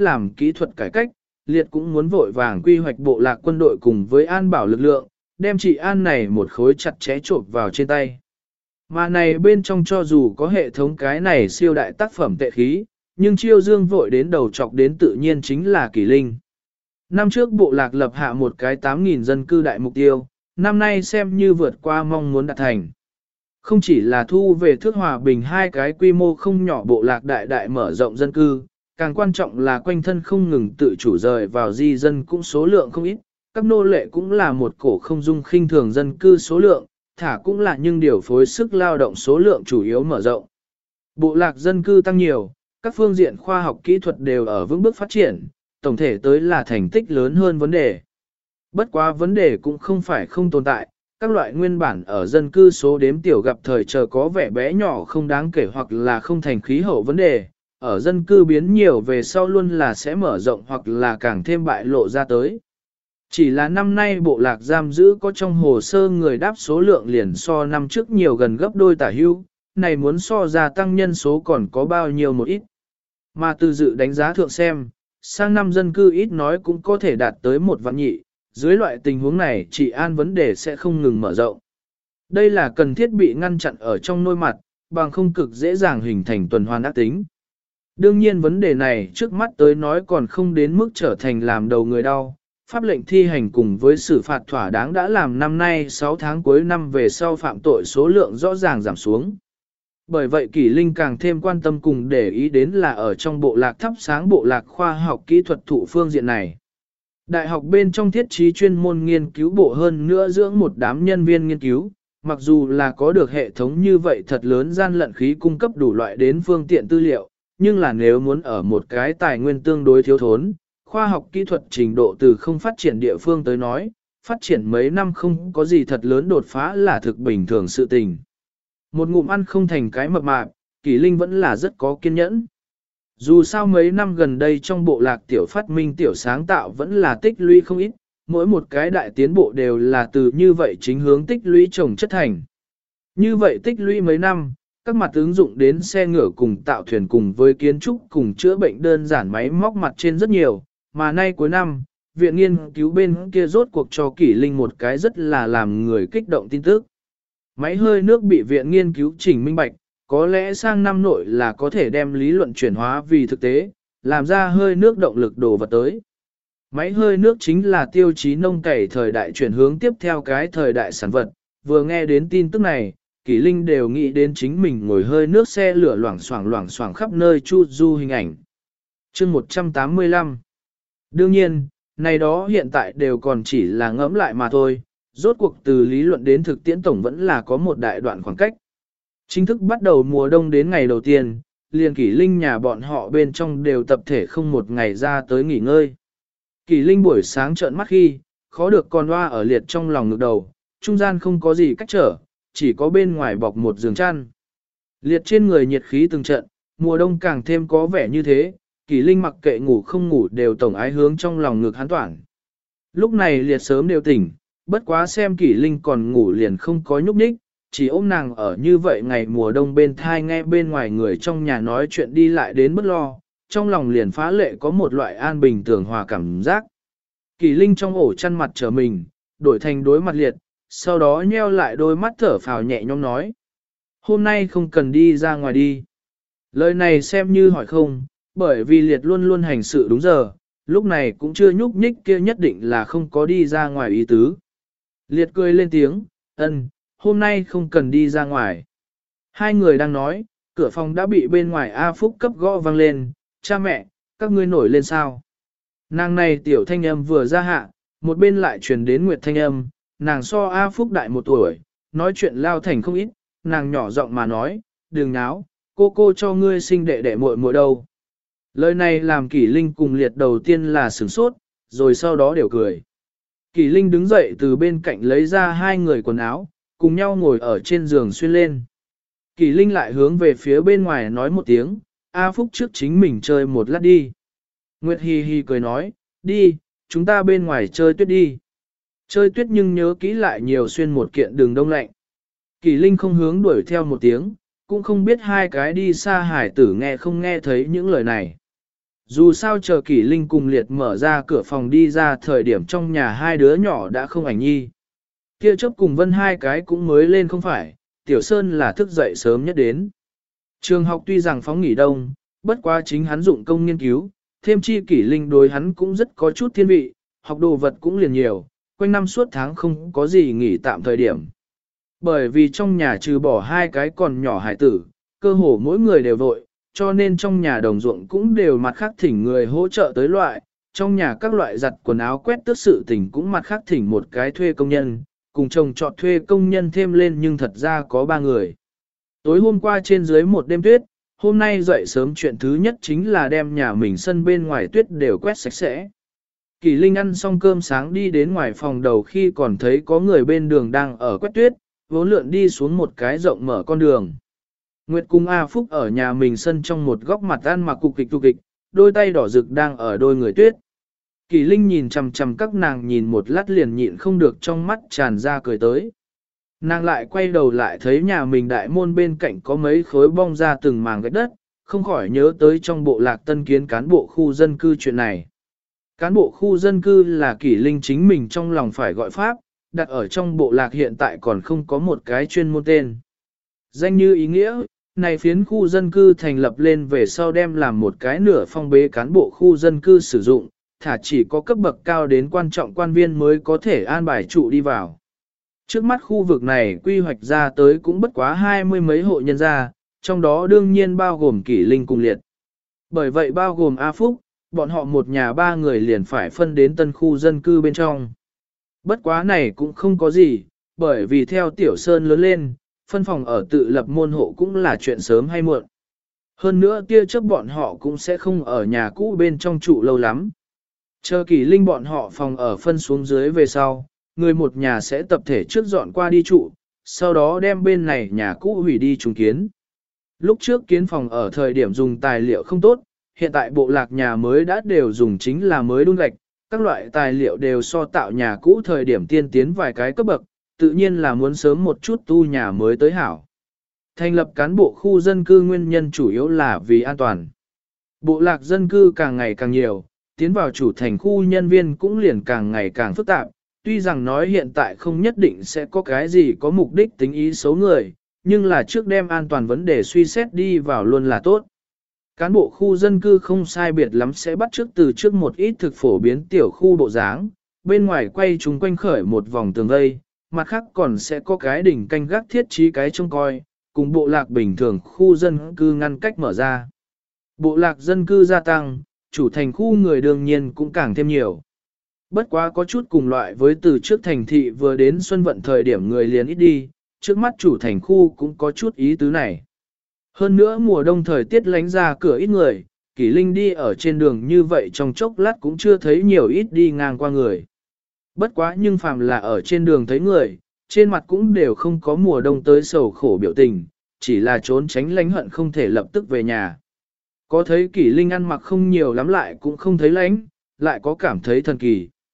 cải cách, liệt cũng muốn vội vàng quy hoạch bộ lạc quân đội cùng với an bảo lực lượng, đem trị an này một khối chặt chẽ trộn vào trên tay. Mà này bên trong cho dù có hệ thống cái này siêu đại tác phẩm tệ khí, nhưng chiêu dương vội đến đầu chọc đến tự nhiên chính là Kỷ Linh. Năm trước bộ lạc lập hạ một cái 8.000 dân cư đại mục tiêu, năm nay xem như vượt qua mong muốn đạt thành. Không chỉ là thu về thước hòa bình hai cái quy mô không nhỏ bộ lạc đại mở rộng dân cư, càng quan trọng là quanh thân không ngừng tự chủ rời vào di dân cũng số lượng không ít, các nô lệ cũng là một cổ không dung khinh thường dân cư số lượng, thả cũng là nhưng điều phối sức lao động số lượng chủ yếu mở rộng. Bộ lạc dân cư tăng nhiều, các phương diện khoa học kỹ thuật đều ở vững bước phát triển, tổng thể tới là thành tích lớn hơn vấn đề. Bất quá vấn đề cũng không phải không tồn tại, các loại nguyên bản ở dân cư số đếm tiểu gặp thời chờ có vẻ bé nhỏ không đáng kể hoặc là không thành khí hậu vấn đề, ở dân cư biến nhiều về sau luôn là sẽ mở rộng hoặc là càng thêm bại lộ ra tới. Chỉ là năm nay bộ lạc giam giữ có trong hồ sơ người đáp số lượng liền so năm trước nhiều gần gấp đôi tả hưu, này muốn so gia tăng nhân số còn có bao nhiêu một ít. Mà từ dự đánh giá thượng xem, sang năm dân cư ít nói cũng có thể đạt tới 1 vạn nhị, dưới loại tình huống này trị an vấn đề sẽ không ngừng mở rộng. Đây là cần thiết bị ngăn chặn ở trong nôi mặt, bằng không cực dễ dàng hình thành tuần hoàn ác tính. Đương nhiên vấn đề này trước mắt tới nói còn không đến mức trở thành làm đầu người đau. Pháp lệnh thi hành cùng với xử phạt thỏa đáng đã làm năm nay 6 tháng cuối năm về sau phạm tội số lượng rõ ràng giảm xuống. Bởi vậy Kỷ Linh càng thêm quan tâm cùng để ý đến là ở trong bộ lạc thắp sáng bộ lạc khoa học kỹ thuật thụ phương diện này. Đại học bên trong thiết trí chuyên môn nghiên cứu bộ hơn nữa dưỡng một đám nhân viên nghiên cứu, mặc dù là có được hệ thống như vậy thật lớn gian lận khí cung cấp đủ loại đến phương tiện tư liệu, nhưng là nếu muốn ở một cái tài nguyên tương đối thiếu thốn, khoa học kỹ thuật trình độ từ không phát triển địa phương tới nói, phát triển mấy năm không có gì thật lớn đột phá là thực bình thường sự tình. Một ngụm ăn không thành cái mập mạp, Kỷ Linh vẫn là rất có kiên nhẫn. Dù sao mấy năm gần đây trong bộ lạc tiểu phát minh tiểu sáng tạo vẫn là tích lũy không ít, mỗi một cái đại tiến bộ đều là từ như vậy chính hướng tích lũy trồng chất thành. Như vậy tích lũy mấy năm, các mặt ứng dụng đến xe ngựa cùng tạo thuyền cùng với kiến trúc cùng chữa bệnh đơn giản máy móc mặt trên rất nhiều, mà nay cuối năm, viện nghiên cứu bên kia rốt cuộc cho Kỷ Linh một cái rất là làm người kích động tin tức. Máy hơi nước bị viện nghiên cứu chỉnh minh bạch, có lẽ sang năm nội là có thể đem lý luận chuyển hóa vì thực tế, làm ra hơi nước động lực đồ vật tới. Máy hơi nước chính là tiêu chí nông cày thời đại chuyển hướng tiếp theo cái thời đại sản vật, vừa nghe đến tin tức này, Kỷ Linh đều nghĩ đến chính mình ngồi hơi nước xe lửa loảng xoảng khắp nơi chu du hình ảnh. Chương 185. Đương nhiên, này đó hiện tại đều còn chỉ là ngẫm lại mà thôi, rốt cuộc từ lý luận đến thực tiễn tổng vẫn là có một đại đoạn khoảng cách. Chính thức bắt đầu mùa đông đến ngày đầu tiên, liền Kỷ Linh nhà bọn họ bên trong đều tập thể không một ngày ra tới nghỉ ngơi. Kỷ Linh buổi sáng trợn mắt khi, khó được con hoa ở liệt trong lòng ngực đầu, trung gian không có gì cách trở, chỉ có bên ngoài bọc một giường chăn. Liệt trên người nhiệt khí từng trận, mùa đông càng thêm có vẻ như thế, Kỷ Linh mặc kệ ngủ không ngủ đều tổng ái hướng trong lòng ngực hắn toản. Lúc này liệt sớm đều tỉnh, bất quá xem Kỷ Linh còn ngủ liền không có nhúc nhích, chỉ ôm nàng ở như vậy ngày mùa đông bên thai nghe bên ngoài người trong nhà nói chuyện đi lại đến bất lo, trong lòng liền phá lệ có một loại an bình tường hòa cảm giác. Kỷ Linh trong ổ chăn mặt trở mình, đổi thành đối mặt Liệt, sau đó nheo lại đôi mắt thở phào nhẹ nhõm nói. Hôm nay không cần đi ra ngoài đi. Lời này xem như hỏi không, bởi vì Liệt luôn luôn hành sự đúng giờ, lúc này cũng chưa nhúc nhích kia nhất định là không có đi ra ngoài ý tứ. Liệt cười lên tiếng, ân, hôm nay không cần đi ra ngoài. Hai người đang nói, cửa phòng đã bị bên ngoài A Phúc cấp gõ vang lên, cha mẹ, các ngươi nổi lên sao. Nàng này tiểu thanh âm vừa ra hạ, một bên lại truyền đến Nguyệt thanh âm, nàng so A Phúc đại 1 tuổi, nói chuyện lao thành không ít, nàng nhỏ giọng mà nói, đừng náo, cô cho ngươi sinh đệ đệ muội muội đâu. Lời này làm Kỷ Linh cùng Liệt đầu tiên là sửng sốt, rồi sau đó đều cười. Kỷ Linh đứng dậy từ bên cạnh lấy ra 2 người quần áo, cùng nhau ngồi ở trên giường xuyên lên. Kỷ Linh lại hướng về phía bên ngoài nói một tiếng, A Phúc trước chính mình chơi một lát đi. Nguyệt hi hi cười nói, đi, chúng ta bên ngoài chơi tuyết đi. Chơi tuyết nhưng nhớ kỹ lại nhiều xuyên một kiện đường đông lạnh. Kỷ Linh không hướng đuổi theo một tiếng, cũng không biết 2 cái đi xa hải tử nghe không nghe thấy những lời này. Dù sao chờ Kỷ Linh cùng Liệt mở ra cửa phòng đi ra thời điểm trong nhà 2 đứa nhỏ đã không ảnh nhi. Kia chớp cùng Vân 2 cái cũng mới lên không phải, Tiểu Sơn là thức dậy sớm nhất đến. Trường học tuy rằng phóng nghỉ đông, bất quá chính hắn dụng công nghiên cứu, thêm chi Kỷ Linh đối hắn cũng rất có chút thiên vị, học đồ vật cũng liền nhiều, quanh năm suốt tháng không có gì nghỉ tạm thời điểm. Bởi vì trong nhà trừ bỏ 2 cái còn nhỏ hải tử, cơ hồ mỗi người đều vội, cho nên trong nhà đồng ruộng cũng đều mặt khác thỉnh người hỗ trợ tới loại, trong nhà các loại giặt quần áo quét tước sự tình cũng mặt khác thỉnh một cái thuê công nhân, cùng chồng chọn thuê công nhân thêm lên nhưng thật ra có 3 người. Tối hôm qua trên dưới một đêm tuyết, hôm nay dậy sớm chuyện thứ nhất chính là đem nhà mình sân bên ngoài tuyết đều quét sạch sẽ. Kỳ Linh ăn xong cơm sáng đi đến ngoài phòng đầu khi còn thấy có người bên đường đang ở quét tuyết, vốn lượn đi xuống một cái rộng mở con đường. Nguyệt cùng A Phúc ở nhà mình sân trong một góc mặt ăn mặc cục kịch, đôi tay đỏ rực đang ở đôi người tuyết. Kỳ Linh nhìn chằm chằm các nàng nhìn một lát liền nhịn không được trong mắt tràn ra cười tới. Nàng lại quay đầu lại thấy nhà mình đại môn bên cạnh có mấy khối bong ra từng màng gạch đất, không khỏi nhớ tới trong bộ lạc tân kiến cán bộ khu dân cư chuyện này. Cán bộ khu dân cư là Kỷ Linh chính mình trong lòng phải gọi pháp, đặt ở trong bộ lạc hiện tại còn không có một cái chuyên môn tên. Danh như ý nghĩa, này phiến khu dân cư thành lập lên về sau đem làm một cái nửa phong bế cán bộ khu dân cư sử dụng, thả chỉ có cấp bậc cao đến quan trọng quan viên mới có thể an bài trụ đi vào. Trước mắt khu vực này quy hoạch ra tới cũng bất quá 20 mấy hộ nhân gia, trong đó đương nhiên bao gồm Kỷ Linh cùng Liệt. Bởi vậy bao gồm A Phúc, bọn họ một nhà 3 người liền phải phân đến tân khu dân cư bên trong. Bất quá này cũng không có gì, bởi vì theo Tiểu Sơn lớn lên, phân phòng ở tự lập môn hộ cũng là chuyện sớm hay muộn. Hơn nữa tia chớp bọn họ cũng sẽ không ở nhà cũ bên trong trụ lâu lắm. Chờ Kỷ Linh bọn họ phòng ở phân xuống dưới về sau, người một nhà sẽ tập thể trước dọn qua đi trụ, sau đó đem bên này nhà cũ hủy đi trùng kiến. Lúc trước kiến phòng ở thời điểm dùng tài liệu không tốt, hiện tại bộ lạc nhà mới đã đều dùng chính là mới đun gạch, các loại tài liệu đều so tạo nhà cũ thời điểm tiên tiến vài cái cấp bậc, tự nhiên là muốn sớm một chút tu nhà mới tới hảo. Thành lập cán bộ khu dân cư nguyên nhân chủ yếu là vì an toàn. Bộ lạc dân cư càng ngày càng nhiều, tiến vào chủ thành khu nhân viên cũng liền càng ngày càng phức tạp, tuy rằng nói hiện tại không nhất định sẽ có cái gì có mục đích tính ý xấu người, nhưng là trước đem an toàn vấn đề suy xét đi vào luôn là tốt. Cán bộ khu dân cư không sai biệt lắm sẽ bắt trước từ trước một ít thực phổ biến tiểu khu bộ dáng, bên ngoài quay chúng quanh khởi một vòng tường vây, mặt khác còn sẽ có cái đỉnh canh gác thiết trí cái trông coi, cùng bộ lạc bình thường khu dân cư ngăn cách mở ra. Bộ lạc dân cư gia tăng, chủ thành khu người đương nhiên cũng càng thêm nhiều. Bất quá có chút cùng loại với từ trước thành thị vừa đến xuân vận thời điểm người liền ít đi, trước mắt chủ thành khu cũng có chút ý tứ này. Hơn nữa mùa đông thời tiết lánh ra cửa ít người, Kỷ Linh đi ở trên đường như vậy trong chốc lát cũng chưa thấy nhiều ít đi ngang qua người. Bất quá nhưng phàm là ở trên đường thấy người, trên mặt cũng đều không có mùa đông tới sầu khổ biểu tình, chỉ là trốn tránh lánh hận không thể lập tức về nhà. Có thấy Kỷ Linh ăn mặc không nhiều lắm lại cũng không thấy lánh, lại có cảm thấy thần kỳ.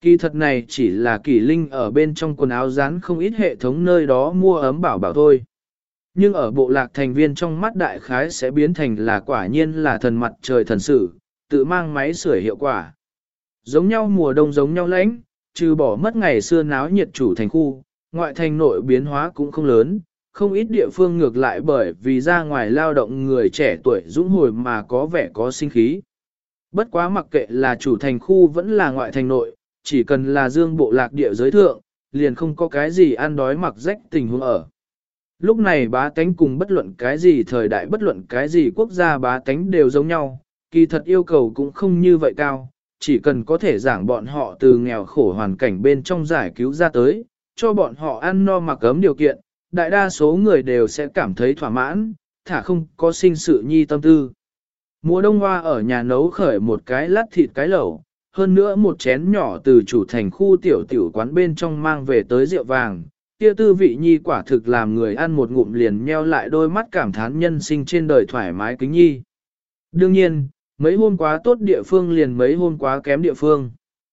Kỳ thật này chỉ là Kỷ Linh ở bên trong quần áo dán không ít hệ thống nơi đó mua ấm bảo bảo thôi. Nhưng ở bộ lạc thành viên trong mắt đại khái sẽ biến thành là quả nhiên là thần mặt trời thần sử, tự mang máy sưởi hiệu quả. Giống nhau mùa đông giống nhau lãnh, trừ bỏ mất ngày xưa náo nhiệt chủ thành khu, ngoại thành nội biến hóa cũng không lớn, không ít địa phương ngược lại bởi vì ra ngoài lao động người trẻ tuổi dũng hồi mà có vẻ có sinh khí. Bất quá mặc kệ là chủ thành khu vẫn là ngoại thành nội, chỉ cần là dương bộ lạc địa giới thượng, liền không có cái gì ăn đói mặc rách tình huống ở. Lúc này bá tánh cùng bất luận cái gì thời đại bất luận cái gì quốc gia bá tánh đều giống nhau, kỳ thật yêu cầu cũng không như vậy cao, chỉ cần có thể giảng bọn họ từ nghèo khổ hoàn cảnh bên trong giải cứu ra tới, cho bọn họ ăn no mặc ấm điều kiện, đại đa số người đều sẽ cảm thấy thỏa mãn, thả không có sinh sự nhi tâm tư. Mùa đông hoa ở nhà nấu khởi một cái lát thịt cái lẩu, hơn nữa một chén nhỏ từ chủ thành khu tiểu quán bên trong mang về tới rượu vàng, kia tư vị nhi quả thực làm người ăn một ngụm liền nheo lại đôi mắt cảm thán nhân sinh trên đời thoải mái kính nhi. Đương nhiên, mấy hôm quá tốt địa phương liền mấy hôm quá kém địa phương.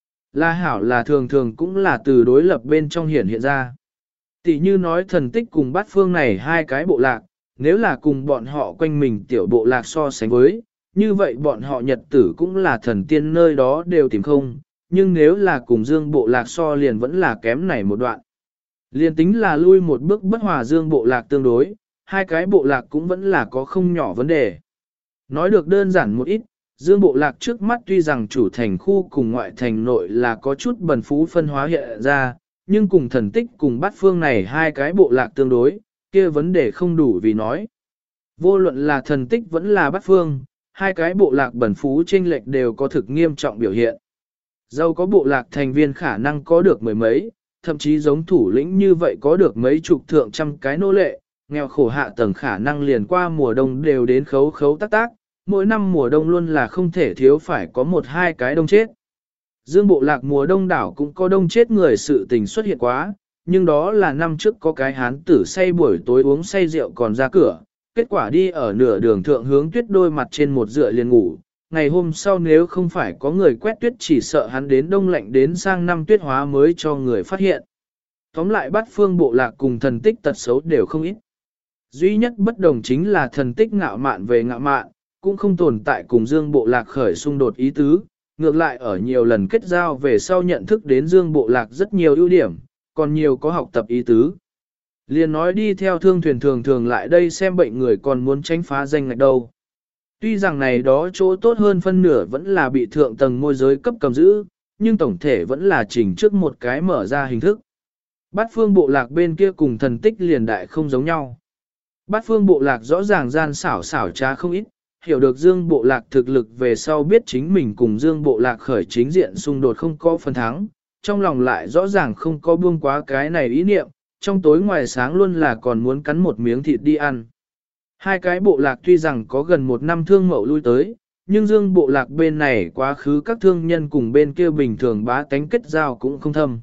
La hảo là thường thường cũng là từ đối lập bên trong hiện ra. Tỷ như nói thần tích cùng bát phương này hai cái bộ lạc, nếu là cùng bọn họ quanh mình tiểu bộ lạc so sánh với, như vậy bọn họ nhật tử cũng là thần tiên nơi đó đều tìm không, nhưng nếu là cùng dương bộ lạc so liền vẫn là kém này một đoạn. Liền tính là lui một bước bất hòa dương bộ lạc tương đối, hai cái bộ lạc cũng vẫn là có không nhỏ vấn đề. Nói được đơn giản một ít, dương bộ lạc trước mắt tuy rằng chủ thành khu cùng ngoại thành nội là có chút bần phú phân hóa hiện ra, nhưng cùng thần tích cùng bát phương này hai cái bộ lạc tương đối, kia vấn đề không đủ vì nói. Vô luận là thần tích vẫn là bát phương, hai cái bộ lạc bần phú chênh lệch đều có thực nghiêm trọng biểu hiện. Dâu có bộ lạc thành viên khả năng có được mười mấy, thậm chí giống thủ lĩnh như vậy có được mấy chục thượng trăm cái nô lệ, nghèo khổ hạ tầng khả năng liền qua mùa đông đều đến khấu khấu tác tác, mỗi năm mùa đông luôn là không thể thiếu phải có một hai cái đông chết. Dương bộ lạc mùa đông đảo cũng có đông chết người sự tình xuất hiện quá, nhưng đó là năm trước có cái hán tử say buổi tối uống say rượu còn ra cửa, kết quả đi ở nửa đường thượng hướng tuyết đôi mặt trên một dựa liền ngủ. Ngày hôm sau nếu không phải có người quét tuyết chỉ sợ hắn đến đông lạnh đến sang năm tuyết hóa mới cho người phát hiện. Tóm lại bắt phương bộ lạc cùng thần tích tật xấu đều không ít. Duy nhất bất đồng chính là thần tích ngạo mạn về ngạo mạn, cũng không tồn tại cùng dương bộ lạc khởi xung đột ý tứ, ngược lại ở nhiều lần kết giao về sau nhận thức đến dương bộ lạc rất nhiều ưu điểm, còn nhiều có học tập ý tứ. Liền nói đi theo thương thuyền thường thường lại đây xem bệnh người còn muốn tránh phá danh ngạch đâu. Tuy rằng này đó chỗ tốt hơn phân nửa vẫn là bị thượng tầng môi giới cấp cầm giữ, nhưng tổng thể vẫn là chỉnh trước một cái mở ra hình thức. Bát phương bộ lạc bên kia cùng thần tích liền đại không giống nhau. Bát phương bộ lạc rõ ràng gian xảo trá không ít, hiểu được dương bộ lạc thực lực về sau biết chính mình cùng dương bộ lạc khởi chính diện xung đột không có phần thắng, trong lòng lại rõ ràng không có buông quá cái này ý niệm, trong tối ngoài sáng luôn là còn muốn cắn một miếng thịt đi ăn. Hai cái bộ lạc tuy rằng có gần một năm thương mậu lui tới, nhưng dương bộ lạc bên này quá khứ các thương nhân cùng bên kia bình thường bá tánh kết giao cũng không thâm.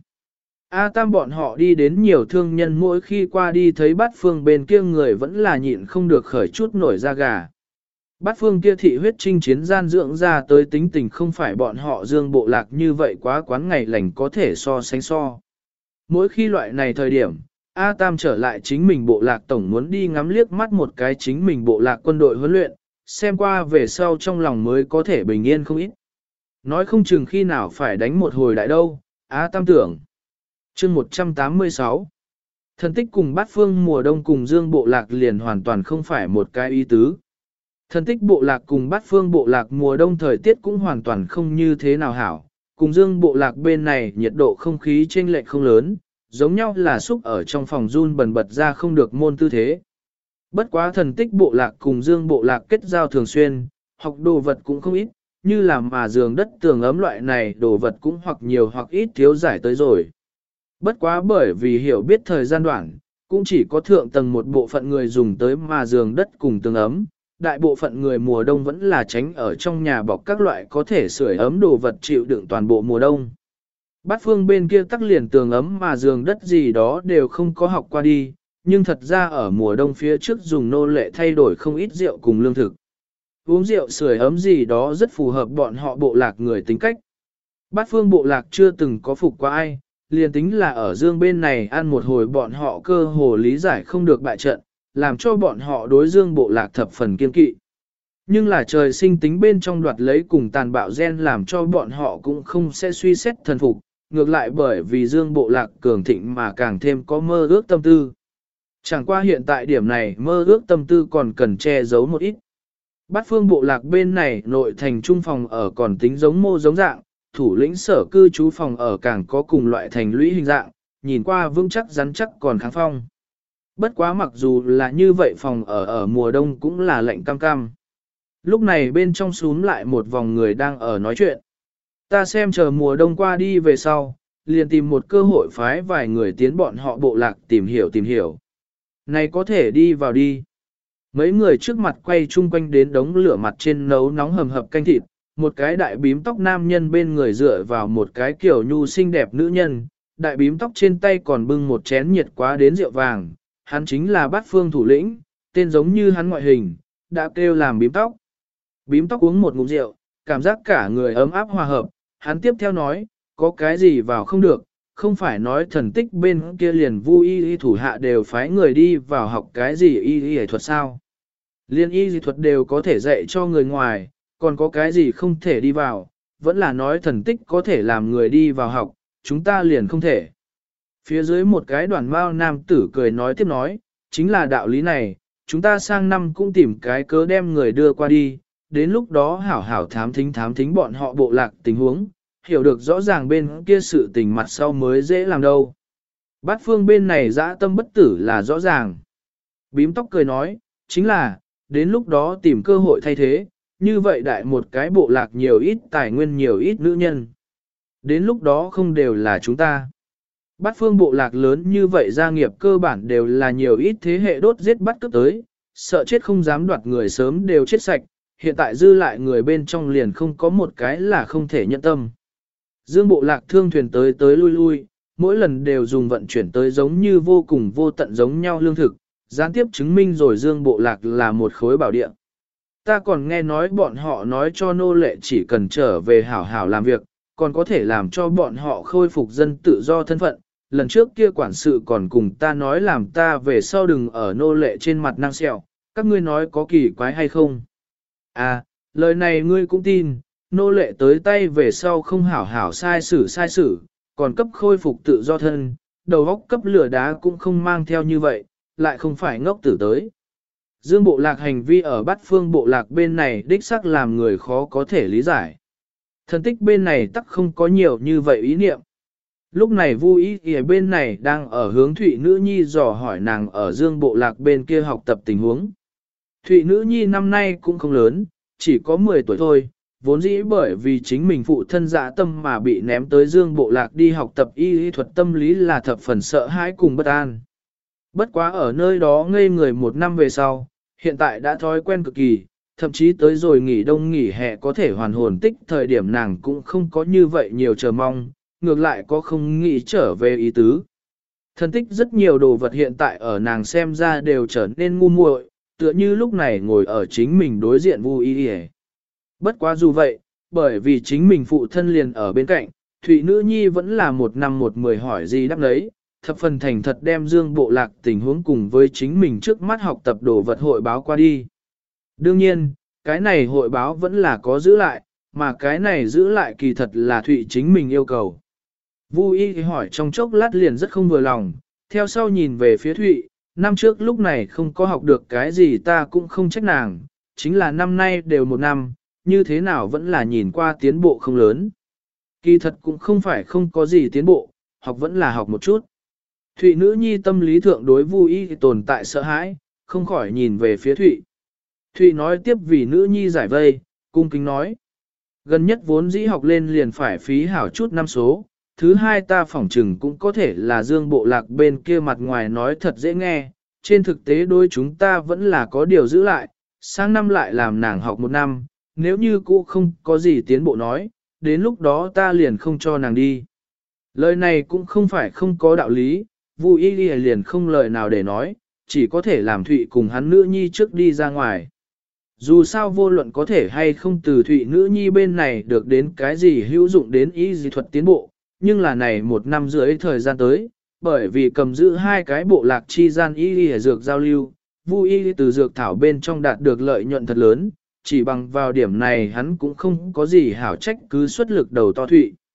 A Tam bọn họ đi đến nhiều thương nhân mỗi khi qua đi thấy bát phương bên kia người vẫn là nhịn không được khởi chút nổi da gà. Bát phương kia thị huyết trinh chiến gian dưỡng ra tới tính tình không phải bọn họ dương bộ lạc như vậy quá quán ngày lành có thể so sánh so. Mỗi khi loại này thời điểm, A Tam trở lại chính mình bộ lạc tổng muốn đi ngắm liếc mắt một cái chính mình bộ lạc quân đội huấn luyện, xem qua về sau trong lòng mới có thể bình yên không ít. Nói không chừng khi nào phải đánh một hồi đại đâu, A Tam tưởng. Chương 186 Thần tích cùng bát phương mùa đông cùng dương bộ lạc liền hoàn toàn không phải một cái ý tứ. Thần tích bộ lạc cùng bát phương bộ lạc mùa đông thời tiết cũng hoàn toàn không như thế nào hảo, cùng dương bộ lạc bên này nhiệt độ không khí chênh lệch không lớn, giống nhau là xúc ở trong phòng run bần bật ra không được môn tư thế. Bất quá thần tích bộ lạc cùng dương bộ lạc kết giao thường xuyên, học đồ vật cũng không ít, như là mà giường đất tường ấm loại này đồ vật cũng hoặc nhiều hoặc ít thiếu giải tới rồi. Bất quá bởi vì hiểu biết thời gian đoạn, cũng chỉ có thượng tầng một bộ phận người dùng tới mà giường đất cùng tường ấm, đại bộ phận người mùa đông vẫn là tránh ở trong nhà bọc các loại có thể sưởi ấm đồ vật chịu đựng toàn bộ mùa đông. Bát phương bên kia tắc liền tường ấm mà giường đất gì đó đều không có học qua đi, nhưng thật ra ở mùa đông phía trước dùng nô lệ thay đổi không ít rượu cùng lương thực. Uống rượu sưởi ấm gì đó rất phù hợp bọn họ bộ lạc người tính cách. Bát phương bộ lạc chưa từng có phục qua ai, liền tính là ở dương bên này ăn một hồi bọn họ cơ hồ lý giải không được bại trận, làm cho bọn họ đối dương bộ lạc thập phần kiên kỵ. Nhưng là trời sinh tính bên trong đoạt lấy cùng tàn bạo gen làm cho bọn họ cũng không sẽ suy xét thần phục, ngược lại bởi vì dương bộ lạc cường thịnh mà càng thêm có mơ ước tâm tư. Chẳng qua hiện tại điểm này mơ ước tâm tư còn cần che giấu một ít. Bát phương bộ lạc bên này nội thành trung phòng ở còn tính giống mô giống dạng, thủ lĩnh sở cư trú phòng ở càng có cùng loại thành lũy hình dạng, nhìn qua vững chắc rắn chắc còn kháng phong. Bất quá mặc dù là như vậy phòng ở mùa đông cũng là lạnh cam cam. Lúc này bên trong xúm lại một vòng người đang ở nói chuyện. Ta xem chờ mùa đông qua đi về sau, liền tìm một cơ hội phái vài người tiến bọn họ bộ lạc tìm hiểu. Này có thể đi vào đi. Mấy người trước mặt quay chung quanh đến đống lửa mặt trên nấu nóng hầm hập canh thịt, một cái đại bím tóc nam nhân bên người dựa vào một cái kiểu nhu xinh đẹp nữ nhân, đại bím tóc trên tay còn bưng một chén nhiệt quá đến rượu vàng, hắn chính là Bát phương thủ lĩnh, tên giống như hắn ngoại hình, đã kêu làm bím tóc. Bím tóc uống một ngụm rượu, cảm giác cả người ấm áp hòa hợp, hắn tiếp theo nói, có cái gì vào không được, không phải nói thần tích bên kia liền Vu y thủ hạ đều phái người đi vào học cái gì y thuật sao. Liên y thuật đều có thể dạy cho người ngoài, còn có cái gì không thể đi vào, vẫn là nói thần tích có thể làm người đi vào học, chúng ta liền không thể. Phía dưới một cái đoàn mao nam tử cười nói tiếp nói, chính là đạo lý này, chúng ta sang năm cũng tìm cái cớ đem người đưa qua đi, đến lúc đó hảo hảo thám thính bọn họ bộ lạc tình huống, hiểu được rõ ràng bên kia sự tình mặt sau mới dễ làm đâu. Bát phương bên này dã tâm bất tử là rõ ràng. Bím tóc cười nói, chính là, đến lúc đó tìm cơ hội thay thế, như vậy đại một cái bộ lạc nhiều ít tài nguyên nhiều ít nữ nhân. Đến lúc đó không đều là chúng ta. Bát phương bộ lạc lớn như vậy gia nghiệp cơ bản đều là nhiều ít thế hệ đốt giết bắt cướp tới, sợ chết không dám đoạt người sớm đều chết sạch, hiện tại dư lại người bên trong liền không có một cái là không thể nhận tâm. Dương bộ lạc thương thuyền tới tới lui lui, mỗi lần đều dùng vận chuyển tới giống như vô cùng vô tận giống nhau lương thực, gián tiếp chứng minh rồi dương bộ lạc là một khối bảo địa. Ta còn nghe nói bọn họ nói cho nô lệ chỉ cần trở về hảo hảo làm việc, còn có thể làm cho bọn họ khôi phục dân tự do thân phận. Lần trước kia quản sự còn cùng ta nói làm ta về sau đừng ở nô lệ trên mặt năng sẹo, các ngươi nói có kỳ quái hay không? À, lời này ngươi cũng tin, nô lệ tới tay về sau không hảo hảo sai xử, còn cấp khôi phục tự do thân, đầu óc cấp lửa đá cũng không mang theo như vậy, lại không phải ngốc tử tới. Dương bộ lạc hành vi ở Bát phương bộ lạc bên này đích xác làm người khó có thể lý giải. Thần tích bên này tắc không có nhiều như vậy ý niệm. Lúc này Vu ý ở bên này đang ở hướng Thụy Nữ Nhi dò hỏi nàng ở Dương bộ lạc bên kia học tập tình huống. Thụy Nữ Nhi năm nay cũng không lớn, chỉ có 10 tuổi thôi, vốn dĩ bởi vì chính mình phụ thân dạ tâm mà bị ném tới Dương bộ lạc đi học tập y thuật tâm lý là thập phần sợ hãi cùng bất an. Bất quá ở nơi đó ngây người một năm về sau, hiện tại đã thói quen cực kỳ, thậm chí tới rồi nghỉ đông nghỉ hè có thể hoàn hồn tích thời điểm nàng cũng không có như vậy nhiều chờ mong, ngược lại có không nghĩ trở về ý tứ. Thần tích rất nhiều đồ vật hiện tại ở nàng xem ra đều trở nên ngu muội, tựa như lúc này ngồi ở chính mình đối diện Vu Y. Bất quá dù vậy, bởi vì chính mình phụ thân liền ở bên cạnh, Thụy Nữ Nhi vẫn là một năm một mười hỏi gì đáp đấy, thập phần thành thật đem Dương bộ lạc tình huống cùng với chính mình trước mắt học tập đồ vật hội báo qua đi. Đương nhiên, cái này hội báo vẫn là có giữ lại, mà cái này giữ lại kỳ thật là Thụy chính mình yêu cầu. Vu Y hỏi trong chốc lát liền rất không vừa lòng, theo sau nhìn về phía Thụy, năm trước lúc này không có học được cái gì ta cũng không trách nàng, chính là năm nay đều một năm, như thế nào vẫn là nhìn qua tiến bộ không lớn. Kỳ thật cũng không phải không có gì tiến bộ, học vẫn là học một chút. Thụy Nữ Nhi tâm lý thượng đối Vu Y tồn tại sợ hãi, không khỏi nhìn về phía Thụy. Thụy nói tiếp vì Nữ Nhi giải vây, cung kính nói. Gần nhất vốn dĩ học lên liền phải phí hảo chút năm số, thứ hai ta phỏng chừng cũng có thể là Dương bộ lạc bên kia mặt ngoài nói thật dễ nghe, trên thực tế đôi chúng ta vẫn là có điều giữ lại, sang năm lại làm nàng học một năm, nếu như cô không có gì tiến bộ nói, đến lúc đó ta liền không cho nàng đi. Lời này cũng không phải không có đạo lý, Vu Y liền không lời nào để nói, chỉ có thể làm Thụy cùng hắn nữ nhi trước đi ra ngoài. Dù sao vô luận có thể hay không từ Thụy nữ nhi bên này được đến cái gì hữu dụng đến y dị thuật tiến bộ, nhưng là này 1 năm rưỡi thời gian tới, bởi vì cầm giữ 2 cái bộ lạc chi gian y y dược giao lưu, Vu y từ dược thảo bên trong đạt được lợi nhuận thật lớn, chỉ bằng vào điểm này hắn cũng không có gì hảo trách cứ xuất lực đầu to Thụy.